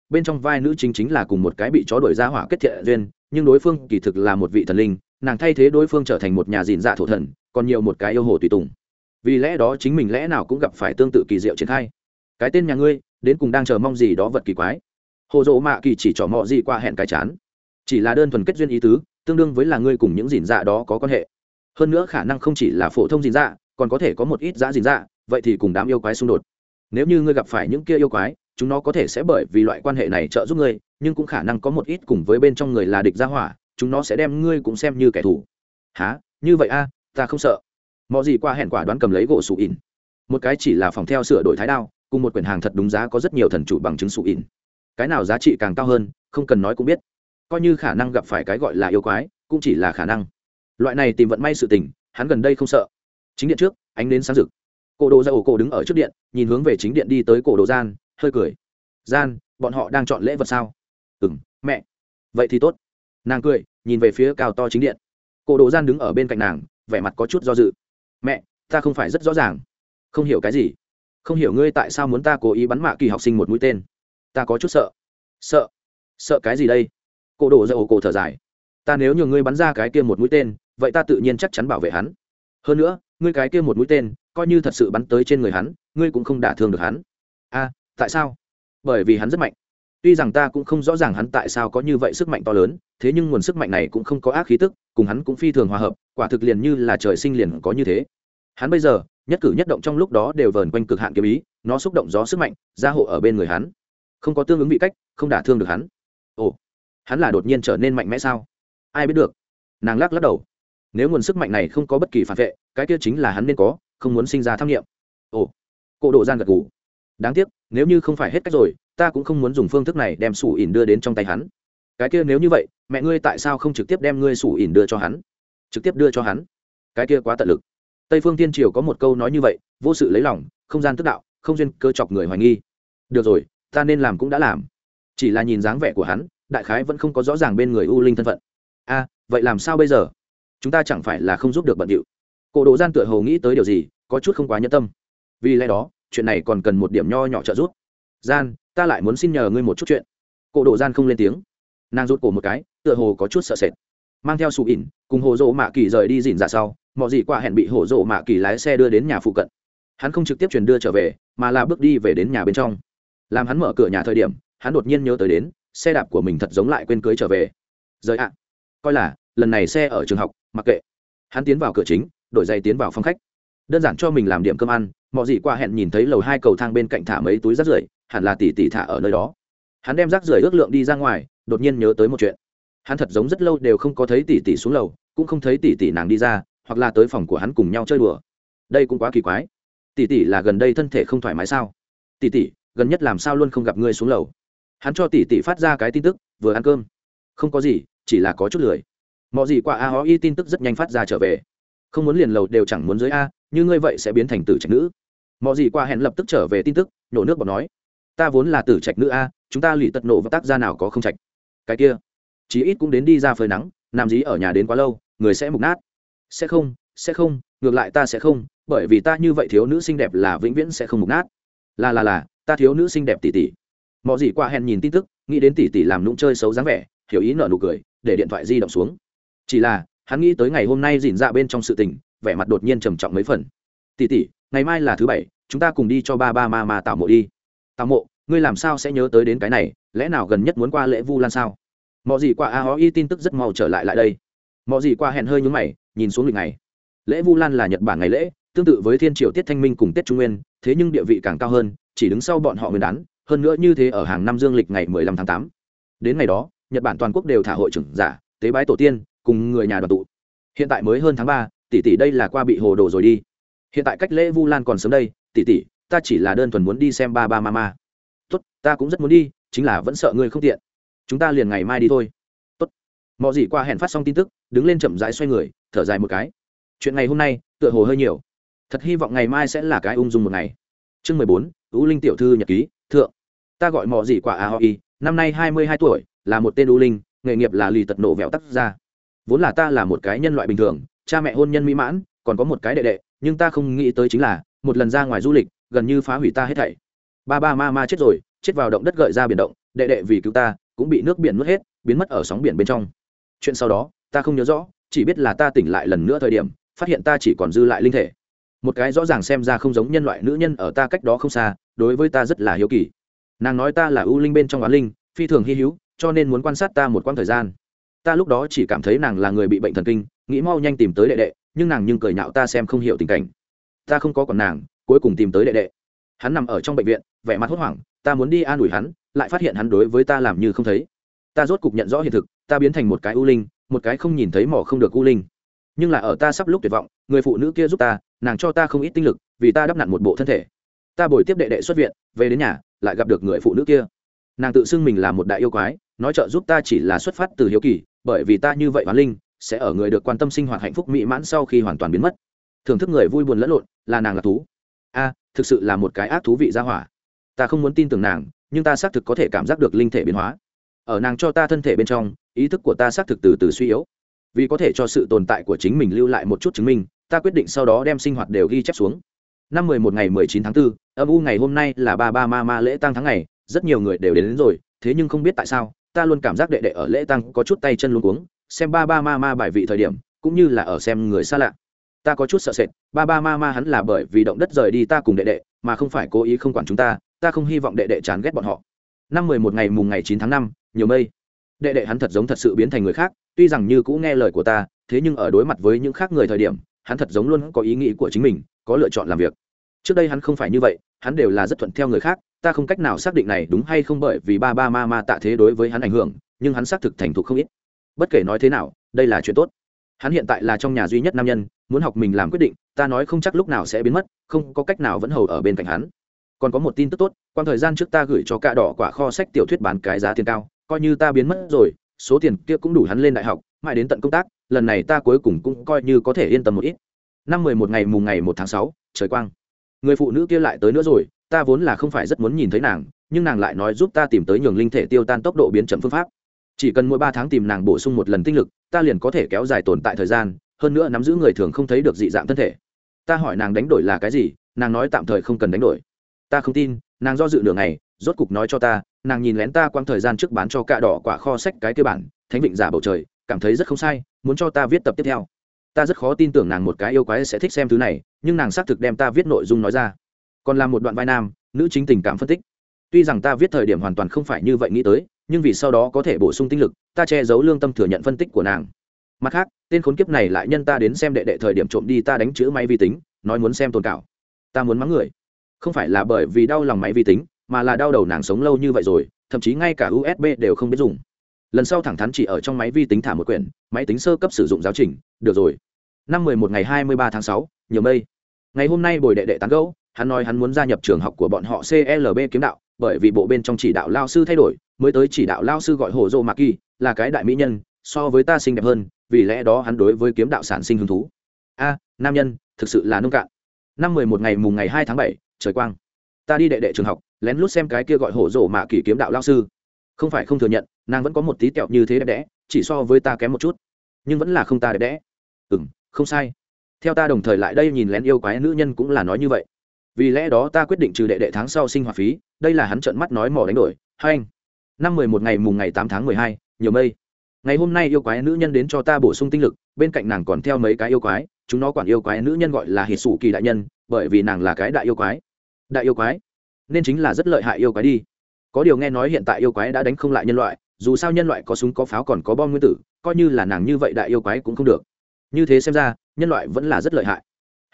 bên trong vai nữ chính là cùng một cái bị chó đuổi ra hỏa kết thiện duyên, nhưng đối phương kỳ thực là một vị thần linh, nàng thay thế đối phương trở thành một nhà dìn dạ thổ thần, còn nhiều một cái yêu hồ tùy tùng. Vì lẽ đó chính mình lẽ nào cũng gặp phải tương tự kỳ diệu triển khai. Cái tên nhà ngươi đến cùng đang chờ mong gì đó vật kỳ quái. Hồ Dỗ Mạ Kỳ chỉ trỏ mọ gì qua hẹn cái chán, chỉ là đơn thuần kết duyên ý tứ, tương đương với là ngươi cùng những dìn dạ đó có quan hệ. Hơn nữa khả năng không chỉ là phổ thông dìn dạ, còn có thể có một ít dã dìn dạ, vậy thì cùng đám yêu quái xung đột. Nếu như ngươi gặp phải những kia yêu quái, chúng nó có thể sẽ bởi vì loại quan hệ này trợ giúp ngươi, nhưng cũng khả năng có một ít cùng với bên trong người là địch gia hỏa, chúng nó sẽ đem ngươi cũng xem như kẻ thù. Hả? Như vậy a, ta không sợ. Mọ gì qua hẹn quả đoán cầm lấy gỗ sủ ỉn, một cái chỉ là phòng theo sửa đổi thái đao, cùng một quyển hàng thật đúng giá có rất nhiều thần chủ bằng chứng sủ ỉn. Cái nào giá trị càng cao hơn, không cần nói cũng biết. Coi như khả năng gặp phải cái gọi là yêu quái, cũng chỉ là khả năng. Loại này tìm vận may sự tình, hắn gần đây không sợ. Chính điện trước, ánh đến sáng rực. Cổ đồ ra ổ cổ đứng ở trước điện, nhìn hướng về chính điện đi tới cổ đồ gian, hơi cười. Gian, bọn họ đang chọn lễ vật sao? Mẹ. Vậy thì tốt. Nàng cười, nhìn về phía cao to chính điện. Cổ đồ gian đứng ở bên cạnh nàng, vẻ mặt có chút do dự. Mẹ, ta không phải rất rõ ràng. Không hiểu cái gì? Không hiểu ngươi tại sao muốn ta cố ý bắn Mạ Kỳ học sinh một mũi tên? Ta có chút sợ. Sợ cái gì đây? Cổ đồ ra ổ cổ thở dài. Ta nếu nhường ngươi bắn ra cái kia một mũi tên, vậy ta tự nhiên chắc chắn bảo vệ hắn. Hơn nữa, ngươi cái kia một mũi tên, coi như thật sự bắn tới trên người hắn, ngươi cũng không đả thương được hắn. Tại sao? Bởi vì hắn rất mạnh. Tuy rằng ta cũng không rõ ràng hắn tại sao có như vậy sức mạnh to lớn, thế nhưng nguồn sức mạnh này cũng không có ác khí tức, cùng hắn cũng phi thường hòa hợp, quả thực liền như là trời sinh liền có như thế. Hắn bây giờ, nhất cử nhất động trong lúc đó đều vờn quanh cực hạn kiếm ý, nó xúc động gió sức mạnh, gia hộ ở bên người hắn. Không có tương ứng vị cách, không đả thương được hắn. Ồ, hắn là đột nhiên trở nên mạnh mẽ sao? Ai biết được. Nàng lắc đầu. Nếu nguồn sức mạnh này không có bất kỳ phản vệ, cái kia chính là hắn nên có, không muốn sinh ra tham nghiệm. Ồ, cổ độ gian gật gù. Đáng tiếc, nếu như không phải hết cách rồi, ta cũng không muốn dùng phương thức này đem sủ ỉn đưa đến trong tay hắn. Cái kia nếu như vậy, mẹ ngươi tại sao không trực tiếp đem ngươi sủ ỉn đưa cho hắn? Trực tiếp đưa cho hắn? Cái kia quá tận lực. Tây phương tiên triều có một câu nói như vậy, vô sự lấy lòng, không gian tức đạo, không duyên cơ chọc người hoài nghi. Được rồi, ta nên làm cũng đã làm. Chỉ là nhìn dáng vẻ của hắn, đại khái vẫn không có rõ ràng bên người u linh thân phận. Vậy làm sao bây giờ? Chúng ta chẳng phải là không giúp được bận điệu. Cổ độ gian tựa hồ nghĩ tới điều gì, có chút không quá nhẫn tâm. Vì lẽ đó, chuyện này còn cần một điểm nho nhỏ trợ giúp. Gian, ta lại muốn xin nhờ ngươi một chút chuyện. Cổ độ gian không lên tiếng. Nàng rút cổ một cái, tựa hồ có chút sợ sệt. Mang theo sủ ỉn, cùng hồ dỗ mạ kỳ rời đi dìn ra sau, mọi gì qua hẹn bị hồ dỗ mạ kỳ lái xe đưa đến nhà phụ cận. Hắn không trực tiếp truyền đưa trở về, mà là bước đi về đến nhà bên trong. Làm hắn mở cửa nhà thời điểm, hắn đột nhiên nhớ tới đến xe đạp của mình thật giống lại quên cưới trở về. Rời coi là lần này xe ở trường học, mặc kệ. Hắn tiến vào cửa chính, đổi giày tiến vào phòng khách, đơn giản cho mình làm điểm cơm ăn. Mọi gì qua hẹn nhìn thấy lầu 2 cầu thang bên cạnh thả mấy túi rác rưởi, hẳn là tỷ tỷ thả ở nơi đó. Hắn đem rác rưởi ước lượng đi ra ngoài, đột nhiên nhớ tới một chuyện. Hắn thật giống rất lâu đều không có thấy tỷ tỷ xuống lầu, cũng không thấy tỷ tỷ nàng đi ra, hoặc là tới phòng của hắn cùng nhau chơi đùa. Đây cũng quá kỳ quái. Tỷ tỷ là gần đây thân thể không thoải mái sao? Tỷ tỷ, gần nhất làm sao luôn không gặp ngươi xuống lầu? Hắn cho tỷ tỷ phát ra cái tin tức, vừa ăn cơm. Không có gì, chỉ là có chút lười. Mọi gì qua AOI tin tức rất nhanh phát ra trở về. Không muốn liền lầu đều chẳng muốn dưới a, như ngươi vậy sẽ biến thành tử trạch nữ. Mọi gì qua hẹn lập tức trở về tin tức, nhổ nước bọt nói, ta vốn là tử trạch nữ a, chúng ta lì tật nổ và tác gia nào có không trạch. Cái kia, chí ít cũng đến đi ra phơi nắng, làm gì ở nhà đến quá lâu, người sẽ mục nát. Sẽ không, ngược lại ta sẽ không, bởi vì ta như vậy thiếu nữ xinh đẹp là vĩnh viễn sẽ không mục nát. Là, ta thiếu nữ xinh đẹp tỷ tỷ. Mọi gì qua hẹn nhìn tin tức, nghĩ đến tỷ tỷ làm nũng chơi xấu dáng vẻ, hiểu ý nở nụ cười, để điện thoại di động xuống. Chỉ là, hắn nghĩ tới ngày hôm nay rỉn dạ bên trong sự tình, vẻ mặt đột nhiên trầm trọng mấy phần. Tỷ tỷ, ngày mai là thứ bảy, chúng ta cùng đi cho ba ma tạo mộ đi. Tạo mộ, ngươi làm sao sẽ nhớ tới đến cái này, lẽ nào gần nhất muốn qua lễ Vu Lan sao? Mọi gì qua AOI tin tức rất mau trở lại đây. Mọi gì qua hẹn hơi nhướng mày, nhìn xuống lịch ngày. Lễ Vu Lan là Nhật Bản ngày lễ, tương tự với Thiên Triều Tiết Thanh Minh cùng Tết Trung Nguyên, thế nhưng địa vị càng cao hơn, chỉ đứng sau bọn họ Nguyên đán, hơn nữa như thế ở hàng năm dương lịch ngày 15 tháng 8. Đến ngày đó, Nhật Bản toàn quốc đều thả hội trưởng giả, tế bái tổ tiên, cùng người nhà đoàn tụ. Hiện tại mới hơn tháng 3, tỷ đây là qua bị hồ đồ rồi đi. Hiện tại cách lễ Vu Lan còn sớm đây, tỷ, ta chỉ là đơn thuần muốn đi xem ba mama. Tốt, ta cũng rất muốn đi, chính là vẫn sợ ngươi không tiện. Chúng ta liền ngày mai đi thôi. Tốt. Mọi gì qua hẹn phát xong tin tức, đứng lên chậm rãi xoay người, thở dài một cái. Chuyện ngày hôm nay, tựa hồ hơi nhiều. Thật hy vọng ngày mai sẽ là cái ung dung một ngày. Chương 14, U Linh tiểu thư nhật ký, thượng. Ta gọi Mọ gì quả AOI, năm nay 22 tuổi, là một tên U Linh, nghề nghiệp là lì tật nổ vẹo tác gia. Vốn là ta là một cái nhân loại bình thường, cha mẹ hôn nhân mỹ mãn, còn có một cái đệ đệ, nhưng ta không nghĩ tới chính là một lần ra ngoài du lịch, gần như phá hủy ta hết thảy. Ba mama chết rồi, chết vào động đất gợi ra biển động, đệ đệ vì cứu ta cũng bị nước biển nuốt hết, biến mất ở sóng biển bên trong. Chuyện sau đó ta không nhớ rõ, chỉ biết là ta tỉnh lại lần nữa thời điểm phát hiện ta chỉ còn dư lại linh thể. Một cái rõ ràng xem ra không giống nhân loại nữ nhân ở ta cách đó không xa, đối với ta rất là hiếu kỳ. Nàng nói ta là ưu linh bên trong oán linh, phi thường hy hữu, cho nên muốn quan sát ta một quãng thời gian. Ta lúc đó chỉ cảm thấy nàng là người bị bệnh thần kinh, nghĩ mau nhanh tìm tới đệ đệ, nhưng nàng nhưng cười nhạo ta xem không hiểu tình cảnh. Ta không có còn nàng, cuối cùng tìm tới đệ đệ. Hắn nằm ở trong bệnh viện, vẻ mặt hốt hoảng, ta muốn đi an ủi hắn, lại phát hiện hắn đối với ta làm như không thấy. Ta rốt cục nhận rõ hiện thực, ta biến thành một cái ưu linh, một cái không nhìn thấy mỏ không được ưu linh. Nhưng là ở ta sắp lúc tuyệt vọng, người phụ nữ kia giúp ta, nàng cho ta không ít tinh lực, vì ta đắp nặn một bộ thân thể. Ta bồi tiếp đệ đệ xuất viện, về đến nhà, lại gặp được người phụ nữ kia. Nàng tự xưng mình là một đại yêu quái, nói trợ giúp ta chỉ là xuất phát từ hiếu kỳ, bởi vì ta như vậy oán linh sẽ ở người được quan tâm sinh hoạt hạnh phúc mỹ mãn sau khi hoàn toàn biến mất. Thưởng thức người vui buồn lẫn lộn, là nàng là thú. Thực sự là một cái ác thú vị ra hỏa. Ta không muốn tin tưởng nàng, nhưng ta xác thực có thể cảm giác được linh thể biến hóa. Ở nàng cho ta thân thể bên trong, ý thức của ta xác thực từ từ suy yếu. Vì có thể cho sự tồn tại của chính mình lưu lại một chút chứng minh, ta quyết định sau đó đem sinh hoạt đều ghi chép xuống. Năm 11 ngày 19 tháng 4, âm u ngày hôm nay là ba ba ma ma lễ tang tháng ngày, rất nhiều người đều đến rồi, thế nhưng không biết tại sao, ta luôn cảm giác đệ đệ ở lễ tang có chút tay chân luống cuống, xem ba ba ma ma bài vị thời điểm, cũng như là ở xem người xa lạ. Ta có chút sợ sệt, ba ba ma ma hắn là bởi vì động đất rời đi ta cùng đệ đệ, mà không phải cố ý không quản chúng ta, ta không hy vọng đệ đệ chán ghét bọn họ. Năm 11 ngày mùng ngày 9 tháng 5, nhiều mây. Đệ đệ hắn thật giống thật sự biến thành người khác, tuy rằng như cũ nghe lời của ta, thế nhưng ở đối mặt với những khác người thời điểm, hắn thật giống luôn có ý nghĩ của chính mình, có lựa chọn làm việc. Trước đây hắn không phải như vậy, hắn đều là rất thuận theo người khác, ta không cách nào xác định này đúng hay không, bởi vì ba ba ma ma tạ thế đối với hắn ảnh hưởng, nhưng hắn xác thực thành thục không ít. Bất kể nói thế nào, đây là chuyện tốt. Hắn hiện tại là trong nhà duy nhất nam nhân, muốn học mình làm quyết định, ta nói không chắc lúc nào sẽ biến mất, không có cách nào vẫn hầu ở bên cạnh hắn. Còn có một tin tức tốt, quan thời gian trước ta gửi cho Cạ Đỏ quả kho sách tiểu thuyết bán cái giá tiền cao, coi như ta biến mất rồi, số tiền kia cũng đủ hắn lên đại học, mãi đến tận công tác, lần này ta cuối cùng cũng coi như có thể yên tâm một ít. Năm 11 ngày mùng ngày 1 tháng 6, trời quang. Người phụ nữ kia lại tới nữa rồi, ta vốn là không phải rất muốn nhìn thấy nàng, nhưng nàng lại nói giúp ta tìm tới nhường linh thể tiêu tan tốc độ biến chậm phương pháp. Chỉ cần mỗi 3 tháng tìm nàng bổ sung một lần tinh lực, ta liền có thể kéo dài tồn tại thời gian, hơn nữa nắm giữ người thường không thấy được dị dạng thân thể. Ta hỏi nàng đánh đổi là cái gì, nàng nói tạm thời không cần đánh đổi. Ta không tin, nàng do dự nửa ngày, rốt cục nói cho ta, nàng nhìn lén ta quãng thời gian trước bán cho Cạ Đỏ quả kho sách cái kia bản Thánh Vịnh Giả Bầu Trời, cảm thấy rất không sai, muốn cho ta viết tập tiếp theo. Ta rất khó tin tưởng nàng một cái yêu quái sẽ thích xem thứ này, nhưng nàng xác thực đem ta viết nội dung nói ra. Còn làm một đoạn vai nam nữ chính tình cảm phân tích. Tuy rằng ta viết thời điểm hoàn toàn không phải như vậy nghĩ tới, nhưng vì sau đó có thể bổ sung tinh lực, ta che giấu lương tâm thừa nhận phân tích của nàng. Mặt khác, tên khốn kiếp này lại nhân ta đến xem đệ đệ thời điểm trộm đi ta đánh chữ máy vi tính, nói muốn xem tồn cảo. Ta muốn mắng người, không phải là bởi vì đau lòng máy vi tính, mà là đau đầu nàng sống lâu như vậy rồi, thậm chí ngay cả USB đều không biết dùng. Lần sau thẳng thắn chỉ ở trong máy vi tính thả một quyển máy tính sơ cấp sử dụng giáo trình, được rồi. Năm 11 ngày 23 tháng 6, nhiều mây. Ngày hôm nay bồi đệ đệ tán gẫu, hắn nói hắn muốn gia nhập trường học của bọn họ CLB kiếm đạo, bởi vì bộ bên trong chỉ đạo lao sư thay đổi, mới tới chỉ đạo lao sư gọi Hồ Dô Mạc Kỳ, là cái đại mỹ nhân, so với ta xinh đẹp hơn, vì lẽ đó hắn đối với kiếm đạo sản sinh hứng thú. Nam nhân, thực sự là nông cạn. Năm 11 ngày mùng ngày 2 tháng 7, trời quang. Ta đi đệ đệ trường học, lén lút xem cái kia gọi Hồ Dô Mạc Kỳ kiếm đạo lao sư. Không phải không thừa nhận, nàng vẫn có một tí tẹo như thế đẹp đẽ, chỉ so với ta kém một chút, nhưng vẫn là không ta đẹp đẽ. Không sai. Theo ta đồng thời lại đây nhìn lén yêu quái nữ nhân cũng là nói như vậy. Vì lẽ đó ta quyết định trừ đệ đệ tháng sau sinh hoạt phí, đây là hắn trợn mắt nói mỏ đánh đổi. Hai anh. Năm 11 ngày mùng ngày 8 tháng 12, nhiều mây. Ngày hôm nay yêu quái nữ nhân đến cho ta bổ sung tinh lực, bên cạnh nàng còn theo mấy cái yêu quái, chúng nó quản yêu quái nữ nhân gọi là Hỉ Sủ Kỳ đại nhân, bởi vì nàng là cái đại yêu quái. Đại yêu quái, nên chính là rất lợi hại yêu quái đi. Có điều nghe nói hiện tại yêu quái đã đánh không lại nhân loại, dù sao nhân loại có súng có pháo còn có bom nguyên tử, coi như là nàng như vậy đại yêu quái cũng không được. Như thế xem ra, nhân loại vẫn là rất lợi hại.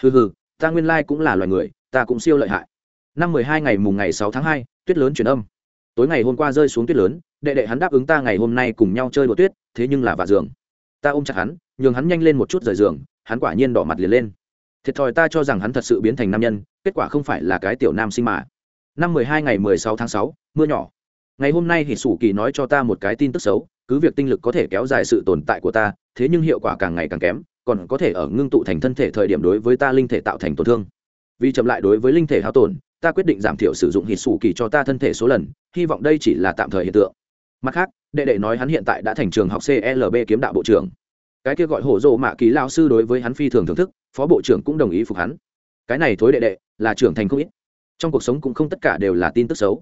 Ta nguyên lai cũng là loài người, ta cũng siêu lợi hại. Năm 12 ngày mùng ngày 6 tháng 2, tuyết lớn truyền âm. Tối ngày hôm qua rơi xuống tuyết lớn, đệ đệ hắn đáp ứng ta ngày hôm nay cùng nhau chơi đùa tuyết, thế nhưng là vạ giường. Ta ôm chặt hắn, nhường hắn nhanh lên một chút rời giường, hắn quả nhiên đỏ mặt liền lên. Thiệt thòi ta cho rằng hắn thật sự biến thành nam nhân, kết quả không phải là cái tiểu nam sinh mà. Năm 12 ngày 16 tháng 6, mưa nhỏ. Ngày hôm nay Hỉ Sủ Kỳ nói cho ta một cái tin tức xấu, cứ việc tinh lực có thể kéo dài sự tồn tại của ta, thế nhưng hiệu quả càng ngày càng kém, còn có thể ở ngưng tụ thành thân thể thời điểm đối với ta linh thể tạo thành tổn thương. Vì chậm lại đối với linh thể hao tổn, ta quyết định giảm thiểu sử dụng Hỉ Sủ Kỳ cho ta thân thể số lần, hy vọng đây chỉ là tạm thời hiện tượng. Mặt khác, đệ đệ nói hắn hiện tại đã thành trường học CLB kiếm đạo bộ trưởng. Cái kia gọi Hổ Dụ Mạ Kỳ lão sư đối với hắn phi thường thưởng thức, phó bộ trưởng cũng đồng ý phục hắn. Cái này thối đệ đệ là trưởng thành không ít. Trong cuộc sống cũng không tất cả đều là tin tức xấu.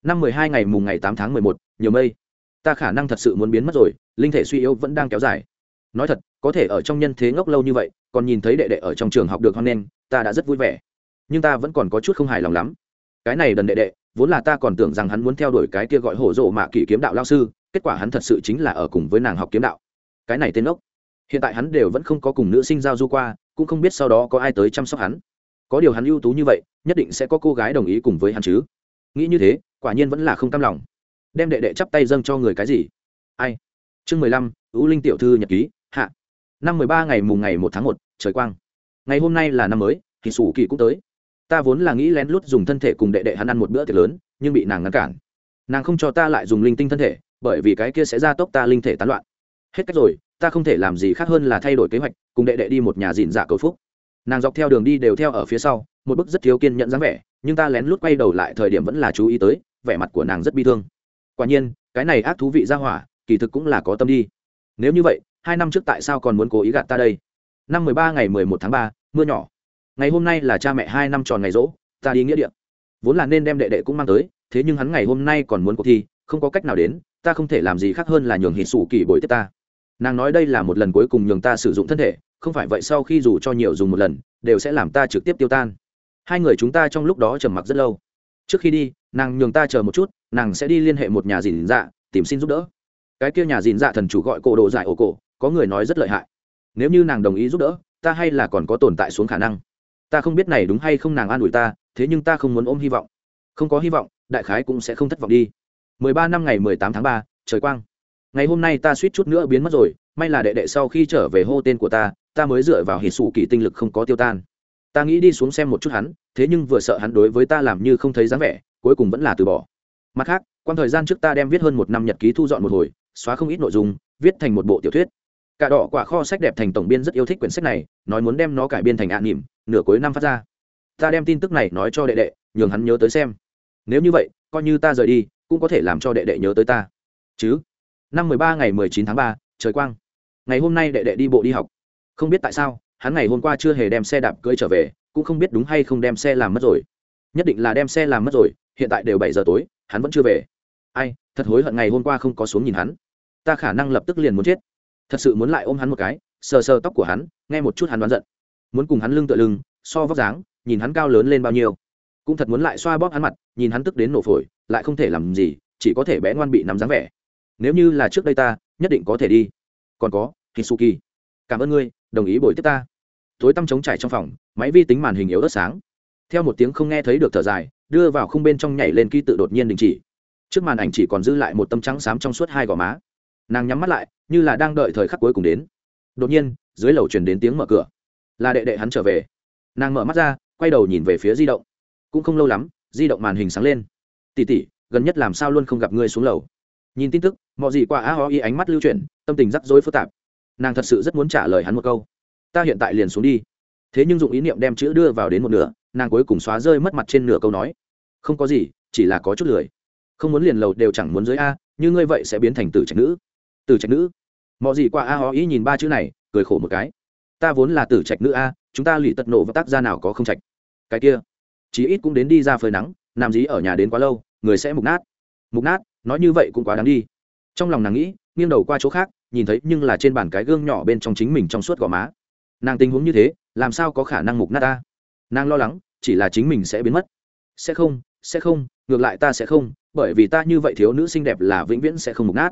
năm 12 ngày mùng ngày 8 tháng 11, nhiều mây. Ta khả năng thật sự muốn biến mất rồi, linh thể suy yếu vẫn đang kéo dài. Nói thật, có thể ở trong nhân thế ngốc lâu như vậy, còn nhìn thấy đệ đệ ở trong trường học được hoan nghênh, ta đã rất vui vẻ. Nhưng ta vẫn còn có chút không hài lòng lắm. Cái này đần đệ đệ, vốn là ta còn tưởng rằng hắn muốn theo đuổi cái kia gọi hổ rộ mạ kỷ kiếm đạo lao sư, kết quả hắn thật sự chính là ở cùng với nàng học kiếm đạo. Cái này tên ốc. Hiện tại hắn đều vẫn không có cùng nữ sinh giao du qua, cũng không biết sau đó có ai tới chăm sóc hắn. Có điều hắn ưu tú như vậy, nhất định sẽ có cô gái đồng ý cùng với hắn chứ. Nghĩ như thế, quả nhiên vẫn là không cam lòng. Đem đệ đệ chắp tay dâng cho người cái gì? Ai? Chương 15, Ưu Linh tiểu thư nhật ký, hạ. Năm 13 ngày mùng ngày 1 tháng 1, trời quang. Ngày hôm nay là năm mới, thì sủ kỳ cũng tới. Ta vốn là nghĩ lén lút dùng thân thể cùng đệ đệ hắn ăn một bữa tiệc lớn, nhưng bị nàng ngăn cản. Nàng không cho ta lại dùng linh tinh thân thể, bởi vì cái kia sẽ gia tốc ta linh thể tán loạn. Hết cách rồi, ta không thể làm gì khác hơn là thay đổi kế hoạch, cùng đệ đệ đi một nhà dịn dạ cầu phúc. Nàng dọc theo đường đi đều theo ở phía sau, một bức rất thiếu kiên nhẫn dáng vẻ, nhưng ta lén lút quay đầu lại thời điểm vẫn là chú ý tới, vẻ mặt của nàng rất bi thương. Quả nhiên, cái này ác thú vị ra hỏa, kỳ thực cũng là có tâm đi. Nếu như vậy, 2 năm trước tại sao còn muốn cố ý gạt ta đây? Năm 13 ngày 11 tháng 3, mưa nhỏ. Ngày hôm nay là cha mẹ 2 năm tròn ngày rỗ, ta đi nghĩa địa. Vốn là nên đem đệ đệ cũng mang tới, thế nhưng hắn ngày hôm nay còn muốn cuộc thi, không có cách nào đến, ta không thể làm gì khác hơn là nhường Hỉ Sủ Kỳ bồi tiếp ta. Nàng nói đây là một lần cuối cùng nhường ta sử dụng thân thể, không phải vậy sau khi dù cho nhiều dùng một lần, đều sẽ làm ta trực tiếp tiêu tan. Hai người chúng ta trong lúc đó trầm mặc rất lâu. Trước khi đi, nàng nhường ta chờ một chút, nàng sẽ đi liên hệ một nhà dìn dạ, tìm xin giúp đỡ. Cái kia nhà dìn dạ thần chủ gọi cổ đồ dại ổ cổ, có người nói rất lợi hại. Nếu như nàng đồng ý giúp đỡ, ta hay là còn có tồn tại xuống khả năng. Ta không biết này đúng hay không, nàng an ủi ta, thế nhưng ta không muốn ôm hy vọng. Không có hy vọng, đại khái cũng sẽ không thất vọng đi. 13 năm ngày 18 tháng 3, trời quang. Ngày hôm nay ta suýt chút nữa biến mất rồi, may là đệ đệ sau khi trở về hô tên của ta mới dựa vào Hỉ Sủ Kỳ tinh lực không có tiêu tan. Ta nghĩ đi xuống xem một chút hắn, thế nhưng vừa sợ hắn đối với ta làm như không thấy dáng vẻ, cuối cùng vẫn là từ bỏ. Mặt khác, quan thời gian trước ta đem viết hơn 1 năm nhật ký thu dọn một hồi, xóa không ít nội dung, viết thành một bộ tiểu thuyết. Cả đỏ quả kho sách đẹp thành tổng biên rất yêu thích quyển sách này, nói muốn đem nó cải biên thành anime, nửa cuối năm phát ra. Ta đem tin tức này nói cho đệ đệ, nhường hắn nhớ tới xem. Nếu như vậy, coi như ta rời đi, cũng có thể làm cho đệ đệ nhớ tới ta. Chứ. Năm 13 ngày 19 tháng 3, trời quang. Ngày hôm nay đệ đệ đi bộ đi học. Không biết tại sao, hắn ngày hôm qua chưa hề đem xe đạp cưỡi trở về, cũng không biết đúng hay không đem xe làm mất rồi. Nhất định là đem xe làm mất rồi, hiện tại đều 7 giờ tối, hắn vẫn chưa về. Ai, thật hối hận ngày hôm qua không có xuống nhìn hắn. Ta khả năng lập tức liền muốn chết. Thật sự muốn lại ôm hắn một cái, sờ sờ tóc của hắn, nghe một chút hắn đoán giận. Muốn cùng hắn lưng tựa lưng, so vóc dáng, nhìn hắn cao lớn lên bao nhiêu. Cũng thật muốn lại xoa bóp hắn mặt, nhìn hắn tức đến nổ phổi, lại không thể làm gì, chỉ có thể bé ngoan bị nắm dáng vẻ. Nếu như là trước đây ta, nhất định có thể đi. Còn có, Hisuki, cảm ơn ngươi, đồng ý bồi tiếp ta. Tối tăm trống trải trong phòng, máy vi tính màn hình yếu ớt sáng. Theo một tiếng không nghe thấy được thở dài, đưa vào khung bên trong nhảy lên ký tự đột nhiên đình chỉ. Trước màn ảnh chỉ còn dư lại một tấm trắng xám trong suốt 2 gò má. Nàng nhắm mắt lại, như là đang đợi thời khắc cuối cùng đến. Đột nhiên, dưới lầu truyền đến tiếng mở cửa. Là đệ đệ hắn trở về. Nàng mở mắt ra, quay đầu nhìn về phía di động. Cũng không lâu lắm, di động màn hình sáng lên. Tỷ tỷ, gần nhất làm sao luôn không gặp ngươi xuống lầu? Nhìn tin tức, mọi gì qua a ho y ánh mắt lưu chuyển, tâm tình rắc rối phức tạp. Nàng thật sự rất muốn trả lời hắn một câu, ta hiện tại liền xuống đi. Thế nhưng dụng ý niệm đem chữ đưa vào đến một nửa, nàng cuối cùng xóa rơi mất mặt trên nửa câu nói. Không có gì, chỉ là có chút lười. Không muốn liền lầu đều chẳng muốn dưới a, như ngươi vậy sẽ biến thành tử trạch nữ. Tử trạch nữ? Mọi gì qua a ho y nhìn 3 chữ này, cười khổ một cái. Ta vốn là tử trạch nữ a, chúng ta lụy tật nộ và tác gia nào có không trạch. Cái kia, chí ít cũng đến đi ra phơi nắng, làm gì ở nhà đến quá lâu, người sẽ mục nát. Mục nát, nói như vậy cũng quá đáng đi. Trong lòng nàng nghĩ, nghiêng đầu qua chỗ khác, nhìn thấy nhưng là trên bàn cái gương nhỏ bên trong chính mình trong suốt gò má. Nàng tình huống như thế, làm sao có khả năng mục nát ta? Nàng lo lắng, chỉ là chính mình sẽ biến mất. Sẽ không, ngược lại ta sẽ không, bởi vì ta như vậy thiếu nữ xinh đẹp là vĩnh viễn sẽ không mục nát.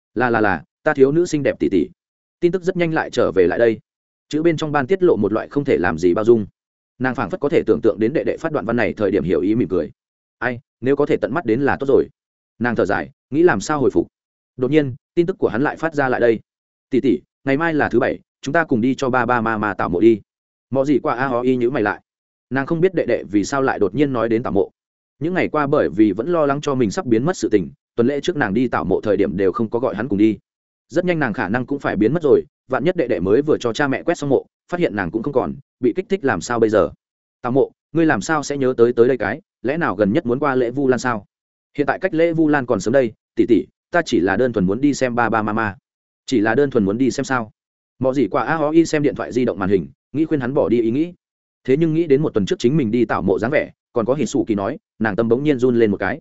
Là, ta thiếu nữ xinh đẹp tỷ tỷ. Tin tức rất nhanh lại trở về lại đây. Chữ bên trong ban tiết lộ một loại không thể làm gì bao dung. Nàng phảng phất có thể tưởng tượng đến đệ đệ phát đoạn văn này thời điểm hiểu ý mỉm cười. Ai, nếu có thể tận mắt đến là tốt rồi. Nàng thở dài, nghĩ làm sao hồi phục. Đột nhiên, tin tức của hắn lại phát ra lại đây. Tỷ tỷ, ngày mai là thứ 7, chúng ta cùng đi cho ba ma tạo mộ đi. Mọi gì qua a ho y nhữ mày lại. Nàng không biết đệ đệ vì sao lại đột nhiên nói đến tạo mộ. Những ngày qua bởi vì vẫn lo lắng cho mình sắp biến mất sự tình, tuần lễ trước nàng đi tạo mộ thời điểm đều không có gọi hắn cùng đi. Rất nhanh nàng khả năng cũng phải biến mất rồi, vạn nhất đệ đệ mới vừa cho cha mẹ quét xong mộ, phát hiện nàng cũng không còn, bị kích thích làm sao bây giờ? Tạo mộ, ngươi làm sao sẽ nhớ tới đây cái, lẽ nào gần nhất muốn qua lễ Vu Lan sao? Hiện tại cách lễ Vu Lan còn sớm đây, tỷ tỷ, ta chỉ là đơn thuần muốn đi xem ba mama. Chỉ là đơn thuần muốn đi xem sao? Mọi gì qua a ho y xem điện thoại di động màn hình, nghĩ khuyên hắn bỏ đi ý nghĩ. Thế nhưng nghĩ đến một tuần trước chính mình đi tạo mộ dáng vẻ, còn có Hỉ Sủ Kỳ nói, nàng tâm bỗng nhiên run lên một cái.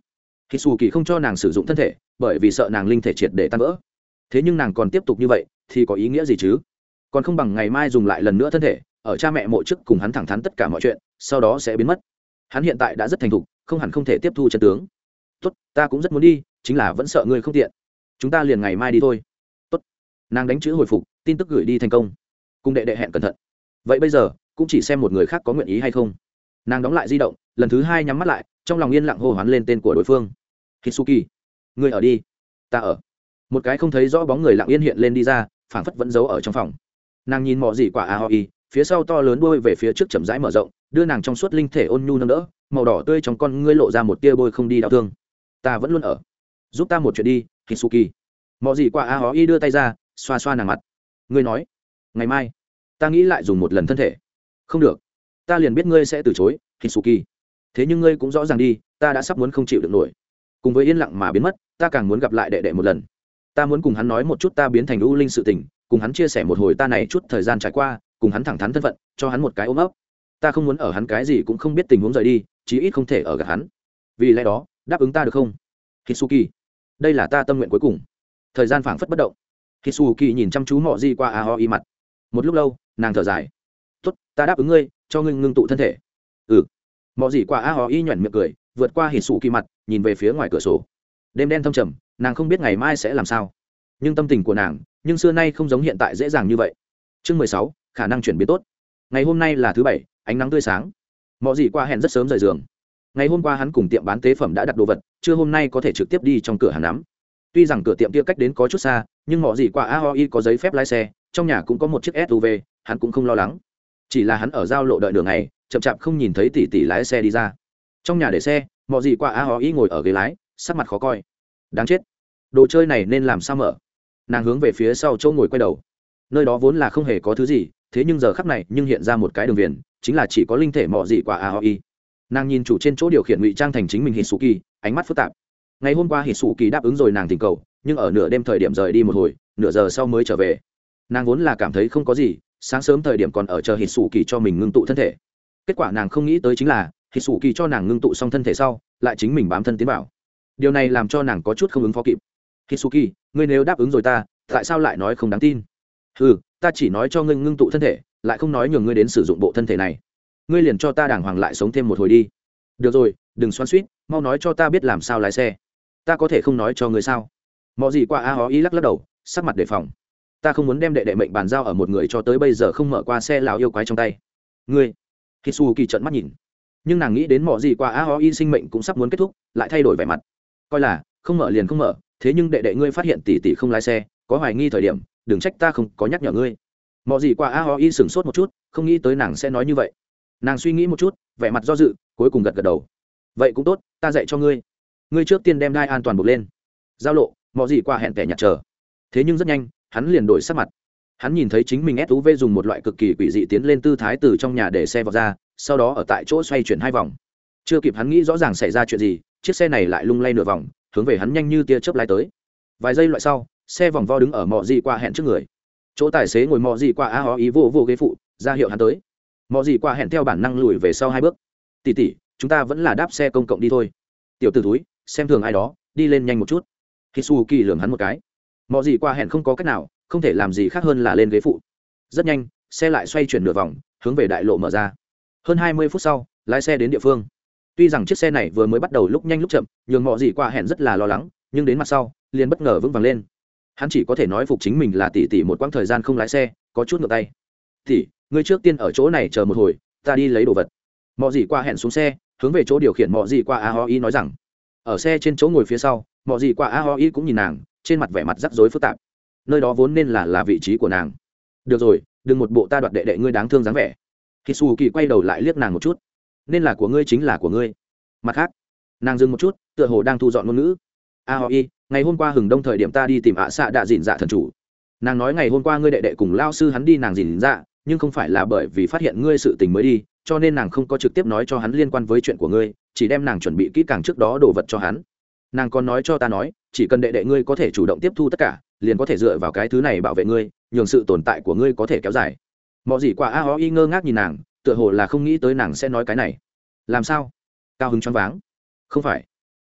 khi xù kỳ không cho nàng sử dụng thân thể bởi vì sợ nàng linh thể triệt để tan vỡ. Thế nhưng nàng còn tiếp tục như vậy thì có ý nghĩa gì chứ? Còn không bằng ngày mai dùng lại lần nữa thân thể ở cha mẹ mộ trước cùng hắn thẳng thắn tất cả mọi chuyện, sau đó sẽ biến mất. Hắn hiện tại đã rất thành thục, không hẳn không thể tiếp thu chân tướng. Tốt, ta cũng rất muốn đi, chính là vẫn sợ ngươi không tiện. Chúng ta liền ngày mai đi thôi. Tốt. Nàng đánh chữ hồi phục, tin tức gửi đi thành công. Cùng đệ đệ hẹn cẩn thận. Vậy bây giờ cũng chỉ xem một người khác có nguyện ý hay không. Nàng đóng lại di động, lần thứ hai nhắm mắt lại, trong lòng yên lặng hô hoán lên tên của đối phương. Hitsuki, ngươi ở đi. Ta ở. Một cái không thấy rõ bóng người lặng yên hiện lên đi ra, phảng phất vẫn giấu ở trong phòng. Nàng nhìn mọ gì quả Aoi, phía sau to lớn đuôi về phía trước chậm rãi mở rộng, đưa nàng trong suốt linh thể ôn nhu nâng đỡ, màu đỏ tươi trong con ngươi lộ ra một tia bôi không đi đau thương. Ta vẫn luôn ở. Giúp ta một chuyện đi, Hitsuki. Mọ gì quả Aoi đưa tay ra, xoa xoa nàng mặt. Ngươi nói, ngày mai, ta nghĩ lại dùng một lần thân thể. Không được. Ta liền biết ngươi sẽ từ chối, Hitsuki. Thế nhưng ngươi cũng rõ ràng đi, ta đã sắp muốn không chịu được nổi. Cùng với yên lặng mà biến mất, ta càng muốn gặp lại đệ đệ một lần. Ta muốn cùng hắn nói một chút ta biến thành u linh sự tình, cùng hắn chia sẻ một hồi ta này chút thời gian trải qua, cùng hắn thẳng thắn thân phận, cho hắn một cái ôm ấp. Ta không muốn ở hắn cái gì cũng không biết tình huống rời đi, chí ít không thể ở gần hắn. Vì lẽ đó, đáp ứng ta được không, Hitsuki? Đây là ta tâm nguyện cuối cùng. Thời gian phảng phất bất động. Hitsuki nhìn chăm chú Mọ Di qua Aoi mặt. Một lúc lâu, nàng thở dài. Tốt, ta đáp ứng ngươi, cho ngươi ngưng tụ thân thể. Ừ. Mọ Di qua Aoi nhuyễn miệng cười, vượt qua Hitsuki mặt, nhìn về phía ngoài cửa sổ. Đêm đen thâm trầm, nàng không biết ngày mai sẽ làm sao, nhưng tâm tình của nàng nhưng xưa nay không giống hiện tại dễ dàng như vậy. Chương 16, khả năng chuyển biến tốt. Ngày hôm nay là thứ bảy, ánh nắng tươi sáng. Mọ Gì qua hẹn rất sớm rời giường. Ngày hôm qua hắn cùng tiệm bán tế phẩm đã đặt đồ vật, trưa hôm nay có thể trực tiếp đi trong cửa hàng nắm. Tuy rằng cửa tiệm kia cách đến có chút xa, nhưng Mọ Gì qua Aoi có giấy phép lái xe, trong nhà cũng có một chiếc SUV, hắn cũng không lo lắng. Chỉ là hắn ở giao lộ đợi đường này, chậm chạp không nhìn thấy tỷ tỷ lái xe đi ra. Trong nhà để xe, Mọ Gì qua Aoi ngồi ở ghế lái, sắc mặt khó coi. Đáng chết, đồ chơi này nên làm sao mở? Nàng hướng về phía sau chỗ ngồi quay đầu. Nơi đó vốn là không hề có thứ gì, thế nhưng giờ khắc này nhưng hiện ra một cái đường viền, chính là chỉ có linh thể Mọ Gì qua Aoi. Nàng nhìn chủ trên chỗ điều khiển ngụy trang thành chính mình Hitsuki, ánh mắt phức tạp. Ngày hôm qua Hitsuki đáp ứng rồi nàng tình cầu, nhưng ở nửa đêm thời điểm rời đi một hồi, nửa giờ sau mới trở về. Nàng vốn là cảm thấy không có gì, sáng sớm thời điểm còn ở chờ Hitsuki cho mình ngưng tụ thân thể. Kết quả nàng không nghĩ tới chính là Hitsuki cho nàng ngưng tụ xong thân thể sau, lại chính mình bám thân tiến vào. Điều này làm cho nàng có chút không ứng phó kịp. Hitsuki, ngươi nếu đáp ứng rồi ta, tại sao lại nói không đáng tin? Ừ, ta chỉ nói cho ngươi ngưng tụ thân thể, lại không nói nhường ngươi đến sử dụng bộ thân thể này. Ngươi liền cho ta đàng hoàng lại sống thêm một hồi đi. Được rồi, đừng xoắn xuýt, mau nói cho ta biết làm sao lái xe. Ta có thể không nói cho ngươi sao? Mọ Gì qua Aoi lắc lắc đầu, sắc mặt đề phòng. Ta không muốn đem đệ đệ mệnh bàn giao ở một người cho tới bây giờ không mở qua xe lão yêu quái trong tay. Ngươi? Hitsuki trợn mắt nhìn. Nhưng nàng nghĩ đến Mọ Gì qua Aoi sinh mệnh cũng sắp muốn kết thúc, lại thay đổi vẻ mặt. Coi là không mở liền không mở, thế nhưng đệ đệ ngươi phát hiện tỷ tỷ không lái xe, có hoài nghi thời điểm, đừng trách ta không có nhắc nhở ngươi. Mọ Gì qua Aoi sửng sốt một chút, không nghĩ tới nàng sẽ nói như vậy. Nàng suy nghĩ một chút, vẻ mặt do dự, cuối cùng gật gật đầu. Vậy cũng tốt, ta dạy cho ngươi. Ngươi trước tiên đem đai an toàn buộc lên. Giao lộ, Mọ Gì qua hẹn tẻ nhặt chờ. Thế nhưng rất nhanh, hắn liền đổi sắc mặt. Hắn nhìn thấy chính mình SUV dùng một loại cực kỳ quỷ dị tiến lên tư thái từ trong nhà để xe vào ra, sau đó ở tại chỗ xoay chuyển 2 vòng. Chưa kịp hắn nghĩ rõ ràng xảy ra chuyện gì, chiếc xe này lại lung lay nửa vòng, hướng về hắn nhanh như tia chớp lái tới. Vài giây loại sau, xe vòng vo đứng ở Mọ Gì qua hẹn trước người. Chỗ tài xế ngồi Mọ Gì qua Aoi vô ghế phụ, ra hiệu hắn tới. Mọ Gì qua hẹn theo bản năng lùi về sau 2 bước. Tỷ tỷ, chúng ta vẫn là đáp xe công cộng đi thôi. Tiểu tử túi, xem thường ai đó, đi lên nhanh một chút. Hitsuki lườm hắn một cái. Mọ Gì qua hẹn không có cách nào, không thể làm gì khác hơn là lên ghế phụ. Rất nhanh, xe lại xoay chuyển nửa vòng, hướng về đại lộ mở ra. Hơn 20 phút sau, lái xe đến địa phương. Tuy rằng chiếc xe này vừa mới bắt đầu lúc nhanh lúc chậm, nhường Mọ Gì qua hẹn rất là lo lắng, nhưng đến mặt sau, liền bất ngờ vững vàng lên. Hắn chỉ có thể nói phục chính mình là tỷ tỷ một quãng thời gian không lái xe, có chút ngượng tay. "Tỷ, ngươi trước tiên ở chỗ này chờ một hồi, ta đi lấy đồ vật." Mọ Gì qua hẹn xuống xe, hướng về chỗ điều khiển Mọ Gì qua Aoi nói rằng. Ở xe trên chỗ ngồi phía sau, Mọ Gì qua Aoi cũng nhìn nàng, trên mặt vẻ mặt rắc rối phức tạp. Nơi đó vốn nên là vị trí của nàng. "Được rồi, đừng một bộ ta đoạt đệ đệ ngươi đáng thương dáng vẻ." Hitsuki quay đầu lại liếc nàng một chút. "Nên là của ngươi chính là của ngươi." Mặt khác, nàng dừng một chút, tựa hồ đang thu dọn ngôn ngữ. "Aoi, ngày hôm qua hừng đông thời điểm ta đi tìm ạ xạ đạ dìn dạ thần chủ. Nàng nói ngày hôm qua ngươi đệ đệ cùng lao sư hắn đi nàng dìn dạ, nhưng không phải là bởi vì phát hiện ngươi sự tình mới đi, cho nên nàng không có trực tiếp nói cho hắn liên quan với chuyện của ngươi, chỉ đem nàng chuẩn bị kỹ càng trước đó đồ vật cho hắn. Nàng còn nói cho ta nói, chỉ cần đệ đệ ngươi có thể chủ động tiếp thu tất cả, liền có thể dựa vào cái thứ này bảo vệ ngươi, nhường sự tồn tại của ngươi có thể kéo dài." Mọ Gì qua Aoi ngơ ngác nhìn nàng, tựa hồ là không nghĩ tới nàng sẽ nói cái này. "Làm sao?" Cao hứng choáng váng. "Không phải,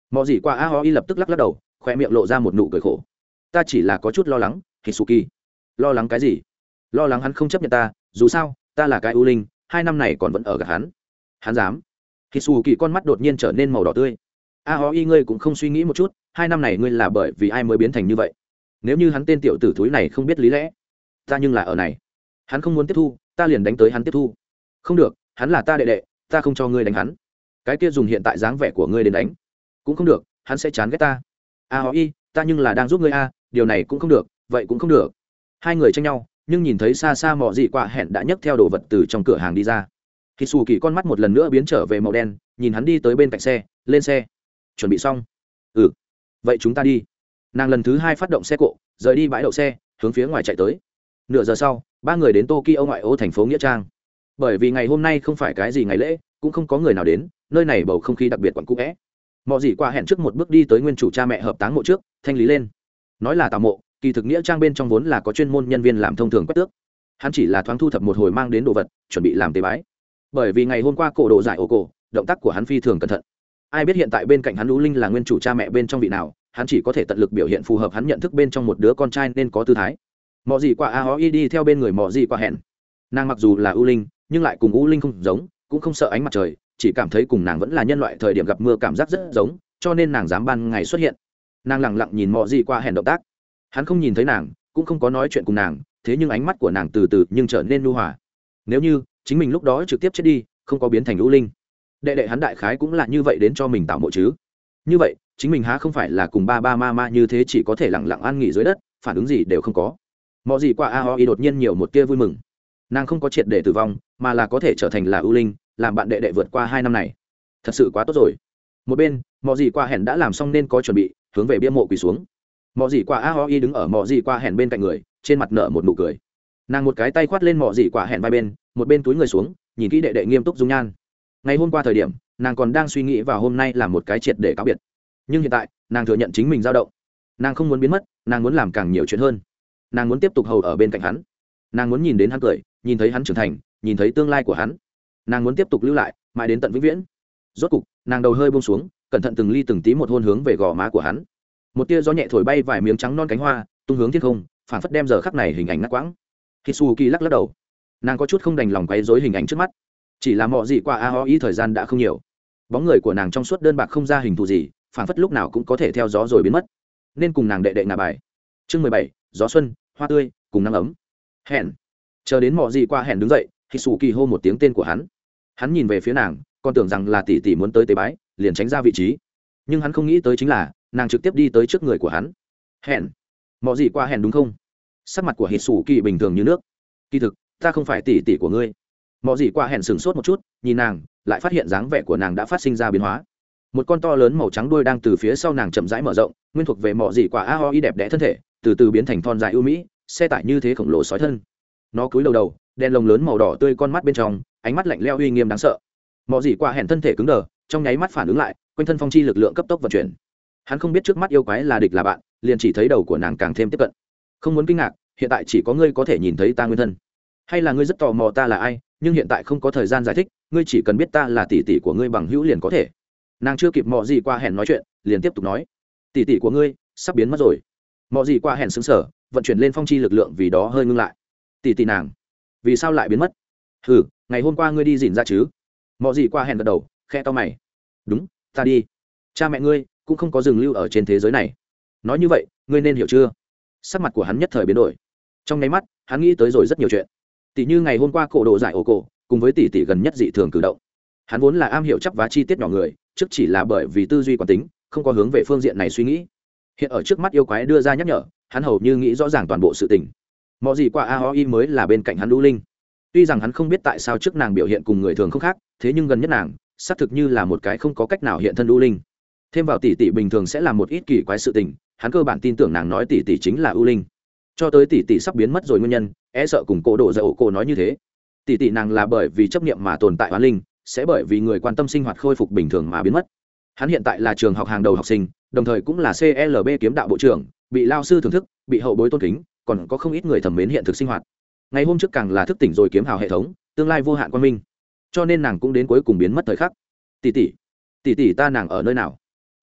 mọi gì qua aoi lập tức lắc lắc đầu, khoe miệng lộ ra một nụ cười khổ. Ta chỉ là có chút lo lắng. Hitsuki. Lo lắng cái gì? Lo lắng hắn không chấp nhận ta, dù sao ta là cái ưu linh, 2 năm này còn vẫn ở gặp hắn. Hắn dám? Hitsuki con mắt đột nhiên trở nên màu đỏ tươi. Aoi, ngươi cũng không suy nghĩ một chút, 2 năm này ngươi là bởi vì ai mới biến thành như vậy? Nếu như hắn tên tiểu tử thúi này không biết lý lẽ, ta nhưng là ở này, hắn không muốn tiếp thu, ta liền đánh tới hắn tiếp thu. Không được, hắn là ta đệ đệ, ta không cho ngươi đánh hắn. Cái kia dùng hiện tại dáng vẻ của ngươi đến đánh, cũng không được, hắn sẽ chán ghét ta. Aoi, ta nhưng là đang giúp ngươi a, điều này cũng không được, vậy cũng không được. Hai người tranh nhau, nhưng nhìn thấy xa xa Mọ Dị Quả Hẹn đã nhấc theo đồ vật từ trong cửa hàng đi ra. Hitsuki con mắt một lần nữa biến trở về màu đen, nhìn hắn đi tới bên cạnh xe, lên xe. Chuẩn bị xong. Ừ, vậy chúng ta đi. Nàng lần thứ 2 phát động xe cộ, rời đi bãi đậu xe, hướng phía ngoài chạy tới. Nửa giờ sau, 3 người đến Tokyo ngoại ô thành phố Nghĩa Trang. Bởi vì ngày hôm nay không phải cái gì ngày lễ, cũng không có người nào đến, nơi này bầu không khí đặc biệt quặn cũ é. Mọ Dị Quả Hẹn trước một bước đi tới nguyên chủ cha mẹ hợp táng mộ trước, thanh lý lên. Nói là tảo mộ, kỳ thực Nghĩa Trang bên trong vốn là có chuyên môn nhân viên làm thông thường quét tước. Hắn chỉ là thoáng thu thập một hồi mang đến đồ vật, chuẩn bị làm tế bái. Bởi vì ngày hôm qua cổ độ giải ổ cổ, động tác của hắn phi thường cẩn thận. Ai biết hiện tại bên cạnh hắn Lũ Linh là nguyên chủ cha mẹ bên trong vị nào, hắn chỉ có thể tận lực biểu hiện phù hợp hắn nhận thức bên trong một đứa con trai nên có tư thái. Mọ Dị Quả Aoi đi theo bên người Mọ Dị Quả Hẹn. Nàng mặc dù là ưu linh, nhưng lại cùng ưu linh không giống, cũng không sợ ánh mặt trời, chỉ cảm thấy cùng nàng vẫn là nhân loại thời điểm gặp mưa cảm giác rất giống, cho nên nàng dám ban ngày xuất hiện. Nàng lặng lặng nhìn Mọ Dị Quả Hẹn động tác. Hắn không nhìn thấy nàng, cũng không có nói chuyện cùng nàng, thế nhưng ánh mắt của nàng từ từ nhưng trở nên nhu hòa. Nếu như chính mình lúc đó trực tiếp chết đi, không có biến thành ưu linh, đệ đệ hắn đại khái cũng là như vậy đến cho mình tạo mộ chứ. Như vậy chính mình há không phải là cùng ba mama như thế, chỉ có thể lặng lặng ăn nghỉ dưới đất, phản ứng gì đều không có. Mọ Dị Quả Aoi đột nhiên nhiều một tia vui mừng. Nàng không có triệt để tử vong, mà là có thể trở thành là ưu linh, làm bạn đệ đệ vượt qua 2 năm này, thật sự quá tốt rồi. Một bên Mọ Dị Quả Hẹn đã làm xong nên có chuẩn bị, hướng về bia mộ quỳ xuống. Mọ Dị Quả Aoi đứng ở Mọ Dị Quả Hẹn bên cạnh người, trên mặt nở một nụ cười. Nàng một cái tay khoát lên Mọ Dị Quả Hẹn vai bên, một bên túi người xuống, nhìn kỹ đệ đệ nghiêm túc dung nhan. Ngày hôm qua thời điểm, nàng còn đang suy nghĩ vào hôm nay là một cái triệt để cáo biệt, nhưng hiện tại nàng thừa nhận chính mình dao động. Nàng không muốn biến mất, nàng muốn làm càng nhiều chuyện hơn. Nàng muốn tiếp tục hầu ở bên cạnh hắn. Nàng muốn nhìn đến hắn cười, nhìn thấy hắn trưởng thành, nhìn thấy tương lai của hắn. Nàng muốn tiếp tục lưu lại, mãi đến tận vĩnh viễn. Rốt cục nàng đầu hơi buông xuống, cẩn thận từng ly từng tí một hôn hướng về gò má của hắn. Một tia gió nhẹ thổi bay vài miếng trắng non cánh hoa, tung hướng thiên không, phản phất đem giờ khắc này hình ảnh ngắt quãng. Hitsuki lắc lắc đầu, nàng có chút không đành lòng quấy rối hình ảnh trước mắt. Chỉ là Mọ Dị Quả Aoi thời gian đã không nhiều, bóng người của nàng trong suốt đơn bạc không ra hình thù gì, phản phất lúc nào cũng có thể theo gió rồi biến mất. Nên cùng nàng đệ đệ ngả bài. Chương 17, gió xuân, hoa tươi, cùng nắng ấm. Hẹn. Chờ đến Mọ Dị Quả Hẹn đứng dậy, Hitsuki hô một tiếng tên của hắn. Hắn nhìn về phía nàng, còn tưởng rằng là tỷ tỷ muốn tới tế bái, liền tránh ra vị trí. Nhưng hắn không nghĩ tới chính là nàng trực tiếp đi tới trước người của hắn. Hẹn. Mọ Dị Quả Hẹn đúng không? Sắc mặt của Hitsuki bình thường như nước. Kỳ thực ta không phải tỷ tỷ của ngươi. Mọ Dị Quả Hẹn sửng sốt một chút, nhìn nàng, lại phát hiện dáng vẻ của nàng đã phát sinh ra biến hóa. Một con to lớn màu trắng đuôi đang từ phía sau nàng chậm rãi mở rộng, nguyên thuộc về Mọ Dị Quả Aoi đẹp đẽ thân thể, từ từ biến thành thon dài ưu mỹ, xe tải như thế khổng lồ sói thân. Nó cúi đầu đầu, đen lồng lớn màu đỏ tươi con mắt bên trong, ánh mắt lạnh lẽo uy nghiêm đáng sợ. Mọ Dị Quả Hẹn thân thể cứng đờ, trong nháy mắt phản ứng lại, quanh thân phong chi lực lượng cấp tốc vận chuyển. Hắn không biết trước mắt yêu quái là địch là bạn, liền chỉ thấy đầu của nàng càng thêm tiếp cận. Không muốn kinh ngạc, hiện tại chỉ có ngươi có thể nhìn thấy ta nguyên thân. Hay là ngươi rất tò mò ta là ai, nhưng hiện tại không có thời gian giải thích, ngươi chỉ cần biết ta là tỷ tỷ của ngươi bằng hữu liền có thể. Nàng chưa kịp Mọ Dị Quả Hẹn nói chuyện, liền tiếp tục nói, tỷ tỷ của ngươi sắp biến mất rồi. Mọ Dị Quả Hẹn sững sờ, vận chuyển lên phong chi lực lượng vì đó hơi ngưng lại. Tỷ tỷ nàng vì sao lại biến mất? Ừ, ngày hôm qua ngươi đi dìn ra chứ? Mọ Dị Quả Hẹn gật đầu, khe to mày. Đúng, ta đi. Cha mẹ ngươi cũng không có dừng lưu ở trên thế giới này. Nói như vậy ngươi nên hiểu chưa? Sắc mặt của hắn nhất thời biến đổi. Trong nháy mắt hắn nghĩ tới rồi rất nhiều chuyện, tỷ như ngày hôm qua cổ độ giải ổ cổ, cùng với tỷ tỷ gần nhất dị thường cử động. Hắn vốn là am hiểu chấp vá chi tiết nhỏ người, trước chỉ là bởi vì tư duy quán tính, không có hướng về phương diện này suy nghĩ. Hiện ở trước mắt yêu quái đưa ra nhắc nhở, hắn hầu như nghĩ rõ ràng toàn bộ sự tình. Mọ Dị Quả Aoi mới là bên cạnh hắn Lũ Linh. Tuy rằng hắn không biết tại sao trước nàng biểu hiện cùng người thường không khác, thế nhưng gần nhất nàng xác thực như là một cái không có cách nào hiện thân Lũ Linh. Thêm vào tỷ tỷ bình thường sẽ làm một ít kỳ quái sự tình, hắn cơ bản tin tưởng nàng nói tỷ tỷ chính là ưu linh. Cho tới tỷ tỷ sắp biến mất rồi nguyên nhân, e sợ cùng cổ độ giải ổ cổ nói như thế. Tỷ tỷ nàng là bởi vì chấp niệm mà tồn tại oán linh, sẽ bởi vì người quan tâm sinh hoạt khôi phục bình thường mà biến mất. Hắn hiện tại là trường học hàng đầu học sinh, đồng thời cũng là CLB kiếm đạo bộ trưởng, bị lao sư thưởng thức, bị hậu bối tôn kính, còn có không ít người thẩm mến hiện thực sinh hoạt. Ngày hôm trước càng là thức tỉnh rồi kiếm hào hệ thống, tương lai vô hạn quan minh. Cho nên nàng cũng đến cuối cùng biến mất thời khắc. Tỷ tỷ ta nàng ở nơi nào?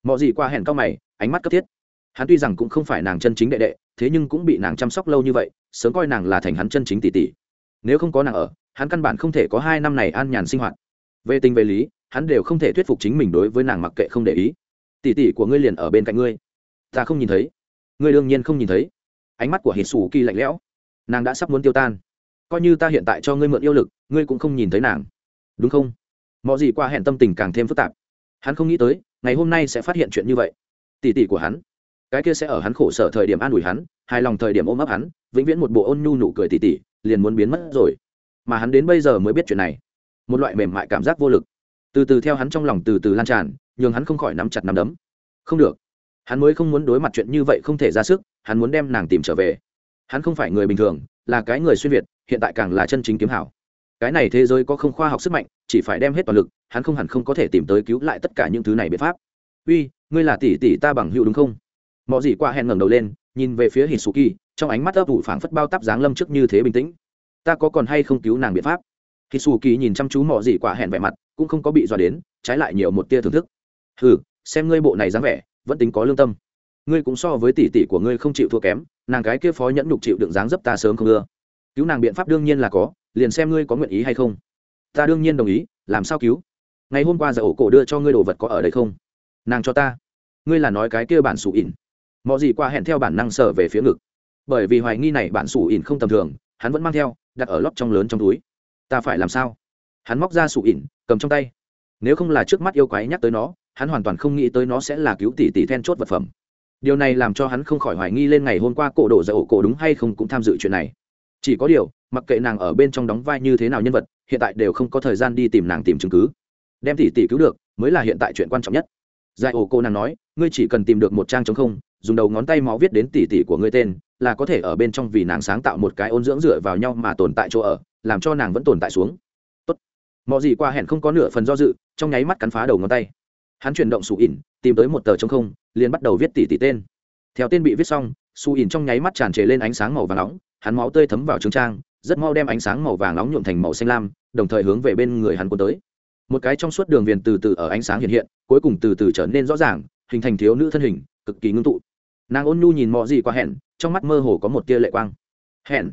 mọi gì qua hẹn cao mày ánh mắt cấp thiết. Hắn tuy rằng cũng không phải nàng chân chính đệ đệ, thế nhưng cũng bị nàng chăm sóc lâu như vậy, sớm coi nàng là thành hắn chân chính tỷ tỷ. Nếu không có nàng ở, hắn căn bản không thể có 2 năm này an nhàn sinh hoạt. Về tình về lý, hắn đều không thể thuyết phục chính mình đối với nàng mặc kệ không để ý. Tỷ tỷ của ngươi liền ở bên cạnh ngươi, ta không nhìn thấy. Ngươi đương nhiên không nhìn thấy. Ánh mắt của Hitsuki lạnh lẽo. Nàng đã sắp muốn tiêu tan. Coi như ta hiện tại cho ngươi mượn yêu lực, ngươi cũng không nhìn thấy nàng, đúng không? Mọi gì qua hẹn tâm tình càng thêm phức tạp. Hắn không nghĩ tới ngày hôm nay sẽ phát hiện chuyện như vậy. Tỷ tỷ của hắn, cái kia sẽ ở hắn khổ sở thời điểm an ủi hắn, hài lòng thời điểm ôm ấp hắn, vĩnh viễn một bộ ôn nhu nụ cười tỷ tỷ, liền muốn biến mất rồi. Mà hắn đến bây giờ mới biết chuyện này. Một loại mềm mại cảm giác vô lực từ từ theo hắn trong lòng từ từ lan tràn, nhường hắn không khỏi nắm chặt nắm đấm. Không được, hắn mới không muốn đối mặt chuyện như vậy không thể ra sức, hắn muốn đem nàng tìm trở về. Hắn không phải người bình thường, là cái người xuyên việt, hiện tại càng là chân chính kiếm hảo. Cái này thế giới có không khoa học sức mạnh, chỉ phải đem hết toàn lực, hắn không hẳn không có thể tìm tới cứu lại tất cả những thứ này biện pháp. Uy, ngươi là tỷ tỷ ta bằng hữu đúng không? Mọi gì qua hẹn ngẩng đầu lên, nhìn về phía Hitsuki, trong ánh mắt ấp ủ phảng phất bao táp giáng lâm trước như thế bình tĩnh. Ta có còn hay không cứu nàng biện pháp? Hitsuki nhìn chăm chú mọi gì quả hẹn vẻ mặt, cũng không có bị dọa đến, trái lại nhiều một tia thưởng thức. Hừ, xem ngươi bộ này dáng vẻ, vẫn tính có lương tâm. Ngươi cũng so với tỷ tỷ của ngươi không chịu thua kém, nàng cái kia phó nhẫn nhục chịu đựng dáng dấp ta sớm không ưa. Cứu nàng biện pháp đương nhiên là có, liền xem ngươi có nguyện ý hay không. Ta đương nhiên đồng ý, làm sao cứu? Ngày hôm qua giờ ổ cổ đưa cho ngươi đồ vật có ở đây không? Nàng cho ta. Ngươi là nói cái kia bản sủ ỉn? Mọi gì qua hẹn theo bản năng sở về phía ngực, bởi vì hoài nghi này bản sủ ỉn không tầm thường, hắn vẫn mang theo, đặt ở lót trong lớn trong túi. Ta phải làm sao? Hắn móc ra sủ ỉn, cầm trong tay. Nếu không là trước mắt yêu quái nhắc tới nó, hắn hoàn toàn không nghĩ tới nó sẽ là cứu tỷ tỷ then chốt vật phẩm. Điều này làm cho hắn không khỏi hoài nghi lên ngày hôm qua cổ đổ giờ ổ cổ đúng hay không cũng tham dự chuyện này. Chỉ có điều, mặc kệ nàng ở bên trong đóng vai như thế nào nhân vật, hiện tại đều không có thời gian đi tìm nàng tìm chứng cứ. Đem tỷ tỷ cứu được mới là hiện tại chuyện quan trọng nhất. Giải ổ cô nàng nói, ngươi chỉ cần tìm được một trang trống không, dùng đầu ngón tay máu viết đến tỷ tỷ của ngươi tên, là có thể ở bên trong vì nàng sáng tạo một cái ôn dưỡng dựa vào nhau mà tồn tại chỗ ở, làm cho nàng vẫn tồn tại xuống. Tốt. Mọi gì qua hẹn không có nửa phần do dự, trong nháy mắt cắn phá đầu ngón tay. Hắn chuyển động sủ ỉn, tìm tới một tờ trống không, liền bắt đầu viết tỷ tỷ tên. Theo tên bị viết xong, sủ ỉn trong nháy mắt tràn trề lên ánh sáng màu vàng nóng, hắn máu tươi thấm vào trứng trang, rất mau đem ánh sáng màu vàng nóng nhuộm thành màu xanh lam, đồng thời hướng về bên người hắn cuốn tới. Một cái trong suốt đường viền từ từ ở ánh sáng hiện hiện, cuối cùng từ từ trở nên rõ ràng, hình thành thiếu nữ thân hình, cực kỳ ngưng tụ. Nàng ôn nhu nhìn Mọ Dị qua hẹn, trong mắt mơ hồ có một tia lệ quang. Hẹn,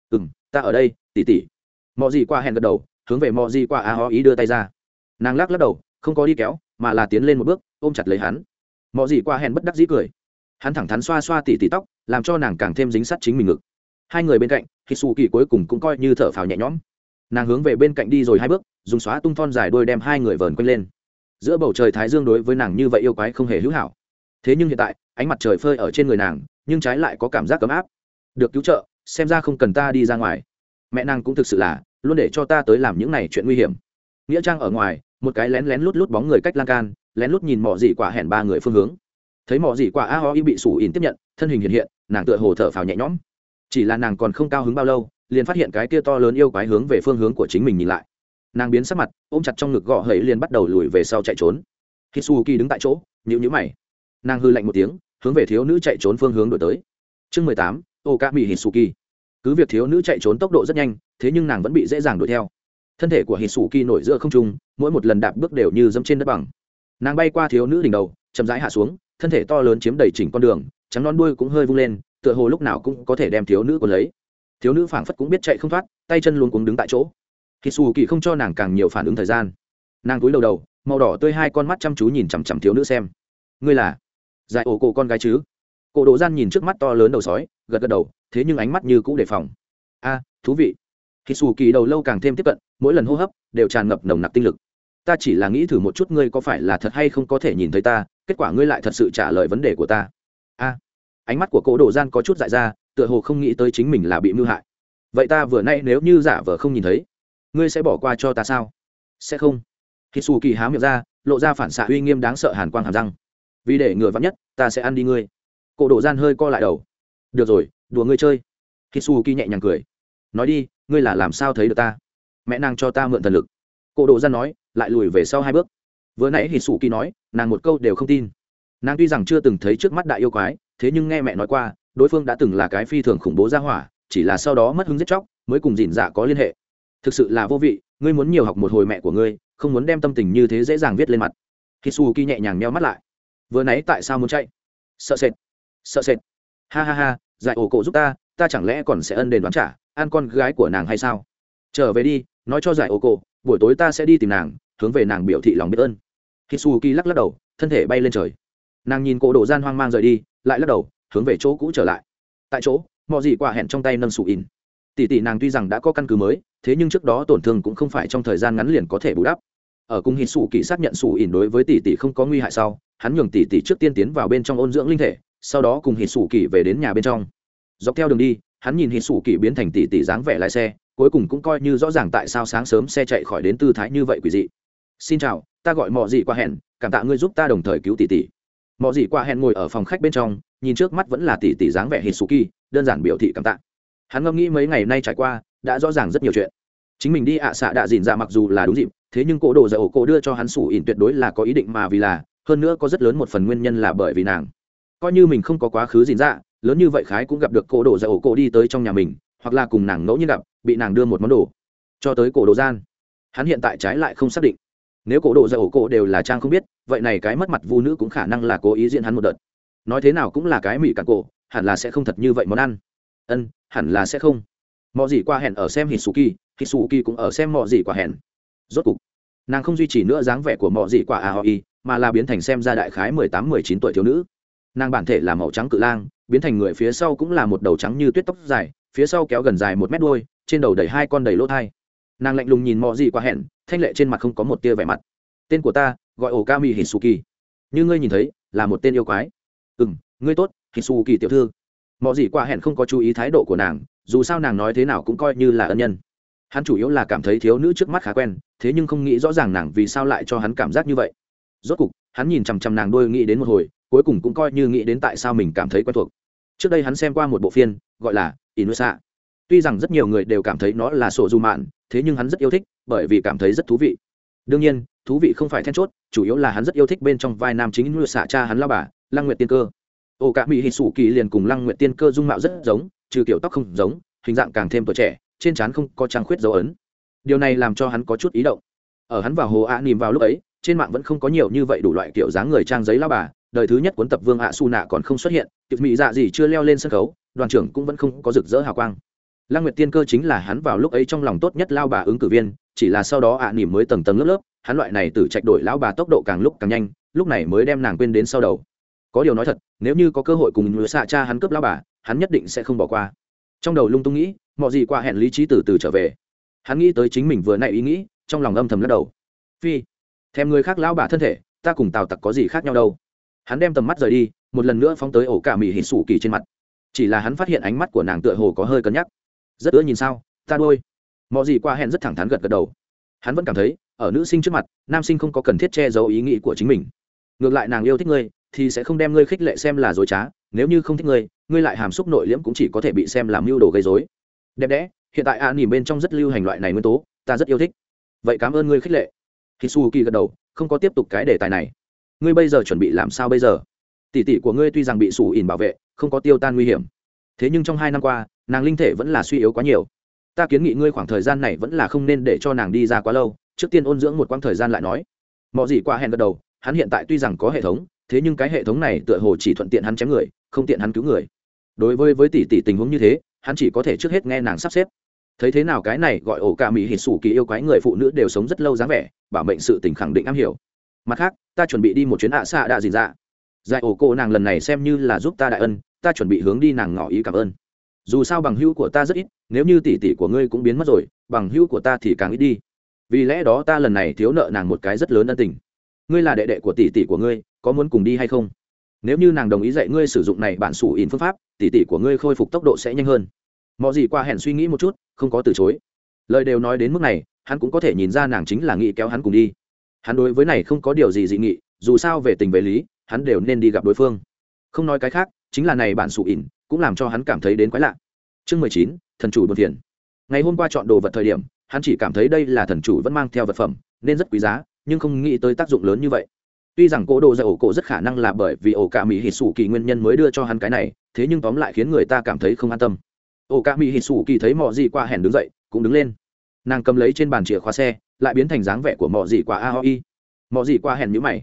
ta ở đây, tỷ tỷ. Mọ Dị qua hẹn gật đầu, hướng về Mọ Dị qua a ho ý đưa tay ra. Nàng lắc lắc đầu, không có đi kéo, mà là tiến lên một bước, ôm chặt lấy hắn. Mọ Dị qua hẹn bất đắc dĩ cười. Hắn thẳng thắn xoa xoa tỷ tỷ tóc, làm cho nàng càng thêm dính sát chính mình ngực. Hai người bên cạnh, Hitsuki cuối cùng cũng coi như thở phào nhẹ nhõm. Nàng hướng về bên cạnh đi rồi 2 bước, dùng xóa tung thon dài đuôi đem hai người vờn quanh lên. Giữa bầu trời thái dương đối với nàng như vậy yêu quái không hề hữu hảo. Thế nhưng hiện tại, ánh mặt trời phơi ở trên người nàng, nhưng trái lại có cảm giác ấm áp. Được cứu trợ, xem ra không cần ta đi ra ngoài. Mẹ nàng cũng thực sự là luôn để cho ta tới làm những này chuyện nguy hiểm. Nghĩa trang ở ngoài, một cái lén lén lút lút bóng người cách lan can, lén lút nhìn Mọ Dị quả hẹn 3 người phương hướng. Thấy Mọ Dị quả a ho bị sủ ỉn tiếp nhận, thân hình hiện hiện, nàng tựa hồ thở phào nhẹ nhõm. Chỉ là nàng còn không cao hứng bao lâu, liền phát hiện cái kia to lớn yêu quái hướng về phương hướng của chính mình nhìn lại. Nàng biến sắc mặt, ôm chặt trong ngực gọ hẫy liền bắt đầu lùi về sau chạy trốn. Hitsuki đứng tại chỗ, nhíu mày. Nàng hư lạnh một tiếng, hướng về thiếu nữ chạy trốn phương hướng đổi tới. Chương 18, Okami Hitsuki. Cứ việc thiếu nữ chạy trốn tốc độ rất nhanh, thế nhưng nàng vẫn bị dễ dàng đuổi theo. Thân thể của Hitsuki nổi giữa không trung, mỗi một lần đạp bước đều như dẫm trên đất bằng. Nàng bay qua thiếu nữ đỉnh đầu, chậm rãi hạ xuống, thân thể to lớn chiếm đầy chỉnh con đường, trắng non đuôi cũng hơi vung lên, tựa hồ lúc nào cũng có thể đem thiếu nữ cuốn lấy. Thiếu nữ phảng phất cũng biết chạy không thoát, tay chân luôn cuống đứng tại chỗ. Hitsuki không cho nàng càng nhiều phản ứng thời gian. Nàng cúi đầu, màu đỏ tươi hai con mắt chăm chú nhìn chằm chằm thiếu nữ xem. Ngươi là Giải ổ cổ con gái chứ? Cổ Độ Gian nhìn trước mắt to lớn đầu sói, gật gật đầu, thế nhưng ánh mắt như cũ đề phòng. A, thú vị. Hitsuki đầu lâu càng thêm tiếp cận, mỗi lần hô hấp đều tràn ngập nồng nặc tinh lực. Ta chỉ là nghĩ thử một chút ngươi có phải là thật hay không có thể nhìn thấy ta, kết quả ngươi lại thật sự trả lời vấn đề của ta. A. Ánh mắt của Cổ Độ Gian có chút dại ra, tựa hồ không nghĩ tới chính mình là bị mưu hại. Vậy ta vừa nãy nếu như giả vờ không nhìn thấy, ngươi sẽ bỏ qua cho ta sao? Sẽ không. Hitsuki há miệng ra, lộ ra phản xạ uy nghiêm đáng sợ hàn quang hàm răng. Vì để ngừa vắn nhất, ta sẽ ăn đi ngươi. Cổ Độ Gian hơi co lại đầu. Được rồi, đùa ngươi chơi. Hitsuki nhẹ nhàng cười. Nói đi, ngươi là làm sao thấy được ta? Mẹ nàng cho ta mượn thần lực. Cổ Độ Gian nói, lại lùi về sau 2 bước. Vừa nãy Hitsuki nói, nàng một câu đều không tin. Nàng tuy rằng chưa từng thấy trước mắt đại yêu quái, thế nhưng nghe mẹ nói qua, đối phương đã từng là cái phi thường khủng bố gia hỏa, chỉ là sau đó mất hứng giết chóc, mới cùng dỉn dạ có liên hệ. Thực sự là vô vị, ngươi muốn nhiều học một hồi mẹ của ngươi, không muốn đem tâm tình như thế dễ dàng viết lên mặt. Hitsuki nhẹ nhàng nheo mắt lại. vừa nãy tại sao muốn chạy? Sợ sệt, sợ sệt. Ha ha ha, giải ổ cổ giúp ta chẳng lẽ còn sẽ ân đền đoán trả ăn con gái của nàng hay sao? Trở về đi, nói cho giải ổ cổ, buổi tối ta sẽ đi tìm nàng, hướng về nàng biểu thị lòng biết ơn. Hitsuki lắc lắc đầu, thân thể bay lên trời. Nàng nhìn cổ đồ gian hoang mang rời đi, lại lắc đầu, hướng về chỗ cũ trở lại. Tại chỗ, mọ gì quả hẹn trong tay nâng sủ in. Tỷ tỷ nàng tuy rằng đã có căn cứ mới, thế nhưng trước đó tổn thương cũng không phải trong thời gian ngắn liền có thể bù đắp. Ở cùng Hitsuki xác nhận sủ in đối với tỷ tỷ không có nguy hại sau, hắn nhường tỷ tỷ trước tiên tiến vào bên trong ôn dưỡng linh thể, sau đó cùng Hitsuki về đến nhà bên trong. Dọc theo đường đi, hắn nhìn Hitsuki biến thành tỷ tỷ dáng vẻ lái xe, cuối cùng cũng coi như rõ ràng tại sao sáng sớm xe chạy khỏi đến tư thái như vậy quỷ dị. Xin chào, ta gọi mọ gì qua hẹn, cảm tạ ngươi giúp ta đồng thời cứu tỷ tỷ. Mọ gì qua hẹn ngồi ở phòng khách bên trong, nhìn trước mắt vẫn là tỷ tỷ dáng vẻ Hitsuki, đơn giản biểu thị cảm tạ. Hắn ngẫm nghĩ mấy ngày nay trải qua đã rõ ràng rất nhiều chuyện. Chính mình đi ạ xạ đạ dìn ra mặc dù là đúng dịp, thế nhưng cổ đồ giải ổ cổ đưa cho hắn sủ ỉn tuyệt đối là có ý định mà vì là, hơn nữa có rất lớn một phần nguyên nhân là bởi vì nàng. Coi như mình không có quá khứ dìn ra, lớn như vậy khái cũng gặp được cổ đồ giải ổ cổ đi tới trong nhà mình, hoặc là cùng nàng ngẫu nhiên gặp, bị nàng đưa một món đồ cho tới cổ đồ gian. Hắn hiện tại trái lại không xác định, nếu cổ đồ giải ổ cổ đều là trang không biết, vậy này cái mất mặt vu nữ cũng khả năng là cố ý diễn hắn một đợt. Nói thế nào cũng là cái mị cạn cổ, hẳn là sẽ không thật như vậy món ăn. Hẳn là sẽ không. Mọ gì qua hẹn ở xem Hitsuki cũng ở xem mọ gì qua hẹn. Rốt cục nàng không duy trì nữa dáng vẻ của mọ gì quả Aoi, mà là biến thành xem ra đại khái 18-19 tuổi thiếu nữ. Nàng bản thể là màu trắng cự lang, biến thành người phía sau cũng là một đầu trắng như tuyết tóc dài, phía sau kéo gần dài 1 mét đuôi, trên đầu đầy 2 con đầy lỗ thai. Nàng lạnh lùng nhìn mọ gì quả hẹn, thanh lệ trên mặt không có một tia vẻ mặt. Tên của ta gọi Okami Hitsuki, như ngươi nhìn thấy là một tên yêu quái. Ngươi tốt, Hitsuki tiểu thư. Mọ gì quả hẹn không có chú ý thái độ của nàng, dù sao nàng nói thế nào cũng coi như là ân nhân. Hắn chủ yếu là cảm thấy thiếu nữ trước mắt khá quen, thế nhưng không nghĩ rõ ràng nàng vì sao lại cho hắn cảm giác như vậy. Rốt cục hắn nhìn chằm chằm nàng đôi nghĩ đến một hồi, cuối cùng cũng coi như nghĩ đến tại sao mình cảm thấy quen thuộc. Trước đây hắn xem qua một bộ phim gọi là Inusa, tuy rằng rất nhiều người đều cảm thấy nó là sổ du mạn, thế nhưng hắn rất yêu thích, bởi vì cảm thấy rất thú vị. Đương nhiên thú vị không phải then chốt, chủ yếu là hắn rất yêu thích bên trong vai nam chính Inusa cha hắn lao bà Lăng Nguyệt Tiên Cơ. Okami Hitsuki liền cùng Lăng Nguyệt Tiên Cơ dung mạo rất giống, trừ kiểu tóc không giống, hình dạng càng thêm tuổi trẻ, trên trán không có trang khuyết dấu ấn. Điều này làm cho hắn có chút ý động. Ở hắn vào hồ ạ nìm vào lúc ấy, trên mạng vẫn không có nhiều như vậy đủ loại kiểu dáng người trang giấy lao bà, đời thứ nhất cuốn tập Vương ạ su nạ còn không xuất hiện, tiệp mỹ dạ gì chưa leo lên sân khấu, đoàn trưởng cũng vẫn không có rực rỡ hào quang. Lăng Nguyệt Tiên Cơ chính là hắn vào lúc ấy trong lòng tốt nhất lao bà ứng cử viên, chỉ là sau đó ạ nìm mới tầng tầng lớp lớp, hắn loại này tử trạch đổi lão bà tốc độ càng lúc càng nhanh, lúc này mới đem nàng quên đến sau đầu. Có điều nói thật, nếu như có cơ hội cùng người xạ cha hắn cướp lão bà, hắn nhất định sẽ không bỏ qua. Trong đầu lung tung nghĩ, mọi gì qua hẹn lý trí từ từ trở về. Hắn nghĩ tới chính mình vừa nãy ý nghĩ, trong lòng âm thầm lắc đầu. Phi, thèm người khác lão bà thân thể, ta cùng Tào Tặc có gì khác nhau đâu. Hắn đem tầm mắt rời đi, một lần nữa phóng tới ổ cả mì Hitsuki trên mặt. Chỉ là hắn phát hiện ánh mắt của nàng tựa hồ có hơi cân nhắc. Rất ưa nhìn sao, ta đôi. Mọi gì qua hẹn rất thẳng thắn gật gật đầu. Hắn vẫn cảm thấy, ở nữ sinh trước mặt, nam sinh không có cần thiết che giấu ý nghĩ của chính mình. Ngược lại nàng yêu thích ngươi, thì sẽ không đem ngươi khích lệ xem là dối trá, nếu như không thích ngươi, ngươi lại hàm xúc nội liễm cũng chỉ có thể bị xem làm mưu đồ gây rối. Đẹp đẽ, hiện tại nhìn bên trong rất lưu hành loại này nguyên tố, ta rất yêu thích. Vậy cảm ơn ngươi khích lệ. Hitsuki gật đầu, không có tiếp tục cái đề tài này. Ngươi bây giờ chuẩn bị làm sao bây giờ? Tỷ tỷ của ngươi tuy rằng bị sủ ỉn bảo vệ, không có tiêu tan nguy hiểm, thế nhưng trong 2 năm qua, nàng linh thể vẫn là suy yếu quá nhiều. Ta kiến nghị ngươi khoảng thời gian này vẫn là không nên để cho nàng đi ra quá lâu, trước tiên ôn dưỡng một quãng thời gian lại nói. Mọi gì qua hẹn gật đầu, hắn hiện tại tuy rằng có hệ thống, thế nhưng cái hệ thống này tựa hồ chỉ thuận tiện hắn chém người, không tiện hắn cứu người. Đối với tỷ tỷ tình huống như thế, hắn chỉ có thể trước hết nghe nàng sắp xếp. Thấy thế nào cái này gọi ổ cả mỹ Hitsuki yêu quái người phụ nữ đều sống rất lâu dáng vẻ, bảo mệnh sự tình khẳng định am hiểu. Mặt khác, ta chuẩn bị đi một chuyến ạ xạ đạ dìn dạ. Giải ổ cô nàng lần này xem như là giúp ta đại ân, ta chuẩn bị hướng đi nàng ngỏ ý cảm ơn. Dù sao bằng hữu của ta rất ít, nếu như tỷ tỷ của ngươi cũng biến mất rồi, bằng hữu của ta thì càng ít đi. Vì lẽ đó ta lần này thiếu nợ nàng một cái rất lớn ân tình. Ngươi là đệ đệ của tỷ tỷ của ngươi, có muốn cùng đi hay không? Nếu như nàng đồng ý dạy ngươi sử dụng này bản sủ ỉn phương pháp, tỷ tỷ của ngươi khôi phục tốc độ sẽ nhanh hơn. Mọi gì qua hẹn suy nghĩ một chút, không có từ chối. Lời đều nói đến mức này, hắn cũng có thể nhìn ra nàng chính là nghĩ kéo hắn cùng đi. Hắn đối với này không có điều gì dị nghị, dù sao về tình về lý, hắn đều nên đi gặp đối phương. Không nói cái khác, chính là này bản sủ ỉn cũng làm cho hắn cảm thấy đến quái lạ. Chương 19, thần chủ buồn phiền. Ngày hôm qua chọn đồ vật thời điểm, hắn chỉ cảm thấy đây là thần chủ vẫn mang theo vật phẩm, nên rất quý giá, nhưng không nghĩ tới tác dụng lớn như vậy. Tuy rằng cố đồ giải ổ cổ rất khả năng là bởi vì ổ cả mỹ Hitsuki nguyên nhân mới đưa cho hắn cái này, thế nhưng tóm lại khiến người ta cảm thấy không an tâm. Ổ cả mỹ Hitsuki thấy mọ gì qua hẹn đứng dậy, cũng đứng lên. Nàng cầm lấy trên bàn chìa khóa xe, lại biến thành dáng vẻ của mọ gì qua Aoi. Mọ gì qua hẹn nhíu mày.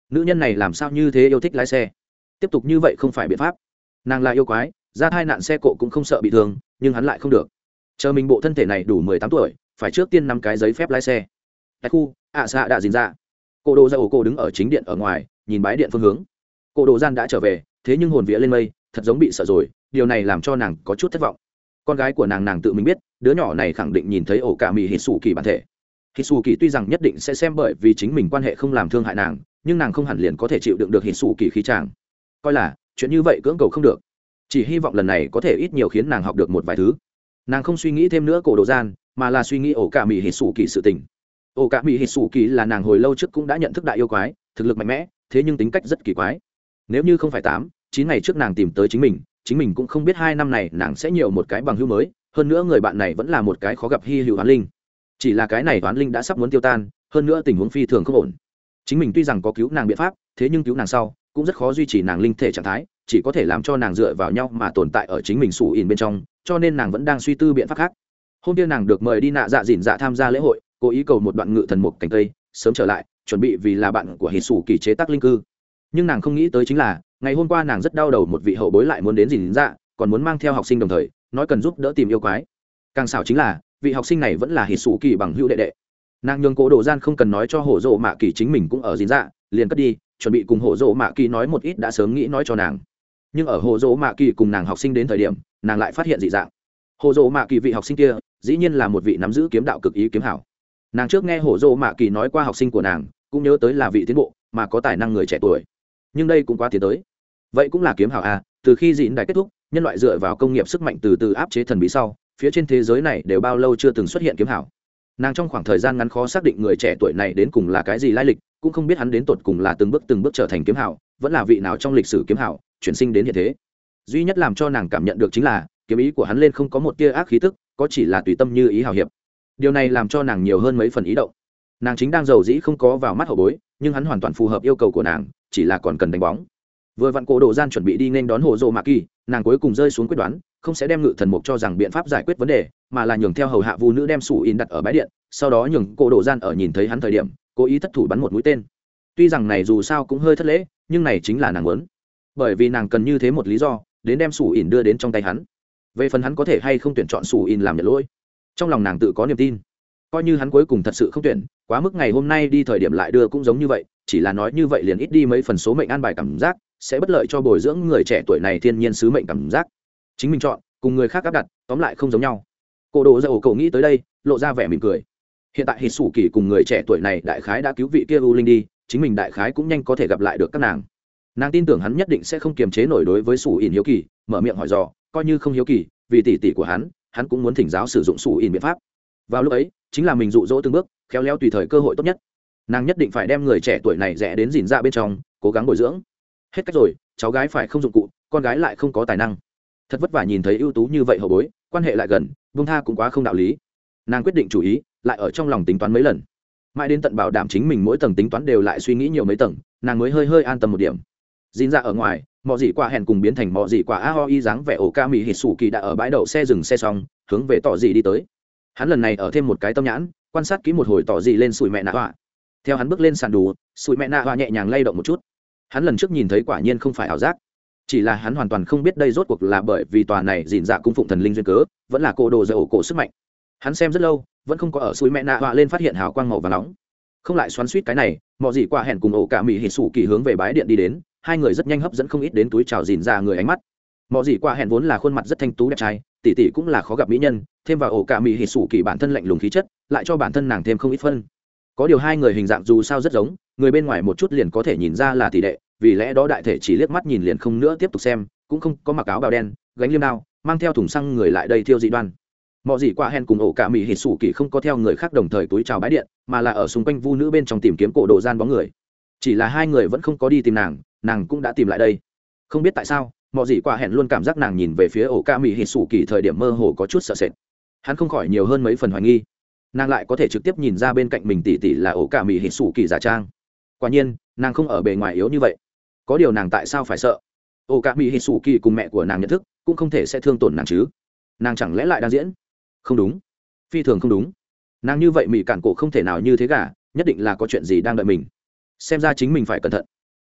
nữ nhân này làm sao như thế yêu thích lái xe, tiếp tục như vậy không phải biện pháp. Nàng là yêu quái, ra tai nạn xe cộ cũng không sợ bị thương, nhưng hắn lại không được. Chờ mình bộ thân thể này đủ 18 tuổi, phải trước tiên 5 cái giấy phép lái xe. Tại khu ạ xạ đã dìn ra, cô đồ ra ổ cô đứng ở chính điện ở ngoài, nhìn bái điện phương hướng. Cô đồ gian đã trở về, thế nhưng hồn vía lên mây, thật giống bị sợ rồi, điều này làm cho nàng có chút thất vọng. Con gái của nàng tự mình biết, đứa nhỏ này khẳng định nhìn thấy ổ cả mì hít sủ kỳ bản thể. Hít sủ kỳ tuy rằng nhất định sẽ xem bởi vì chính mình quan hệ không làm thương hại nàng, nhưng nàng không hẳn liền có thể chịu đựng được hít sủ kỳ khí chàng. Coi là chuyện như vậy cưỡng cầu không được, chỉ hy vọng lần này có thể ít nhiều khiến nàng học được một vài thứ. Nàng không suy nghĩ thêm nữa cổ đồ gian, mà là suy nghĩ ổ cả mì hít sủ kỳ sự tình. Ổ cả mì hít sủ kỳ là nàng hồi lâu trước cũng đã nhận thức đại yêu quái, thực lực mạnh mẽ, thế nhưng tính cách rất kỳ quái. Nếu như không phải 8-9 ngày trước nàng tìm tới chính mình cũng không biết 2 năm này nàng sẽ nhiều một cái bằng hữu mới, hơn nữa người bạn này vẫn là một cái khó gặp hy hữu oán linh. Chỉ là cái này oán linh đã sắp muốn tiêu tan, hơn nữa tình huống phi thường không ổn. Chính mình tuy rằng có cứu nàng biện pháp, thế nhưng cứu nàng sau cũng rất khó duy trì nàng linh thể trạng thái, chỉ có thể làm cho nàng dựa vào nhau mà tồn tại ở chính mình sủ ỉn bên trong, cho nên nàng vẫn đang suy tư biện pháp khác. Hôm kia nàng được mời đi nạ dạ dỉn dạ tham gia lễ hội, cố ý cầu một đoạn ngự thần mục cành cây sớm trở lại, chuẩn bị vì là bạn của hít sủ kỳ chế tác linh cư. Nhưng nàng không nghĩ tới chính là ngày hôm qua nàng rất đau đầu, một vị hậu bối lại muốn đến dỉn dạ, còn muốn mang theo học sinh đồng thời nói cần giúp đỡ tìm yêu quái. Càng xảo chính là vị học sinh này vẫn là hít sủ kỳ bằng hữu đệ đệ. Nàng nhường cố đồ gian không cần nói cho hổ rộ mạ kỳ chính mình cũng ở dỉn dạ, liền cất đi chuẩn bị cùng hổ rộ mạ kỳ nói một ít đã sớm nghĩ nói cho nàng. Nhưng ở hổ rộ mạ kỳ cùng nàng học sinh đến thời điểm, nàng lại phát hiện dị dạng. Hổ rộ mạ kỳ vị học sinh kia dĩ nhiên là một vị nắm giữ kiếm đạo cực ý kiếm hảo. Nàng trước nghe hổ rộ mạ kỳ nói qua học sinh của nàng, cũng nhớ tới là vị tiến bộ mà có tài năng người trẻ tuổi, nhưng đây cũng quá tiến tới. Vậy cũng là kiếm hảo à? Từ khi dịn đại kết thúc, nhân loại dựa vào công nghiệp sức mạnh từ từ áp chế thần bí sau, phía trên thế giới này đều bao lâu chưa từng xuất hiện kiếm hảo. Nàng trong khoảng thời gian ngắn khó xác định người trẻ tuổi này đến cùng là cái gì lai lịch, cũng không biết hắn đến tột cùng là từng bước trở thành kiếm hảo, vẫn là vị nào trong lịch sử kiếm hảo chuyển sinh đến hiện thế. Duy nhất làm cho nàng cảm nhận được chính là kiếm ý của hắn lên không có một tia ác khí tức, có chỉ là tùy tâm như ý hào hiệp. Điều này làm cho nàng nhiều hơn mấy phần ý động. Nàng chính đang giàu dĩ không có vào mắt hậu bối, nhưng hắn hoàn toàn phù hợp yêu cầu của nàng, chỉ là còn cần đánh bóng. Vừa vặn cổ độ gian chuẩn bị đi nên đón hồ dô mạ kỳ, nàng cuối cùng rơi xuống quyết đoán, không sẽ đem ngự thần mục cho rằng biện pháp giải quyết vấn đề, mà là nhường theo hầu hạ vu nữ đem sủ in đặt ở bãi điện, sau đó nhường cổ độ gian ở nhìn thấy hắn thời điểm cố ý thất thủ bắn một mũi tên. Tuy rằng này dù sao cũng hơi thất lễ, nhưng này chính là nàng muốn, bởi vì nàng cần như thế một lý do đến đem sủ in đưa đến trong tay hắn. Về phần hắn có thể hay không tuyển chọn sủ in làm nhận lỗi, trong lòng nàng tự có niềm tin. Coi như hắn cuối cùng thật sự không tuyển, quá mức ngày hôm nay đi thời điểm lại đưa cũng giống như vậy, chỉ là nói như vậy liền ít đi mấy phần số mệnh an bài cảm giác, sẽ bất lợi cho bồi dưỡng người trẻ tuổi này thiên nhiên sứ mệnh cảm giác. Chính mình chọn cùng người khác áp đặt, tóm lại không giống nhau. Cổ độ ra ổ cậu nghĩ tới đây, lộ ra vẻ mỉm cười. Hiện tại hít sủ kỳ cùng người trẻ tuổi này đại khái đã cứu vị kia u linh đi, chính mình đại khái cũng nhanh có thể gặp lại được các nàng. Nàng tin tưởng hắn nhất định sẽ không kiềm chế nổi đối với sủ ỉn hiếu kỳ, mở miệng hỏi dò, coi như không hiếu kỳ, vì tỷ tỷ của hắn cũng muốn thỉnh giáo sử dụng sủ ỉn biện pháp. Vào lúc ấy chính là mình dụ dỗ từng bước, khéo léo tùy thời cơ hội tốt nhất. Nàng nhất định phải đem người trẻ tuổi này rẽ đến dìn ra bên trong, cố gắng bồi dưỡng. Hết cách rồi, cháu gái phải không dụng cụ, con gái lại không có tài năng. Thật vất vả nhìn thấy ưu tú như vậy hậu bối, quan hệ lại gần, buông tha cũng quá không đạo lý. Nàng quyết định chủ ý, lại ở trong lòng tính toán mấy lần, mãi đến tận bảo đảm chính mình mỗi tầng tính toán đều lại suy nghĩ nhiều mấy tầng, nàng mới hơi an tâm một điểm. Dìn ra ở ngoài, mọ dị quả hẹn cùng biến thành mọ dị quả aoi dáng vẻ ổ ca mỹ hít sủ kỳ đã ở bãi đậu xe dừng xe xong, hướng về tỏ dị đi tới. Hắn lần này ở thêm một cái tâm nhãn, quan sát kỹ một hồi tỏ dị lên sủi mẹ nạ họa. Theo hắn bước lên sàn đủ, sủi mẹ nạ họa nhẹ nhàng lay động một chút. Hắn lần trước nhìn thấy quả nhiên không phải ảo giác, chỉ là hắn hoàn toàn không biết đây rốt cuộc là bởi vì tòa này dìn dạ cung phụng thần linh duyên cớ, vẫn là cô đồ dạy ổ cổ sức mạnh. Hắn xem rất lâu, vẫn không có ở sủi mẹ nạ họa lên phát hiện hào quang màu vàng nóng. Không lại xoắn suýt cái này, mọ dị quả hẹn cùng ổ cả mỹ hít sủ kỳ hướng về bái điện đi đến. Hai người rất nhanh hấp dẫn không ít đến túi chào dìn ra người ánh mắt. Mọ dị quả hẹn vốn là khuôn mặt rất thanh tú đẹp trai, tỷ tỷ cũng là khó gặp mỹ nhân, thêm vào ổ cả mỹ hít sủ kỳ bản thân lạnh lùng khí chất, lại cho bản thân nàng thêm không ít phân. Có điều hai người hình dạng dù sao rất giống, người bên ngoài một chút liền có thể nhìn ra là tỷ đệ, vì lẽ đó đại thể chỉ liếc mắt nhìn liền không nữa tiếp tục xem, cũng không có mặc áo bào đen, gánh liêm đao, mang theo thùng xăng người lại đây thiêu dị đoan. Mọ dị quả hẹn cùng ổ cả mỹ hít sủ kỳ không có theo người khác đồng thời túi chào bái điện, mà là ở xung quanh vu nữ bên trong tìm kiếm cổ đồ gian bóng người. Chỉ là hai người vẫn không có đi tìm nàng cũng đã tìm lại đây. Không biết tại sao, mọ dị quả hẹn luôn cảm giác nàng nhìn về phía ổ ca mỹ hít sủ kỳ thời điểm mơ hồ có chút sợ sệt. Hắn không khỏi nhiều hơn mấy phần hoài nghi, nàng lại có thể trực tiếp nhìn ra bên cạnh mình tỷ tỷ là ổ ca mỹ hít sủ kỳ giả trang. Quả nhiên nàng không ở bề ngoài yếu như vậy. Có điều nàng tại sao phải sợ? Ổ ca mỹ hít sủ kỳ cùng mẹ của nàng nhận thức, cũng không thể sẽ thương tổn nàng chứ. Nàng chẳng lẽ lại đang diễn? Không đúng, phi thường không đúng. Nàng như vậy mỹ cản cổ không thể nào như thế cả, nhất định là có chuyện gì đang đợi mình. Xem ra chính mình phải cẩn thận.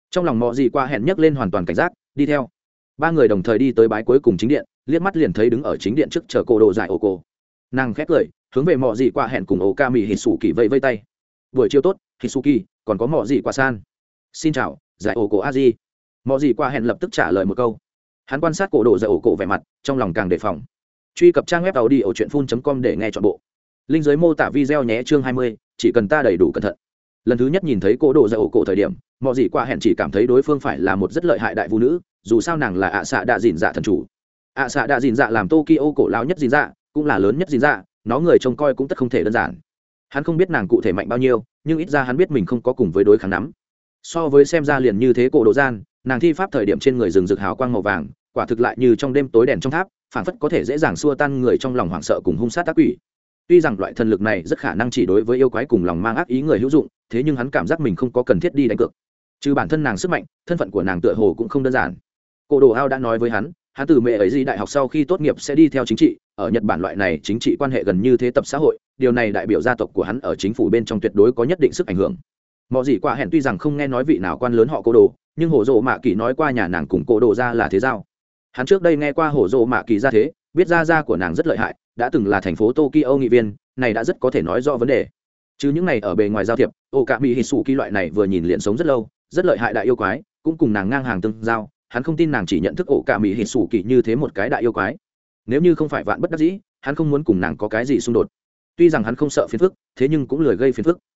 trong lòng mọi gì qua hẹn nhấc lên hoàn toàn cảnh giác đi theo. Ba người đồng thời đi tới bái cuối cùng chính điện, liếc mắt liền thấy đứng ở chính điện trước chờ cổ đồ dại ổ cổ. Nàng khét lời hướng về mọi gì qua hẹn cùng ổ ca mỹ hisuki vẫy vây tay. Buổi chiều tốt Hisuki, còn có mọi gì qua san. Xin chào giải ổ cổ a di. Mọi gì qua hẹn lập tức trả lời một câu. Hắn quan sát cổ đồ dại ổ cổ vẻ mặt, trong lòng càng đề phòng. Truy cập trang web tàu đi ở truyện phun.com để nghe trọn bộ. Link dưới mô tả video nhé. Chương 20, chỉ cần ta đầy đủ cẩn thận. Lần thứ nhất nhìn thấy cổ đồ dại ổ cổ thời điểm, mọi gì qua hẹn chỉ cảm thấy đối phương phải là một rất lợi hại đại vũ nữ, dù sao nàng là ạ xạ đạ dìn dạ thần chủ. ạ xạ đạ dìn dạ làm Tokyo cổ lão nhất dìn dạ, cũng là lớn nhất dìn dạ, nó người trông coi cũng tất không thể đơn giản. Hắn không biết nàng cụ thể mạnh bao nhiêu, nhưng ít ra hắn biết mình không có cùng với đối kháng nắm. So với xem ra liền như thế cổ đồ gian, nàng thi pháp thời điểm trên người rừng rực hào quang màu vàng, quả thực lại như trong đêm tối đèn trong tháp, phảng phất có thể dễ dàng xua tan người trong lòng hoảng sợ cùng hung sát ác quỷ. Tuy rằng loại thần lực này rất khả năng chỉ đối với yêu quái cùng lòng mang ác ý người hữu dụng, thế nhưng hắn cảm giác mình không có cần thiết đi đánh cược. Trừ bản thân nàng sức mạnh, thân phận của nàng tựa hồ cũng không đơn giản. Cổ đồ ao đã nói với hắn từ mẹ ấy gì đại học sau khi tốt nghiệp sẽ đi theo chính trị, ở Nhật Bản loại này chính trị quan hệ gần như thế tập xã hội, điều này đại biểu gia tộc của hắn ở chính phủ bên trong tuyệt đối có nhất định sức ảnh hưởng. Mọi gì qua hẹn tuy rằng không nghe nói vị nào quan lớn họ Cổ đồ, nhưng Hổ Dụ Mạ Kỳ nói qua nhà nàng cùng Cổ đồ ra là thế giao. Hắn trước đây nghe qua Hổ Dụ Mạ Kỳ ra thế, biết gia của nàng rất lợi hại, đã từng là thành phố Tokyo nghị viên, này đã rất có thể nói rõ vấn đề. Chứ những này ở bề ngoài giao thiệp, Okami Hisuki loại này vừa nhìn liền sống rất lâu, rất lợi hại đại yêu quái, cũng cùng nàng ngang hàng tương giao, hắn không tin nàng chỉ nhận thức Okami Hisuki như thế một cái đại yêu quái. Nếu như không phải vạn bất đắc dĩ, hắn không muốn cùng nàng có cái gì xung đột. Tuy rằng hắn không sợ phiền phức, thế nhưng cũng lười gây phiền phức.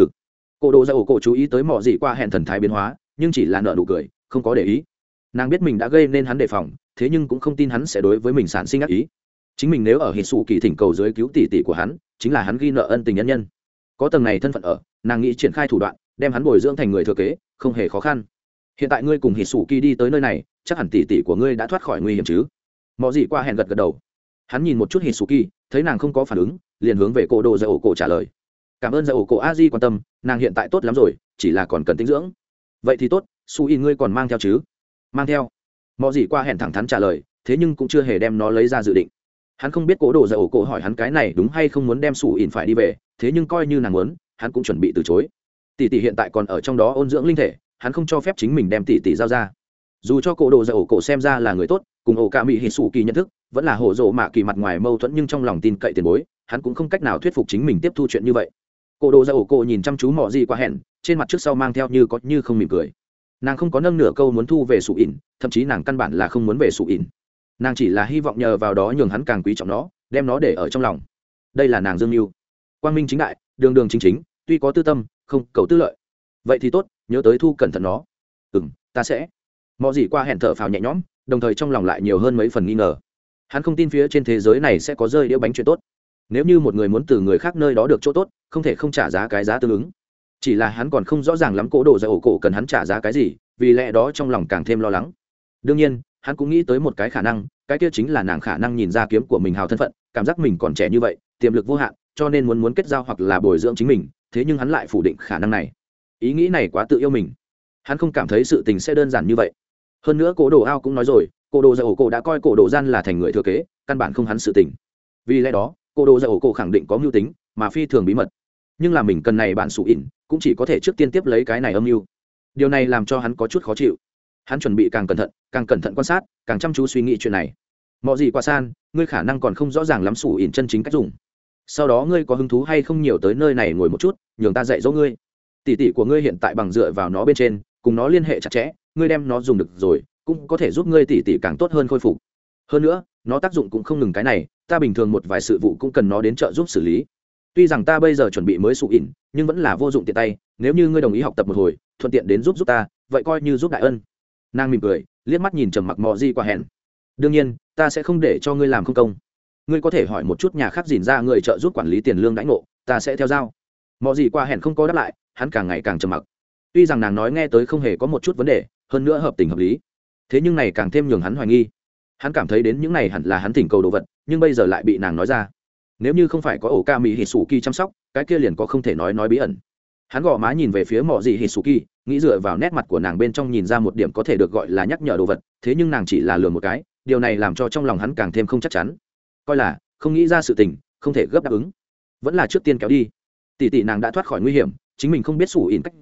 Cổ đồ ra ổ cổ chú ý tới mọi gì qua hẹn thần thái biến hóa, nhưng chỉ là nở nụ cười, không có để ý. Nàng biết mình đã gây nên hắn đề phòng, thế nhưng cũng không tin hắn sẽ đối với mình sản sinh ác ý. Chính mình nếu ở Hisuki thỉnh cầu dưới cứu tỷ tỷ của hắn, chính là hắn ghi nợ ân tình nhân nhân. Có tầng này thân phận ở, nàng nghĩ triển khai thủ đoạn, đem hắn bồi dưỡng thành người thừa kế, không hề khó khăn. Hiện tại ngươi cùng Hisuki đi tới nơi này, chắc hẳn tỷ tỷ của ngươi đã thoát khỏi nguy hiểm chứ? Mọi gì qua hẹn gật gật đầu. Hắn nhìn một chút Hisuki, thấy nàng không có phản ứng, liền hướng về cổ đồ ra ổ cổ trả lời. Cảm ơn ra ổ cổ Aji quan tâm, nàng hiện tại tốt lắm rồi, chỉ là còn cần tĩnh dưỡng. Vậy thì tốt, Sui ngươi còn mang theo chứ? Mang theo. Mọi gì qua hẹn thẳng thắn trả lời, thế nhưng cũng chưa hề đem nó lấy ra dự định. Hắn không biết cổ đồ ra ổ cổ hỏi hắn cái này đúng hay không muốn đem Sui phải đi về, thế nhưng coi như nàng muốn, hắn cũng chuẩn bị từ chối. Tỷ tỷ hiện tại còn ở trong đó ôn dưỡng linh thể, hắn không cho phép chính mình đem tỷ tỷ giao ra. Dù cho cổ đồ ra ổ cổ xem ra là người tốt, cùng ổ cả mỹ Hisuki nhận thức, vẫn là hổ rộ mạ kỳ mặt ngoài mâu thuẫn nhưng trong lòng tin cậy tiền bối, hắn cũng không cách nào thuyết phục chính mình tiếp thu chuyện như vậy. Cổ đồ ra ổ cổ nhìn chăm chú Mọ Gì qua hẹn, trên mặt trước sau mang theo như có như không mỉm cười. Nàng không có nâng nửa câu muốn thu về Sủ ỉn, thậm chí nàng căn bản là không muốn về Sủ ỉn. Nàng chỉ là hy vọng nhờ vào đó nhường hắn càng quý trọng nó, đem nó để ở trong lòng. Đây là nàng dương mưu, quang minh chính đại, đường đường chính chính, tuy có tư tâm, không cầu tư lợi. Vậy thì tốt, nhớ tới thu cẩn thận nó. Ta sẽ. Mọ Gì qua hẹn thở phào nhẹ nhõm, đồng thời trong lòng lại nhiều hơn mấy phần nghi ngờ. Hắn không tin phía trên thế giới này sẽ có rơi đĩa bánh chuyện tốt. Nếu như một người muốn từ người khác nơi đó được chỗ tốt, không thể không trả giá cái giá tương ứng. Chỉ là hắn còn không rõ ràng lắm cổ đồ ra ổ cổ cần hắn trả giá cái gì, vì lẽ đó trong lòng càng thêm lo lắng. Đương nhiên, hắn cũng nghĩ tới một cái khả năng, cái kia chính là nàng khả năng nhìn ra kiếm của mình hào thân phận, cảm giác mình còn trẻ như vậy, tiềm lực vô hạn, cho nên muốn kết giao hoặc là bồi dưỡng chính mình, thế nhưng hắn lại phủ định khả năng này. Ý nghĩ này quá tự yêu mình. Hắn không cảm thấy sự tình sẽ đơn giản như vậy. Hơn nữa cổ đồ ao cũng nói rồi, cổ đồ ra ổ cổ đã coi cổ đồ gian là thành người thừa kế, căn bản không hắn sự tình. Vì lẽ đó cổ đồ ra ổ cổ khẳng định có mưu tính, mà phi thường bí mật. Nhưng là mình cần này bạn Sủ ỉn cũng chỉ có thể trước tiên tiếp lấy cái này âm mưu. Điều này làm cho hắn có chút khó chịu. Hắn chuẩn bị càng cẩn thận quan sát, càng chăm chú suy nghĩ chuyện này. Mọi gì qua san, ngươi khả năng còn không rõ ràng lắm Sủ ỉn chân chính cách dùng. Sau đó ngươi có hứng thú hay không nhiều tới nơi này ngồi một chút, nhường ta dạy dỗ ngươi. Tỷ tỷ của ngươi hiện tại bằng dựa vào nó bên trên, cùng nó liên hệ chặt chẽ, ngươi đem nó dùng được rồi, cũng có thể giúp ngươi tỷ tỷ càng tốt hơn khôi phục. Hơn nữa, nó tác dụng cũng không ngừng cái này, ta bình thường một vài sự vụ cũng cần nó đến trợ giúp xử lý. Tuy rằng ta bây giờ chuẩn bị mới Sủ ỉn, nhưng vẫn là vô dụng tiện tay, nếu như ngươi đồng ý học tập một hồi, thuận tiện đến giúp ta, vậy coi như giúp đại ân. Nàng mỉm cười, liếc mắt nhìn trầm mặc Mọ Gì qua hẹn. Đương nhiên, ta sẽ không để cho ngươi làm không công. Ngươi có thể hỏi một chút nhà khác dìn ra người trợ giúp quản lý tiền lương đãi ngộ, ta sẽ theo giao. Mọ Gì qua hẹn không có đáp lại, hắn càng ngày càng trầm mặc. Tuy rằng nàng nói nghe tới không hề có một chút vấn đề, hơn nữa hợp tình hợp lý, thế nhưng này càng thêm nhường hắn hoài nghi. Hắn cảm thấy đến những này hẳn là hắn thỉnh cầu đồ vật, nhưng bây giờ lại bị nàng nói ra. Nếu như không phải có ổ ca mỹ Hisuki chăm sóc, cái kia liền có không thể nói bí ẩn. Hắn gõ má nhìn về phía Mọ Gì Hisuki, nghĩ dựa vào nét mặt của nàng bên trong nhìn ra một điểm có thể được gọi là nhắc nhở đồ vật, thế nhưng nàng chỉ là lừa một cái, điều này làm cho trong lòng hắn càng thêm không chắc chắn. Coi là không nghĩ ra sự tình, không thể gấp đáp ứng, vẫn là trước tiên kéo đi. Tỷ tỷ nàng đã thoát khỏi nguy hiểm, chính mình không biết Sủ ỉn cách dùng,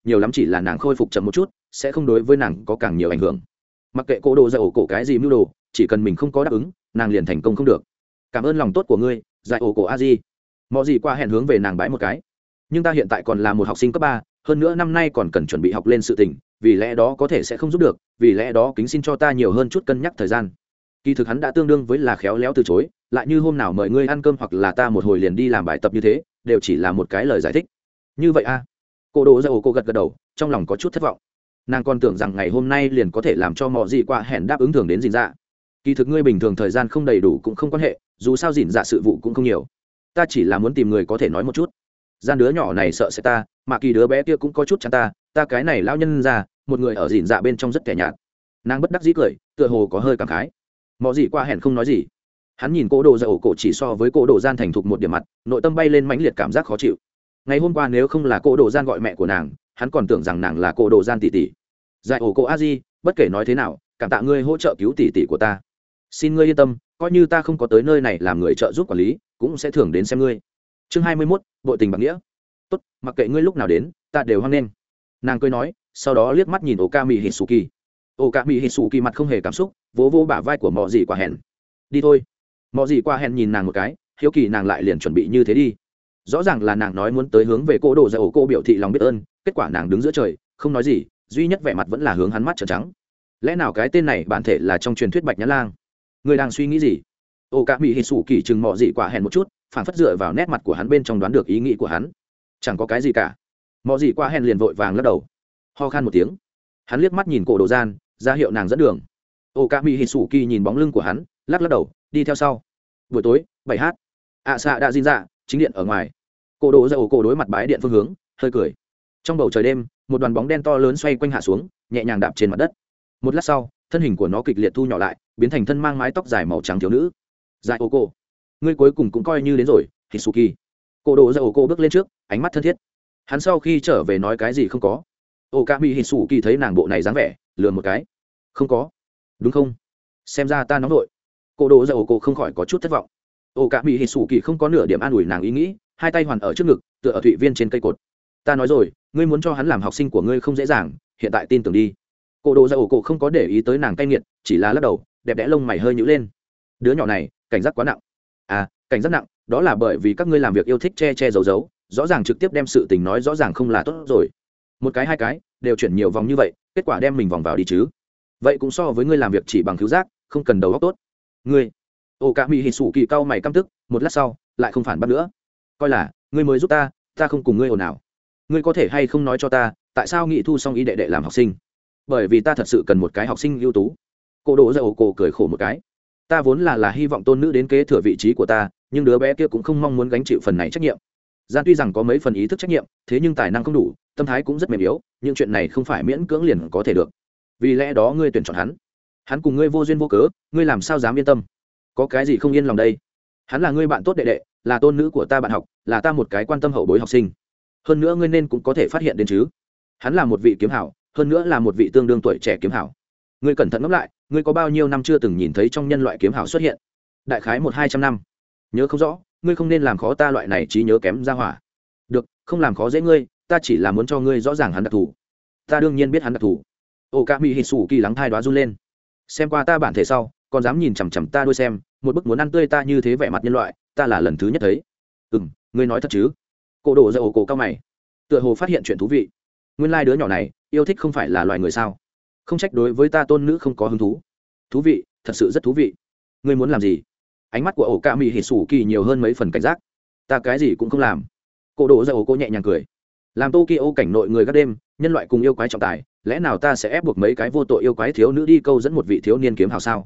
nhiều lắm chỉ là nàng khôi phục chậm một chút sẽ không đối với nàng có càng nhiều ảnh hưởng. Mặc kệ cô đồ dạy ổ cổ cái gì mưu đồ, chỉ cần mình không có đáp ứng nàng liền thành công không được. Cảm ơn lòng tốt của ngươi dạy ổ cổ a di. Mọi gì qua hẹn hướng về nàng bái một cái. Nhưng ta hiện tại còn là một học sinh cấp 3, hơn nữa năm nay còn cần chuẩn bị học lên sự tình, vì lẽ đó có thể sẽ không giúp được, vì lẽ đó kính xin cho ta nhiều hơn chút cân nhắc thời gian. Kỳ thực hắn đã tương đương với là khéo léo từ chối, lại như hôm nào mời ngươi ăn cơm hoặc là ta một hồi liền đi làm bài tập như thế, đều chỉ là một cái lời giải thích. Như vậy a? Cô đồ dạy ổ cô gật gật đầu, trong lòng có chút thất vọng. Nàng còn tưởng rằng ngày hôm nay liền có thể làm cho mọi gì qua hẹn đáp ứng thường đến dìn dạ. Kỳ thực ngươi bình thường thời gian không đầy đủ cũng không quan hệ, dù sao dìn dạ sự vụ cũng không nhiều, ta chỉ là muốn tìm người có thể nói một chút. Gian đứa nhỏ này sợ sẽ ta, mà kỳ đứa bé kia cũng có chút chán ta cái này lão nhân ra một người ở dìn dạ bên trong rất kẻ nhạt. Nàng bất đắc dĩ cười, tựa hồ có hơi cảm khái. Mọi gì qua hẹn không nói gì, hắn nhìn cô đồ dạy ổ cổ chỉ so với cô đồ gian thành thục một điểm mặt, nội tâm bay lên mãnh liệt cảm giác khó chịu. Ngày hôm qua nếu không là cô đồ gian gọi mẹ của nàng, hắn còn tưởng rằng nàng là cô đồ gian tỷ tỷ. Dạy ổ cổ a di, bất kể nói thế nào cảm tạ ngươi hỗ trợ cứu tỷ tỷ của ta, xin ngươi yên tâm, coi như ta không có tới nơi này làm người trợ giúp quản lý cũng sẽ thưởng đến xem ngươi. Chương 21, bội tình bạc nghĩa. Tốt, mặc kệ ngươi lúc nào đến ta đều hoan nghênh. Nàng cười nói, sau đó liếc mắt nhìn Okami Hitsuki. Okami Hitsuki mặt không hề cảm xúc, vỗ vỗ bả vai của mọ gì qua hẹn. Đi thôi. Mọ gì qua hẹn nhìn nàng một cái, hiếu kỳ nàng lại liền chuẩn bị như thế đi. Rõ ràng là nàng nói muốn tới hướng về cô đồ dạy ổ cô biểu thị lòng biết ơn, kết quả nàng đứng giữa trời không nói gì, duy nhất vẻ mặt vẫn là hướng hắn mắt trợn trắng. Lẽ nào cái tên này bản thể là trong truyền thuyết Bạch Nhã Lang? Người đang suy nghĩ gì? Okami Hitsuki chừng mọ gì quả hẹn một chút, phản phất dựa vào nét mặt của hắn bên trong đoán được ý nghĩ của hắn. Chẳng có cái gì cả. Mọ gì quả hẹn liền vội vàng lắc đầu, ho khan một tiếng. Hắn liếc mắt nhìn cổ đồ gian, ra hiệu nàng dẫn đường. Okami Hitsuki nhìn bóng lưng của hắn, lắc đầu, đi theo sau. Buổi tối 7h, xạ đã diễn ra chính điện ở ngoài. Cổ đồ ra ổ cổ đối mặt bái điện phương hướng, hơi cười. Trong bầu trời đêm, một đoàn bóng đen to lớn xoay quanh hạ xuống, nhẹ nhàng đạp trên mặt đất. Một lát sau, thân hình của nó kịch liệt thu nhỏ lại, biến thành thân mang mái tóc dài màu trắng thiếu nữ. Dai ô cô, ngươi cuối cùng cũng coi như đến rồi. Hitsuki. Cổ đồ ra ổ cô bước lên trước, ánh mắt thân thiết. Hắn sau khi trở về nói cái gì không có. Okami Hitsuki thấy nàng bộ này dáng vẻ, lừa một cái. Không có. Đúng không? Xem ra ta nóng nội. Cổ đồ ra ổ cô không khỏi có chút thất vọng. Okami Hitsuki không có nửa điểm an ủi nàng ý nghĩ, hai tay hoàn ở trước ngực, tựa ở thụy viên trên cây cột. Ta nói rồi, ngươi muốn cho hắn làm học sinh của ngươi không dễ dàng, hiện tại tin tưởng đi. Cổ đồ ra ổ cổ không có để ý tới nàng cay nghiệt, chỉ là lắc đầu, đẹp đẽ lông mày hơi nhíu lên. Đứa nhỏ này cảnh giác quá nặng. À, cảnh giác nặng, đó là bởi vì các ngươi làm việc yêu thích che che giấu giấu, rõ ràng trực tiếp đem sự tình nói rõ ràng không là tốt rồi. Một cái hai cái đều chuyển nhiều vòng như vậy, kết quả đem mình vòng vào đi chứ. Vậy cũng so với ngươi làm việc chỉ bằng khiếu giác, không cần đầu óc tốt. Ngươi Okami Hitsuki cau mày căm tức, một lát sau lại không phản bác nữa. Coi là ngươi mới giúp ta không cùng ngươi ồn ào. Ngươi có thể hay không nói cho ta, tại sao nghị thu xong ý đệ đệ làm học sinh? Bởi vì ta thật sự cần một cái học sinh ưu tú. Cô đỗ dậu cổ cười khổ một cái. Ta vốn là hy vọng tôn nữ đến kế thừa vị trí của ta, nhưng đứa bé kia cũng không mong muốn gánh chịu phần này trách nhiệm. Gian tuy rằng có mấy phần ý thức trách nhiệm, thế nhưng tài năng không đủ, tâm thái cũng rất mềm yếu, những chuyện này không phải miễn cưỡng liền có thể được. Vì lẽ đó ngươi tuyển chọn hắn. Hắn cùng ngươi vô duyên vô cớ, ngươi làm sao dám yên tâm? Có cái gì không yên lòng đây? Hắn là ngươi bạn tốt đệ đệ, là tôn nữ của ta bạn học, là ta một cái quan tâm hậu bối học sinh. Hơn nữa ngươi nên cũng có thể phát hiện đến chứ. Hắn là một vị kiếm hảo, hơn nữa là một vị tương đương tuổi trẻ kiếm hảo. Ngươi cẩn thận ngẫm lại, ngươi có bao nhiêu năm chưa từng nhìn thấy trong nhân loại kiếm hảo xuất hiện? Đại khái 100-200 năm. Nhớ không rõ, ngươi không nên làm khó ta loại này trí nhớ kém ra hỏa. Được, không làm khó dễ ngươi, ta chỉ là muốn cho ngươi rõ ràng hắn đặc thù. Ta đương nhiên biết hắn đặc thù. Okami Hitsuki lắng thai đoá run lên. Xem qua ta bản thể sau, còn dám nhìn chằm chằm ta đuôi xem, một bức muốn ăn tươi ta như thế vẻ mặt nhân loại, ta là lần thứ nhất thấy. Ngươi nói thật chứ? Cổ đổ ra ổ cổ cao mày, tựa hồ phát hiện chuyện thú vị. Nguyên lai đứa nhỏ này yêu thích không phải là loài người sao? Không trách đối với ta tôn nữ không có hứng thú. Thú vị, thật sự rất thú vị. Ngươi muốn làm gì? Ánh mắt của ổ Okami Hitsuki nhiều hơn mấy phần cảnh giác. Ta cái gì cũng không làm. Cổ đổ ra ổ cổ nhẹ nhàng cười. Làm Tokyo cảnh nội người gác đêm, nhân loại cùng yêu quái trọng tài, lẽ nào ta sẽ ép buộc mấy cái vô tội yêu quái thiếu nữ đi câu dẫn một vị thiếu niên kiếm hào sao?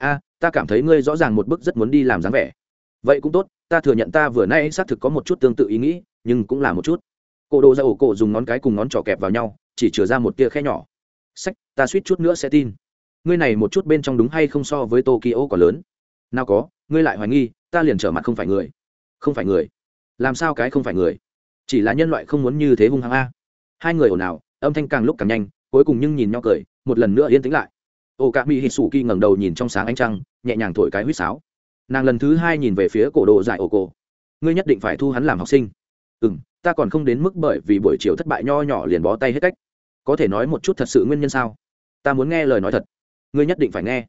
Ta cảm thấy ngươi rõ ràng một bức rất muốn đi làm dáng vẻ. Vậy cũng tốt, ta thừa nhận ta vừa nay xác thực có một chút tương tự ý nghĩ, nhưng cũng là một chút. Cổ đồ ra ổ cổ dùng ngón cái cùng ngón trỏ kẹp vào nhau, chỉ chừa ra một tia khe nhỏ. Sách, ta suýt chút nữa sẽ tin. Ngươi này một chút bên trong đúng hay không so với Tokyo còn lớn? Nào có, ngươi lại hoài nghi, ta liền trở mặt không phải người. Không phải người? Làm sao cái không phải người? Chỉ là nhân loại không muốn như thế hung hăng a. Hai người ồn ào, âm thanh càng lúc càng nhanh, cuối cùng nhưng nhìn nhau cười, một lần nữa yên tĩnh lại. Okami Hitsuki ngẩng đầu nhìn trong sáng ánh trăng, nhẹ nhàng thổi cái huýt sáo. Nàng lần thứ hai nhìn về phía cổ đồ dại ổ cổ. Ngươi nhất định phải thu hắn làm học sinh. Ta còn không đến mức bởi vì buổi chiều thất bại nho nhỏ liền bó tay hết cách. Có thể nói một chút thật sự nguyên nhân sao? Ta muốn nghe lời nói thật. Ngươi nhất định phải nghe.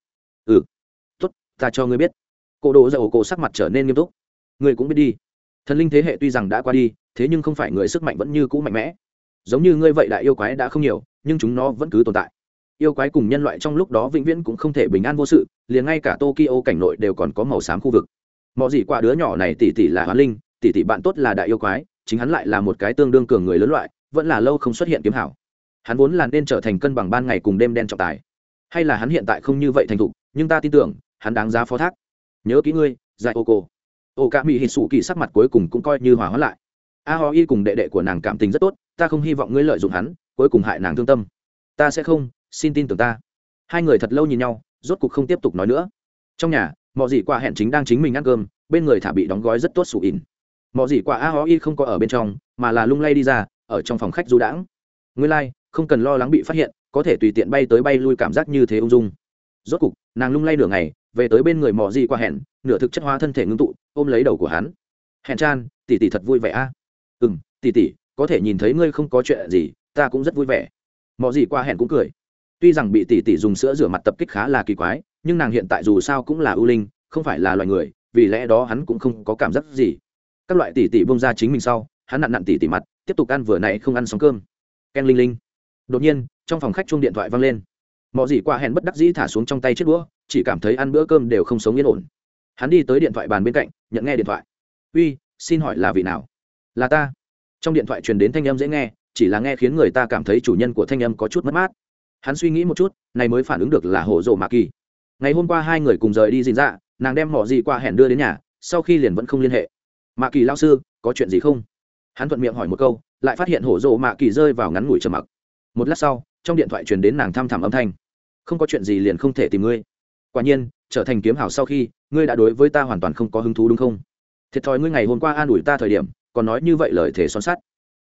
Tốt, ta cho ngươi biết. Cổ Đồ Dạ Cổ sắc mặt trở nên nghiêm túc. Ngươi cũng biết đi, thần linh thế hệ tuy rằng đã qua đi, thế nhưng không phải người sức mạnh vẫn như cũ mạnh mẽ. Giống như ngươi vậy đại yêu quái đã không nhiều, nhưng chúng nó vẫn cứ tồn tại. Yêu quái cùng nhân loại trong lúc đó vĩnh viễn cũng không thể bình an vô sự, liền ngay cả Tokyo cảnh nội đều còn có màu xám khu vực. Mọ gì qua đứa nhỏ này tỷ tỷ là hoán linh, tỷ tỷ bạn tốt là đại yêu quái, chính hắn lại là một cái tương đương cường người lớn loại, vẫn là lâu không xuất hiện kiếm hảo. Hắn vốn là nên trở thành cân bằng ban ngày cùng đêm đen trọng tài, hay là hắn hiện tại không như vậy thành thục, nhưng ta tin tưởng hắn đáng giá phó thác. Nhớ kỹ ngươi, Dai Oko. Okami Hitsuki sắc mặt cuối cùng cũng coi như hòa hóa lại. Aoi cùng đệ đệ của nàng cảm tình rất tốt, ta không hy vọng ngươi lợi dụng hắn, cuối cùng hại nàng thương tâm. Ta sẽ không, xin tin tưởng ta. Hai người thật lâu nhìn nhau, rốt cục không tiếp tục nói nữa. Trong nhà, Mọ Dĩ Quả hẹn chính đang chính mình ăn cơm, bên người thả bị đóng gói rất tốt sủ ỉn. Mọ Dĩ Quả Aoi không có ở bên trong, mà là lung lay đi ra, ở trong phòng khách du đãng. Nguyên lai, không cần lo lắng bị phát hiện, có thể tùy tiện bay tới bay lui cảm giác như thế ung dung. Rốt cục, nàng lung lay nửa ngày, về tới bên người Mọ Dĩ Quả hẹn, nửa thực chất hóa thân thể ngưng tụ, ôm lấy đầu của hắn. Hẹn chan, tỷ tỷ thật vui vẻ a. Tỷ tỷ, có thể nhìn thấy ngươi không có chuyện gì, ta cũng rất vui vẻ. Mọ Dĩ Quả hẹn cũng cười. Tuy rằng bị tỷ tỷ dùng sữa rửa mặt tập kích khá là kỳ quái, nhưng nàng hiện tại dù sao cũng là ưu linh, không phải là loài người, vì lẽ đó hắn cũng không có cảm giác gì. Các loại tỷ tỷ bông ra chính mình sau, hắn nặn tỷ tỷ mặt, tiếp tục ăn vừa nãy không ăn xong cơm. Ken linh linh. Đột nhiên, trong phòng khách chuông điện thoại vang lên. Mọ Dĩ Quả hẹn bất đắc dĩ thả xuống trong tay chiếc đũa, chỉ cảm thấy ăn bữa cơm đều không sống yên ổn. Hắn đi tới điện thoại bàn bên cạnh, nhận nghe điện thoại. Uy, xin hỏi là vị nào? Là ta. Trong điện thoại truyền đến thanh âm dễ nghe, chỉ là nghe khiến người ta cảm thấy chủ nhân của thanh âm có chút mất mát. Hắn suy nghĩ một chút, này mới phản ứng được là Hổ Dụ Mạ Kỳ. Ngày hôm qua hai người cùng rời đi Dìn Dạ, nàng đem Mọ Dĩ Quả hẹn đưa đến nhà, sau khi liền vẫn không liên hệ. Mạ Kỳ lão sư, có chuyện gì không? Hắn thuận miệng hỏi một câu, lại phát hiện Hổ Dụ Mạ Kỳ rơi vào ngắn ngủi trầm mặc. Một lát sau, trong điện thoại truyền đến nàng thăm thẳm âm thanh. Không có chuyện gì liền không thể tìm ngươi. Quả nhiên, trở thành kiếm hảo sau khi, ngươi đã đối với ta hoàn toàn không có hứng thú đúng không? Thiệt thòi ngươi ngày hôm qua an ủi ta thời điểm, còn nói như vậy lời thể son sắt.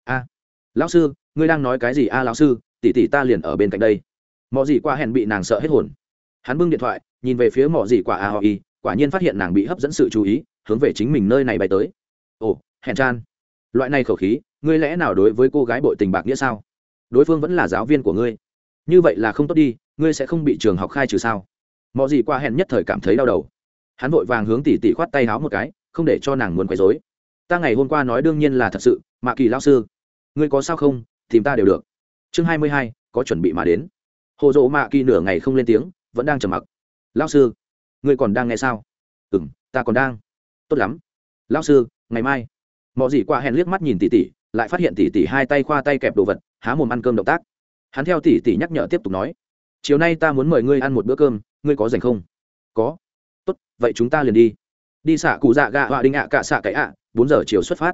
Lão sư, ngươi đang nói cái gì lão sư, tỷ tỷ ta liền ở bên cạnh đây. Mọ Dĩ Quả hẹn bị nàng sợ hết hồn. Hắn bưng điện thoại, nhìn về phía Mọ Dĩ Quả Aoi, quả nhiên phát hiện nàng bị hấp dẫn sự chú ý, hướng về chính mình nơi này bay tới. Ồ, hẹn chan, loại này khẩu khí, ngươi lẽ nào đối với cô gái bội tình bạc nghĩa sao? Đối phương vẫn là giáo viên của ngươi, như vậy là không tốt đi, ngươi sẽ không bị trường học khai trừ sao? Mọ Dĩ Quả hẹn nhất thời cảm thấy đau đầu. Hắn vội vàng hướng tỷ tỷ khoát tay háo một cái, không để cho nàng muốn quấy rối. Ta ngày hôm qua nói đương nhiên là thật sự, Mạ Kỳ lão sư, ngươi có sao không, tìm ta đều được. Chương 22, có chuẩn bị mà đến. Hồ Dụ Mạ Kỳ nửa ngày không lên tiếng, vẫn đang trầm mặc. Lão sư, ngươi còn đang nghe sao? Ta còn đang. Tốt lắm. Lão sư, ngày mai. Mọ Dĩ Quả hẹn liếc mắt nhìn tỷ tỷ, lại phát hiện tỷ tỷ hai tay khoa tay kẹp đồ vật, há mồm ăn cơm động tác. Hắn theo tỷ tỷ nhắc nhở tiếp tục nói, chiều nay ta muốn mời ngươi ăn một bữa cơm, ngươi có rảnh không? Có. Tốt, vậy chúng ta liền đi. Đi xạ cụ dạ gạ họa đinh ạ cả xạ cái ạ, 4 giờ chiều xuất phát.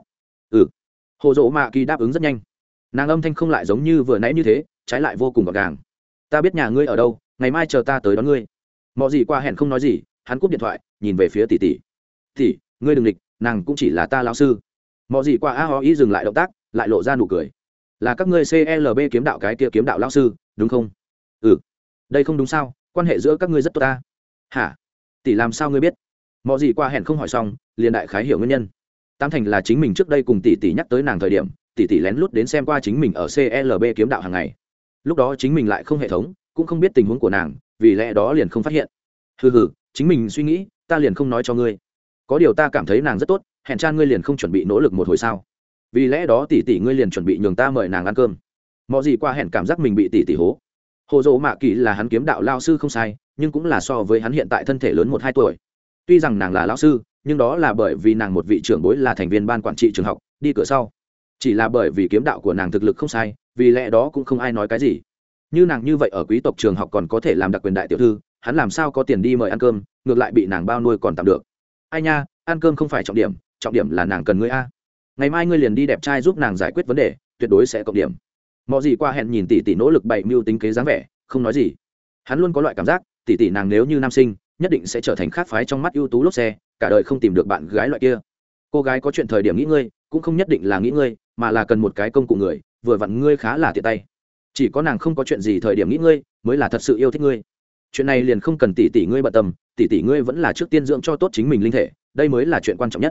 Hồ Dụ Mạ Kỳ đáp ứng rất nhanh. Nàng âm thanh không lại giống như vừa nãy như thế, trái lại vô cùng gọn gàng. Ta biết nhà ngươi ở đâu, ngày mai chờ ta tới đón ngươi. Mọ Dĩ Quả hẹn không nói gì, hắn cúp điện thoại, nhìn về phía tỷ tỷ. Tỷ, ngươi đừng địch, nàng cũng chỉ là ta lão sư. Mọ Dĩ Quả Aoi dừng lại động tác, lại lộ ra nụ cười. Là các ngươi CLB kiếm đạo cái kia kiếm đạo lão sư, đúng không? Đây không đúng sao, quan hệ giữa các ngươi rất tốt ta. Hả? Tỷ làm sao ngươi biết? Mọ Dĩ Quả hẹn không hỏi xong, liền đại khái hiểu nguyên nhân. Tam thành là chính mình trước đây cùng tỷ tỷ nhắc tới nàng thời điểm, tỷ tỷ lén lút đến xem qua chính mình ở CLB kiếm đạo hàng ngày. Lúc đó chính mình lại không hệ thống, cũng không biết tình huống của nàng, vì lẽ đó liền không phát hiện. Chính mình suy nghĩ, ta liền không nói cho ngươi. Có điều ta cảm thấy nàng rất tốt, hẹn chan ngươi liền không chuẩn bị nỗ lực một hồi sao? Vì lẽ đó tỷ tỷ ngươi liền chuẩn bị nhường ta mời nàng ăn cơm. Mọ Dĩ Quả hẹn cảm giác mình bị tỷ tỷ hố. Hồ Dụ Mạ Kỳ là hắn kiếm đạo lao sư không sai, nhưng cũng là so với hắn hiện tại thân thể lớn 1-2 tuổi. Tuy rằng nàng là lão sư, nhưng đó là bởi vì nàng một vị trưởng bối là thành viên ban quản trị trường học, đi cửa sau. Chỉ là bởi vì kiếm đạo của nàng thực lực không sai, vì lẽ đó cũng không ai nói cái gì. Như nàng như vậy ở quý tộc trường học còn có thể làm đặc quyền đại tiểu thư, hắn làm sao có tiền đi mời ăn cơm, ngược lại bị nàng bao nuôi còn tạm được. Ai nha, ăn cơm không phải trọng điểm là nàng cần ngươi a. Ngày mai ngươi liền đi đẹp trai giúp nàng giải quyết vấn đề, tuyệt đối sẽ cộng điểm. Mọ Dĩ Quả hẹn nhìn tỷ tỷ nỗ lực bày mưu tính kế dáng vẻ, không nói gì. Hắn luôn có loại cảm giác, tỷ tỷ nàng nếu như nam sinh, nhất định sẽ trở thành khác phái trong mắt ưu tú lốp xe, cả đời không tìm được bạn gái loại kia. Cô gái có chuyện thời điểm nghĩ ngươi, cũng không nhất định là nghĩ ngươi, mà là cần một cái công cụ người, vừa vặn ngươi khá là tiện tay. Chỉ có nàng không có chuyện gì thời điểm nghĩ ngươi, mới là thật sự yêu thích ngươi. Chuyện này liền không cần tỷ tỷ ngươi bận tâm, tỷ tỷ ngươi vẫn là trước tiên dưỡng cho tốt chính mình linh thể, đây mới là chuyện quan trọng nhất.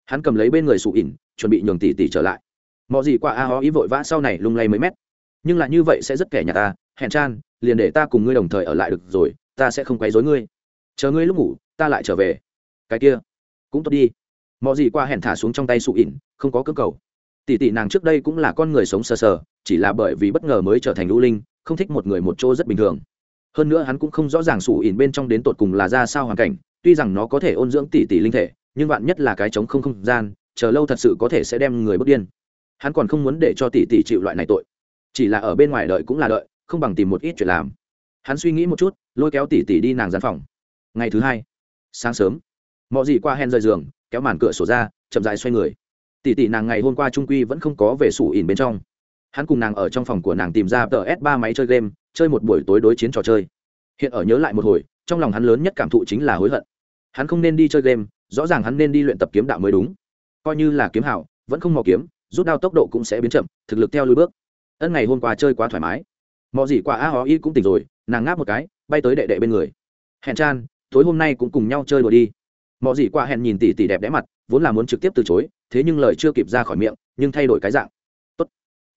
hắn cầm lấy bên người sủ ỉn chuẩn bị nhường tỷ tỷ trở lại. Mọi gì qua a ho ý vội vã sau này lung lay mấy mét, nhưng lại như vậy sẽ rất kẻ nhà ta. Hẹn chan liền để ta cùng ngươi đồng thời ở lại được rồi, ta sẽ không quấy rối ngươi, chờ ngươi lúc ngủ ta lại trở về. Cái kia cũng tốt đi. Mọi gì qua hẹn thả xuống trong tay sủ ỉn, không có cưỡng cầu. Tỷ tỷ nàng trước đây cũng là con người sống sờ sờ, chỉ là bởi vì bất ngờ mới trở thành lũ linh, không thích một người một chỗ rất bình thường. Hơn nữa hắn cũng không rõ ràng sủ ỉn bên trong đến tột cùng là ra sao hoàn cảnh, tuy rằng nó có thể ôn dưỡng tỷ tỷ linh thể, nhưng vạn nhất là cái trống không gian, chờ lâu thật sự có thể sẽ đem người bước điên. Hắn còn không muốn để cho tỷ tỷ chịu loại này tội, chỉ là ở bên ngoài đợi cũng là đợi, không bằng tìm một ít chuyện làm. Hắn suy nghĩ một chút, lôi kéo tỷ tỷ đi nàng gian phòng. Ngày thứ hai sáng sớm, mọi gì qua hẹn rời giường, kéo màn cửa sổ ra, chậm rãi xoay người. Tỷ tỷ nàng ngày hôm qua trung quy vẫn không có về sủ ỉn bên trong. Hắn cùng nàng ở trong phòng của nàng tìm ra PS3 máy chơi game, chơi một buổi tối đối chiến trò chơi. Hiện ở nhớ lại một hồi, trong lòng hắn lớn nhất cảm thụ chính là hối hận. Hắn không nên đi chơi game, rõ ràng hắn nên đi luyện tập kiếm đạo mới đúng. Coi như là kiếm hảo, vẫn không mò kiếm, rút đao tốc độ cũng sẽ biến chậm, thực lực theo lùi bước. Ân ngày hôm qua chơi quá thoải mái. Mọ gì qua a hó y cũng tỉnh rồi, nàng ngáp một cái, bay tới đệ đệ bên người. Hẹn chan, tối hôm nay cũng cùng nhau chơi đùa đi. Mọ gì qua hẹn nhìn tỷ tỷ đẹp đẽ mặt, vốn là muốn trực tiếp từ chối, thế nhưng lời chưa kịp ra khỏi miệng, nhưng thay đổi cái dạng. Tốt,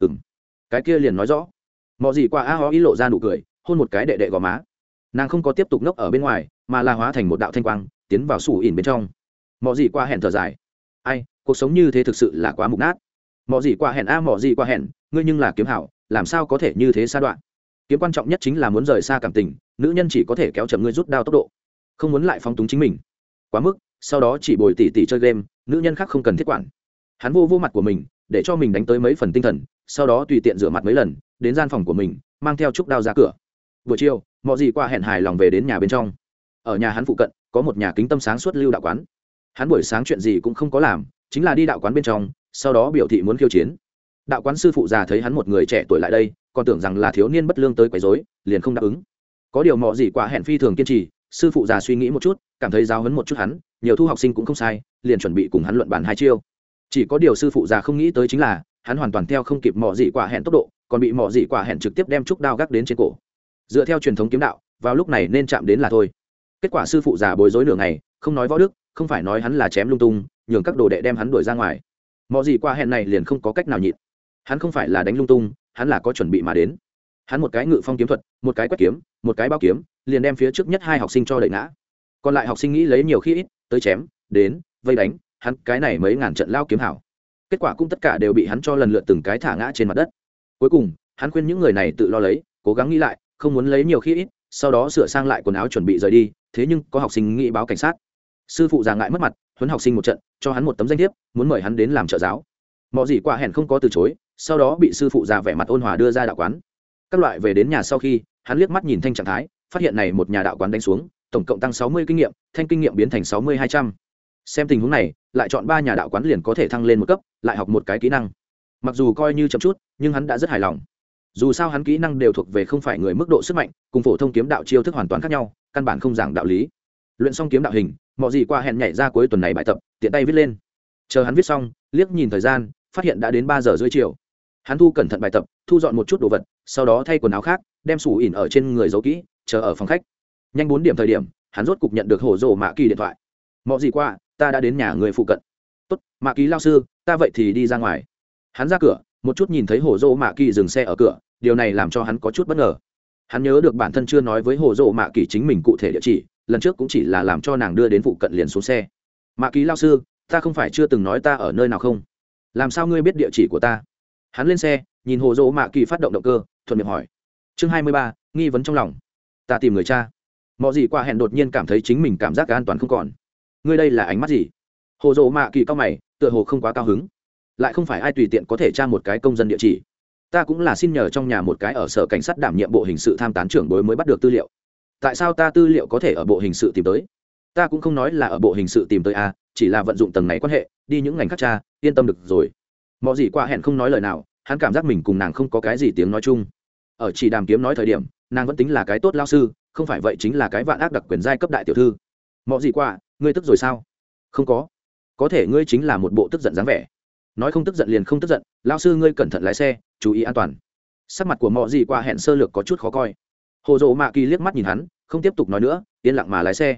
cái kia liền nói rõ. Mọ gì qua a hó y lộ ra nụ cười, hôn một cái đệ đệ gò má. Nàng không có tiếp tục nốc ở bên ngoài, mà là hóa thành một đạo thanh quang, tiến vào sủ ỉn bên trong. Mọ gì qua hẹn thở dài, ai, cuộc sống như thế thực sự là quá mục nát. Mọ gì qua hẹn a mọ gì qua hẹn, ngươi nhưng là kiếm hảo, làm sao có thể như thế sa đoạn. Kiếm quan trọng nhất chính là muốn rời xa cảm tình, nữ nhân chỉ có thể kéo chậm ngươi rút đao tốc độ, không muốn lại phóng túng chính mình quá mức, sau đó chỉ bồi tỉ chơi game, nữ nhân khác không cần thiết quản. Hắn vô mặt của mình, để cho mình đánh tới mấy phần tinh thần, sau đó tùy tiện rửa mặt mấy lần, đến gian phòng của mình, mang theo trúc đao ra cửa. Buổi chiều, mọi gì qua hẹn hài lòng về đến nhà bên trong. Ở nhà hắn phụ cận có một nhà kính tâm sáng suốt lưu đạo quán. Hắn buổi sáng chuyện gì cũng không có làm, chính là đi đạo quán bên trong, sau đó biểu thị muốn khiêu chiến. Đạo quán sư phụ già thấy hắn một người trẻ tuổi lại đây, còn tưởng rằng là thiếu niên bất lương tới quấy rối, liền không đáp ứng. Có điều mọi gì qua hẹn phi thường kiên trì, sư phụ già suy nghĩ một chút, cảm thấy giáo huấn một chút hắn, nhiều thu học sinh cũng không sai, liền chuẩn bị cùng hắn luận bàn hai chiêu. Chỉ có điều sư phụ già không nghĩ tới chính là, hắn hoàn toàn theo không kịp mọi gì quả hẹn tốc độ, còn bị mọi gì quả hẹn trực tiếp đem trúc đao gác đến trên cổ. Dựa theo truyền thống kiếm đạo, vào lúc này nên chạm đến là thôi. Kết quả sư phụ già bối rối nửa ngày, không nói võ đức, không phải nói hắn là chém lung tung, nhường các đồ đệ đem hắn đuổi ra ngoài. Mọi gì quả hẹn này liền không có cách nào nhịn. Hắn không phải là đánh lung tung, hắn là có chuẩn bị mà đến. Hắn một cái ngự phong kiếm thuật, một cái quét kiếm, một cái bao kiếm, liền đem phía trước nhất hai học sinh cho đẩy ngã. Còn lại học sinh nghĩ lấy nhiều khi ít, tới chém, đến, vây đánh, hắn cái này mấy ngàn trận lao kiếm hảo. Kết quả cũng tất cả đều bị hắn cho lần lượt từng cái thả ngã trên mặt đất. Cuối cùng, hắn khuyên những người này tự lo lấy, cố gắng nghĩ lại, không muốn lấy nhiều khi ít, sau đó sửa sang lại quần áo chuẩn bị rời đi, thế nhưng có học sinh nghĩ báo cảnh sát. Sư phụ già ngại mất mặt, huấn học sinh một trận, cho hắn một tấm danh thiếp, muốn mời hắn đến làm trợ giáo. Mọi gì qua hẹn không có từ chối, sau đó bị sư phụ già vẻ mặt ôn hòa đưa ra đạo quán. Các loại về đến nhà sau khi, hắn liếc mắt nhìn thanh trạng thái, phát hiện này một nhà đạo quán đánh xuống, tổng cộng tăng 60 kinh nghiệm, thanh kinh nghiệm biến thành 60-200. Xem tình huống này, lại chọn 3 nhà đạo quán liền có thể thăng lên một cấp, lại học một cái kỹ năng. Mặc dù coi như chậm chút, nhưng hắn đã rất hài lòng. Dù sao hắn kỹ năng đều thuộc về không phải người mức độ sức mạnh, cùng phổ thông kiếm đạo chiêu thức hoàn toàn khác nhau, căn bản không giảng đạo lý. Luyện xong kiếm đạo hình, mọi gì qua hẹn nhảy ra cuối tuần này bài tập, tiện tay viết lên. Chờ hắn viết xong, liếc nhìn thời gian, phát hiện đã đến 3 giờ rưỡi chiều. Hắn thu cẩn thận bài tập, thu dọn một chút đồ vật, sau đó thay quần áo khác, đem sủ ỉn ở trên người giấu kỹ, chờ ở phòng khách. Nhanh 4 điểm thời điểm, hắn rốt cục nhận được Hổ Dỗ Mạ Kỳ điện thoại. Mọi gì qua, ta đã đến nhà người phụ cận. Tốt, Mạ Kỳ lao sư, ta vậy thì đi ra ngoài. Hắn ra cửa, một chút nhìn thấy Hổ Dỗ Mạ Kỳ dừng xe ở cửa, điều này làm cho hắn có chút bất ngờ. Hắn nhớ được bản thân chưa nói với Hổ Dỗ Mạ Kỳ chính mình cụ thể địa chỉ, lần trước cũng chỉ là làm cho nàng đưa đến phụ cận liền xuống xe. Mạ Kỳ lao sư, ta không phải chưa từng nói ta ở nơi nào không? Làm sao ngươi biết địa chỉ của ta? Hắn lên xe, nhìn Hổ Dỗ Mạ Kỳ phát động động cơ, thuận miệng hỏi. Chương 23, nghi vấn trong lòng. Ta tìm người cha. Mọi gì qua hẹn đột nhiên cảm thấy chính mình cảm giác an toàn không còn. Ngươi đây là ánh mắt gì? Hổ Dỗ Mạ Kỳ cao mày, tựa hồ không quá cao hứng. Lại không phải ai tùy tiện có thể tra một cái công dân địa chỉ. Ta cũng là xin nhờ trong nhà một cái ở sở cảnh sát đảm nhiệm bộ hình sự tham tán trưởng bối mới bắt được tư liệu. Tại sao ta tư liệu có thể ở bộ hình sự tìm tới? Ta cũng không nói là ở bộ hình sự tìm tới a, chỉ là vận dụng tầng này quan hệ, đi những ngành khác cha, yên tâm được rồi. Mọi gì qua hẹn không nói lời nào, hắn cảm giác mình cùng nàng không có cái gì tiếng nói chung. Ở chỉ đàm kiếm nói thời điểm, nàng vẫn tính là cái tốt lao sư, không phải vậy chính là cái vạn ác đặc quyền giai cấp đại tiểu thư. Mọi gì qua, ngươi tức rồi sao? Không có thể ngươi chính là một bộ tức giận dáng vẻ. Nói không tức giận liền không tức giận, lao sư ngươi cẩn thận lái xe, chú ý an toàn. Sắc mặt của mọi gì qua hẹn sơ lược có chút khó coi. Hồ Dỗ Mạ Kỳ liếc mắt nhìn hắn, không tiếp tục nói nữa, yên lặng mà lái xe.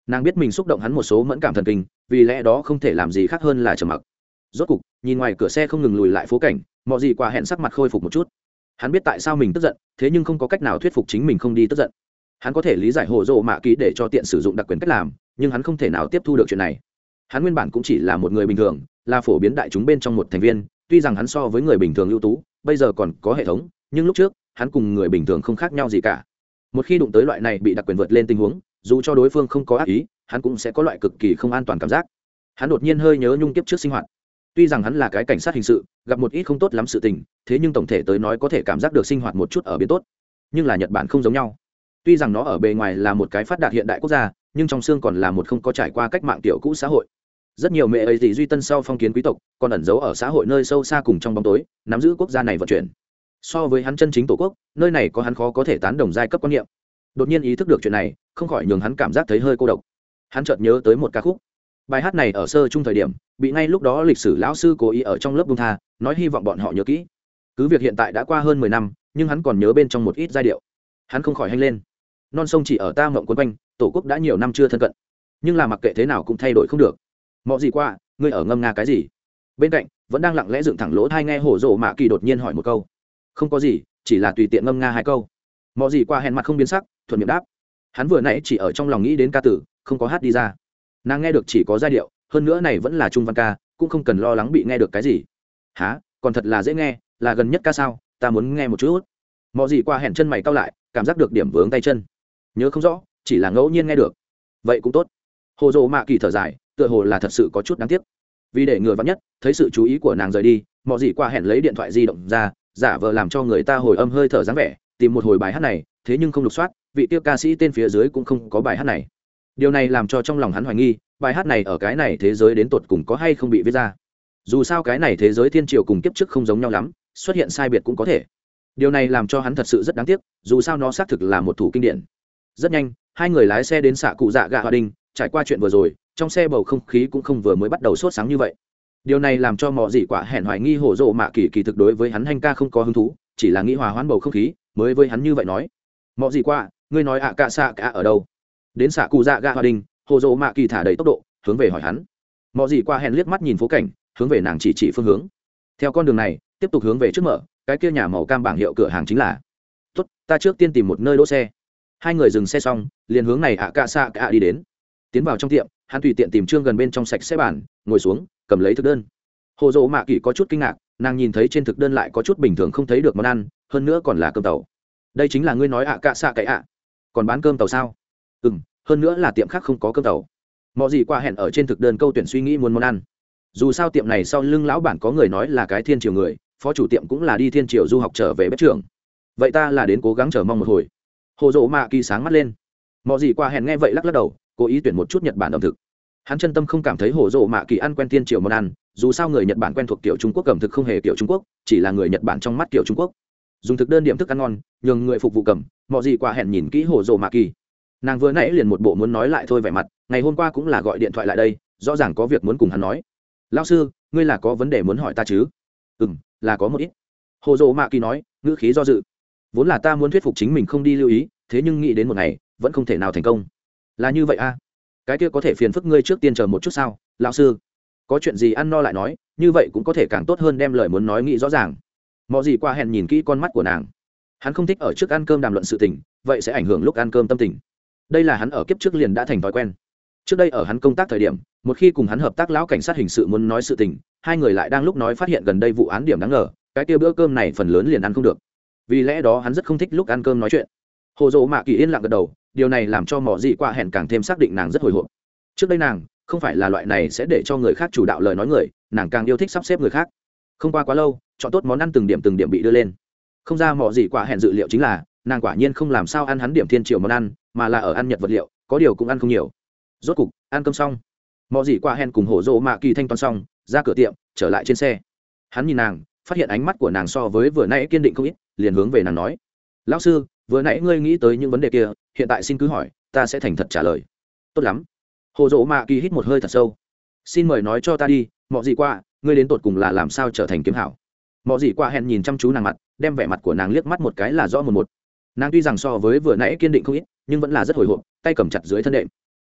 Nàng biết mình xúc động hắn một số mẫn cảm thần kinh, vì lẽ đó không thể làm gì khác hơn là trầm mặc. Rốt cục nhìn ngoài cửa xe không ngừng lùi lại phố cảnh, mọi gì qua hẹn sắc mặt khôi phục một chút. Hắn biết tại sao mình tức giận, thế nhưng không có cách nào thuyết phục chính mình không đi tức giận. Hắn có thể lý giải hồ dỗ mạ ký để cho tiện sử dụng đặc quyền cách làm, nhưng hắn không thể nào tiếp thu được chuyện này. Hắn nguyên bản cũng chỉ là một người bình thường, là phổ biến đại chúng bên trong một thành viên, tuy rằng hắn so với người bình thường ưu tú, bây giờ còn có hệ thống, nhưng lúc trước hắn cùng người bình thường không khác nhau gì cả. Một khi đụng tới loại này bị đặc quyền vượt lên tình huống, dù cho đối phương không có ác ý, hắn cũng sẽ có loại cực kỳ không an toàn cảm giác. Hắn đột nhiên hơi nhớ nhung kiếp trước sinh hoạt. Tuy rằng hắn là cái cảnh sát hình sự, gặp một ít không tốt lắm sự tình, thế nhưng tổng thể tới nói có thể cảm giác được sinh hoạt một chút ở biến tốt. Nhưng là Nhật Bản không giống nhau. Tuy rằng nó ở bề ngoài là một cái phát đạt hiện đại quốc gia, nhưng trong xương còn là một không có trải qua cách mạng tiểu cũ xã hội. Rất nhiều mẹ ấy tỷ duy tân sau phong kiến quý tộc, còn ẩn giấu ở xã hội nơi sâu xa cùng trong bóng tối, nắm giữ quốc gia này vận chuyển. So với hắn chân chính tổ quốc, nơi này có hắn khó có thể tán đồng giai cấp quan niệm. Đột nhiên ý thức được chuyện này, không khỏi nhường hắn cảm giác thấy hơi cô độc. Hắn chợt nhớ tới một ca khúc. Bài hát này ở sơ trung thời điểm, bị ngay lúc đó lịch sử lão sư cố ý ở trong lớp buông tha, nói hy vọng bọn họ nhớ kỹ. Cứ việc hiện tại đã qua hơn 10 năm, nhưng hắn còn nhớ bên trong một ít giai điệu. Hắn không khỏi hanh lên. Non sông chỉ ở ta mộng quấn quanh, tổ quốc đã nhiều năm chưa thân cận. Nhưng là mặc kệ thế nào cũng thay đổi không được. Mọ gì qua, ngươi ở ngâm nga cái gì? Bên cạnh, vẫn đang lặng lẽ dựng thẳng lỗ tai nghe hổ rồ mạ kỳ đột nhiên hỏi một câu. Không có gì, chỉ là tùy tiện ngâm nga hai câu. Mọ gì qua hèn mặt không biến sắc, thuận miệng đáp. Hắn vừa nãy chỉ ở trong lòng nghĩ đến ca tử, không có hát đi ra. Nàng nghe được chỉ có giai điệu, hơn nữa này vẫn là trung văn ca, cũng không cần lo lắng bị nghe được cái gì. Hả, còn thật là dễ nghe, là gần nhất ca sao? Ta muốn nghe một chút. Mọ gì qua hèn chân mày cau lại, cảm giác được điểm vướng tay chân. Nhớ không rõ, chỉ là ngẫu nhiên nghe được. Vậy cũng tốt. Hồ dỗ mạ kỳ thở dài, tựa hồ là thật sự có chút đáng tiếc. Vì để ngừa vắn nhất, thấy sự chú ý của nàng rời đi, mọ gì qua hẹn lấy điện thoại di động ra, giả vờ làm cho người ta hồi âm hơi thở dáng vẻ, tìm một hồi bài hát này, thế nhưng không lục soát, vị tiêu ca sĩ tên phía dưới cũng không có bài hát này. Điều này làm cho trong lòng hắn hoài nghi, bài hát này ở cái này thế giới đến tột cùng có hay không bị viết ra. Dù sao cái này thế giới thiên triều cùng kiếp trước không giống nhau lắm, xuất hiện sai biệt cũng có thể. Điều này làm cho hắn thật sự rất đáng tiếc, dù sao nó xác thực là một thủ kinh điển. Rất nhanh, hai người lái xe đến xạ cụ dạ gạ hòa đình, trải qua chuyện vừa rồi, trong xe bầu không khí cũng không vừa mới bắt đầu sốt sáng như vậy. Điều này làm cho mọ dị quả hẹn hoài nghi hổ rộ mạ kỳ kỳ thực đối với hắn hành ca không có hứng thú, chỉ là nghĩ hòa hoãn bầu không khí mới với hắn như vậy nói. Mọ dị quả, ngươi nói ạ cạ xạ cả ở đâu? Đến xạ cụ dạ gạ hòa đình, hổ rộ mạ kỳ thả đầy tốc độ hướng về hỏi hắn. Mọ dị quả hẹn liếc mắt nhìn phố cảnh, hướng về nàng chỉ phương hướng. Theo con đường này tiếp tục hướng về trước mở, cái kia nhà màu cam bảng hiệu cửa hàng chính là. Tốt, ta trước tiên tìm một nơi đỗ xe. Hai người dừng xe xong, liền hướng này ạ cạ xạ cả đi đến. Tiến vào trong tiệm, hắn tùy tiện tìm trương gần bên trong sạch sẽ bàn, ngồi xuống, cầm lấy thực đơn. Hồ dỗ mạ kỳ có chút kinh ngạc, nàng nhìn thấy trên thực đơn lại có chút bình thường không thấy được món ăn, hơn nữa còn là cơm tàu. Đây chính là ngươi nói ạ cạ xạ cái ạ? Còn bán cơm tàu sao? Hơn nữa là tiệm khác không có cơm tàu. Mọi gì qua hẹn ở trên thực đơn câu tuyển suy nghĩ muốn món ăn. Dù sao tiệm này sau lưng lão bản có người nói là cái thiên triều người, phó chủ tiệm cũng là đi thiên triều du học trở về bếp trưởng. Vậy ta là đến cố gắng chờ mong một hồi. Hồ dỗ mạ kỳ sáng mắt lên. Mọi gì qua hẹn nghe vậy lắc lắc đầu, cố ý tuyển một chút Nhật Bản ẩm thực. Hắn chân tâm không cảm thấy hồ dỗ mạ kỳ ăn quen thiên triều món ăn, dù sao người Nhật Bản quen thuộc kiểu Trung Quốc ẩm thực không hề kiểu Trung Quốc, chỉ là người Nhật Bản trong mắt kiểu Trung Quốc. Dùng thực đơn điểm thức ăn ngon, nhường người phục vụ cầm. Mọi gì qua hẹn nhìn kỹ hồ dỗ mạ kỳ. Nàng vừa nãy liền một bộ muốn nói lại thôi vẻ mặt, ngày hôm qua cũng là gọi điện thoại lại đây, rõ ràng có việc muốn cùng hắn nói. Lão sư, ngươi là có vấn đề muốn hỏi ta chứ? Là có một ít. Hồ dỗ mạ kỳ nói, ngữ khí do dự. Vốn là ta muốn thuyết phục chính mình không đi lưu ý, thế nhưng nghĩ đến một ngày vẫn không thể nào thành công. Là như vậy a? Cái kia có thể phiền phức ngươi trước tiên chờ một chút sao, lão sư? Có chuyện gì ăn no lại nói, như vậy cũng có thể càng tốt hơn đem lời muốn nói nghĩ rõ ràng. Mọi gì qua hẹn nhìn kỹ con mắt của nàng. Hắn không thích ở trước ăn cơm đàm luận sự tình, vậy sẽ ảnh hưởng lúc ăn cơm tâm tình. Đây là hắn ở kiếp trước liền đã thành thói quen. Trước đây ở hắn công tác thời điểm, một khi cùng hắn hợp tác lão cảnh sát hình sự muốn nói sự tình, hai người lại đang lúc nói phát hiện gần đây vụ án điểm đáng ngờ, cái kia bữa cơm này phần lớn liền ăn không được. Vì lẽ đó hắn rất không thích lúc ăn cơm nói chuyện. Hồ dỗ mạ kỳ yên lặng gật đầu, điều này làm cho mỏ dị qua hẹn càng thêm xác định nàng rất hồi hộp. Trước đây nàng không phải là loại này sẽ để cho người khác chủ đạo lời nói người, nàng càng yêu thích sắp xếp người khác. Không qua quá lâu, chọn tốt món ăn từng điểm bị đưa lên. Không ra mỏ dị qua hẹn dự liệu chính là nàng quả nhiên không làm sao ăn hắn điểm thiên triều món ăn, mà là ở ăn nhật vật liệu, có điều cũng ăn không nhiều. Rốt cục ăn cơm xong, mỏ dị qua hẹn cùng hổ dỗ mạ kỳ thanh toán xong, ra cửa tiệm trở lại trên xe. Hắn nhìn nàng, phát hiện ánh mắt của nàng so với vừa nãy kiên định không ít, liền hướng về nàng nói: lão sư, vừa nãy ngươi nghĩ tới những vấn đề kia, hiện tại xin cứ hỏi, ta sẽ thành thật trả lời. Tốt lắm. Hồ dỗ mạ kỳ hít một hơi thật sâu. Xin mời nói cho ta đi, mọi gì qua, ngươi đến tột cùng là làm sao trở thành kiếm hảo? Mọi gì qua hẹn nhìn chăm chú nàng mặt, đem vẻ mặt của nàng liếc mắt một cái là rõ một. Nàng tuy rằng so với vừa nãy kiên định không ít, nhưng vẫn là rất hồi hộp, tay cầm chặt dưới thân đệm.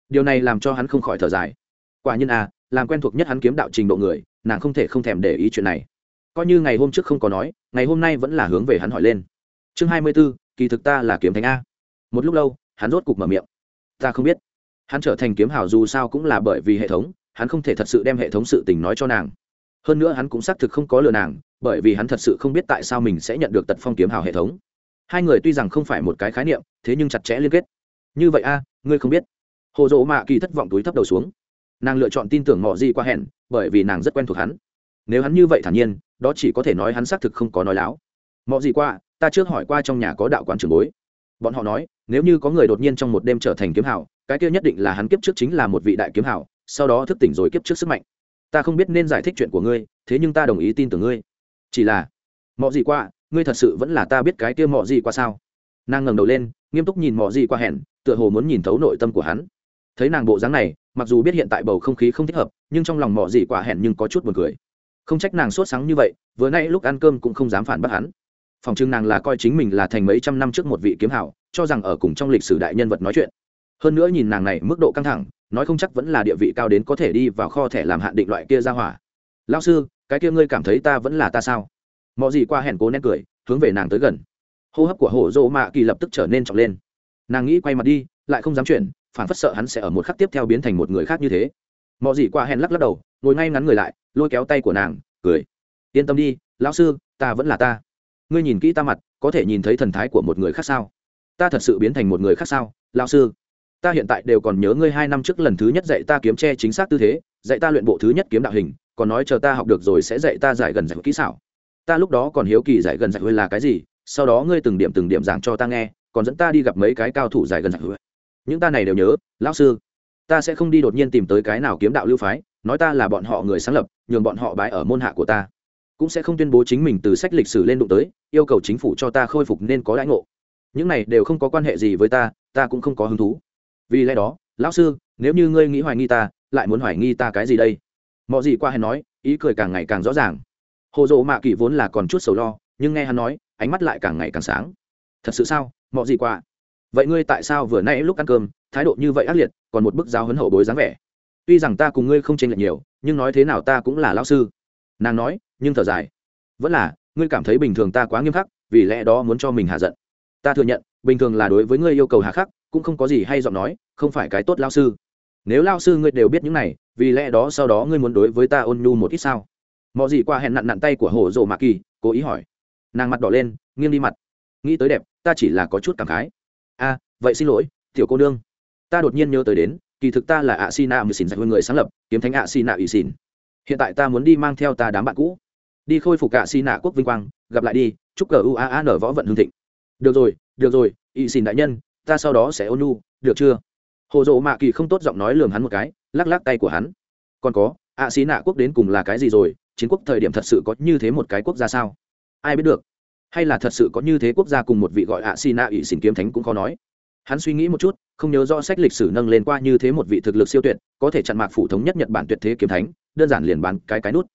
điều này làm cho hắn không khỏi thở dài. Quả nhiên làm quen thuộc nhất hắn kiếm đạo trình độ người, nàng không thể không thèm để ý chuyện này. Coi như ngày hôm trước không có nói, ngày hôm nay vẫn là hướng về hắn hỏi lên. Chương 24, kỳ thực ta là kiếm thánh a. Một lúc lâu, hắn rốt cục mở miệng. Ta không biết. Hắn trở thành kiếm hào dù sao cũng là bởi vì hệ thống, hắn không thể thật sự đem hệ thống sự tình nói cho nàng. Hơn nữa hắn cũng xác thực không có lừa nàng, bởi vì hắn thật sự không biết tại sao mình sẽ nhận được Tật Phong kiếm hào hệ thống. Hai người tuy rằng không phải một cái khái niệm, thế nhưng chặt chẽ liên kết. Như vậy ngươi không biết. Hồ Dỗ Mạ Kỳ thất vọng túi thấp đầu xuống. Nàng lựa chọn tin tưởng Mọ Gì Qua hẹn, bởi vì nàng rất quen thuộc hắn. Nếu hắn như vậy thản nhiên, đó chỉ có thể nói hắn xác thực không có nói láo. Mọ Gì Qua, ta trước hỏi qua trong nhà có đạo quán trưởng bối. Bọn họ nói, nếu như có người đột nhiên trong một đêm trở thành kiếm hào, cái kia nhất định là hắn kiếp trước chính là một vị đại kiếm hào, sau đó thức tỉnh rồi kiếp trước sức mạnh. Ta không biết nên giải thích chuyện của ngươi, thế nhưng ta đồng ý tin tưởng ngươi. Chỉ là, Mọ Gì Qua, ngươi thật sự vẫn là ta biết cái kia Mọ Gì Qua sao? Nàng ngẩng đầu lên, nghiêm túc nhìn Mọ Gì Qua hẹn, tựa hồ muốn nhìn thấu nội tâm của hắn. Thấy nàng bộ dáng này, mặc dù biết hiện tại bầu không khí không thích hợp, nhưng trong lòng Mọ Gì Qua hẹn nhưng có chút buồn cười. Không trách nàng sốt sáng như vậy, vừa nãy lúc ăn cơm cũng không dám phản bác hắn. Phòng trưng nàng là coi chính mình là thành mấy trăm năm trước một vị kiếm hảo, cho rằng ở cùng trong lịch sử đại nhân vật nói chuyện. Hơn nữa nhìn nàng này mức độ căng thẳng, nói không chắc vẫn là địa vị cao đến có thể đi vào kho thẻ làm hạn định loại kia ra hỏa. Lão sư, cái kia ngươi cảm thấy ta vẫn là ta sao? Mọ Gì Qua hẹn cố nén cười, hướng về nàng tới gần. Hô hấp của Hổ Dỗ Mạ Kỳ lập tức trở nên trọng lên. Nàng nghĩ quay mặt đi, lại không dám chuyển, phản phất sợ hắn sẽ ở một khắc tiếp theo biến thành một người khác như thế. Mọ Gì Qua hẹn lắc lắc đầu, ngồi ngay ngắn người lại, lôi kéo tay của nàng, cười. Yên tâm đi, lão sư, ta vẫn là ta. Ngươi nhìn kỹ ta mặt, có thể nhìn thấy thần thái của một người khác sao? Ta thật sự biến thành một người khác sao, lão sư? Ta hiện tại đều còn nhớ ngươi 2 năm trước lần thứ nhất dạy ta kiếm tre chính xác tư thế, dạy ta luyện bộ thứ nhất kiếm đạo hình, còn nói chờ ta học được rồi sẽ dạy ta giải gần giải kỹ xảo. Ta lúc đó còn hiếu kỳ giải gần giải hơi là cái gì, sau đó ngươi từng điểm giảng cho ta nghe, còn dẫn ta đi gặp mấy cái cao thủ giải gần giải hơi. Những ta này đều nhớ, lão sư. Ta sẽ không đi đột nhiên tìm tới cái nào kiếm đạo lưu phái, nói ta là bọn họ người sáng lập, nhường bọn họ bái ở môn hạ của ta. Cũng sẽ không tuyên bố chính mình từ sách lịch sử lên đụng tới, yêu cầu chính phủ cho ta khôi phục nên có đãi ngộ. Những này đều không có quan hệ gì với ta, ta cũng không có hứng thú. Vì lẽ đó, lão sư, nếu như ngươi nghĩ hoài nghi ta, lại muốn hoài nghi ta cái gì đây? Mọ Gì Qua hẹn nói, ý cười càng ngày càng rõ ràng. Hồ Dỗ Mạ Kỳ vốn là còn chút sầu lo, nhưng nghe hắn nói, ánh mắt lại càng ngày càng sáng. Thật sự sao, Mọ Gì Qua? Vậy ngươi tại sao vừa nãy lúc ăn cơm, thái độ như vậy ác liệt, còn một bức giáo huấn hậu bối dáng vẻ? Tuy rằng ta cùng ngươi không chênh lệch nhiều, nhưng nói thế nào ta cũng là lão sư. Nàng nói, nhưng thở dài. Vẫn là, ngươi cảm thấy bình thường ta quá nghiêm khắc, vì lẽ đó muốn cho mình hạ giận. Ta thừa nhận, bình thường là đối với ngươi yêu cầu hà khắc, cũng không có gì hay giọng nói, không phải cái tốt lão sư. Nếu lão sư ngươi đều biết những này, vì lẽ đó sau đó ngươi muốn đối với ta ôn nhu một ít sao? Mọ Gì Qua hẹn nặn tay của Hổ Dỗ Mạ Kỳ, cố ý hỏi. Nàng mặt đỏ lên, nghiêng đi mặt. Nghĩ tới đẹp, ta chỉ là có chút cảm khái. Vậy xin lỗi, tiểu cô nương. Ta đột nhiên nhớ tới đến, kỳ thực ta là ạ xì nạ mười xỉn dạy người sáng lập kiếm thánh ạ xì nạ ỵ xỉn. Hiện tại ta muốn đi mang theo ta đám bạn cũ đi khôi phục ạ xì nạ quốc vinh quang, gặp lại đi, chúc cờ uaan võ vận hương thịnh. Được rồi, ỵ xỉn đại nhân, ta sau đó sẽ ôn nhu, được chưa? Hồ Dỗ Mạ Kỳ không tốt giọng nói lườm hắn một cái, lắc lắc tay của hắn. Còn có, ạ xì nạ quốc đến cùng là cái gì rồi? Chiến quốc thời điểm thật sự có như thế một cái quốc gia sao? Ai biết được? Hay là thật sự có như thế quốc gia cùng một vị gọi ạ xì nạ ỵ xỉn kiếm thánh cũng khó nói. Hắn suy nghĩ một chút, không nhớ rõ sách lịch sử nâng lên qua như thế một vị thực lực siêu tuyệt, có thể chặn mạc phủ thống nhất Nhật Bản tuyệt thế kiếm thánh, đơn giản liền bán cái nút.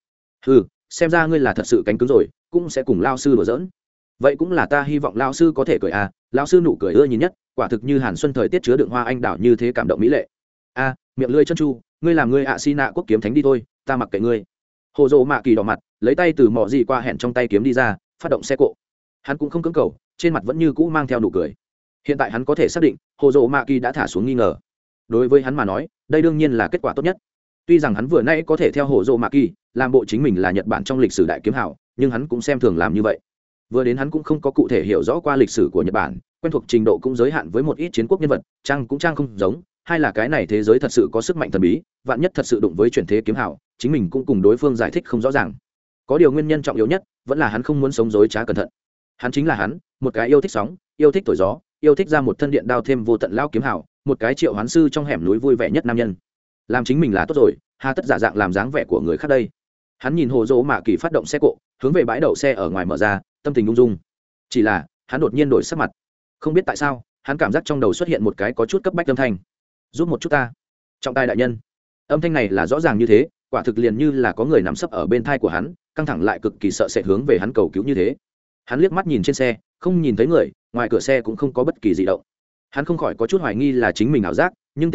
Xem ra ngươi là thật sự cánh cứng rồi, cũng sẽ cùng lao sư đùa giỡn. Vậy cũng là ta hy vọng lao sư có thể cười lao sư nụ cười ưa nhìn nhất, quả thực như hàn xuân thời tiết chứa đựng hoa anh đào như thế cảm động mỹ lệ. Miệng lưỡi chân chu, ngươi làm ngươi ạ xì nạ quốc kiếm thánh đi thôi, ta mặc kệ ngươi. Hồ Dỗ Mạ Kỳ đỏ mặt, lấy tay từ Mọ Gì Qua hẹn trong tay kiếm đi ra, phát động xe cộ. Hắn cũng không cưỡng cầu, trên mặt vẫn như cũ mang theo nụ cười. Hiện tại hắn có thể xác định, Hồ Dỗ Mạ Kỳ đã thả xuống nghi ngờ. Đối với hắn mà nói, đây đương nhiên là kết quả tốt nhất. Tuy rằng hắn vừa nãy có thể theo Hồ Dỗ Mạ Kỳ làm bộ chính mình là Nhật Bản trong lịch sử đại kiếm hảo, nhưng hắn cũng xem thường làm như vậy. Vừa đến hắn cũng không có cụ thể hiểu rõ qua lịch sử của Nhật Bản, quen thuộc trình độ cũng giới hạn với một ít chiến quốc nhân vật, trang không giống. Hay là cái này thế giới thật sự có sức mạnh thần bí, vạn nhất thật sự đụng với chuyển thế kiếm hảo, chính mình cũng cùng đối phương giải thích không rõ ràng. Có điều nguyên nhân trọng yếu nhất vẫn là hắn không muốn sống dối trá cẩn thận. Hắn chính là hắn, một cái yêu thích sóng, yêu thích thổi gió, yêu thích ra một thân điện đao thêm vô tận lao kiếm hảo, một cái triệu hoán sư trong hẻm núi vui vẻ nhất nam nhân. Làm chính mình là tốt rồi, hà tất giả dạng làm dáng vẻ của người khác đây. Hắn nhìn Hồ Dỗ Mạ Kỳ phát động xe cộ, hướng về bãi đậu xe ở ngoài mở ra, tâm tình ung dung. Chỉ là hắn đột nhiên đổi sắc mặt, không biết tại sao hắn cảm giác trong đầu xuất hiện một cái có chút cấp bách âm thanh. Giúp một chút ta, trọng tài đại nhân. Âm thanh này là rõ ràng như thế, quả thực liền như là có người nằm sấp ở bên thai của hắn, căng thẳng lại cực kỳ sợ sệt hướng về hắn cầu cứu như thế. Hắn liếc mắt nhìn trên xe, không nhìn thấy người, ngoài cửa xe cũng không có bất kỳ dị động. Hắn không khỏi có chút hoài nghi là chính mình ảo giác, nhưng tiếp theo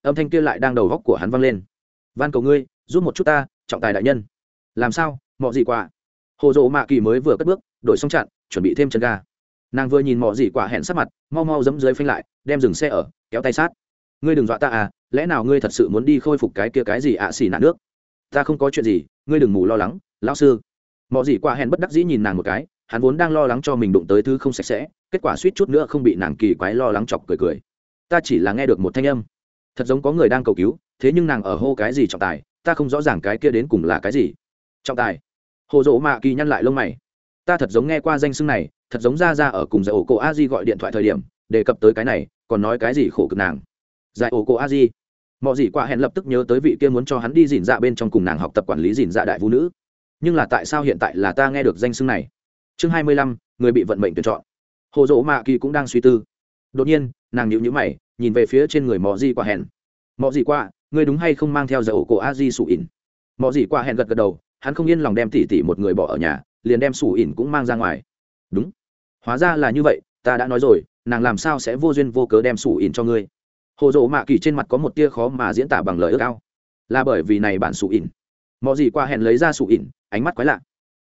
âm thanh kia lại đang đầu góc của hắn vang lên. Van cầu ngươi giúp một chút ta, trọng tài đại nhân. Làm sao mọ gì quả? Hồ Dỗ Mạ Kỳ mới vừa cất bước đổi xong chặn, chuẩn bị thêm chân ga. Nàng vừa nhìn mọ gì quả hẹn sát mặt, mau mau giẫm dưới phanh lại, đem dừng xe ở, kéo tay sát. Ngươi đừng dọa ta à, lẽ nào ngươi thật sự muốn đi khôi phục cái kia cái gì xỉ nạn nước? Ta không có chuyện gì, ngươi đừng mù lo lắng, lão sư. Mọ gì quả hẹn bất đắc dĩ nhìn nàng một cái, hắn vốn đang lo lắng cho mình đụng tới thứ không sạch sẽ, kết quả suýt chút nữa không bị nàng kỳ quái lo lắng chọc cười cười. Ta chỉ là nghe được một thanh âm, thật giống có người đang cầu cứu, thế nhưng nàng ở hô cái gì trọng tài, ta không rõ ràng cái kia đến cùng là cái gì. Trọng tài? Hồ Dỗ Mạ Kỳ nhăn lại lông mày. Ta thật giống nghe qua danh xưng này, thật giống ra ở cùng giải ổ cổ a di gọi điện thoại thời điểm đề cập tới cái này, còn nói cái gì khổ cực nàng. Giải ổ cổ a di? Mọi gì quả hẹn lập tức nhớ tới vị kia muốn cho hắn đi dìn dạ bên trong cùng nàng học tập quản lý dìn dạ đại vũ nữ. Nhưng là tại sao hiện tại là ta nghe được danh xưng này? Chương 25, người bị vận mệnh tuyển chọn. Hồ Dỗ Mạ Kỳ cũng đang suy tư. Đột nhiên, nàng nhíu nhíu mày, nhìn về phía trên người Mọ Dị Quả hẹn. Mọ Dị Quả, ngươi đúng hay không mang theo giải ổ cổ a di sủ ỉn? Mọ Dị Quả hẹn gật gật đầu, hắn không yên lòng đem tỉ tỉ một người bỏ ở nhà, liền đem sủ ỉn cũng mang ra ngoài. Đúng, hóa ra là như vậy, ta đã nói rồi, nàng làm sao sẽ vô duyên vô cớ đem sủ ỉn cho ngươi? Hồ Dỗ Mạ Kỳ trên mặt có một tia khó mà diễn tả bằng lời ước ao. Là bởi vì này bản sủ ỉn. Mọ Dị Quả hẹn lấy ra sủ ỉn, ánh mắt quái lạ.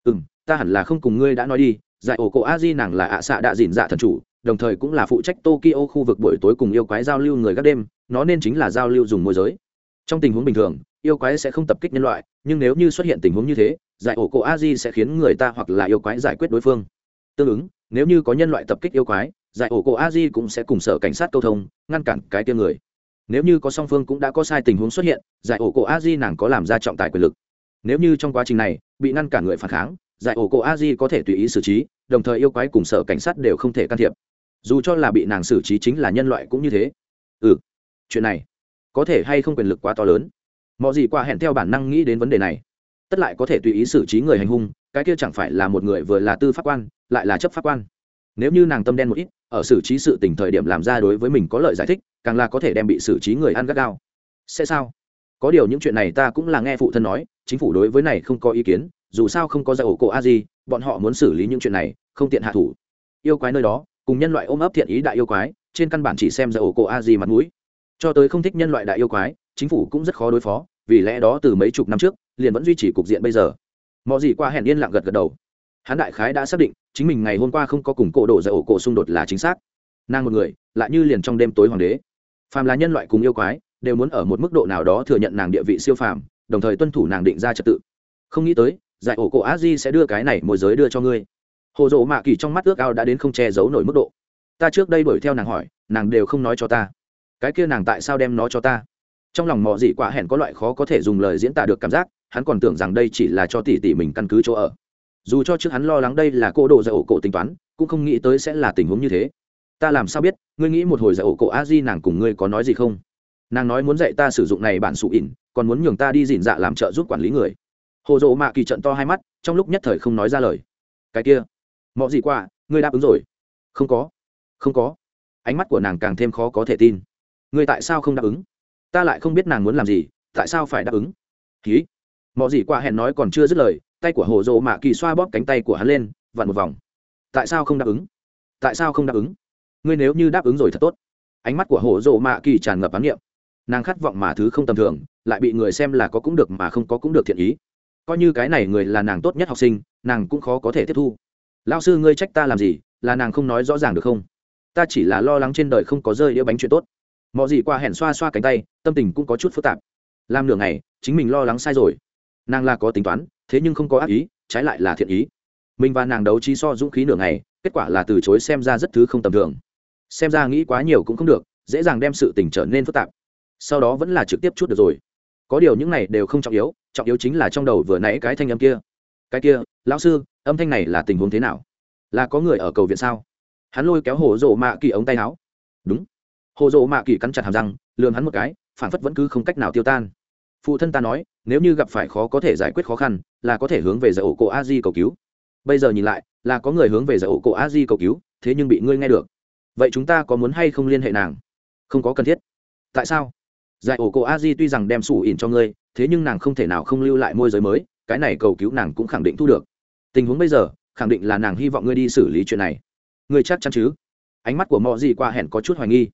Ta hẳn là không cùng ngươi đã nói đi, giải ổ cổ a di nàng là ạ xạ đạ dìn dạ thần chủ, đồng thời cũng là phụ trách Tokyo khu vực buổi tối cùng yêu quái giao lưu người các đêm, nó nên chính là giao lưu dùng môi giới. Trong tình huống bình thường, yêu quái sẽ không tập kích nhân loại, nhưng nếu như xuất hiện tình huống như thế, giải ổ cổ a di sẽ khiến người ta hoặc là yêu quái giải quyết đối phương. Tương ứng, nếu như có nhân loại tập kích yêu quái, giải ổ cổ a di cũng sẽ cùng sở cảnh sát câu thông, ngăn cản cái kia người. Nếu như có song phương cũng đã có sai tình huống xuất hiện, giải ổ cổ a di nàng có làm ra trọng tài quyền lực. Nếu như trong quá trình này bị ngăn cản người phản kháng, giải ổ cổ a di có thể tùy ý xử trí, đồng thời yêu quái cùng sở cảnh sát đều không thể can thiệp, dù cho là bị nàng xử trí chính là nhân loại cũng như thế. Chuyện này có thể hay không quyền lực quá to lớn? Mọi gì qua hẹn theo bản năng nghĩ đến vấn đề này. Tất lại có thể tùy ý xử trí người hành hung, cái kia chẳng phải là một người vừa là tư pháp quan lại là chấp pháp quan? Nếu như nàng tâm đen một ít, ở xử trí sự tình thời điểm làm ra đối với mình có lợi giải thích, càng là có thể đem bị xử trí người ăn gắt gao. Sẽ sao? Có điều những chuyện này ta cũng là nghe phụ thân nói, chính phủ đối với này không có ý kiến, dù sao không có giải ổ cổ a di, bọn họ muốn xử lý những chuyện này không tiện hạ thủ. Yêu quái nơi đó cùng nhân loại ôm ấp thiện ý đại yêu quái, trên căn bản chỉ xem giải ổ cổ a di mặt mũi, cho tới không thích nhân loại đại yêu quái, chính phủ cũng rất khó đối phó, vì lẽ đó từ mấy chục năm trước liền vẫn duy trì cục diện bây giờ. Mọi gì qua hẹn yên lặng gật gật đầu, hắn đại khái đã xác định chính mình ngày hôm qua không có cùng cổ đổ giải ổ cổ xung đột là chính xác. Nàng một người lại như liền trong đêm tối hoàng đế, phàm là nhân loại cùng yêu quái đều muốn ở một mức độ nào đó thừa nhận nàng địa vị siêu phàm, đồng thời tuân thủ nàng định ra trật tự. Không nghĩ tới giải ổ cổ a di sẽ đưa cái này môi giới đưa cho ngươi. Hồ Dỗ Mạ Kỳ trong mắt ước ao đã đến không che giấu nổi mức độ. Ta trước đây đuổi theo nàng hỏi, nàng đều không nói cho ta, cái kia nàng tại sao đem nó cho ta? Trong lòng Mọ Dị Quả hẹn có loại khó có thể dùng lời diễn tả được cảm giác, hắn còn tưởng rằng đây chỉ là cho tỷ tỷ mình căn cứ chỗ ở. Dù cho trước hắn lo lắng đây là cô đồ giải ổ cổ tính toán, cũng không nghĩ tới sẽ là tình huống như thế. Ta làm sao biết? Ngươi nghĩ một hồi giải ổ cổ a di nàng cùng ngươi có nói gì không? Nàng nói muốn dạy ta sử dụng này bản sụ ỉn, còn muốn nhường ta đi dìn dạ làm trợ giúp quản lý người. Hồ Dỗ Mạ Kỳ trận to hai mắt, trong lúc nhất thời không nói ra lời. Cái kia, Mọ Dị Quả, ngươi đáp ứng rồi? Không có. Ánh mắt của nàng càng thêm khó có thể tin. Ngươi tại sao không đáp ứng? Ta lại không biết nàng muốn làm gì, tại sao phải đáp ứng? Ký. Mọ Dị Quả hẹn nói còn chưa dứt lời, tay của Hồ Dỗ Mạ Kỳ xoa bóp cánh tay của hắn lên, vặn một vòng. Tại sao không đáp ứng? Ngươi nếu như đáp ứng rồi thật tốt. Ánh mắt của Hồ Dỗ Mạ Kỳ tràn ngập ám niệm. Nàng khát vọng mà thứ không tầm thường, lại bị người xem là có cũng được mà không có cũng được thiện ý. Coi như cái này người là nàng tốt nhất học sinh, nàng cũng khó có thể tiếp thu. Lão sư ngươi trách ta làm gì, là nàng không nói rõ ràng được không? Ta chỉ là lo lắng trên đời không có rơi đĩa bánh chuyện tốt. Mọ Dị Quả hẹn xoa xoa cánh tay, tâm tình cũng có chút phức tạp. Làm nửa ngày chính mình lo lắng sai rồi. Nàng là có tính toán, thế nhưng không có ác ý, trái lại là thiện ý. Mình và nàng đấu trí so dũng khí nửa ngày, kết quả là từ chối, xem ra rất thứ không tầm thường. Xem ra nghĩ quá nhiều cũng không được, dễ dàng đem sự tình trở nên phức tạp. Sau đó vẫn là trực tiếp chút được rồi. Có điều những này đều không trọng yếu chính là trong đầu vừa nãy cái thanh âm kia. Cái kia, lão sư, âm thanh này là tình huống thế nào? Là có người ở cầu viện sao? Hắn lôi kéo Hồ Dỗ Mạ Kỳ ống tay áo. Đúng. Hồ Dỗ Mạ Kỳ cắn chặt hàm răng, lườm hắn một cái, phản phất vẫn cứ không cách nào tiêu tan. Phụ thân ta nói, nếu như gặp phải khó có thể giải quyết khó khăn, là có thể hướng về giải ổ cổ a di cầu cứu. Bây giờ nhìn lại, là có người hướng về giải ổ cổ a di cầu cứu, thế nhưng bị ngươi nghe được. Vậy chúng ta có muốn hay không liên hệ nàng? Không có cần thiết. Tại sao? Giải ổ cổ a di tuy rằng đem sủ ỉn cho ngươi, thế nhưng nàng không thể nào không lưu lại môi giới mới, cái này cầu cứu nàng cũng khẳng định thu được. Tình huống bây giờ khẳng định là nàng hy vọng ngươi đi xử lý chuyện này. Ngươi chắc chắn chứ? Ánh mắt của Mọ Dị Quả hẹn có chút hoài nghi.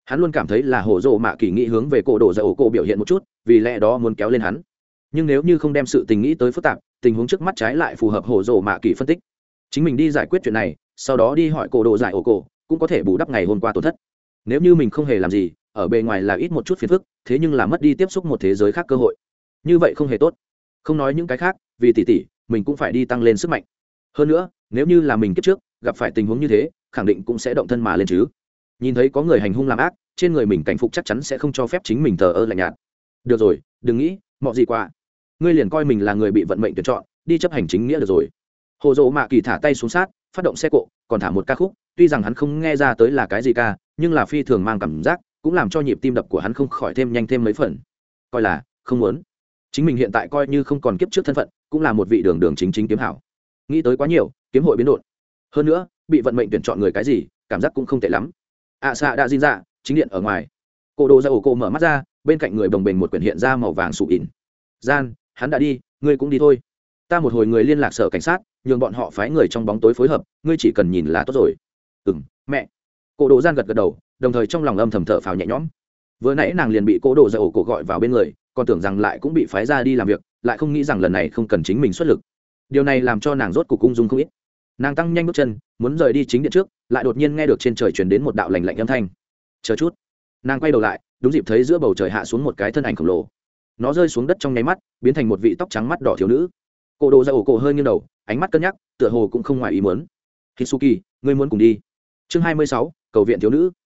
hắn luôn cảm thấy là hổ rộ mạ kỳ nghĩ hướng về cổ đồ dạy ổ cổ biểu hiện một chút, vì lẽ đó muốn kéo lên hắn. Nhưng nếu như không đem sự tình nghĩ tới phức tạp, tình huống trước mắt trái lại phù hợp hổ rộ mạ kỳ phân tích. Chính mình đi giải quyết chuyện này, sau đó đi hỏi cổ đồ dạy ổ cổ, cũng có thể bù đắp ngày hôm qua tổn thất. Nếu như mình không hề làm gì, ở bề ngoài là ít một chút phiền phức, thế nhưng là mất đi tiếp xúc một thế giới khác cơ hội, như vậy không hề tốt. Không nói những cái khác, vì tỷ tỷ mình cũng phải đi tăng lên sức mạnh. Hơn nữa, nếu như là mình kiếp trước gặp phải tình huống như thế, khẳng định cũng sẽ động thân mà lên chứ. Nhìn thấy có người hành hung làm ác, trên người mình cảnh phục chắc chắn sẽ không cho phép chính mình thờ ơ lạnh nhạt. Được rồi, đừng nghĩ mọi gì qua, ngươi liền coi mình là người bị vận mệnh tuyển chọn, đi chấp hành chính nghĩa được rồi. Hồ Dỗ Mạ Kỳ thả tay xuống sát, phát động xe cộ, còn thả một ca khúc, tuy rằng hắn không nghe ra tới là cái gì ca, nhưng là phi thường mang cảm giác, cũng làm cho nhịp tim đập của hắn không khỏi thêm nhanh thêm mấy phần. Coi là không muốn, chính mình hiện tại coi như không còn kiếp trước thân phận, cũng là một vị đường đường chính chính kiếm hảo. Nghĩ tới quá nhiều, kiếm hội biến đột. Hơn nữa, bị vận mệnh tuyển chọn người cái gì, cảm giác cũng không tệ lắm. Xạ đã diễn ra, chính điện ở ngoài. Cổ đồ ra ổ cổ mở mắt ra, bên cạnh người bồng bềnh một quyển hiện ra màu vàng sụ ỉn. Gian, hắn đã đi, ngươi cũng đi thôi. Ta một hồi người liên lạc sở cảnh sát, nhường bọn họ phái người trong bóng tối phối hợp, ngươi chỉ cần nhìn là tốt rồi. Mẹ. Cổ đồ gian gật gật đầu, đồng thời trong lòng âm thầm thở phào nhẹ nhõm. Vừa nãy nàng liền bị cổ đồ ra ổ cổ gọi vào bên người, còn tưởng rằng lại cũng bị phái ra đi làm việc, lại không nghĩ rằng lần này không cần chính mình xuất lực. Điều này làm cho nàng rốt cục ung dung không ít. Nàng tăng nhanh bước chân, muốn rời đi chính điện trước, lại đột nhiên nghe được trên trời truyền đến một đạo lạnh lạnh âm thanh. Chờ chút. Nàng quay đầu lại, đúng dịp thấy giữa bầu trời hạ xuống một cái thân ảnh khổng lồ. Nó rơi xuống đất trong nháy mắt, biến thành một vị tóc trắng mắt đỏ thiếu nữ. Cổ đồ ra ổ cổ hơi nghiêng đầu, ánh mắt cân nhắc, tựa hồ cũng không ngoài ý muốn. Hitsuki, ngươi muốn cùng đi? Chương 26, cầu viện thiếu nữ.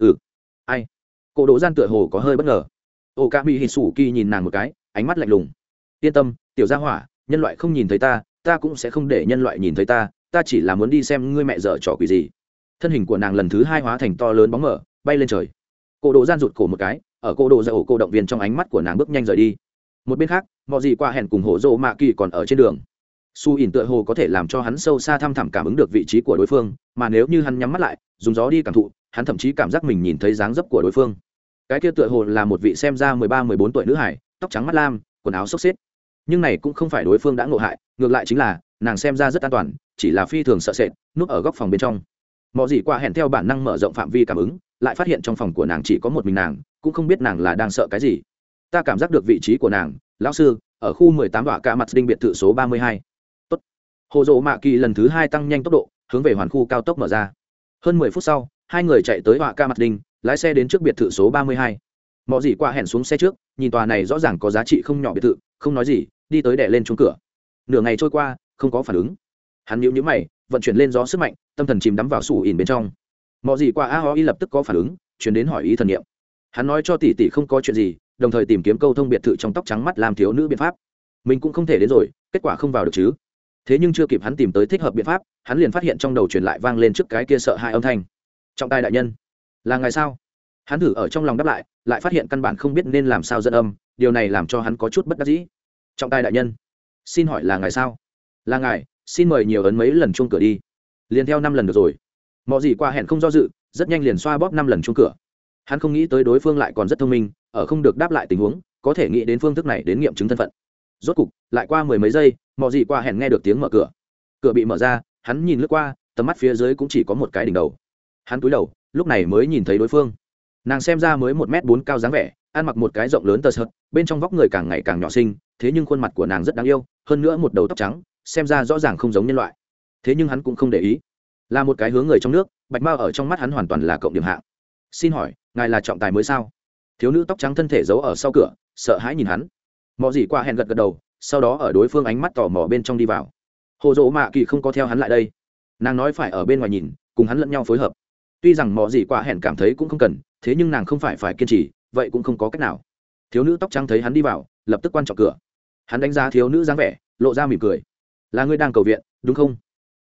Ai? Cổ đồ gian tựa hồ có hơi bất ngờ. Okami Hitsuki nhìn nàng một cái, ánh mắt lạnh lùng. Yên tâm, tiểu gia hỏa, nhân loại không nhìn thấy ta, ta cũng sẽ không để nhân loại nhìn thấy ta, ta chỉ là muốn đi xem ngươi mẹ dở trò quỷ gì. Thân hình của nàng lần thứ hai hóa thành to lớn bóng mờ, bay lên trời. Cổ đồ gian rụt cổ một cái, ở cổ đồ ra ổ cổ động viên trong ánh mắt của nàng bước nhanh rời đi. Một bên khác, mọi gì qua hẹn cùng hổ rộ mạ kỳ còn ở trên đường. Su ỉn tựa hồ có thể làm cho hắn sâu xa thăm thẳm cảm ứng được vị trí của đối phương, mà nếu như hắn nhắm mắt lại dùng gió đi cảm thụ, hắn thậm chí cảm giác mình nhìn thấy dáng dấp của đối phương. Cái kia tựa hồ là một vị xem ra 13-14 tuổi nữ hải, tóc trắng mắt lam, quần áo xốc xếp. Nhưng này cũng không phải đối phương đã ngộ hại, ngược lại chính là nàng xem ra rất an toàn, chỉ là phi thường sợ sệt, núp ở góc phòng bên trong. Mọi gì qua hẹn theo bản năng mở rộng phạm vi cảm ứng, lại phát hiện trong phòng của nàng chỉ có một mình nàng, cũng không biết nàng là đang sợ cái gì. Ta cảm giác được vị trí của nàng, lão sư, ở khu 18 đọa cả mặt đinh biệt thự số 32. Tốt. Hồ Dỗ Mạ Kỳ lần thứ hai tăng nhanh tốc độ, hướng về hoàn khu cao tốc mở ra. Hơn 10 phút sau, hai người chạy tới đọa cả mặt đinh, lái xe đến trước biệt thự số 32. Mọi gì qua hẹn xuống xe trước, nhìn tòa này rõ ràng có giá trị không nhỏ biệt thự, không nói gì, đi tới đè lên chuông cửa. Nửa ngày trôi qua, không có phản ứng. Hắn nhíu nhíu mày, vận chuyển lên gió sức mạnh, tâm thần chìm đắm vào sủ ỉn bên trong. Mọi gì qua Aoi lập tức có phản ứng, chuyển đến hỏi ý thần niệm. Hắn nói cho tỷ tỷ không có chuyện gì, đồng thời tìm kiếm câu thông biệt thự trong tóc trắng mắt làm thiếu nữ biện pháp. Mình cũng không thể đến rồi, kết quả không vào được chứ. Thế nhưng chưa kịp hắn tìm tới thích hợp biện pháp, hắn liền phát hiện trong đầu truyền lại vang lên trước cái kia sợ hãi âm thanh. Trọng tài đại nhân, là ngài sao? Hắn thử ở trong lòng đáp lại, lại phát hiện căn bản không biết nên làm sao dẫn âm, điều này làm cho hắn có chút bất đắc dĩ. Trọng tài đại nhân, xin hỏi là ngài sao? Là ngài, xin mời nhiều ấn mấy lần chuông cửa đi. Liền theo 5 lần được rồi. Mọi gì qua hẹn không do dự, rất nhanh liền xoa bóp 5 lần chuông cửa. Hắn không nghĩ tới đối phương lại còn rất thông minh, ở không được đáp lại tình huống, có thể nghĩ đến phương thức này đến nghiệm chứng thân phận. Rốt cục, lại qua 10 mấy giây, mọi gì qua hẹn nghe được tiếng mở cửa. Cửa bị mở ra, hắn nhìn lướt qua, tầm mắt phía dưới cũng chỉ có một cái đỉnh đầu. Hắn cúi đầu, lúc này mới nhìn thấy đối phương. Nàng xem ra mới 1m4 cao dáng vẻ, ăn mặc một cái rộng lớn tơ sợt, bên trong vóc người càng ngày càng nhỏ xinh, thế nhưng khuôn mặt của nàng rất đáng yêu, hơn nữa một đầu tóc trắng, xem ra rõ ràng không giống nhân loại. Thế nhưng hắn cũng không để ý, là một cái hướng người trong nước, bạch mao ở trong mắt hắn hoàn toàn là cộng điểm hạng. Xin hỏi, ngài là trọng tài mới sao? Thiếu nữ tóc trắng thân thể giấu ở sau cửa, sợ hãi nhìn hắn. Mọi gì qua hẹn gật gật đầu, sau đó ở đối phương ánh mắt tò mò bên trong đi vào. Hồ Dỗ Mạ Kỳ không có theo hắn lại đây, nàng nói phải ở bên ngoài nhìn, cùng hắn lẫn nhau phối hợp. Tuy rằng mọi gì qua hẹn cảm thấy cũng không cần, thế nhưng nàng không phải kiên trì, vậy cũng không có cách nào. Thiếu nữ tóc trắng thấy hắn đi vào, lập tức quan trọng cửa. Hắn đánh giá thiếu nữ dáng vẻ, lộ ra mỉm cười. Là ngươi đang cầu viện, đúng không?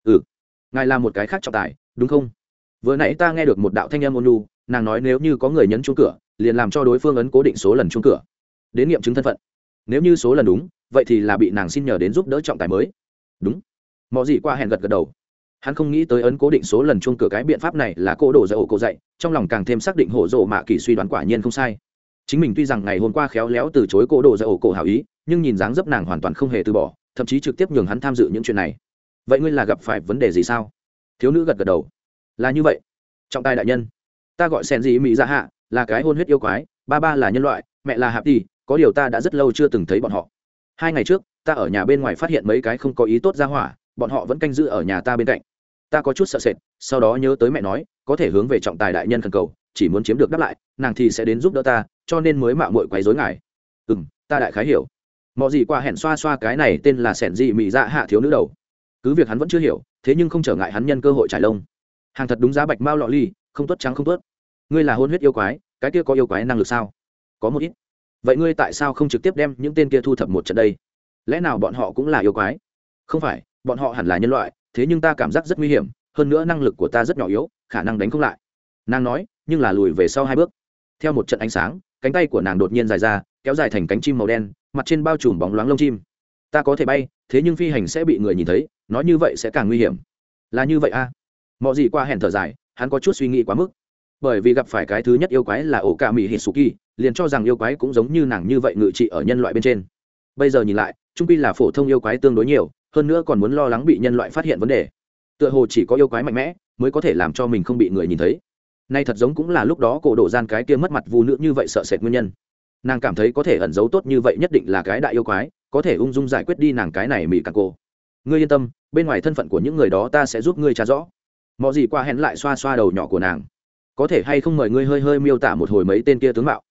Ngài là một cái khác trọng tài, đúng không? Vừa nãy ta nghe được một đạo thanh âm ôn nhu, nàng nói nếu như có người nhấn chuông cửa, liền làm cho đối phương ấn cố định số lần chuông cửa, đến nghiệm chứng thân phận. Nếu như số lần đúng, vậy thì là bị nàng xin nhờ đến giúp đỡ trọng tài mới. Đúng. Mọi gì qua hẹn gật gật đầu. Hắn không nghĩ tới ấn cố định số lần chuông cửa cái biện pháp này là cô đổ dạy ổ cổ dạy, trong lòng càng thêm xác định Hổ Dỗ Mạ Kỳ suy đoán quả nhiên không sai. Chính mình tuy rằng ngày hôm qua khéo léo từ chối cô đổ dạy ổ cổ hảo ý, nhưng nhìn dáng dấp nàng hoàn toàn không hề từ bỏ, thậm chí trực tiếp nhường hắn tham dự những chuyện này. Vậy ngươi là gặp phải vấn đề gì sao? Thiếu nữ gật gật đầu. Là như vậy. Trọng tài đại nhân, ta gọi sen gì mỹ ra hạ, là cái hôn huyết yêu quái, ba ba là nhân loại, mẹ là hạp đi, có điều ta đã rất lâu chưa từng thấy bọn họ. 2 ngày trước ta ở nhà bên ngoài phát hiện mấy cái không có ý tốt ra hỏa, bọn họ vẫn canh giữ ở nhà ta bên cạnh. Ta có chút sợ sệt, sau đó nhớ tới mẹ nói có thể hướng về trọng tài đại nhân khẩn cầu, chỉ muốn chiếm được đáp lại nàng thì sẽ đến giúp đỡ ta, cho nên mới mạo muội quấy rối ngài. Ta đại khái hiểu. Mọi gì qua hẹn xoa xoa cái này tên là sẻn gì mỹ dạ hạ thiếu nữ đầu. Cứ việc hắn vẫn chưa hiểu, thế nhưng không trở ngại hắn nhân cơ hội trải lông. Hàng thật đúng giá bạch mao lọ ly, không tuất trắng không tuất. Ngươi là hôn huyết yêu quái, cái kia có yêu quái năng lực sao? Có một ít. Vậy ngươi tại sao không trực tiếp đem những tên kia thu thập một trận đây? Lẽ nào bọn họ cũng là yêu quái? Không phải, bọn họ hẳn là nhân loại, thế nhưng ta cảm giác rất nguy hiểm, hơn nữa năng lực của ta rất nhỏ yếu, khả năng đánh không lại. Nàng nói, nhưng là lùi về sau 2 bước. Theo một trận ánh sáng, cánh tay của nàng đột nhiên dài ra, kéo dài thành cánh chim màu đen, mặt trên bao trùm bóng loáng lông chim. Ta có thể bay, thế nhưng phi hành sẽ bị người nhìn thấy, nói như vậy sẽ càng nguy hiểm. Là như vậy a? Mọi gì qua hẹn thở dài, hắn có chút suy nghĩ quá mức. Bởi vì gặp phải cái thứ nhất yêu quái là ổ cả mỹ Hitsuki, liền cho rằng yêu quái cũng giống như nàng như vậy ngự trị ở nhân loại bên trên. Bây giờ nhìn lại, chung quy là phổ thông yêu quái tương đối nhiều, hơn nữa còn muốn lo lắng bị nhân loại phát hiện vấn đề. Tựa hồ chỉ có yêu quái mạnh mẽ mới có thể làm cho mình không bị người nhìn thấy. Nay thật giống cũng là lúc đó cổ đổ gian cái kia mất mặt vu nữ như vậy sợ sệt nguyên nhân. Nàng cảm thấy có thể ẩn giấu tốt như vậy nhất định là cái đại yêu quái, có thể ung dung giải quyết đi nàng cái này mỹ càng cô. Ngươi yên tâm, bên ngoài thân phận của những người đó ta sẽ giúp ngươi tra rõ. Mọi gì qua hẹn lại xoa xoa đầu nhỏ của nàng. Có thể hay không mời ngươi hơi hơi miêu tả một hồi mấy tên kia tướng mạo?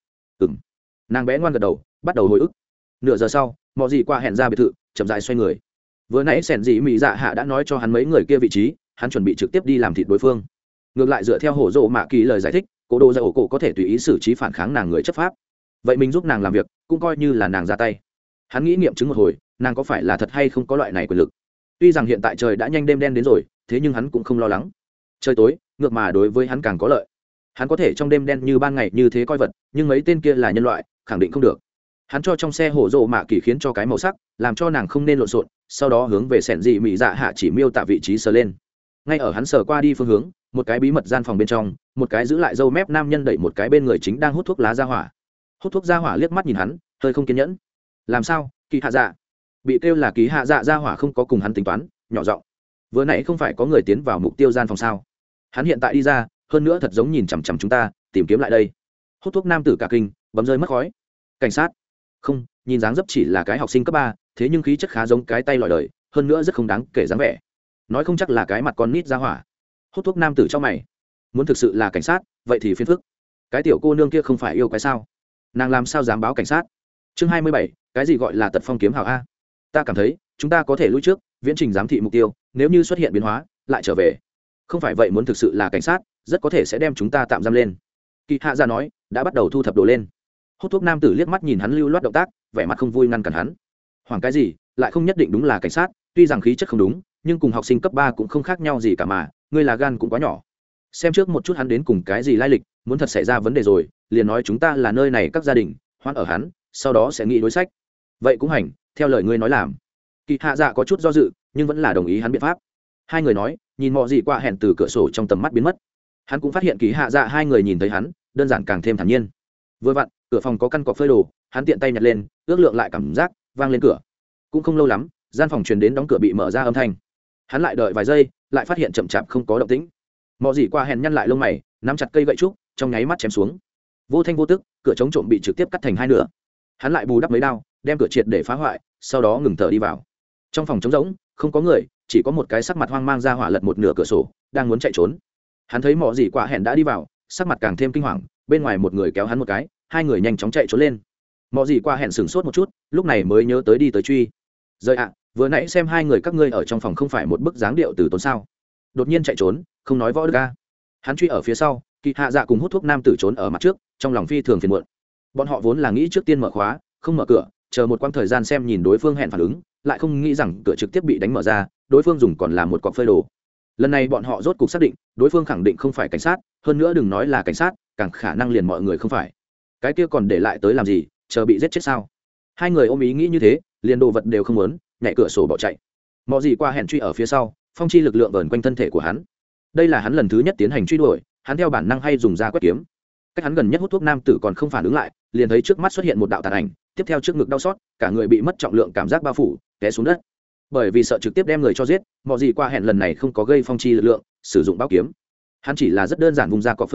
Nàng bé ngoan gật đầu, bắt đầu hồi ức. Nửa giờ sau, mọi gì qua hẹn ra biệt thự, chậm rãi xoay người. Vừa nãy sẻn dị mỹ dạ hạ đã nói cho hắn mấy người kia vị trí, hắn chuẩn bị trực tiếp đi làm thịt đối phương. Ngược lại dựa theo hổ rộ mạ kỳ lời giải thích, cổ đồ ra ổ cổ có thể tùy ý xử trí phản kháng nàng người chấp pháp. Vậy mình giúp nàng làm việc cũng coi như là nàng ra tay. Hắn nghĩ nghiệm chứng một hồi, nàng có phải là thật hay không có loại này quyền lực. Tuy rằng hiện tại trời đã nhanh đêm đen đến rồi, thế nhưng hắn cũng không lo lắng. Trời tối ngược mà đối với hắn càng có lợi. Hắn có thể trong đêm đen như ban ngày như thế coi vật, nhưng mấy tên kia là nhân loại, khẳng định không được. Hắn cho trong xe hổ rộ mạ kỳ khiến cho cái màu sắc, làm cho nàng không nên lộn xộn, sau đó hướng về sẻn dị mỹ dạ hạ chỉ miêu tả vị trí sờ lên. Ngay ở hắn sờ qua đi phương hướng, một cái bí mật gian phòng bên trong, một cái giữ lại râu mép nam nhân đẩy một cái bên người chính đang hút thuốc lá ra hỏa. Hút thuốc ra hỏa liếc mắt nhìn hắn, hơi không kiên nhẫn. Làm sao? Kỳ hạ dạ. Bị kêu là Kỳ hạ dạ ra hỏa không có cùng hắn tính toán, nhỏ giọng. Vừa nãy không phải có người tiến vào mục tiêu gian phòng sao? Hắn hiện tại đi ra, hơn nữa thật giống nhìn chằm chằm chúng ta, tìm kiếm lại đây. Hút thuốc nam tử cả kinh, bấm rơi mất khói. Cảnh sát? Không, nhìn dáng dấp chỉ là cái học sinh cấp 3, thế nhưng khí chất khá giống cái tay lòi đời, hơn nữa rất không đáng kể dáng vẻ. Nói không chắc là cái mặt con nít ra hỏa. Hút thuốc nam tử trong mày. Muốn thực sự là cảnh sát, vậy thì phiền phức. Cái tiểu cô nương kia không phải yêu quái sao? Nàng làm sao dám báo cảnh sát? Chương 27, cái gì gọi là tật phong kiếm hào a? Ta cảm thấy, chúng ta có thể lui trước, viễn trình giám thị mục tiêu, nếu như xuất hiện biến hóa, lại trở về. Không phải vậy muốn thực sự là cảnh sát, rất có thể sẽ đem chúng ta tạm giam lên. Kỳ hạ ra nói, đã bắt đầu thu thập đồ lên. Hút thuốc nam tử liếc mắt nhìn hắn lưu loát động tác, vẻ mặt không vui ngăn cản hắn. Hoảng cái gì, lại không nhất định đúng là cảnh sát, tuy rằng khí chất không đúng, nhưng cùng học sinh cấp 3 cũng không khác nhau gì cả mà, ngươi là gan cũng quá nhỏ. Xem trước một chút hắn đến cùng cái gì lai lịch, muốn thật xảy ra vấn đề rồi, liền nói chúng ta là nơi này các gia đình, hoan ở hắn, sau đó sẽ nghĩ đối sách. Vậy cũng hành, theo lời ngươi nói làm. Kỳ hạ dạ có chút do dự, nhưng vẫn là đồng ý hắn biện pháp. Hai người nói, nhìn mọi gì qua hẹn từ cửa sổ trong tầm mắt biến mất. Hắn cũng phát hiện Kỳ hạ dạ hai người nhìn thấy hắn, đơn giản càng thêm thản nhiên. Vừa vặn, cửa phòng có căn cọc phơi đồ, hắn tiện tay nhặt lên, ước lượng lại cảm giác, vang lên cửa. Cũng không lâu lắm, gian phòng truyền đến đóng cửa bị mở ra âm thanh. Hắn lại đợi vài giây, lại phát hiện chậm chạp không có động tĩnh. Mọi gì qua hẹn nhăn lại lông mày, nắm chặt cây gậy trúc, trong nháy mắt chém xuống. Vô thanh vô tức, cửa chống trộm bị trực tiếp cắt thành hai nửa. Hắn lại bù đắp mấy đao, đem cửa triệt để phá hoại, sau đó ngừng thở đi vào. Trong phòng trống rỗng, không có người, chỉ có một cái sắc mặt hoang mang ra hỏa lật một nửa cửa sổ, đang muốn chạy trốn. Hắn thấy mọi gì qua hẹn đã đi vào, sắc mặt càng thêm kinh hoàng, bên ngoài một người kéo hắn một cái, hai người nhanh chóng chạy trốn lên. Mọi gì qua hẹn sửng sốt một chút, lúc này mới nhớ tới đi tới truy. Rời ạ, vừa nãy xem hai người các ngươi ở trong phòng không phải một bức dáng điệu từ tốn sao? Đột nhiên chạy trốn, không nói võ đức a. Hắn truy ở phía sau, Kỳ hạ dạ cùng hút thuốc nam tử trốn ở mặt trước, trong lòng phi thường phiền muộn. Bọn họ vốn là nghĩ trước tiên mở khóa, không mở cửa, chờ một quãng thời gian xem nhìn đối phương hẹn phản ứng, lại không nghĩ rằng cửa trực tiếp bị đánh mở ra, đối phương dùng còn là một cọc phơi đồ. Lần này bọn họ rốt cục xác định, đối phương khẳng định không phải cảnh sát, hơn nữa đừng nói là cảnh sát, càng khả năng liền mọi người không phải. Cái kia còn để lại tới làm gì, chờ bị giết chết sao? Hai người ôm ý nghĩ như thế, liền đồ vật đều không muốn, nhảy cửa sổ bỏ chạy. Mọi gì qua hẹn truy ở phía sau, phong chi lực lượng vờn quanh thân thể của hắn. Đây là hắn lần thứ nhất tiến hành truy đuổi, hắn theo bản năng hay dùng ra quét kiếm. Cách hắn gần nhất hút thuốc nam tử còn không phản ứng lại, liền thấy trước mắt xuất hiện một đạo tàn ảnh, tiếp theo trước ngực đau xót, cả người bị mất trọng lượng cảm giác bao phủ, té xuống đất. Bởi vì sợ trực tiếp đem người cho giết, mọi gì qua hẹn lần này không có gây phong chi lực lượng, sử dụng bao kiếm. Hắn chỉ là rất đơn giản vùng ra cọc phơi đồ,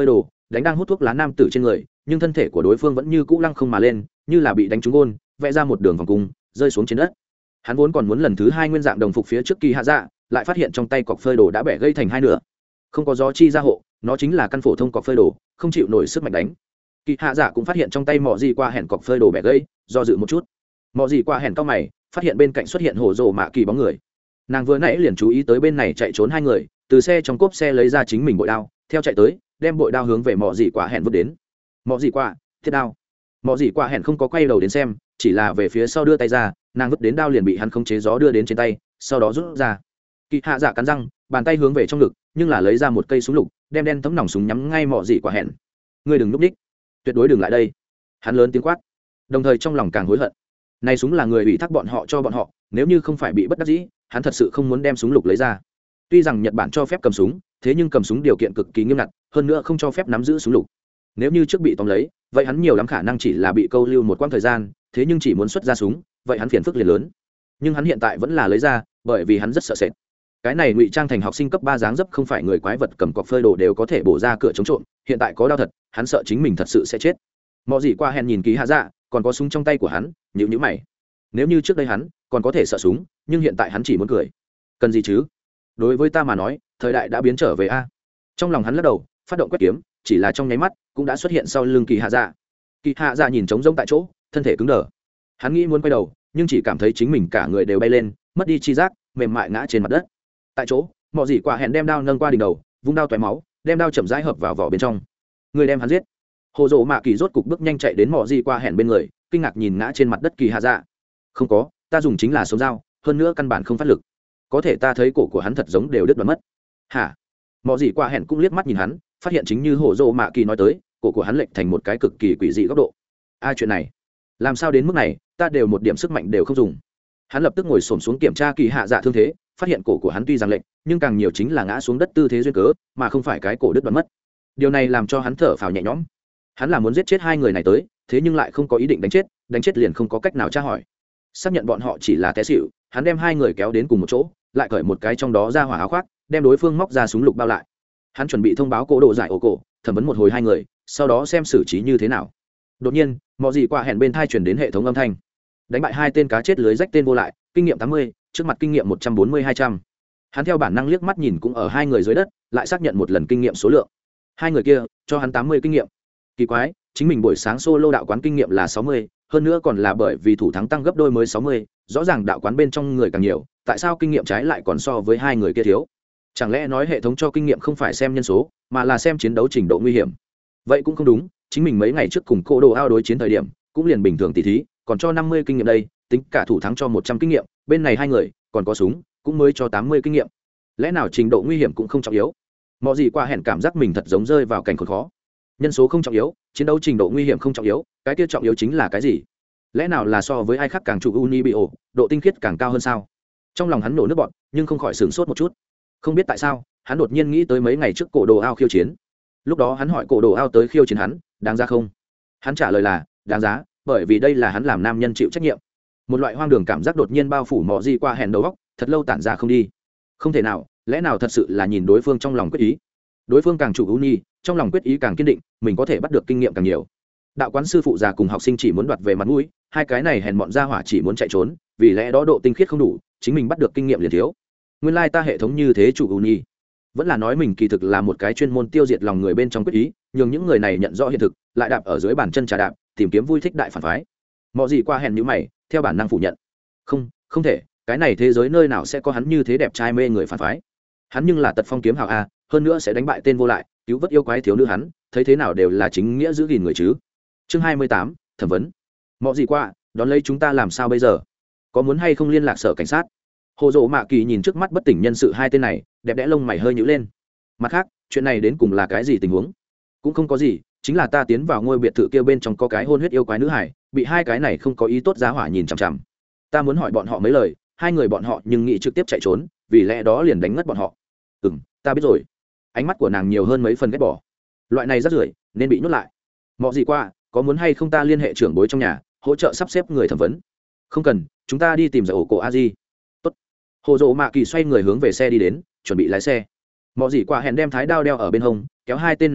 đánh đang hút thuốc lá nam tử trên người, nhưng thân thể của đối phương vẫn như cũ lăng không mà lên, như là bị đánh trúng gôn, vẽ ra một đường vòng cung, rơi xuống trên đất. Hắn vốn còn muốn lần thứ hai nguyên dạng đồng phục phía trước Kỳ Hạ Dạ, lại phát hiện trong tay cọc phơi đồ đã bẻ gãy thành hai nửa. Không có gió chi gia hộ, nó chính là căn phổ thông cọc phơi đồ, không chịu nổi sức mạnh đánh. Kỳ Hạ Dạ cũng phát hiện trong tay mọ gì qua hẹn cọc phơi đồ bẻ gãy, do dự một chút. Mọ gì qua hẹn cao mày, phát hiện bên cạnh xuất hiện hổ rồ mạ kỳ bóng người. Nàng vừa nãy liền chú ý tới bên này chạy trốn hai người, từ xe trong cốp xe lấy ra chính mình bội đao, theo chạy tới, đem bội đao hướng về mọ gì qua hẹn vứt đến. Mọ gì qua, thiết đao. Mọ gì qua hẹn không có quay đầu đến xem, chỉ là về phía sau đưa tay ra, nàng vứt đến đao liền bị hắn khống chế gió đưa đến trên tay, sau đó rút ra. Kỳ Hạ Dạ cắn răng, bàn tay hướng về trong ngực, nhưng là lấy ra một cây súng lục, đem đen thấm nòng súng nhắm ngay mọ gì qua hẹn. Ngươi đừng núp đích, tuyệt đối đừng lại đây. Hắn lớn tiếng quát, đồng thời trong lòng càng hối hận. Này súng là người ủy thác bọn họ cho bọn họ, nếu như không phải bị bất đắc dĩ, hắn thật sự không muốn đem súng lục lấy ra. Tuy rằng Nhật Bản cho phép cầm súng, thế nhưng cầm súng điều kiện cực kỳ nghiêm ngặt, hơn nữa không cho phép nắm giữ súng lục. Nếu như trước bị tóm lấy, vậy hắn nhiều lắm khả năng chỉ là bị câu lưu một quãng thời gian, thế nhưng chỉ muốn xuất ra súng, vậy hắn phiền phức liền lớn. Nhưng hắn hiện tại vẫn là lấy ra, bởi vì hắn rất sợ sệt. Cái này ngụy trang thành học sinh cấp 3 dáng dấp không phải người quái vật cầm cọc phơi đồ đều có thể bổ ra cửa chống trộm, hiện tại có đau thật, hắn sợ chính mình thật sự sẽ chết. Mọ gì qua hẹn nhìn Kỳ Hạ Dạ, còn có súng trong tay của hắn, nhíu mày. Nếu như trước đây hắn còn có thể sợ súng, nhưng hiện tại hắn chỉ muốn cười. Cần gì chứ? Đối với ta mà nói, thời đại đã biến trở về a. Trong lòng hắn lắc đầu, phát động quét kiếm, chỉ là trong nháy mắt cũng đã xuất hiện sau lưng Kỳ Hạ Dạ. Kỳ Hạ Dạ nhìn trống rỗng tại chỗ, thân thể cứng đờ. Hắn nghĩ muốn quay đầu, nhưng chỉ cảm thấy chính mình cả người đều bay lên, mất đi chi giác, mềm mại ngã trên mặt đất. Tại chỗ, Mọ gì quả hẹn đem đao nâng qua đỉnh đầu, vung đao tóe máu, đem đao chậm rãi hợp vào vỏ bên trong. Người đem hắn giết. Hồ Dỗ Mạ Kỳ rốt cục bước nhanh chạy đến Mọ gì quả hẹn bên người, kinh ngạc nhìn ngã trên mặt đất Kỳ Hạ Dạ. Không có, ta dùng chính là sống dao, hơn nữa căn bản không phát lực. Có thể ta thấy cổ của hắn thật giống đều đứt đoạn mất. Hả? Mọ gì quả hẹn cũng liếc mắt nhìn hắn, phát hiện chính như Hồ Dỗ Mạ Kỳ nói tới, cổ của hắn lệch thành một cái cực kỳ quỷ dị góc độ. Chuyện này, làm sao đến mức này, ta đều một điểm sức mạnh đều không dùng. Hắn lập tức ngồi xổm xuống kiểm tra Kỳ Hạ Dạ thương thế, phát hiện cổ của hắn tuy rằng lệch, nhưng càng nhiều chính là ngã xuống đất tư thế duyên cớ, mà không phải cái cổ đứt đoạn mất. Điều này làm cho hắn thở phào nhẹ nhõm. Hắn là muốn giết chết hai người này tới, thế nhưng lại không có ý định đánh chết liền không có cách nào tra hỏi. Xác nhận bọn họ chỉ là té xỉu, hắn đem hai người kéo đến cùng một chỗ, lại cởi một cái trong đó ra hỏa áo khoác, đem đối phương móc ra súng lục bao lại. Hắn chuẩn bị thông báo cổ độ giải ổ cổ, thẩm vấn một hồi hai người, sau đó xem xử trí như thế nào. Đột nhiên, Mọ gì qua hẹn bên thai truyền đến hệ thống âm thanh. Đánh bại hai tên cá chết lưới rách tên vô lại, kinh nghiệm 80, trước mặt kinh nghiệm 140-200. Hắn theo bản năng liếc mắt nhìn cũng ở hai người dưới đất, lại xác nhận một lần kinh nghiệm số lượng. Hai người kia cho hắn 80 kinh nghiệm. Kỳ quái, chính mình buổi sáng solo đạo quán kinh nghiệm là 60, hơn nữa còn là bởi vì thủ thắng tăng gấp đôi mới 60, rõ ràng đạo quán bên trong người càng nhiều, tại sao kinh nghiệm trái lại còn so với hai người kia thiếu? Chẳng lẽ nói hệ thống cho kinh nghiệm không phải xem nhân số, mà là xem chiến đấu trình độ nguy hiểm? Vậy cũng không đúng, chính mình mấy ngày trước cùng cô đồ ao đối chiến thời điểm, cũng liền bình thường tỷ thí, còn cho 50 kinh nghiệm đây, tính cả thủ thắng cho 100 kinh nghiệm, bên này hai người còn có súng, cũng mới cho 80 kinh nghiệm. Lẽ nào trình độ nguy hiểm cũng không trọng yếu? Mọ gì qua hẹn cảm giác mình thật giống rơi vào cảnh khốn khó. Nhân số không trọng yếu, chiến đấu trình độ nguy hiểm không trọng yếu, cái kia trọng yếu chính là cái gì? Lẽ nào là so với ai khác càng chủ Unibio, độ tinh khiết càng cao hơn sao? Trong lòng hắn nổ nước bọt, nhưng không khỏi sửng sốt một chút. Không biết tại sao, hắn đột nhiên nghĩ tới mấy ngày trước cổ đồ ao khiêu chiến. Lúc đó hắn hỏi cổ đồ ao tới khiêu chiến hắn, đáng giá không? Hắn trả lời là đáng giá, bởi vì đây là hắn làm nam nhân chịu trách nhiệm. Một loại hoang đường cảm giác đột nhiên bao phủ Mọ gì qua hẹn đầu óc, thật lâu tản ra không đi. Không thể nào, lẽ nào thật sự là nhìn đối phương trong lòng quyết ý? Đối phương càng chủ uni, trong lòng quyết ý càng kiên định, mình có thể bắt được kinh nghiệm càng nhiều. Đạo quán sư phụ già cùng học sinh chỉ muốn đoạt về mặt mũi, hai cái này hèn mọn ra hỏa chỉ muốn chạy trốn, vì lẽ đó độ tinh khiết không đủ, chính mình bắt được kinh nghiệm liền thiếu. Nguyên lai ta hệ thống như thế chủ uni, vẫn là nói mình kỳ thực là một cái chuyên môn tiêu diệt lòng người bên trong quyết ý, nhường những người này nhận rõ hiện thực, lại đạp ở dưới bàn chân trà đạp, tìm kiếm vui thích đại phản phái. Mọ gì qua hèn như mày, theo bản năng phủ nhận. Không thể, cái này thế giới nơi nào sẽ có hắn như thế đẹp trai mê người phản phái? Hắn nhưng là tật phong kiếm hào a, hơn nữa sẽ đánh bại tên vô lại, cứu vớt yêu quái thiếu nữ hắn, thấy thế nào đều là chính nghĩa giữ gìn người chứ. Chương 28, thẩm vấn. Mọ gì qua, đón lấy chúng ta làm sao bây giờ? Có muốn hay không liên lạc sở cảnh sát? Hồ Dỗ Mạ Kỳ nhìn trước mắt bất tỉnh nhân sự hai tên này, đẹp đẽ lông mày hơi nhíu lên. Mặt khác, chuyện này đến cùng là cái gì tình huống? Cũng không có gì, chính là ta tiến vào ngôi biệt thự kia bên trong có cái hôn huyết yêu quái nữ hải, bị hai cái này không có ý tốt giá hỏa nhìn chằm chằm. Ta muốn hỏi bọn họ mấy lời, hai người bọn họ nhưng nghĩ trực tiếp chạy trốn, vì lẽ đó liền đánh ngất bọn họ. Ta biết rồi. Ánh mắt của nàng nhiều hơn mấy phần ghét bỏ. Loại này rất rưởi, nên bị nhốt lại. Mọ gì qua, có muốn hay không ta liên hệ trưởng bối trong nhà, hỗ trợ sắp xếp người thẩm vấn? Không cần, chúng ta đi tìm giải ổ cổ a di. Tốt. Hồ Dỗ Mạ Kỳ xoay người hướng về xe đi đến, chuẩn bị lái xe. Mọ gì qua hẹn đem thái đao đeo ở bên hông, kéo hai tên này chân,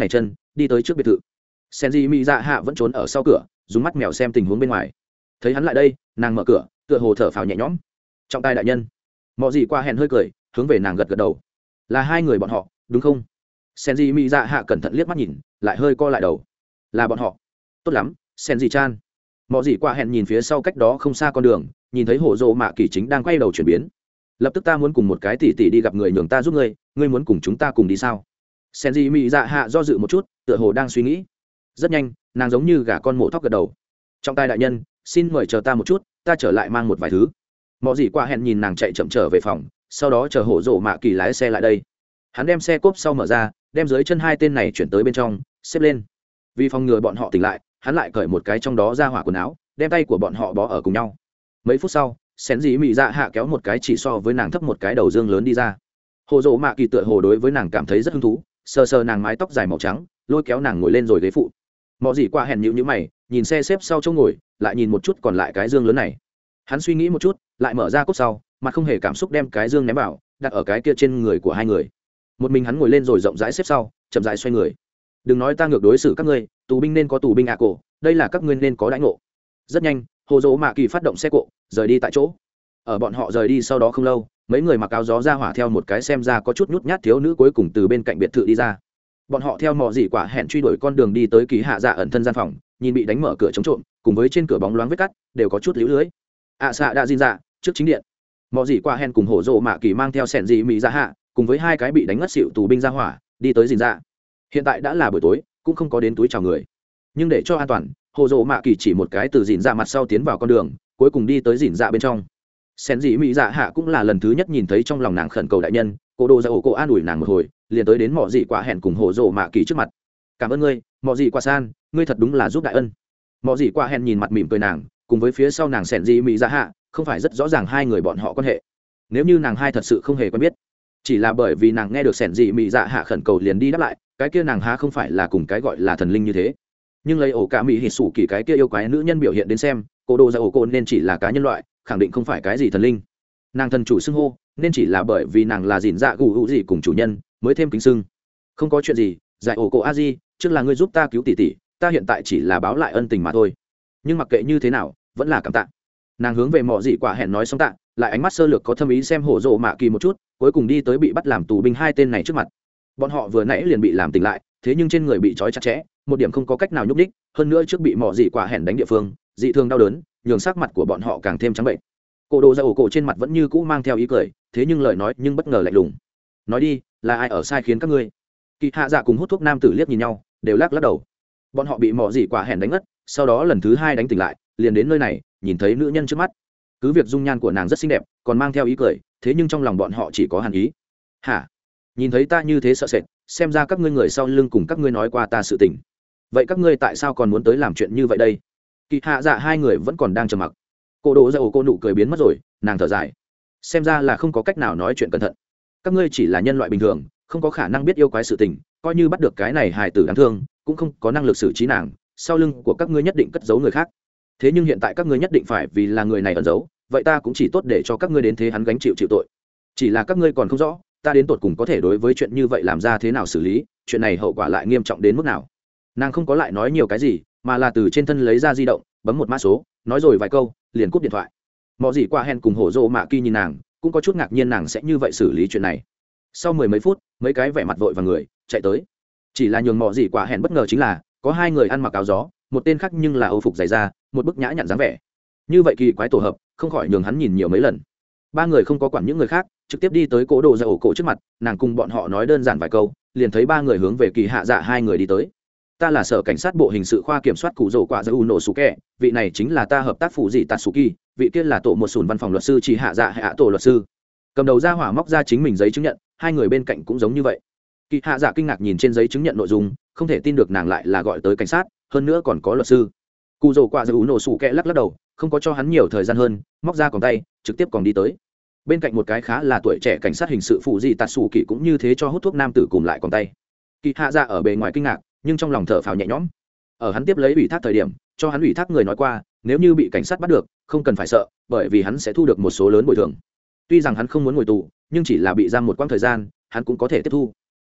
đi tới trước biệt thự. Sen dị mỹ dạ hạ vẫn trốn ở sau cửa, dùng mắt mèo xem tình huống bên ngoài. Thấy hắn lại đây, nàng mở cửa, tựa hồ thở phào nhẹ nhõm. Trọng tài đại nhân. Mọ gì qua hẹn hơi cười, hướng về nàng gật gật đầu. Là hai người bọn họ, đúng không? Sen dị mỹ dạ hạ cẩn thận liếc mắt nhìn, lại hơi co lại đầu. Là bọn họ. Tốt lắm, Sen dị chan. Mọ gì qua hẹn nhìn phía sau cách đó không xa con đường, nhìn thấy hổ rộ mạ kỳ chính đang quay đầu chuyển biến. Lập tức ta muốn cùng một cái tỷ tỷ đi gặp người nhường ta giúp ngươi, ngươi muốn cùng chúng ta cùng đi sao? Sen dị mỹ dạ hạ do dự một chút, tựa hồ đang suy nghĩ. Rất nhanh, nàng giống như gà con mổ thóc gật đầu. Trọng tài đại nhân, xin mời chờ ta một chút, ta trở lại mang một vài thứ. Mọ gì qua hẹn nhìn nàng chạy chậm trở về phòng, sau đó chờ hổ rộ mạ kỳ lái xe lại đây. Hắn đem xe cốp sau mở ra, đem dưới chân hai tên này chuyển tới bên trong, xếp lên. Vì phòng ngừa bọn họ tỉnh lại, hắn lại cởi một cái trong đó ra hỏa quần áo, đem tay của bọn họ bó ở cùng nhau. Mấy phút sau, Xén dĩ mị dạ hạ kéo một cái chỉ so với nàng thấp một cái đầu dương lớn đi ra. Hồ dỗ mạ kỳ tựa hồ đối với nàng cảm thấy rất hứng thú, sờ sờ nàng mái tóc dài màu trắng, lôi kéo nàng ngồi lên rồi ghế phụ. Mọ gì qua hèn nhíu mày, nhìn xe xếp sau chỗ ngồi, lại nhìn một chút còn lại cái dương lớn này. Hắn suy nghĩ một chút, lại mở ra cốp sau, mà không hề cảm xúc đem cái dương ném vào, đặt ở cái kia trên người của hai người. Một mình hắn ngồi lên rồi rộng rãi xếp sau, chậm rãi xoay người. Đừng nói ta ngược đối xử các ngươi, tù binh nên có tù binh cổ, đây là các ngươi nên có đãi ngộ. Rất nhanh, hồ dỗ mạ kỳ phát động xe cộ, rời đi tại chỗ. Ở bọn họ rời đi sau đó không lâu, mấy người mặc áo gió ra hỏa theo một cái xem ra có chút nhút nhát thiếu nữ cuối cùng từ bên cạnh biệt thự đi ra. Bọn họ theo mò dỉ quả hẹn truy đuổi con đường đi tới Kỳ Hạ Dạ ẩn thân gian phòng, nhìn bị đánh mở cửa chống trộm, cùng với trên cửa bóng loáng vết cắt, đều có chút liễu lưới. Xạ đã Jin dạ, trước chính điện. Mò dỉ quả hẹn cùng hổ rồ mạ kỳ mang theo sẻn dị mỹ ra hạ, cùng với hai cái bị đánh ngất xỉu tù binh ra hỏa, đi tới Jin dạ. Hiện tại đã là buổi tối, cũng không có đến túi chào người. Nhưng để cho an toàn, hổ rồ mạ kỳ chỉ một cái từ Jin dạ mặt sau tiến vào con đường, cuối cùng đi tới Jin dạ bên trong. Sẻn dị mỹ dạ hạ cũng là lần thứ nhất nhìn thấy, trong lòng nàng khẩn cầu đại nhân, cô đồ ra ổ cô an ủi nàng một hồi, liền tới đến mọ dị quả hẹn cùng hổ rồ mạ kỳ trước mặt. Cảm ơn ngươi, mọ dị quả san, ngươi thật đúng là giúp đại ân. Mọ dị quả hẹn nhìn mặt mỉm cười nàng, cùng với phía sau nàng sẻn dị mỹ dạ hạ, không phải rất rõ ràng hai người bọn họ quan hệ. Nếu như nàng hai thật sự không hề quen biết, chỉ là bởi vì nàng nghe được sẻn dị mỹ dạ hạ khẩn cầu liền đi đáp lại, cái kia nàng há không phải là cùng cái gọi là thần linh như thế. Nhưng lấy ổ cả mỹ hít sủ kỳ cái kia yêu quái nữ nhân biểu hiện đến xem, cô đồ ra ổ cô nên chỉ là cá nhân loại, khẳng định không phải cái gì thần linh. Nàng thần chủ xưng hô nên chỉ là bởi vì nàng là dìn dạ gù hữu gì cùng chủ nhân mới thêm kính xưng. Không có chuyện gì, giải ổ cổ a di, trước là ngươi giúp ta cứu tỷ tỷ, ta hiện tại chỉ là báo lại ân tình mà thôi. Nhưng mặc kệ như thế nào, vẫn là cảm tạ. Nàng hướng về mọ dị quả hẹn nói xong tạ, lại ánh mắt sơ lược có thâm ý xem hổ rộ mạ kỳ một chút, cuối cùng đi tới bị bắt làm tù binh hai tên này trước mặt. Bọn họ vừa nãy liền bị làm tỉnh lại, thế nhưng trên người bị trói chặt chẽ, một điểm không có cách nào nhúc đích, hơn nữa trước bị mọ dị quả hẹn đánh địa phương, dị thường đau đớn, nhường sắc mặt của bọn họ càng thêm trắng bệnh. Cổ đồ ra ổ cổ trên mặt vẫn như cũ mang theo ý cười, thế nhưng lời nói nhưng bất ngờ lạnh lùng. Nói đi, là ai ở sai khiến các ngươi? Kỳ Hạ Dạ cùng hút thuốc nam tử liếc nhìn nhau, đều lắc lắc đầu. Bọn họ bị mọ dị quả hẹn đánh ngất, sau đó lần thứ hai đánh tỉnh lại, liền đến nơi này, nhìn thấy nữ nhân trước mắt. Cứ việc dung nhan của nàng rất xinh đẹp, còn mang theo ý cười, thế nhưng trong lòng bọn họ chỉ có hàn ý. Hả? Nhìn thấy ta như thế sợ sệt, xem ra các ngươi người sau lưng cùng các ngươi nói qua ta sự tình. Vậy các ngươi tại sao còn muốn tới làm chuyện như vậy đây? Kỳ Hạ Dạ hai người vẫn còn đang trầm mặc. Cô đồ ra ổ cô nụ cười biến mất rồi, nàng thở dài, xem ra là không có cách nào nói chuyện cẩn thận. Các ngươi chỉ là nhân loại bình thường, không có khả năng biết yêu quái sự tình, coi như bắt được cái này hài tử đáng thương, cũng không có năng lực xử trí nàng. Sau lưng của các ngươi nhất định cất giấu người khác, thế nhưng hiện tại các ngươi nhất định phải vì là người này ẩn giấu, vậy ta cũng chỉ tốt để cho các ngươi đến thế hắn gánh chịu tội. Chỉ là các ngươi còn không rõ, ta đến tột cùng có thể đối với chuyện như vậy làm ra thế nào xử lý, chuyện này hậu quả lại nghiêm trọng đến mức nào. Nàng không có lại nói nhiều cái gì, mà là từ trên thân lấy ra di động, bấm một mã số, nói rồi vài câu, liền cúp điện thoại. Mọ dị qua hẹn cùng hổ rộ mạ kỳ nhìn nàng, cũng có chút ngạc nhiên nàng sẽ như vậy xử lý chuyện này. Sau mười mấy phút, mấy cái vẻ mặt vội và người chạy tới. Chỉ là nhường mọ dị quả hẹn bất ngờ chính là có hai người ăn mặc áo gió, một tên khác nhưng là âu phục dày da, một bức nhã nhặn dáng vẻ. Như vậy kỳ quái tổ hợp, không khỏi nhường hắn nhìn nhiều mấy lần. Ba người không có quản những người khác, trực tiếp đi tới cố đồ ra ổ cổ trước mặt, nàng cùng bọn họ nói đơn giản vài câu, liền thấy ba người hướng về Kỳ Hạ Dạ hai người đi tới. Ta là sở cảnh sát bộ hình sự khoa kiểm soát cụ rổ quả giữ nổ sủ kẹ, vị này chính là ta hợp tác phụ dị Tatsuki, vị kia là tổ một sùn văn phòng luật sư Chỉ Hạ Dạ hạ tổ luật sư. Cầm đầu ra hỏa móc ra chính mình giấy chứng nhận, hai người bên cạnh cũng giống như vậy. Kỳ Hạ Dạ kinh ngạc nhìn trên giấy chứng nhận nội dung, không thể tin được nàng lại là gọi tới cảnh sát, hơn nữa còn có luật sư. Cụ rổ quả giữ nổ sủ kẹ lắc lắc đầu, không có cho hắn nhiều thời gian hơn, móc ra còn tay, trực tiếp còn đi tới. Bên cạnh một cái khá là tuổi trẻ cảnh sát hình sự phụ dị Tatsuki cũng như thế cho hút thuốc nam tử cùng lại còn tay. Kỳ Hạ Dạ ở bề ngoài kinh ngạc, nhưng trong lòng thở phào nhẹ nhõm. Ở hắn tiếp lấy ủy thác thời điểm, cho hắn ủy thác người nói qua, nếu như bị cảnh sát bắt được, không cần phải sợ, bởi vì hắn sẽ thu được một số lớn bồi thường. Tuy rằng hắn không muốn ngồi tù, nhưng chỉ là bị giam một quãng thời gian, hắn cũng có thể tiếp thu.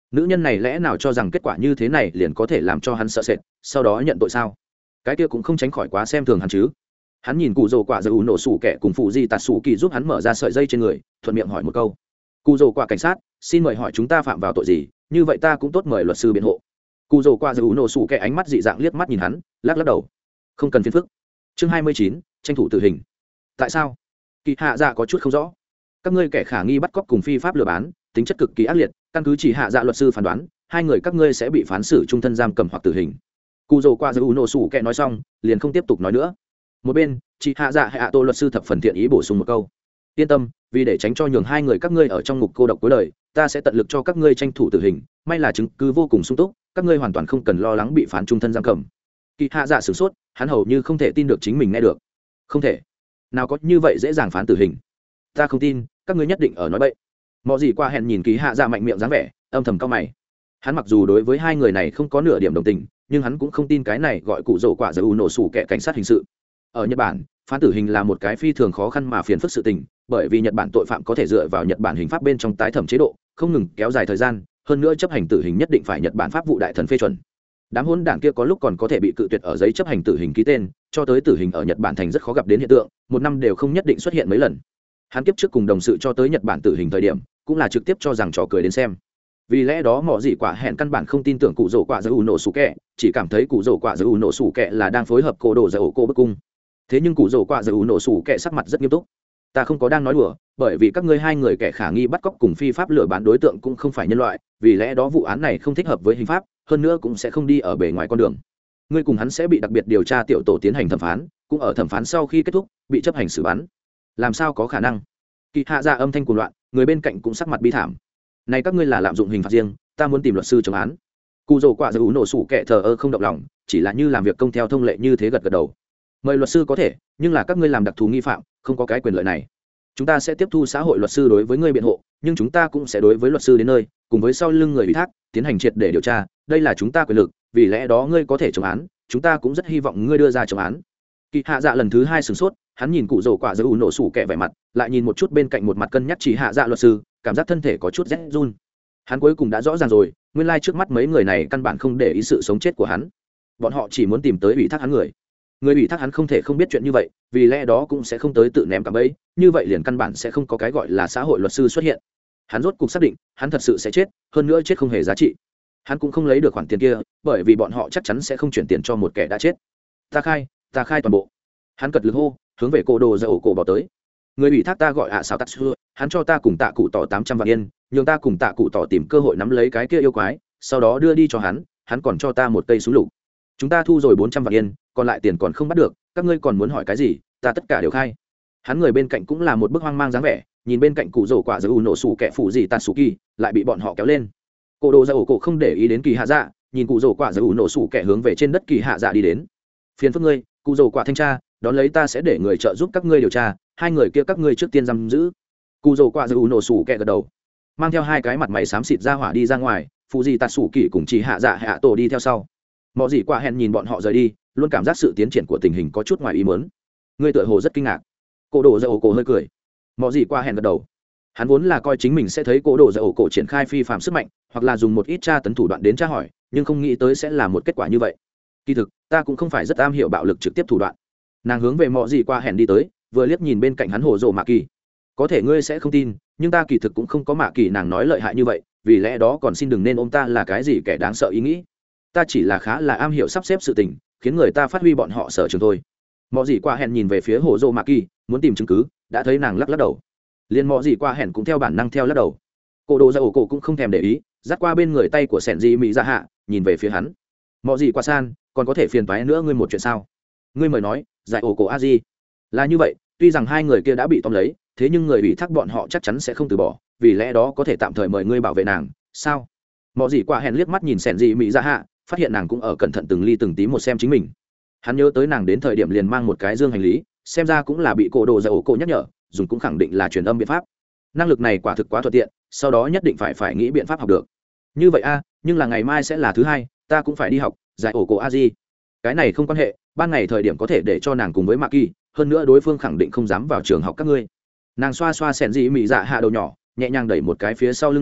nữ nhân này lẽ nào cho rằng kết quả như thế này liền có thể làm cho hắn sợ sệt sau đó nhận tội sao? Cái kia cũng không tránh khỏi quá xem thường hắn chứ. Hắn nhìn cụ rồ quả giữ nổ sủ kẻ cùng phụ di tạt sủ kỳ giúp hắn mở ra sợi dây trên người, thuận miệng hỏi một câu. Cụ rồ quả cảnh sát, xin mời hỏi chúng ta phạm vào tội gì, như vậy ta cũng tốt mời luật sư biện hộ. Cụ rồ quả giữ nổ sủ kẻ ánh mắt dị dạng liếc mắt nhìn hắn, lắc lắc đầu. Không cần phiền phức. Chương 29, tranh thủ tử hình. Tại sao? Kỳ hạ dạ có chút không rõ. Các ngươi kẻ khả nghi bắt cóc cùng phi pháp lừa bán, tính chất cực kỳ ác liệt, căn cứ chỉ hạ dạ luật sư phán đoán, hai người các ngươi sẽ bị phán xử trung thân giam cầm hoặc tử hình. Cụ rồ qua giữ nổ sủ kẻ nói xong liền không tiếp tục nói nữa. Một bên chị hạ dạ hạ tô luật sư thập phần thiện ý bổ sung một câu: yên tâm, vì để tránh cho nhường hai người các ngươi ở trong ngục cô độc cuối đời, ta sẽ tận lực cho các ngươi tranh thủ tử hình. May là chứng cứ vô cùng sung túc, các ngươi hoàn toàn không cần lo lắng bị phán trung thân giam cầm. Kỳ hạ dạ sửng sốt, hắn hầu như không thể tin được chính mình nghe được. Không thể nào có như vậy dễ dàng phán tử hình. Ta không tin, các ngươi nhất định ở nói bậy. Mọi gì qua hẹn nhìn Kỳ hạ dạ mạnh miệng dáng vẻ, âm thầm cao mày. Hắn mặc dù đối với hai người này không có nửa điểm đồng tình, nhưng hắn cũng không tin cái này gọi cụ rổ quả giữ nổ sủ kẻ cảnh sát hình sự. Ở Nhật Bản, phán tử hình là một cái phi thường khó khăn mà phiền phức sự tình, bởi vì Nhật Bản tội phạm có thể dựa vào Nhật Bản hình pháp bên trong tái thẩm chế độ, không ngừng kéo dài thời gian, hơn nữa chấp hành tử hình nhất định phải Nhật Bản pháp vụ đại thần phê chuẩn. Đám hỗn đảng kia có lúc còn có thể bị cự tuyệt ở giấy chấp hành tử hình ký tên, cho tới tử hình ở Nhật Bản thành rất khó gặp đến hiện tượng, một năm đều không nhất định xuất hiện mấy lần. Hắn kiếp trước cùng đồng sự cho tới Nhật Bản tử hình thời điểm, cũng là trực tiếp cho rằng trò cười đến xem. Vì lẽ đó mọ gì quả hẹn căn bản không tin tưởng cụ rổ quả giữ nổ sủ kẹ, chỉ cảm thấy cụ rổ quả giữ nổ sủ kẹ là đang phối hợp cô đồ giải ổ cô bức cung. Thế nhưng cụ rổ quả giữ nổ sủ kẹ sắc mặt rất nghiêm túc. Ta không có đang nói đùa, bởi vì các ngươi hai người kẻ khả nghi bắt cóc cùng phi pháp lừa bán đối tượng cũng không phải nhân loại, vì lẽ đó vụ án này không thích hợp với hình pháp, hơn nữa cũng sẽ không đi ở bề ngoài con đường. Ngươi cùng hắn sẽ bị đặc biệt điều tra tiểu tổ tiến hành thẩm phán, cũng ở thẩm phán sau khi kết thúc bị chấp hành xử bắn. Làm sao có khả năng? Kỳ hạ ra âm thanh cuồng loạn, người bên cạnh cũng sắc mặt bi thảm. Này các ngươi là lạm dụng hình phạt riêng, ta muốn tìm luật sư chống án. Cụ rồ quả giữ nổ sủ kẻ thờ ơ không động lòng, chỉ là như làm việc công theo thông lệ như thế gật gật đầu. Mời luật sư có thể, nhưng là các ngươi làm đặc thù nghi phạm, không có cái quyền lợi này. Chúng ta sẽ tiếp thu xã hội luật sư đối với ngươi biện hộ, nhưng chúng ta cũng sẽ đối với luật sư đến nơi, cùng với sau lưng người ủy thác, tiến hành triệt để điều tra, đây là chúng ta quyền lực, vì lẽ đó ngươi có thể chống án, chúng ta cũng rất hy vọng ngươi đưa ra chống án. Kỳ hạ dạ lần thứ hai sửng sốt, hắn nhìn cụ rồ quả giữ nổ sủ kẻ vẻ mặt, lại nhìn một chút bên cạnh một mặt cân nhắc chỉ hạ dạ luật sư, cảm giác thân thể có chút rét run. Hắn cuối cùng đã rõ ràng rồi, nguyên lai trước mắt mấy người này căn bản không để ý sự sống chết của hắn, bọn họ chỉ muốn tìm tới ủy thác hắn người ủy thác hắn không thể không biết chuyện như vậy, vì lẽ đó cũng sẽ không tới tự ném cả bẫy, như vậy liền căn bản sẽ không có cái gọi là xã hội luật sư xuất hiện. Hắn rốt cuộc xác định hắn thật sự sẽ chết, hơn nữa chết không hề giá trị. Hắn cũng không lấy được khoản tiền kia, bởi vì bọn họ chắc chắn sẽ không chuyển tiền cho một kẻ đã chết. Ta khai toàn bộ. Hắn cật lực hô, hướng về cô đồ ra ổ cổ bỏ tới. Người ủy thác ta gọi xào tắc xưa, hắn cho ta cùng tạ cụ tỏ 800 vạn yên, nhường ta cùng tạ cụ tỏ tìm cơ hội nắm lấy cái kia yêu quái, sau đó đưa đi cho hắn còn cho ta một cây súng lục. Chúng ta thu rồi 400 vạn yên, còn lại tiền còn không bắt được, các ngươi còn muốn hỏi cái gì, ta tất cả đều khai. Hắn người bên cạnh cũng là một bức hoang mang dáng vẻ, nhìn bên cạnh cụ rổ quả giữ nổ sủ kẻ phụ gì Tatsuki, lại bị bọn họ kéo lên. Cổ đồ ra ổ cổ không để ý đến Kỳ hạ dạ, nhìn cụ rổ quả giữ nổ sủ kẻ hướng về trên đất Kỳ hạ dạ đi đến. Phiền phức ngươi, cụ rổ quả thanh tra, đón lấy ta sẽ để người trợ giúp các ngươi điều tra, hai người kia các ngươi trước tiên giam giữ. Cụ rổ quả giữ nổ sủ kẻ gật đầu, mang theo hai cái mặt mày xám xịt ra hỏa đi ra ngoài, phụ gì Tatsuki cùng chỉ hạ dạ hạ tổ đi theo sau. Mọi gì quả hẹn nhìn bọn họ rời đi, luôn cảm giác sự tiến triển của tình hình có chút ngoài ý muốn. Ngươi tựa hồ rất kinh ngạc. Cổ đồ ra ổ cổ hơi cười. Mọi gì quả hẹn gật đầu. Hắn vốn là coi chính mình sẽ thấy cổ đồ ra ổ cổ triển khai phi phạm sức mạnh, hoặc là dùng một ít tra tấn thủ đoạn đến tra hỏi, nhưng không nghĩ tới sẽ là một kết quả như vậy. Kỳ thực, ta cũng không phải rất am hiểu bạo lực trực tiếp thủ đoạn. Nàng hướng về mọi gì quả hẹn đi tới, vừa liếc nhìn bên cạnh hắn hồ rồ mạ kỳ. Có thể ngươi sẽ không tin, nhưng ta kỳ thực cũng không có mạ kỳ nàng nói lợi hại như vậy, vì lẽ đó còn xin đừng nên ôm ta là cái gì kẻ đáng sợ ý nghĩ. Ta chỉ là khá là am hiểu sắp xếp sự tình, khiến người ta phát huy bọn họ sở trường thôi. Mọi gì qua hẹn nhìn về phía hồ dô mạ kỳ, muốn tìm chứng cứ, đã thấy nàng lắc lắc đầu. Liên mọi gì qua hẹn cũng theo bản năng theo lắc đầu. Cổ đồ ra ổ cổ cũng không thèm để ý, dắt qua bên người tay của sẻn di mỹ ra hạ, nhìn về phía hắn. Mọi gì qua san, còn có thể phiền toái nữa ngươi một chuyện sao? Ngươi mời nói, giải ổ cổ a di. Là như vậy, tuy rằng hai người kia đã bị tóm lấy, thế nhưng người ủy thác bọn họ chắc chắn sẽ không từ bỏ, vì lẽ đó có thể tạm thời mời ngươi bảo vệ nàng, sao? Mọi gì qua hẹn liếc mắt nhìn sẻn di mỹ ra hạ, phát hiện nàng cũng ở cẩn thận từng ly từng tí một xem chính mình. Hắn nhớ tới nàng đến thời điểm liền mang một cái dương hành lý, xem ra cũng là bị cổ đồ ra ổ cổ nhắc nhở, dùng cũng khẳng định là truyền âm biện pháp. Năng lực này quả thực quá thuận tiện, sau đó nhất định phải nghĩ biện pháp học được. Như vậy nhưng là ngày mai sẽ là thứ hai, ta cũng phải đi học, giải ổ cổ a di. Cái này không quan hệ, ban ngày thời điểm có thể để cho nàng cùng với Mạc Kỳ, hơn nữa đối phương khẳng định không dám vào trường học các ngươi. Nàng xoa xoa sẻn dị mị dạ hạ đầu nhỏ, nhẹ nhàng đẩy một cái phía sau lưng nàng,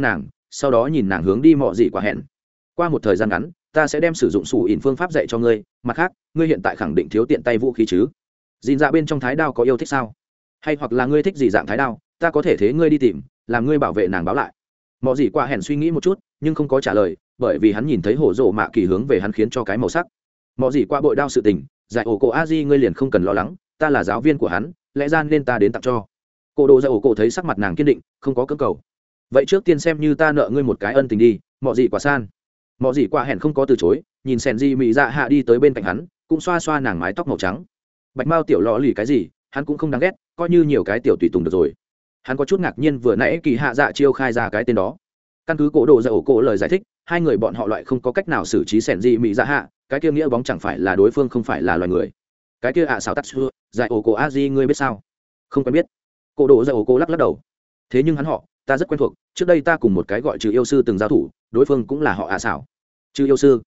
sau đó nhìn nàng hướng đi mọi gì quả hẹn. Qua một thời gian ngắn ta sẽ đem sử dụng sủ ỉn phương pháp dạy cho ngươi, mặt khác ngươi hiện tại khẳng định thiếu tiện tay vũ khí chứ? Dìn dạ bên trong thái đao có yêu thích sao? Hay hoặc là ngươi thích gì dạng thái đao, ta có thể thế ngươi đi tìm, làm ngươi bảo vệ nàng báo lại. Mọi gì quả hẹn suy nghĩ một chút nhưng không có trả lời, bởi vì hắn nhìn thấy hổ rộ mạ kỳ hướng về hắn khiến cho cái màu sắc. Mọi gì qua bội đao sự tình, giải ổ cổ a di ngươi liền không cần lo lắng, ta là giáo viên của hắn, lẽ ra nên ta đến tặng cho. Cô đồ giải ổ cổ thấy sắc mặt nàng kiên định, không có cưỡng cầu. Vậy trước tiên xem như ta nợ ngươi một cái ân tình đi. Mọi gì quả san. Mọi gì quả hẹn không có từ chối, nhìn sèn di mỹ dạ hạ đi tới bên cạnh hắn, cũng xoa xoa nàng mái tóc màu trắng. Bạch mao tiểu lọ lì cái gì, hắn cũng không đáng ghét, coi như nhiều cái tiểu tùy tùng được rồi. Hắn có chút ngạc nhiên vừa nãy kỳ hạ dạ chiêu khai ra cái tên đó. Căn cứ cổ đồ giải ổ cổ lời giải thích, hai người bọn họ loại không có cách nào xử trí sèn di mỹ dạ hạ, cái kia nghĩa bóng chẳng phải là đối phương không phải là loài người. Cái kia ạ xào tắt xưa giải ổ cổ a di ngươi biết sao? Không quen biết. Cổ đồ giải ổ cổ lắc lắc đầu. Thế nhưng hắn họ ta rất quen thuộc, trước đây ta cùng một cái gọi trừ yêu sư từng giao thủ, đối phương cũng là họ ạ xảo. Trừ yêu sư?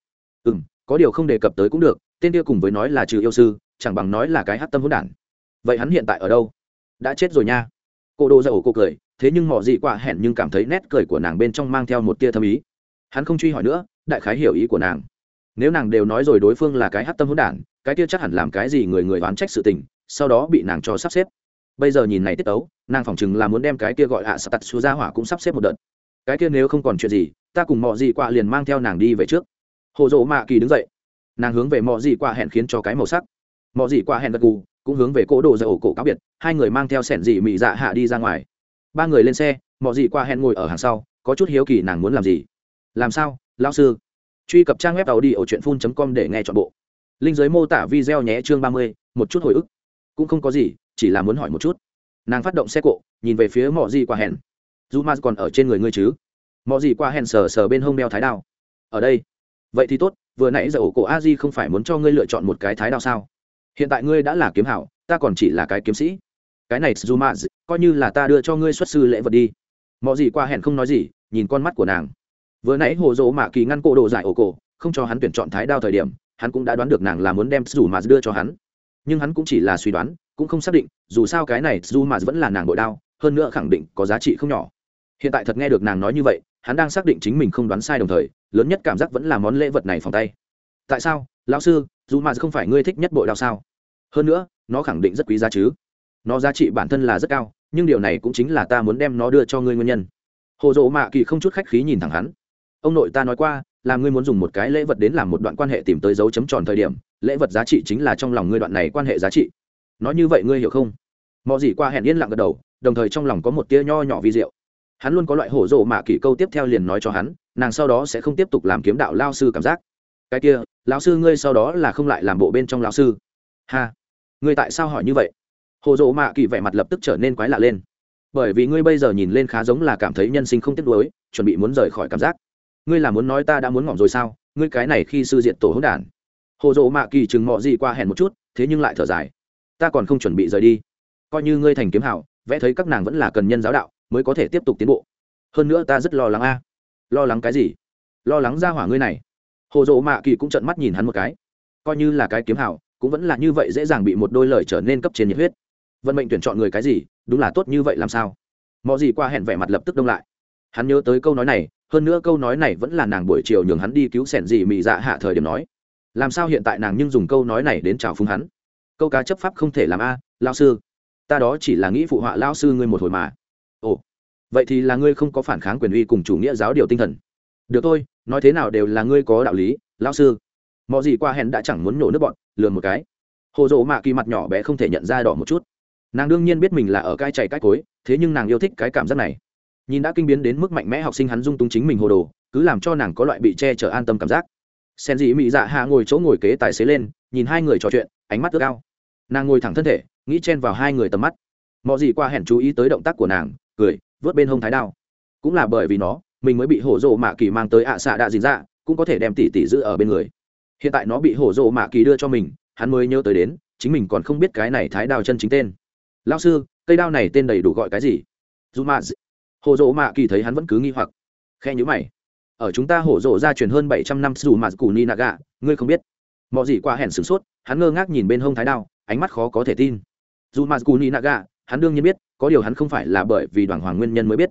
Có điều không đề cập tới cũng được, tên kia cùng với nói là trừ yêu sư chẳng bằng nói là cái hắc tâm hỗn đản. Vậy hắn hiện tại ở đâu? Đã chết rồi nha. Cô đồ giải ổ cổ cười, thế nhưng mỏ gì quả hẹn nhưng cảm thấy nét cười của nàng bên trong mang theo một tia thâm ý. Hắn không truy hỏi nữa, đại khái hiểu ý của nàng. Nếu nàng đều nói rồi đối phương là cái hắc tâm hỗn đản, cái kia chắc hẳn làm cái gì người người oán trách sự tình, sau đó bị nàng cho sắp xếp. Bây giờ nhìn này tiết tấu, nàng phỏng chừng là muốn đem cái kia gọi ạ sập tạt xuống ra hỏa cũng sắp xếp một đợt. Cái kia nếu không còn chuyện gì, ta cùng mỏ gì quả liền mang theo nàng đi về trước. Hồ Dỗ Mạ Kỳ đứng dậy, nàng hướng về mỏ gì quả hẹn khiến cho cái màu sắc. Mỏ gì quả hẹn gật gù, cũng hướng về cổ đồ giải ổ cổ cáo biệt, hai người mang theo sẻn dị mị dạ hạ đi ra ngoài. Ba người lên xe, mỏ gì quả hẹn ngồi ở hàng sau, có chút hiếu kỳ nàng muốn làm gì. Làm sao, lão sư? Truy cập trang web audiochuyenphun.com để nghe trọn bộ. Link dưới mô tả video nhé, chương 30, một chút hồi ức. Cũng không có gì, chỉ là muốn hỏi một chút. Nàng phát động xe cộ, nhìn về phía mỏ gì quả hẹn. Zuma còn ở trên người ngươi chứ? Mỏ gì quả hẹn sờ sờ bên hông đeo thái đao. Ở đây. Vậy thì tốt, vừa nãy giờ ổ cổ a di không phải muốn cho ngươi lựa chọn một cái thái đao sao? Hiện tại ngươi đã là kiếm hảo, ta còn chỉ là cái kiếm sĩ. Cái này Zuma coi như là ta đưa cho ngươi xuất sư lễ vật đi. Mỏ gì quả hẹn không nói gì, nhìn con mắt của nàng. Vừa nãy Hồ Dỗ Mạ Kỳ ngăn cổ đồ giải ổ cổ, không cho hắn tuyển chọn thái đao thời điểm, hắn cũng đã đoán được nàng là muốn đem Zuma đưa cho hắn. Nhưng hắn cũng chỉ là suy đoán, cũng không xác định, dù sao cái này Zuma vẫn là nàng bội đao, hơn nữa khẳng định có giá trị không nhỏ. Hiện tại thật nghe được nàng nói như vậy, hắn đang xác định chính mình không đoán sai, đồng thời lớn nhất cảm giác vẫn là món lễ vật này phòng tay. Tại sao, lão sư, Zuma không phải ngươi thích nhất bội đao sao? Hơn nữa nó khẳng định rất quý giá chứ. Nó giá trị bản thân là rất cao, nhưng điều này cũng chính là ta muốn đem nó đưa cho ngươi nguyên nhân. Hồ Dỗ Mạ Kỳ không chút khách khí nhìn thẳng hắn. Ông nội ta nói qua là ngươi muốn dùng một cái lễ vật đến làm một đoạn quan hệ tìm tới dấu chấm tròn thời điểm, lễ vật giá trị chính là trong lòng ngươi đoạn này quan hệ giá trị. Nói như vậy ngươi hiểu không? Mọ gì qua hẹn yên lặng gật đầu, đồng thời trong lòng có một tia nho nhỏ vi diệu. Hắn luôn có loại Hổ Dỗ Mạ Kỳ câu tiếp theo liền nói cho hắn, nàng sau đó sẽ không tiếp tục làm kiếm đạo lao sư cảm giác. Cái kia, lão sư ngươi sau đó là không lại làm bộ bên trong lão sư? Ha, ngươi tại sao hỏi như vậy? Hổ Dỗ Mạ Kỳ vẻ mặt lập tức trở nên quái lạ lên. Bởi vì ngươi bây giờ nhìn lên khá giống là cảm thấy nhân sinh không tiếc nuối, chuẩn bị muốn rời khỏi cảm giác. Ngươi là muốn nói ta đã muốn ngỏm rồi sao? Ngươi cái này khi sư diện tổ hỗn đản. Hồ Dỗ Mạ Kỳ chừng mọ gì qua hẹn một chút, thế nhưng lại thở dài. Ta còn không chuẩn bị rời đi. Coi như ngươi thành kiếm hảo, vẽ thấy các nàng vẫn là cần nhân giáo đạo mới có thể tiếp tục tiến bộ. Hơn nữa ta rất lo lắng a. Lo lắng cái gì? Lo lắng ra hỏa ngươi này. Hồ Dỗ Mạ Kỳ cũng trợn mắt nhìn hắn một cái. Coi như là cái kiếm hảo, cũng vẫn là như vậy dễ dàng bị một đôi lời trở nên cấp trên nhiệt huyết. Vận mệnh tuyển chọn người cái gì, đúng là tốt như vậy làm sao? Mọ gì qua hẹn vẻ mặt lập tức đông lại. Hắn nhớ tới câu nói này, hơn nữa câu nói này vẫn là nàng buổi chiều nhường hắn đi cứu sẻn gì mị dạ hạ thời điểm nói. Làm sao hiện tại nàng nhưng dùng câu nói này đến chào phúng hắn? Câu cá chấp pháp không thể làm a, lão sư. Ta đó chỉ là nghĩ phụ họa lão sư ngươi một hồi mà. Ồ, vậy thì là ngươi không có phản kháng quyền uy cùng chủ nghĩa giáo điều tinh thần. Được thôi, nói thế nào đều là ngươi có đạo lý, lão sư. Mọ gì qua hẹn đã chẳng muốn nổ nước bọn, lườm một cái. Hồ Dỗ Mạ Kỳ mặt nhỏ bé không thể nhận ra đỏ một chút. Nàng đương nhiên biết mình là ở cái chạy cái cối, thế nhưng nàng yêu thích cái cảm giác này. Nhìn đã kinh biến đến mức mạnh mẽ học sinh hắn dung túng chính mình hồ đồ, cứ làm cho nàng có loại bị che chở an tâm cảm giác. Sen dị mị dạ hạ ngồi chỗ ngồi kế tài xế lên, nhìn hai người trò chuyện, ánh mắt ước ao. Nàng ngồi thẳng thân thể, nghĩ chen vào hai người tầm mắt. Mọi gì qua hẹn chú ý tới động tác của nàng, cười vớt bên hông thái đao. Cũng là bởi vì nó, mình mới bị Hổ Dỗ Mạ Kỳ mang tới ạ xạ đạ dìn dạ, cũng có thể đem tỷ tỷ giữ ở bên người. Hiện tại nó bị Hổ Dỗ Mạ Kỳ đưa cho mình, hắn mới nhớ tới đến chính mình còn không biết cái này thái đao chân chính tên. Lão sư, cây đao này tên đầy đủ gọi cái gì? Zuma. Hổ Dỗ Mạ Kỳ thấy hắn vẫn cứ nghi hoặc, khe nhíu mày. Ở chúng ta Hổ Dỗ gia truyền hơn 700 năm Zuma Kuni Naga, ngươi không biết? Mọi gì qua hẹn sửng sốt, hắn ngơ ngác nhìn bên hông thái đao, ánh mắt khó có thể tin. Zuma Kuni Naga, hắn đương nhiên biết, có điều hắn không phải là bởi vì Đoàn Hoàng nguyên nhân mới biết.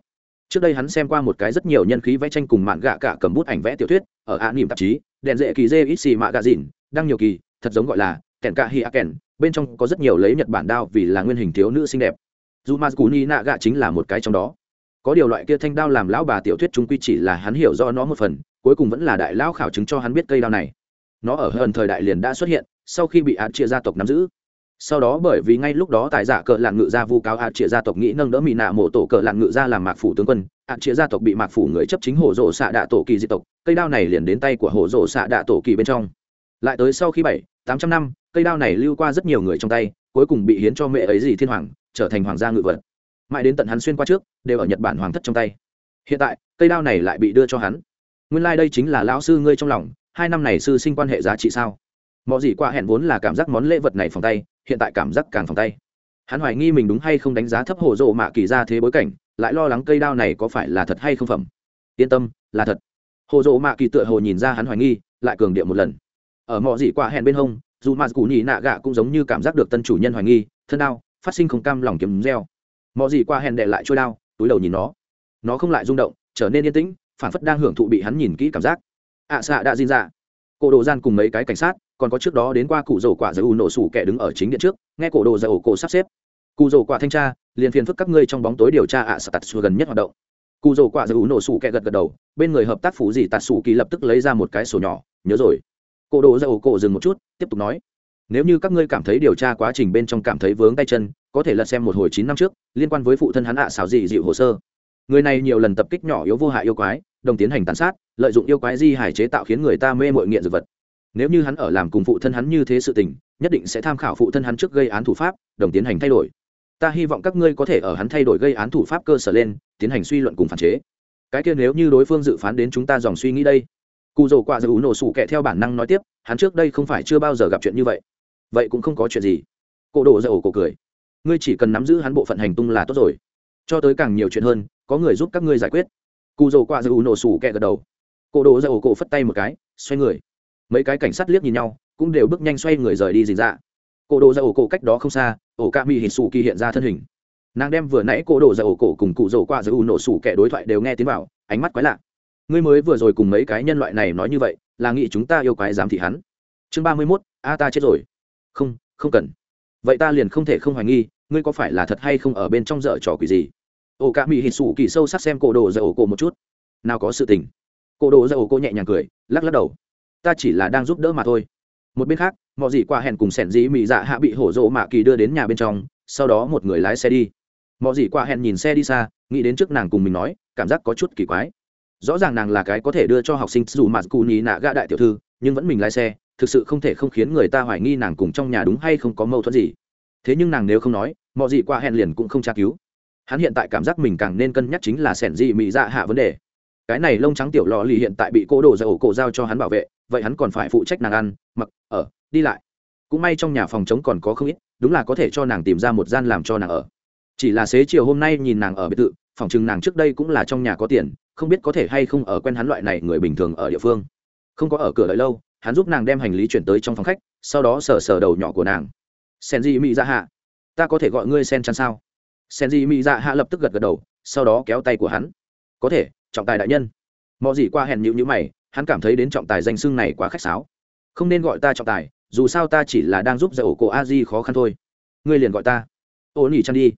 Trước đây hắn xem qua một cái rất nhiều nhân khí vẽ tranh cùng mạn gạ cả cầm bút ảnh vẽ tiểu thuyết ở ạ nỉm tạp chí đèn dễ kỳ dê ít xì mạ gà dìn đăng nhiều kỳ thật giống gọi là kèn cạ hi a kèn, bên trong có rất nhiều lấy nhật bản đao vì là nguyên hình thiếu nữ xinh đẹp. Dù mà cú ni nạ gạ chính là một cái trong đó. Có điều loại kia thanh đao làm lão bà tiểu thuyết trung quy chỉ là hắn hiểu do nó một phần, cuối cùng vẫn là đại lão khảo chứng cho hắn biết cây đao này. Nó ở hơn thời đại liền đã xuất hiện, sau khi bị ạt chia gia tộc nắm giữ. Sau đó bởi vì ngay lúc đó tài giả cờ lạn ngự gia vu cáo ạt chia gia tộc nghĩ nâng đỡ mỹ nạ mộ tổ cờ lạn ngự gia làm mạc phủ tướng quân, ạt chia gia tộc bị mạc phủ người chấp chính hổ rổ xạ đạ tổ kỳ diệt tộc, cây đao này liền đến tay của hổ rổ xạ đạ tổ kỳ bên trong. Lại tới sau khi 700-800 năm, cây đao này lưu qua rất nhiều người trong tay, cuối cùng bị hiến cho mẹ ấy gì thiên hoàng, trở thành hoàng gia ngự vật. Mãi đến tận hắn xuyên qua trước, đều ở Nhật Bản hoàng thất trong tay. Hiện tại, cây đao này lại bị đưa cho hắn. Nguyên lai đây chính là lão sư ngươi trong lòng, 2 năm này sư sinh quan hệ giá trị sao? Mọ gì qua hẹn vốn là cảm giác món lễ vật này phòng tay, hiện tại cảm giác càng phòng tay. Hắn hoài nghi mình đúng hay không đánh giá thấp hồ rộ mạ kỳ ra thế bối cảnh, lại lo lắng cây đao này có phải là thật hay không phẩm. Yên tâm, là thật. Hồ rộ mạ kỳ tựa hồ nhìn ra hắn hoài nghi, lại cường điệu một lần. Ở mọ gì qua hẹn bên hông, dù mà cú nhị nạ gạ cũng giống như cảm giác được tân chủ nhân hoài nghi, thân đao phát sinh không cam lòng kiếm reo. Mọ gì qua hẹn đệ lại trôi đao, túi đầu nhìn nó không lại rung động, trở nên yên tĩnh, phản phất đang hưởng thụ bị hắn nhìn kỹ cảm giác. Xạ đã diễn ra. Cổ đồ gian cùng mấy cái cảnh sát, còn có trước đó đến qua cụ rổ quả giới u nổ sủ kẻ đứng ở chính điện trước, nghe cổ đồ giải ổ cổ sắp xếp. Cụ rổ quả thanh tra, liền phiền phức các ngươi trong bóng tối điều tra sạt tạt xù gần nhất hoạt động. Cụ rổ quả giới u nổ sủ kẻ gật gật đầu, bên người hợp tác phủ gì tạt sủ kỳ lập tức lấy ra một cái sổ nhỏ, nhớ rồi. Cổ đồ giải ổ cổ dừng một chút, tiếp tục nói, nếu như các ngươi cảm thấy điều tra quá trình bên trong cảm thấy vướng tay chân, có thể lật xem một hồi 9 năm trước liên quan với phụ thân hắn xảo dị dịu hồ sơ. Người này nhiều lần tập kích nhỏ yếu vô hại yêu quái, đồng tiến hành tàn sát, lợi dụng yêu quái di hải chế tạo khiến người ta mê mội nghiện dược vật. Nếu như hắn ở làm cùng phụ thân hắn như thế sự tình, nhất định sẽ tham khảo phụ thân hắn trước gây án thủ pháp, đồng tiến hành thay đổi. Ta hy vọng các ngươi có thể ở hắn thay đổi gây án thủ pháp cơ sở lên tiến hành suy luận cùng phản chế. Cái kia nếu như đối phương dự phán đến chúng ta dòng suy nghĩ đây. Cụ rồ quả dầu nổ sủ kẹ theo bản năng nói tiếp, hắn trước đây không phải chưa bao giờ gặp chuyện như vậy. Vậy cũng không có chuyện gì. Cổ đồ dầu cổ cười, ngươi chỉ cần nắm giữ hắn bộ phận hành tung là tốt rồi, cho tới càng nhiều chuyện hơn có người giúp các ngươi giải quyết. Cụ rồ quả dầu nổ sủ kẹ gật đầu. Cổ đồ dầu cổ phất tay một cái, xoay người. Mấy cái cảnh sát liếc nhìn nhau, cũng đều bước nhanh xoay người rời đi. Dình dạ. Cổ đồ dầu cổ cách đó không xa, ổ ca mi hít sủ kỳ hiện ra thân hình. Nàng đem vừa nãy cổ đồ dầu cổ cùng cụ rồ quả dầu nổ sủ kẹ đối thoại đều nghe tiếng vào, ánh mắt quái lạ. Ngươi mới vừa rồi cùng mấy cái nhân loại này nói như vậy, là nghĩ chúng ta yêu quái dám thị hắn. Chương 31, ta chết rồi. Không cần. Vậy ta liền không thể không hoài nghi, ngươi có phải là thật hay không ở bên trong dở trò quỷ gì? Ổ cả mỹ hít sủ kỳ sâu sắc xem cổ đồ dầu cổ một chút. Nào có sự tình. Cổ đồ dầu cổ nhẹ nhàng cười, lắc lắc đầu. Ta chỉ là đang giúp đỡ mà thôi. Một bên khác, mọi gì qua hẹn cùng sẻn dĩ mỹ dạ hạ bị hổ rộ mạ kỳ đưa đến nhà bên trong, sau đó một người lái xe đi. Mọi gì qua hẹn nhìn xe đi xa, nghĩ đến trước nàng cùng mình nói, cảm giác có chút kỳ quái. Rõ ràng nàng là cái có thể đưa cho học sinh dù mà cù nhí nạ gạ đại tiểu thư, nhưng vẫn mình lái xe, thực sự không thể không khiến người ta hoài nghi nàng cùng trong nhà đúng hay không có mâu thuẫn gì. Thế nhưng nàng nếu không nói, mọi gì qua hẹn liền cũng không tra cứu. Hắn hiện tại cảm giác mình càng nên cân nhắc chính là sẻn dị mỹ dạ hạ vấn đề. Cái này lông trắng tiểu lò lì hiện tại bị cô đồ dầu cổ giao cho hắn bảo vệ, vậy hắn còn phải phụ trách nàng ăn mặc ở đi lại. Cũng may trong nhà phòng trống còn có không ít, đúng là có thể cho nàng tìm ra một gian làm cho nàng ở. Chỉ là xế chiều hôm nay nhìn nàng ở biệt thự, phòng chừng nàng trước đây cũng là trong nhà có tiền, không biết có thể hay không ở quen hắn loại này người bình thường ở địa phương. Không có ở cửa đợi lâu, hắn giúp nàng đem hành lý chuyển tới trong phòng khách, sau đó sờ sờ đầu nhỏ của nàng. Senji mỹ dạ hạ, ta có thể gọi ngươi sen chan sao? Senji mỹ dạ hạ lập tức gật gật đầu, sau đó kéo tay của hắn. Có thể, trọng tài đại nhân. Mọi gì qua hèn nhíu mày, hắn cảm thấy đến trọng tài danh xưng này quá khách sáo. Không nên gọi ta trọng tài, dù sao ta chỉ là đang giúp dạy cô a di khó khăn thôi. Ngươi liền gọi ta ô nỉ chan đi.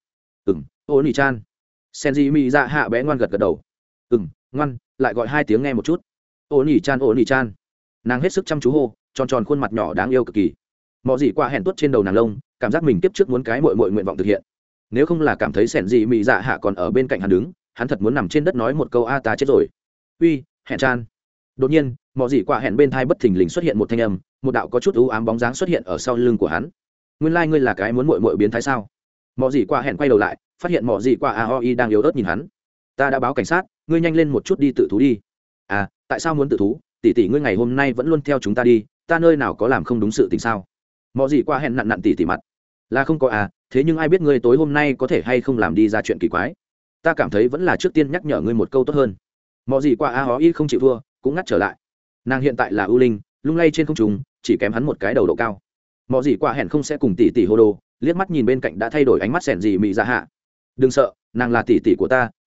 Ô nỉ chan. Senji mỹ dạ hạ bé ngoan gật gật đầu. Ngoan, lại gọi 2 tiếng nghe một chút. Ô nỉ chan. Nàng hết sức chăm chú hô, tròn tròn khuôn mặt nhỏ đáng yêu cực kỳ. Mọi gì qua hẹn tuốt trên đầu nàng lông, cảm giác mình tiếp trước muốn cái mội nguyện vọng thực hiện. Nếu không là cảm thấy sẻn gì mỹ dạ hạ còn ở bên cạnh hắn đứng, hắn thật muốn nằm trên đất nói một câu ta chết rồi. Uy, hẹn chan. Đột nhiên, mọi gì qua hẹn bên thai bất thình lình xuất hiện một thanh âm, một đạo có chút u ám bóng dáng xuất hiện ở sau lưng của hắn. Nguyên lai ngươi là cái muốn mội biến thái sao? Mọi gì qua hẹn quay đầu lại, phát hiện mọi gì qua aoi đang yếu ớt nhìn hắn. Ta đã báo cảnh sát, ngươi nhanh lên một chút đi tự thú đi. Tại sao muốn tự thú? Tỷ ngươi ngày hôm nay vẫn luôn theo chúng ta đi, ta nơi nào có làm không đúng sự tình sao? Mọi gì qua hẹn nặn tỷ mặt. Là không có thế nhưng ai biết ngươi tối hôm nay có thể hay không làm đi ra chuyện kỳ quái. Ta cảm thấy vẫn là trước tiên nhắc nhở ngươi một câu tốt hơn. Mọi gì qua aoi không chịu thua, cũng ngắt trở lại. Nàng hiện tại là ưu linh, lung lay trên không trung, chỉ kém hắn một cái đầu độ cao. Mọi gì qua hẹn không sẽ cùng tỷ hô đồ, liếc mắt nhìn bên cạnh đã thay đổi ánh mắt sẻn gì mị ra hạ. Đừng sợ, nàng là tỷ của ta,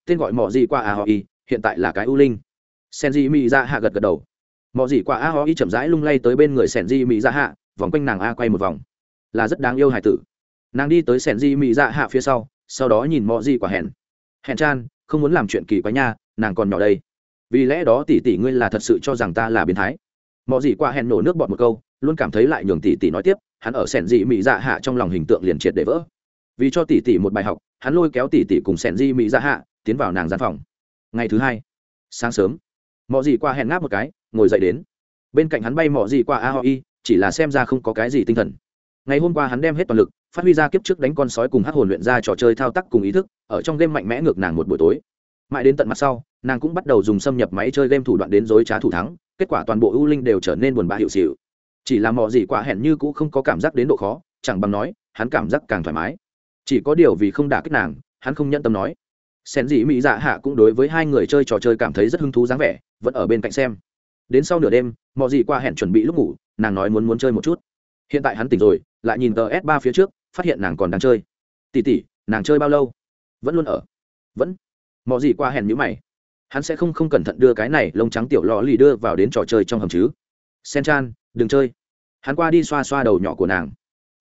tên gọi mỏ gì qua a ho y hiện tại là cái u linh. Senji mỹ dạ hạ gật gật đầu. Mỏ gì qua a ho y chậm rãi lung lay tới bên người Senji mỹ dạ hạ, vòng quanh nàng a quay một vòng, là rất đáng yêu hài tử. Nàng đi tới Senji mỹ dạ hạ phía sau đó nhìn mỏ gì quả hẹn chan không muốn làm chuyện kỳ quái nha, nàng còn nhỏ đây, vì lẽ đó tỷ tỷ ngươi là thật sự cho rằng ta là biến thái. Mỏ gì qua hẹn nổ nước bọt một câu, luôn cảm thấy lại nhường tỷ tỷ nói tiếp, hắn ở Senji mỹ dạ hạ trong lòng hình tượng liền triệt để vỡ. Vì cho tỷ tỷ một bài học, hắn lôi kéo tỷ tỷ cùng Senji mỹ dạ hạ tiến vào nàng gian phòng. Ngày thứ hai sáng sớm, mỏ gì qua hẹn ngáp một cái, ngồi dậy đến bên cạnh hắn bay mỏ gì qua a ho y, chỉ là xem ra không có cái gì tinh thần. Ngày hôm qua hắn đem hết toàn lực phát huy ra kiếp trước đánh con sói cùng hắc hồn luyện ra trò chơi thao tác cùng ý thức, ở trong game mạnh mẽ ngược nàng một buổi tối. Mãi đến tận mặt sau, nàng cũng bắt đầu dùng xâm nhập máy chơi game thủ đoạn đến dối trá thủ thắng, kết quả toàn bộ ưu linh đều trở nên buồn bã hiệu xịu. Chỉ là mỏ gì quả hẹn như cũ không có cảm giác đến độ khó, chẳng bằng nói hắn cảm giác càng thoải mái. Chỉ có điều vì không đả kích nàng, hắn không nhận tâm nói. Sen dị mỹ dạ hạ cũng đối với hai người chơi trò chơi cảm thấy rất hứng thú dáng vẻ, vẫn ở bên cạnh xem. Đến sau nửa đêm, mỏ gì quả hẹn chuẩn bị lúc ngủ, nàng nói muốn chơi một chút. Hiện tại hắn tỉnh rồi, lại nhìn tờ S3 phía trước, phát hiện nàng còn đang chơi. Tỷ tỷ, nàng chơi bao lâu? Vẫn luôn ở. Vẫn. Mỏ gì quả hẹn nhíu mày. Hắn sẽ không cẩn thận đưa cái này lông trắng tiểu lọ lì đưa vào đến trò chơi trong hầm chứ? Sen chan, đừng chơi. Hắn qua đi xoa xoa đầu nhỏ của nàng.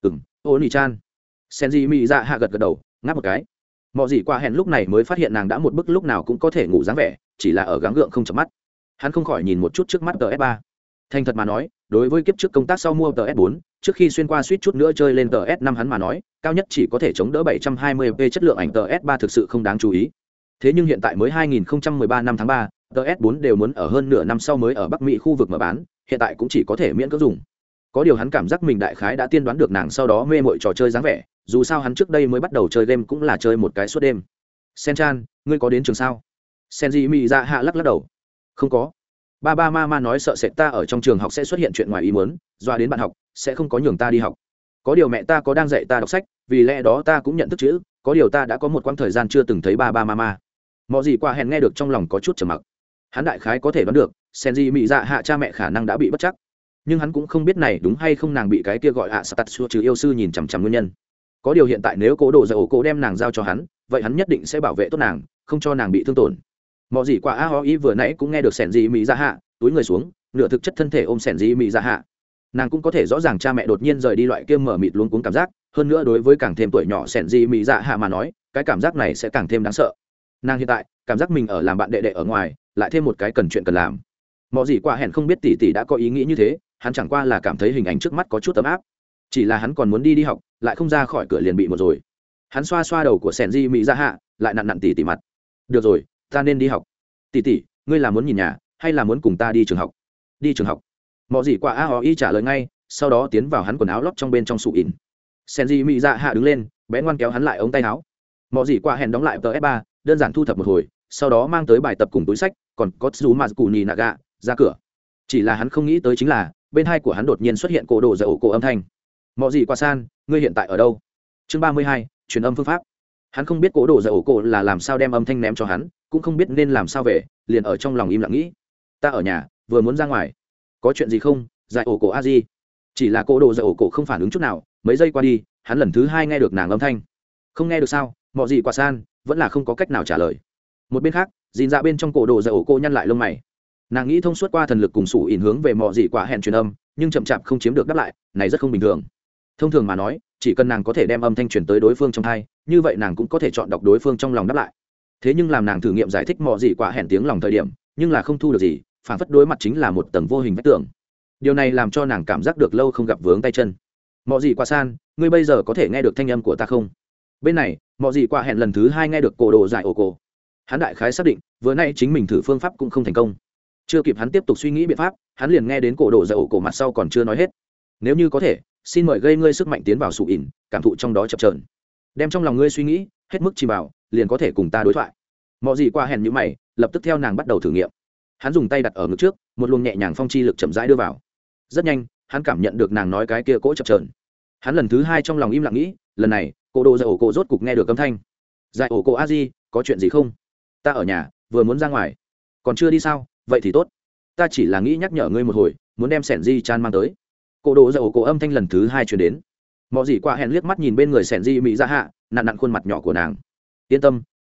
Ô nỉ chan. Senji mỹ dạ hạ gật gật đầu, ngáp một cái. Mỏ gì quả hẹn lúc này mới phát hiện nàng đã một bức lúc nào cũng có thể ngủ dáng vẻ, chỉ là ở gắng gượng không chợp mắt. Hắn không khỏi nhìn một chút trước mắt TS3. Thành thật mà nói, đối với kiếp trước công tác sau mua TS4, trước khi xuyên qua suýt chút nữa chơi lên TS5 hắn mà nói, cao nhất chỉ có thể chống đỡ 720p chất lượng ảnh TS3 thực sự không đáng chú ý. Thế nhưng hiện tại mới 2013 năm tháng 3, TS4 đều muốn ở hơn nửa năm sau mới ở Bắc Mỹ khu vực mở bán, hiện tại cũng chỉ có thể miễn cưỡng dùng. Có điều hắn cảm giác mình đại khái đã tiên đoán được nàng sau đó mê mội trò chơi dáng vẻ, dù sao hắn trước đây mới bắt đầu chơi game cũng là chơi một cái suốt đêm. Sen-chan, ngươi có đến trường sao? Senji mỹ dạ hạ lắc đầu. Không có. Ba mama nói sợ sệt ta ở trong trường học sẽ xuất hiện chuyện ngoài ý muốn, doa đến bạn học sẽ không có nhường ta đi học. Có điều mẹ ta có đang dạy ta đọc sách, vì lẽ đó ta cũng nhận thức chữ, có điều ta đã có một quãng thời gian chưa từng thấy ba mama. Mọ gì qua hẹn nghe được trong lòng có chút trầm mặc. Hắn đại khái có thể đoán được Senji mỹ dạ hạ cha mẹ khả năng đã bị bất chắc, nhưng hắn cũng không biết này đúng hay không nàng bị cái kia gọi Satatsu trừ yêu sư nhìn chằm chằm nguyên nhân. Có điều hiện tại nếu cố đồ dạy ổ cố đem nàng giao cho hắn, vậy hắn nhất định sẽ bảo vệ tốt nàng, không cho nàng bị thương tổn. Mọ gì qua a ho ý vừa nãy cũng nghe được Senji mỹ dạ hạ túi người xuống, nửa thực chất thân thể ôm Senji mỹ dạ hạ. Nàng cũng có thể rõ ràng cha mẹ đột nhiên rời đi loại kia mở mịt luống cuống cảm giác, hơn nữa đối với càng thêm tuổi nhỏ Senji mỹ dạ hạ mà nói, cái cảm giác này sẽ càng thêm đáng sợ. Nàng hiện tại cảm giác mình ở làm bạn đệ đệ ở ngoài, lại thêm một cái cần chuyện cần làm. Mọ gì qua hẹn không biết tỷ tỷ đã có ý nghĩ như thế, hắn chẳng qua là cảm thấy hình ảnh trước mắt có chút ấm áp, chỉ là hắn còn muốn đi học, lại không ra khỏi cửa liền bị một rồi. Hắn xoa xoa đầu của Senji mỹ dạ hạ, lại nặn tỷ tỷ mặt. Được rồi, ta nên đi học. Tỷ tỷ, ngươi là muốn nhìn nhà hay là muốn cùng ta đi trường học? Đi trường học. Mọ gì qua a ho y trả lời ngay, sau đó tiến vào hắn quần áo lót trong bên trong sụ ỉn. Senji mỹ dạ hạ đứng lên, bé ngoan kéo hắn lại ống tay áo. Mọ gì qua hẹn đóng lại tờ S3, đơn giản thu thập một hồi, sau đó mang tới bài tập cùng túi sách, còn có Tsumazu Naga ra cửa. Chỉ là hắn không nghĩ tới chính là bên hai của hắn đột nhiên xuất hiện cổ đồ dạy ổ cổ âm thanh. Mọ gì qua san, ngươi hiện tại ở đâu? Chương 32, truyền âm phương pháp. Hắn không biết cổ đồ dạy ổ cổ là làm sao đem âm thanh ném cho hắn, cũng không biết nên làm sao về, liền ở trong lòng im lặng nghĩ. Ta ở nhà, vừa muốn ra ngoài. Có chuyện gì không? Dạy ổ cổ a di. Chỉ là cổ đồ dạy ổ cổ không phản ứng chút nào, mấy giây qua đi, hắn lần thứ hai nghe được nàng âm thanh. Không nghe được sao? Mọ gì qua san, vẫn là không có cách nào trả lời. Một bên khác, dìn dạ bên trong cổ đồ dạy ổ cổ nhăn lại lông mày. Nàng nghĩ thông suốt qua thần lực cùng sủ ỉn hướng về mọ gì quả hẹn truyền âm, nhưng chậm chạp không chiếm được đáp lại, này rất không bình thường. Thông thường mà nói, chỉ cần nàng có thể đem âm thanh truyền tới đối phương trong tai, như vậy nàng cũng có thể chọn đọc đối phương trong lòng đáp lại. Thế nhưng làm nàng thử nghiệm giải thích mọ gì quả hẹn tiếng lòng thời điểm, nhưng là không thu được gì, phản phất đối mặt chính là một tầng vô hình vách tường. Điều này làm cho nàng cảm giác được lâu không gặp vướng tay chân. Mọ gì quả san, ngươi bây giờ có thể nghe được thanh âm của ta không? Bên này, mọ gì quả hẹn lần thứ hai nghe được cổ đồ giải ổ cổ. Hắn đại khái xác định, vừa nãy chính mình thử phương pháp cũng không thành công. Chưa kịp hắn tiếp tục suy nghĩ biện pháp, hắn liền nghe đến cổ đồ giải ổ cổ mặt sau còn chưa nói hết. Nếu như có thể, xin mời gây ngươi sức mạnh tiến vào sụ ỉn, cảm thụ trong đó chập chờn, đem trong lòng ngươi suy nghĩ hết mức chìm vào, liền có thể cùng ta đối thoại. Mọ gì qua hẹn như mày, lập tức theo nàng bắt đầu thử nghiệm. Hắn dùng tay đặt ở ngực trước, một luồng nhẹ nhàng phong chi lực chậm rãi đưa vào. Rất nhanh, hắn cảm nhận được nàng nói cái kia cỗ chập chờn. Hắn lần thứ hai trong lòng im lặng nghĩ, lần này cổ đồ giải ổ cổ rốt cục nghe được âm thanh. Giải ổ cổ a di, có chuyện gì không? Ta ở nhà, vừa muốn ra ngoài. Còn chưa đi sao? Vậy thì tốt. Ta chỉ là nghĩ nhắc nhở ngươi một hồi, muốn đem Senji chan mang tới. Cổ đồ giải ổ cổ âm thanh lần thứ hai truyền đến. Mọ gì qua hẹn liếc mắt nhìn bên người Senji mỹ ra hạ, nặn nặn khuôn mặt nhỏ của nàng. Yên tâm,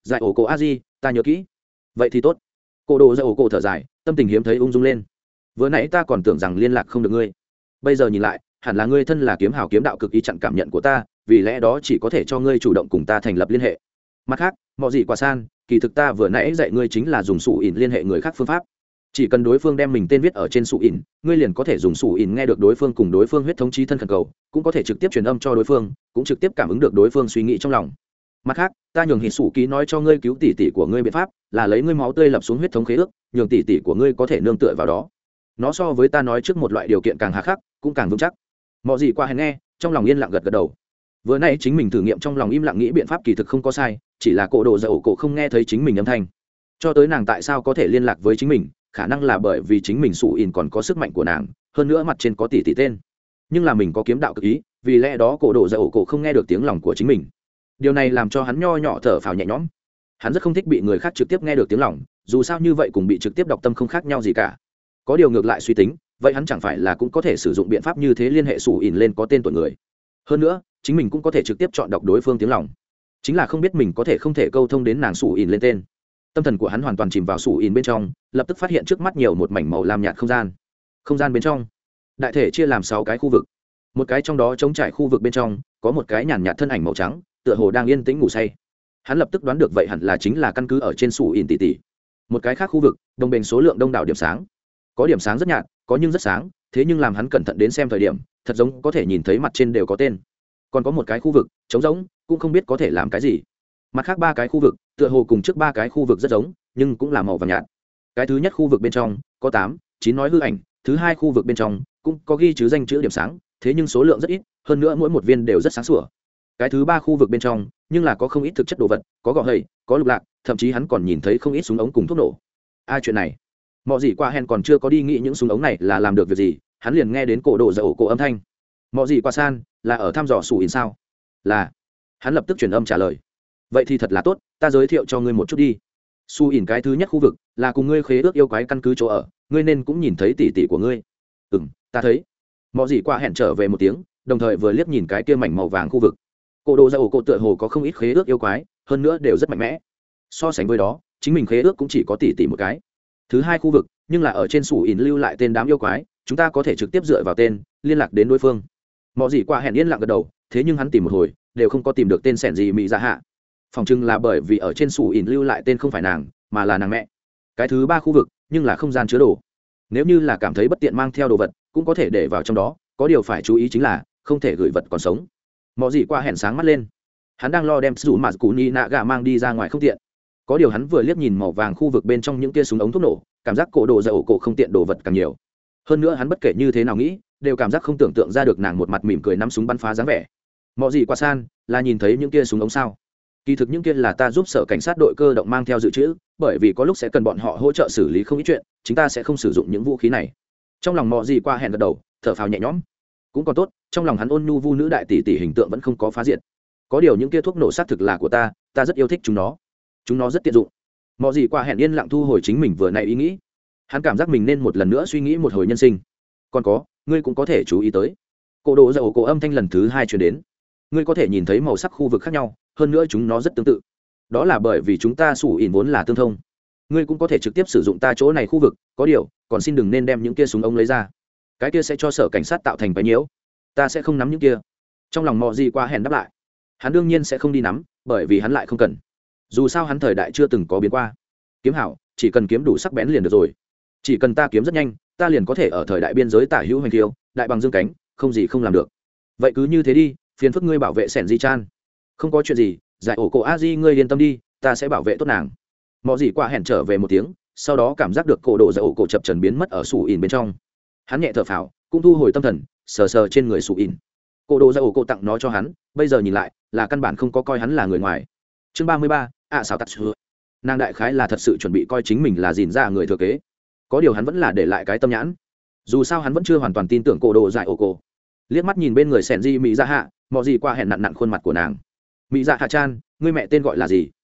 Giải ổ cổ a di, ta nhớ kỹ. Vậy thì tốt. Cổ đồ giải ổ cổ thở dài, tâm tình hiếm thấy ung dung lên. Vừa nãy ta còn tưởng rằng liên lạc không được ngươi, bây giờ nhìn lại hẳn là ngươi thân là kiếm hào kiếm đạo cực ý chặn cảm nhận của ta, vì lẽ đó chỉ có thể cho ngươi chủ động cùng ta thành lập liên hệ. Mặt khác mọi gì quả san, kỳ thực ta vừa nãy dạy ngươi chính là dùng sủ ỉn liên hệ người khác phương pháp. Chỉ cần đối phương đem mình tên viết ở trên sủ ỉn, ngươi liền có thể dùng sủ ỉn nghe được đối phương cùng đối phương huyết thống chí thân khẩn cầu, cũng có thể trực tiếp truyền âm cho đối phương, cũng trực tiếp cảm ứng được đối phương suy nghĩ trong lòng. Mặt khác ta nhường hít sủ ký nói cho ngươi cứu tỷ tỷ của ngươi biện pháp là lấy ngươi máu tươi lập xuống huyết thống khế ước, nhường tỷ tỷ của ngươi có thể nương tựa vào đó. Nó so với ta nói trước một loại điều kiện càng hà khắc, cũng càng vững chắc. Mọi gì qua hèn nghe trong lòng yên lặng gật gật đầu. Vừa nãy chính mình thử nghiệm trong lòng im lặng nghĩ biện pháp kỳ thực không có sai, chỉ là cổ đồ dậu cổ không nghe thấy chính mình âm thanh. Cho tới nàng tại sao có thể liên lạc với chính mình, khả năng là bởi vì chính mình sủ ỉn còn có sức mạnh của nàng, hơn nữa mặt trên có tỷ tỷ tên, nhưng là mình có kiếm đạo cực ý, vì lẽ đó cổ đồ dậu cổ không nghe được tiếng lòng của chính mình. Điều này làm cho hắn nho nhỏ thở phào nhẹ nhõm. Hắn rất không thích bị người khác trực tiếp nghe được tiếng lòng, dù sao như vậy cùng bị trực tiếp đọc tâm không khác nhau gì cả. Có điều ngược lại suy tính, vậy hắn chẳng phải là cũng có thể sử dụng biện pháp như thế liên hệ sủ ỉn lên có tên tuổi người. Hơn nữa chính mình cũng có thể trực tiếp chọn đọc đối phương tiếng lòng, chính là không biết mình có thể không thể câu thông đến nàng sủ ỉn lên tên. Tâm thần của hắn hoàn toàn chìm vào sủ ỉn bên trong, lập tức phát hiện trước mắt nhiều một mảnh màu lam nhạt không gian. Không gian bên trong đại thể chia làm 6 cái khu vực, một cái trong đó trống trải khu vực bên trong có một cái nhàn nhạt thân ảnh màu trắng, tựa hồ đang yên tĩnh ngủ say. Hắn lập tức đoán được vậy hẳn là chính là căn cứ ở trên sủ ỉn tỷ tỷ. Một cái khác khu vực đồng bình số lượng đông đảo điểm sáng, có điểm sáng rất nhạt, có nhưng rất sáng, thế nhưng làm hắn cẩn thận đến xem thời điểm thật giống có thể nhìn thấy mặt trên đều có tên. Còn có một cái khu vực trống rỗng, cũng không biết có thể làm cái gì. Mặt khác 3 cái khu vực tựa hồ cùng trước 3 cái khu vực rất giống, nhưng cũng là màu vàng nhạt. Cái thứ nhất khu vực bên trong có 8, 9 nói hư ảnh, thứ hai khu vực bên trong cũng có ghi chữ danh chữ điểm sáng, thế nhưng số lượng rất ít, hơn nữa mỗi một viên đều rất sáng sủa. Cái thứ ba khu vực bên trong nhưng là có không ít thực chất đồ vật, có gò hầy, có lục lạc, thậm chí hắn còn nhìn thấy không ít súng ống cùng thuốc nổ. Chuyện này mọi gì qua hèn còn chưa có đi nghĩ những súng ống này là làm được việc gì, hắn liền nghe đến cổ đồ dậu cổ âm thanh. Mọi gì qua san là ở thăm dò sủ ỉn sao? Là. Hắn lập tức truyền âm trả lời. Vậy thì thật là tốt, ta giới thiệu cho ngươi một chút đi. Su ỉn cái thứ nhất khu vực là cùng ngươi khế ước yêu quái căn cứ chỗ ở, ngươi nên cũng nhìn thấy tỷ tỷ của ngươi. Ta thấy. Mọi gì qua hẹn trở về một tiếng, đồng thời vừa liếc nhìn cái kia mảnh màu vàng khu vực. Cổ đồ dậu cổ tựa hồ có không ít khế ước yêu quái, hơn nữa đều rất mạnh mẽ. So sánh với đó chính mình khế ước cũng chỉ có tỷ tỷ một cái. Thứ hai khu vực nhưng là ở trên sủ ỉn lưu lại tên đám yêu quái, chúng ta có thể trực tiếp dựa vào tên liên lạc đến đối phương. Mọi gì qua hẹn yên lặng gật đầu, thế nhưng hắn tìm một hồi đều không có tìm được tên sẻn gì mỹ dạ hạ. Phòng trưng là bởi vì ở trên sủ ỉn lưu lại tên không phải nàng mà là nàng mẹ. Cái thứ ba khu vực nhưng là không gian chứa đồ, nếu như là cảm thấy bất tiện mang theo đồ vật cũng có thể để vào trong đó, có điều phải chú ý chính là không thể gửi vật còn sống. Mọi gì qua hẹn sáng mắt lên, hắn đang lo đem dù mà cú ni nạ gà mang đi ra ngoài không tiện, có điều hắn vừa liếc nhìn màu vàng khu vực bên trong những tia súng ống thuốc nổ, cảm giác cổ đồ dậu cổ không tiện đồ vật càng nhiều. Hơn nữa hắn bất kể như thế nào nghĩ đều cảm giác không tưởng tượng ra được nàng một mặt mỉm cười nắm súng bắn phá dáng vẻ. Mọi gì qua san là nhìn thấy những tia súng ống sao? Kỳ thực những kia là ta giúp sở cảnh sát đội cơ động mang theo dự trữ, bởi vì có lúc sẽ cần bọn họ hỗ trợ xử lý không ít chuyện, chúng ta sẽ không sử dụng những vũ khí này. Trong lòng Mọi gì qua hẹn gật đầu, thở phào nhẹ nhõm. Cũng còn tốt, trong lòng hắn ôn nhu vu nữ đại tỷ tỷ hình tượng vẫn không có phá diệt. Có điều những kia thuốc nổ xác thực là của ta rất yêu thích chúng nó rất tiện dụng. Mọi gì qua hẹn yên lặng thu hồi chính mình vừa nãy ý nghĩ, hắn cảm giác mình nên một lần nữa suy nghĩ một hồi nhân sinh. Còn có, ngươi cũng có thể chú ý tới cổ đồ dậu cổ âm thanh lần thứ 2 truyền đến, ngươi có thể nhìn thấy màu sắc khu vực khác nhau, hơn nữa chúng nó rất tương tự, đó là bởi vì chúng ta sủ ỉn vốn là tương thông. Ngươi cũng có thể trực tiếp sử dụng ta chỗ này khu vực, có điều còn xin đừng nên đem những kia súng ống lấy ra, cái kia sẽ cho sở cảnh sát tạo thành cái nhiễu. Ta sẽ không nắm những kia. Trong lòng Mọi gì qua hẹn đáp lại, hắn đương nhiên sẽ không đi nắm, bởi vì hắn lại không cần. Dù sao hắn thời đại chưa từng có biến qua. Kiếm hảo chỉ cần kiếm đủ sắc bén liền được rồi, chỉ cần ta kiếm rất nhanh, ta liền có thể ở thời đại biên giới tả hữu hành thiêu, đại bằng dương cánh, không gì không làm được. Vậy cứ như thế đi, phiền phức ngươi bảo vệ sẻn di chan. Không có chuyện gì, giải ổ cổ a di ngươi yên tâm đi, ta sẽ bảo vệ tốt nàng. Mọi gì qua hẹn trở về một tiếng, sau đó cảm giác được cổ độ giải ổ cổ chập trần biến mất ở sủ ỉn bên trong. Hắn nhẹ thở phào, cũng thu hồi tâm thần, sờ sờ trên người sủ ỉn. Cổ độ giải ổ cổ tặng nó cho hắn, bây giờ nhìn lại là căn bản không có coi hắn là người ngoài. Chương 33, sao tắt xưa. Nàng đại khái là thật sự chuẩn bị coi chính mình là gìn ra người thừa kế, có điều hắn vẫn là để lại cái tâm nhãn, dù sao hắn vẫn chưa hoàn toàn tin tưởng cổ độ giải ổ cổ. Liếc mắt nhìn bên người sẻn di mỹ dạ hạ, Mọi gì qua hẹn nặn nặn khuôn mặt của nàng. Mỹ dạ hạ chan, ngươi mẹ tên gọi là gì?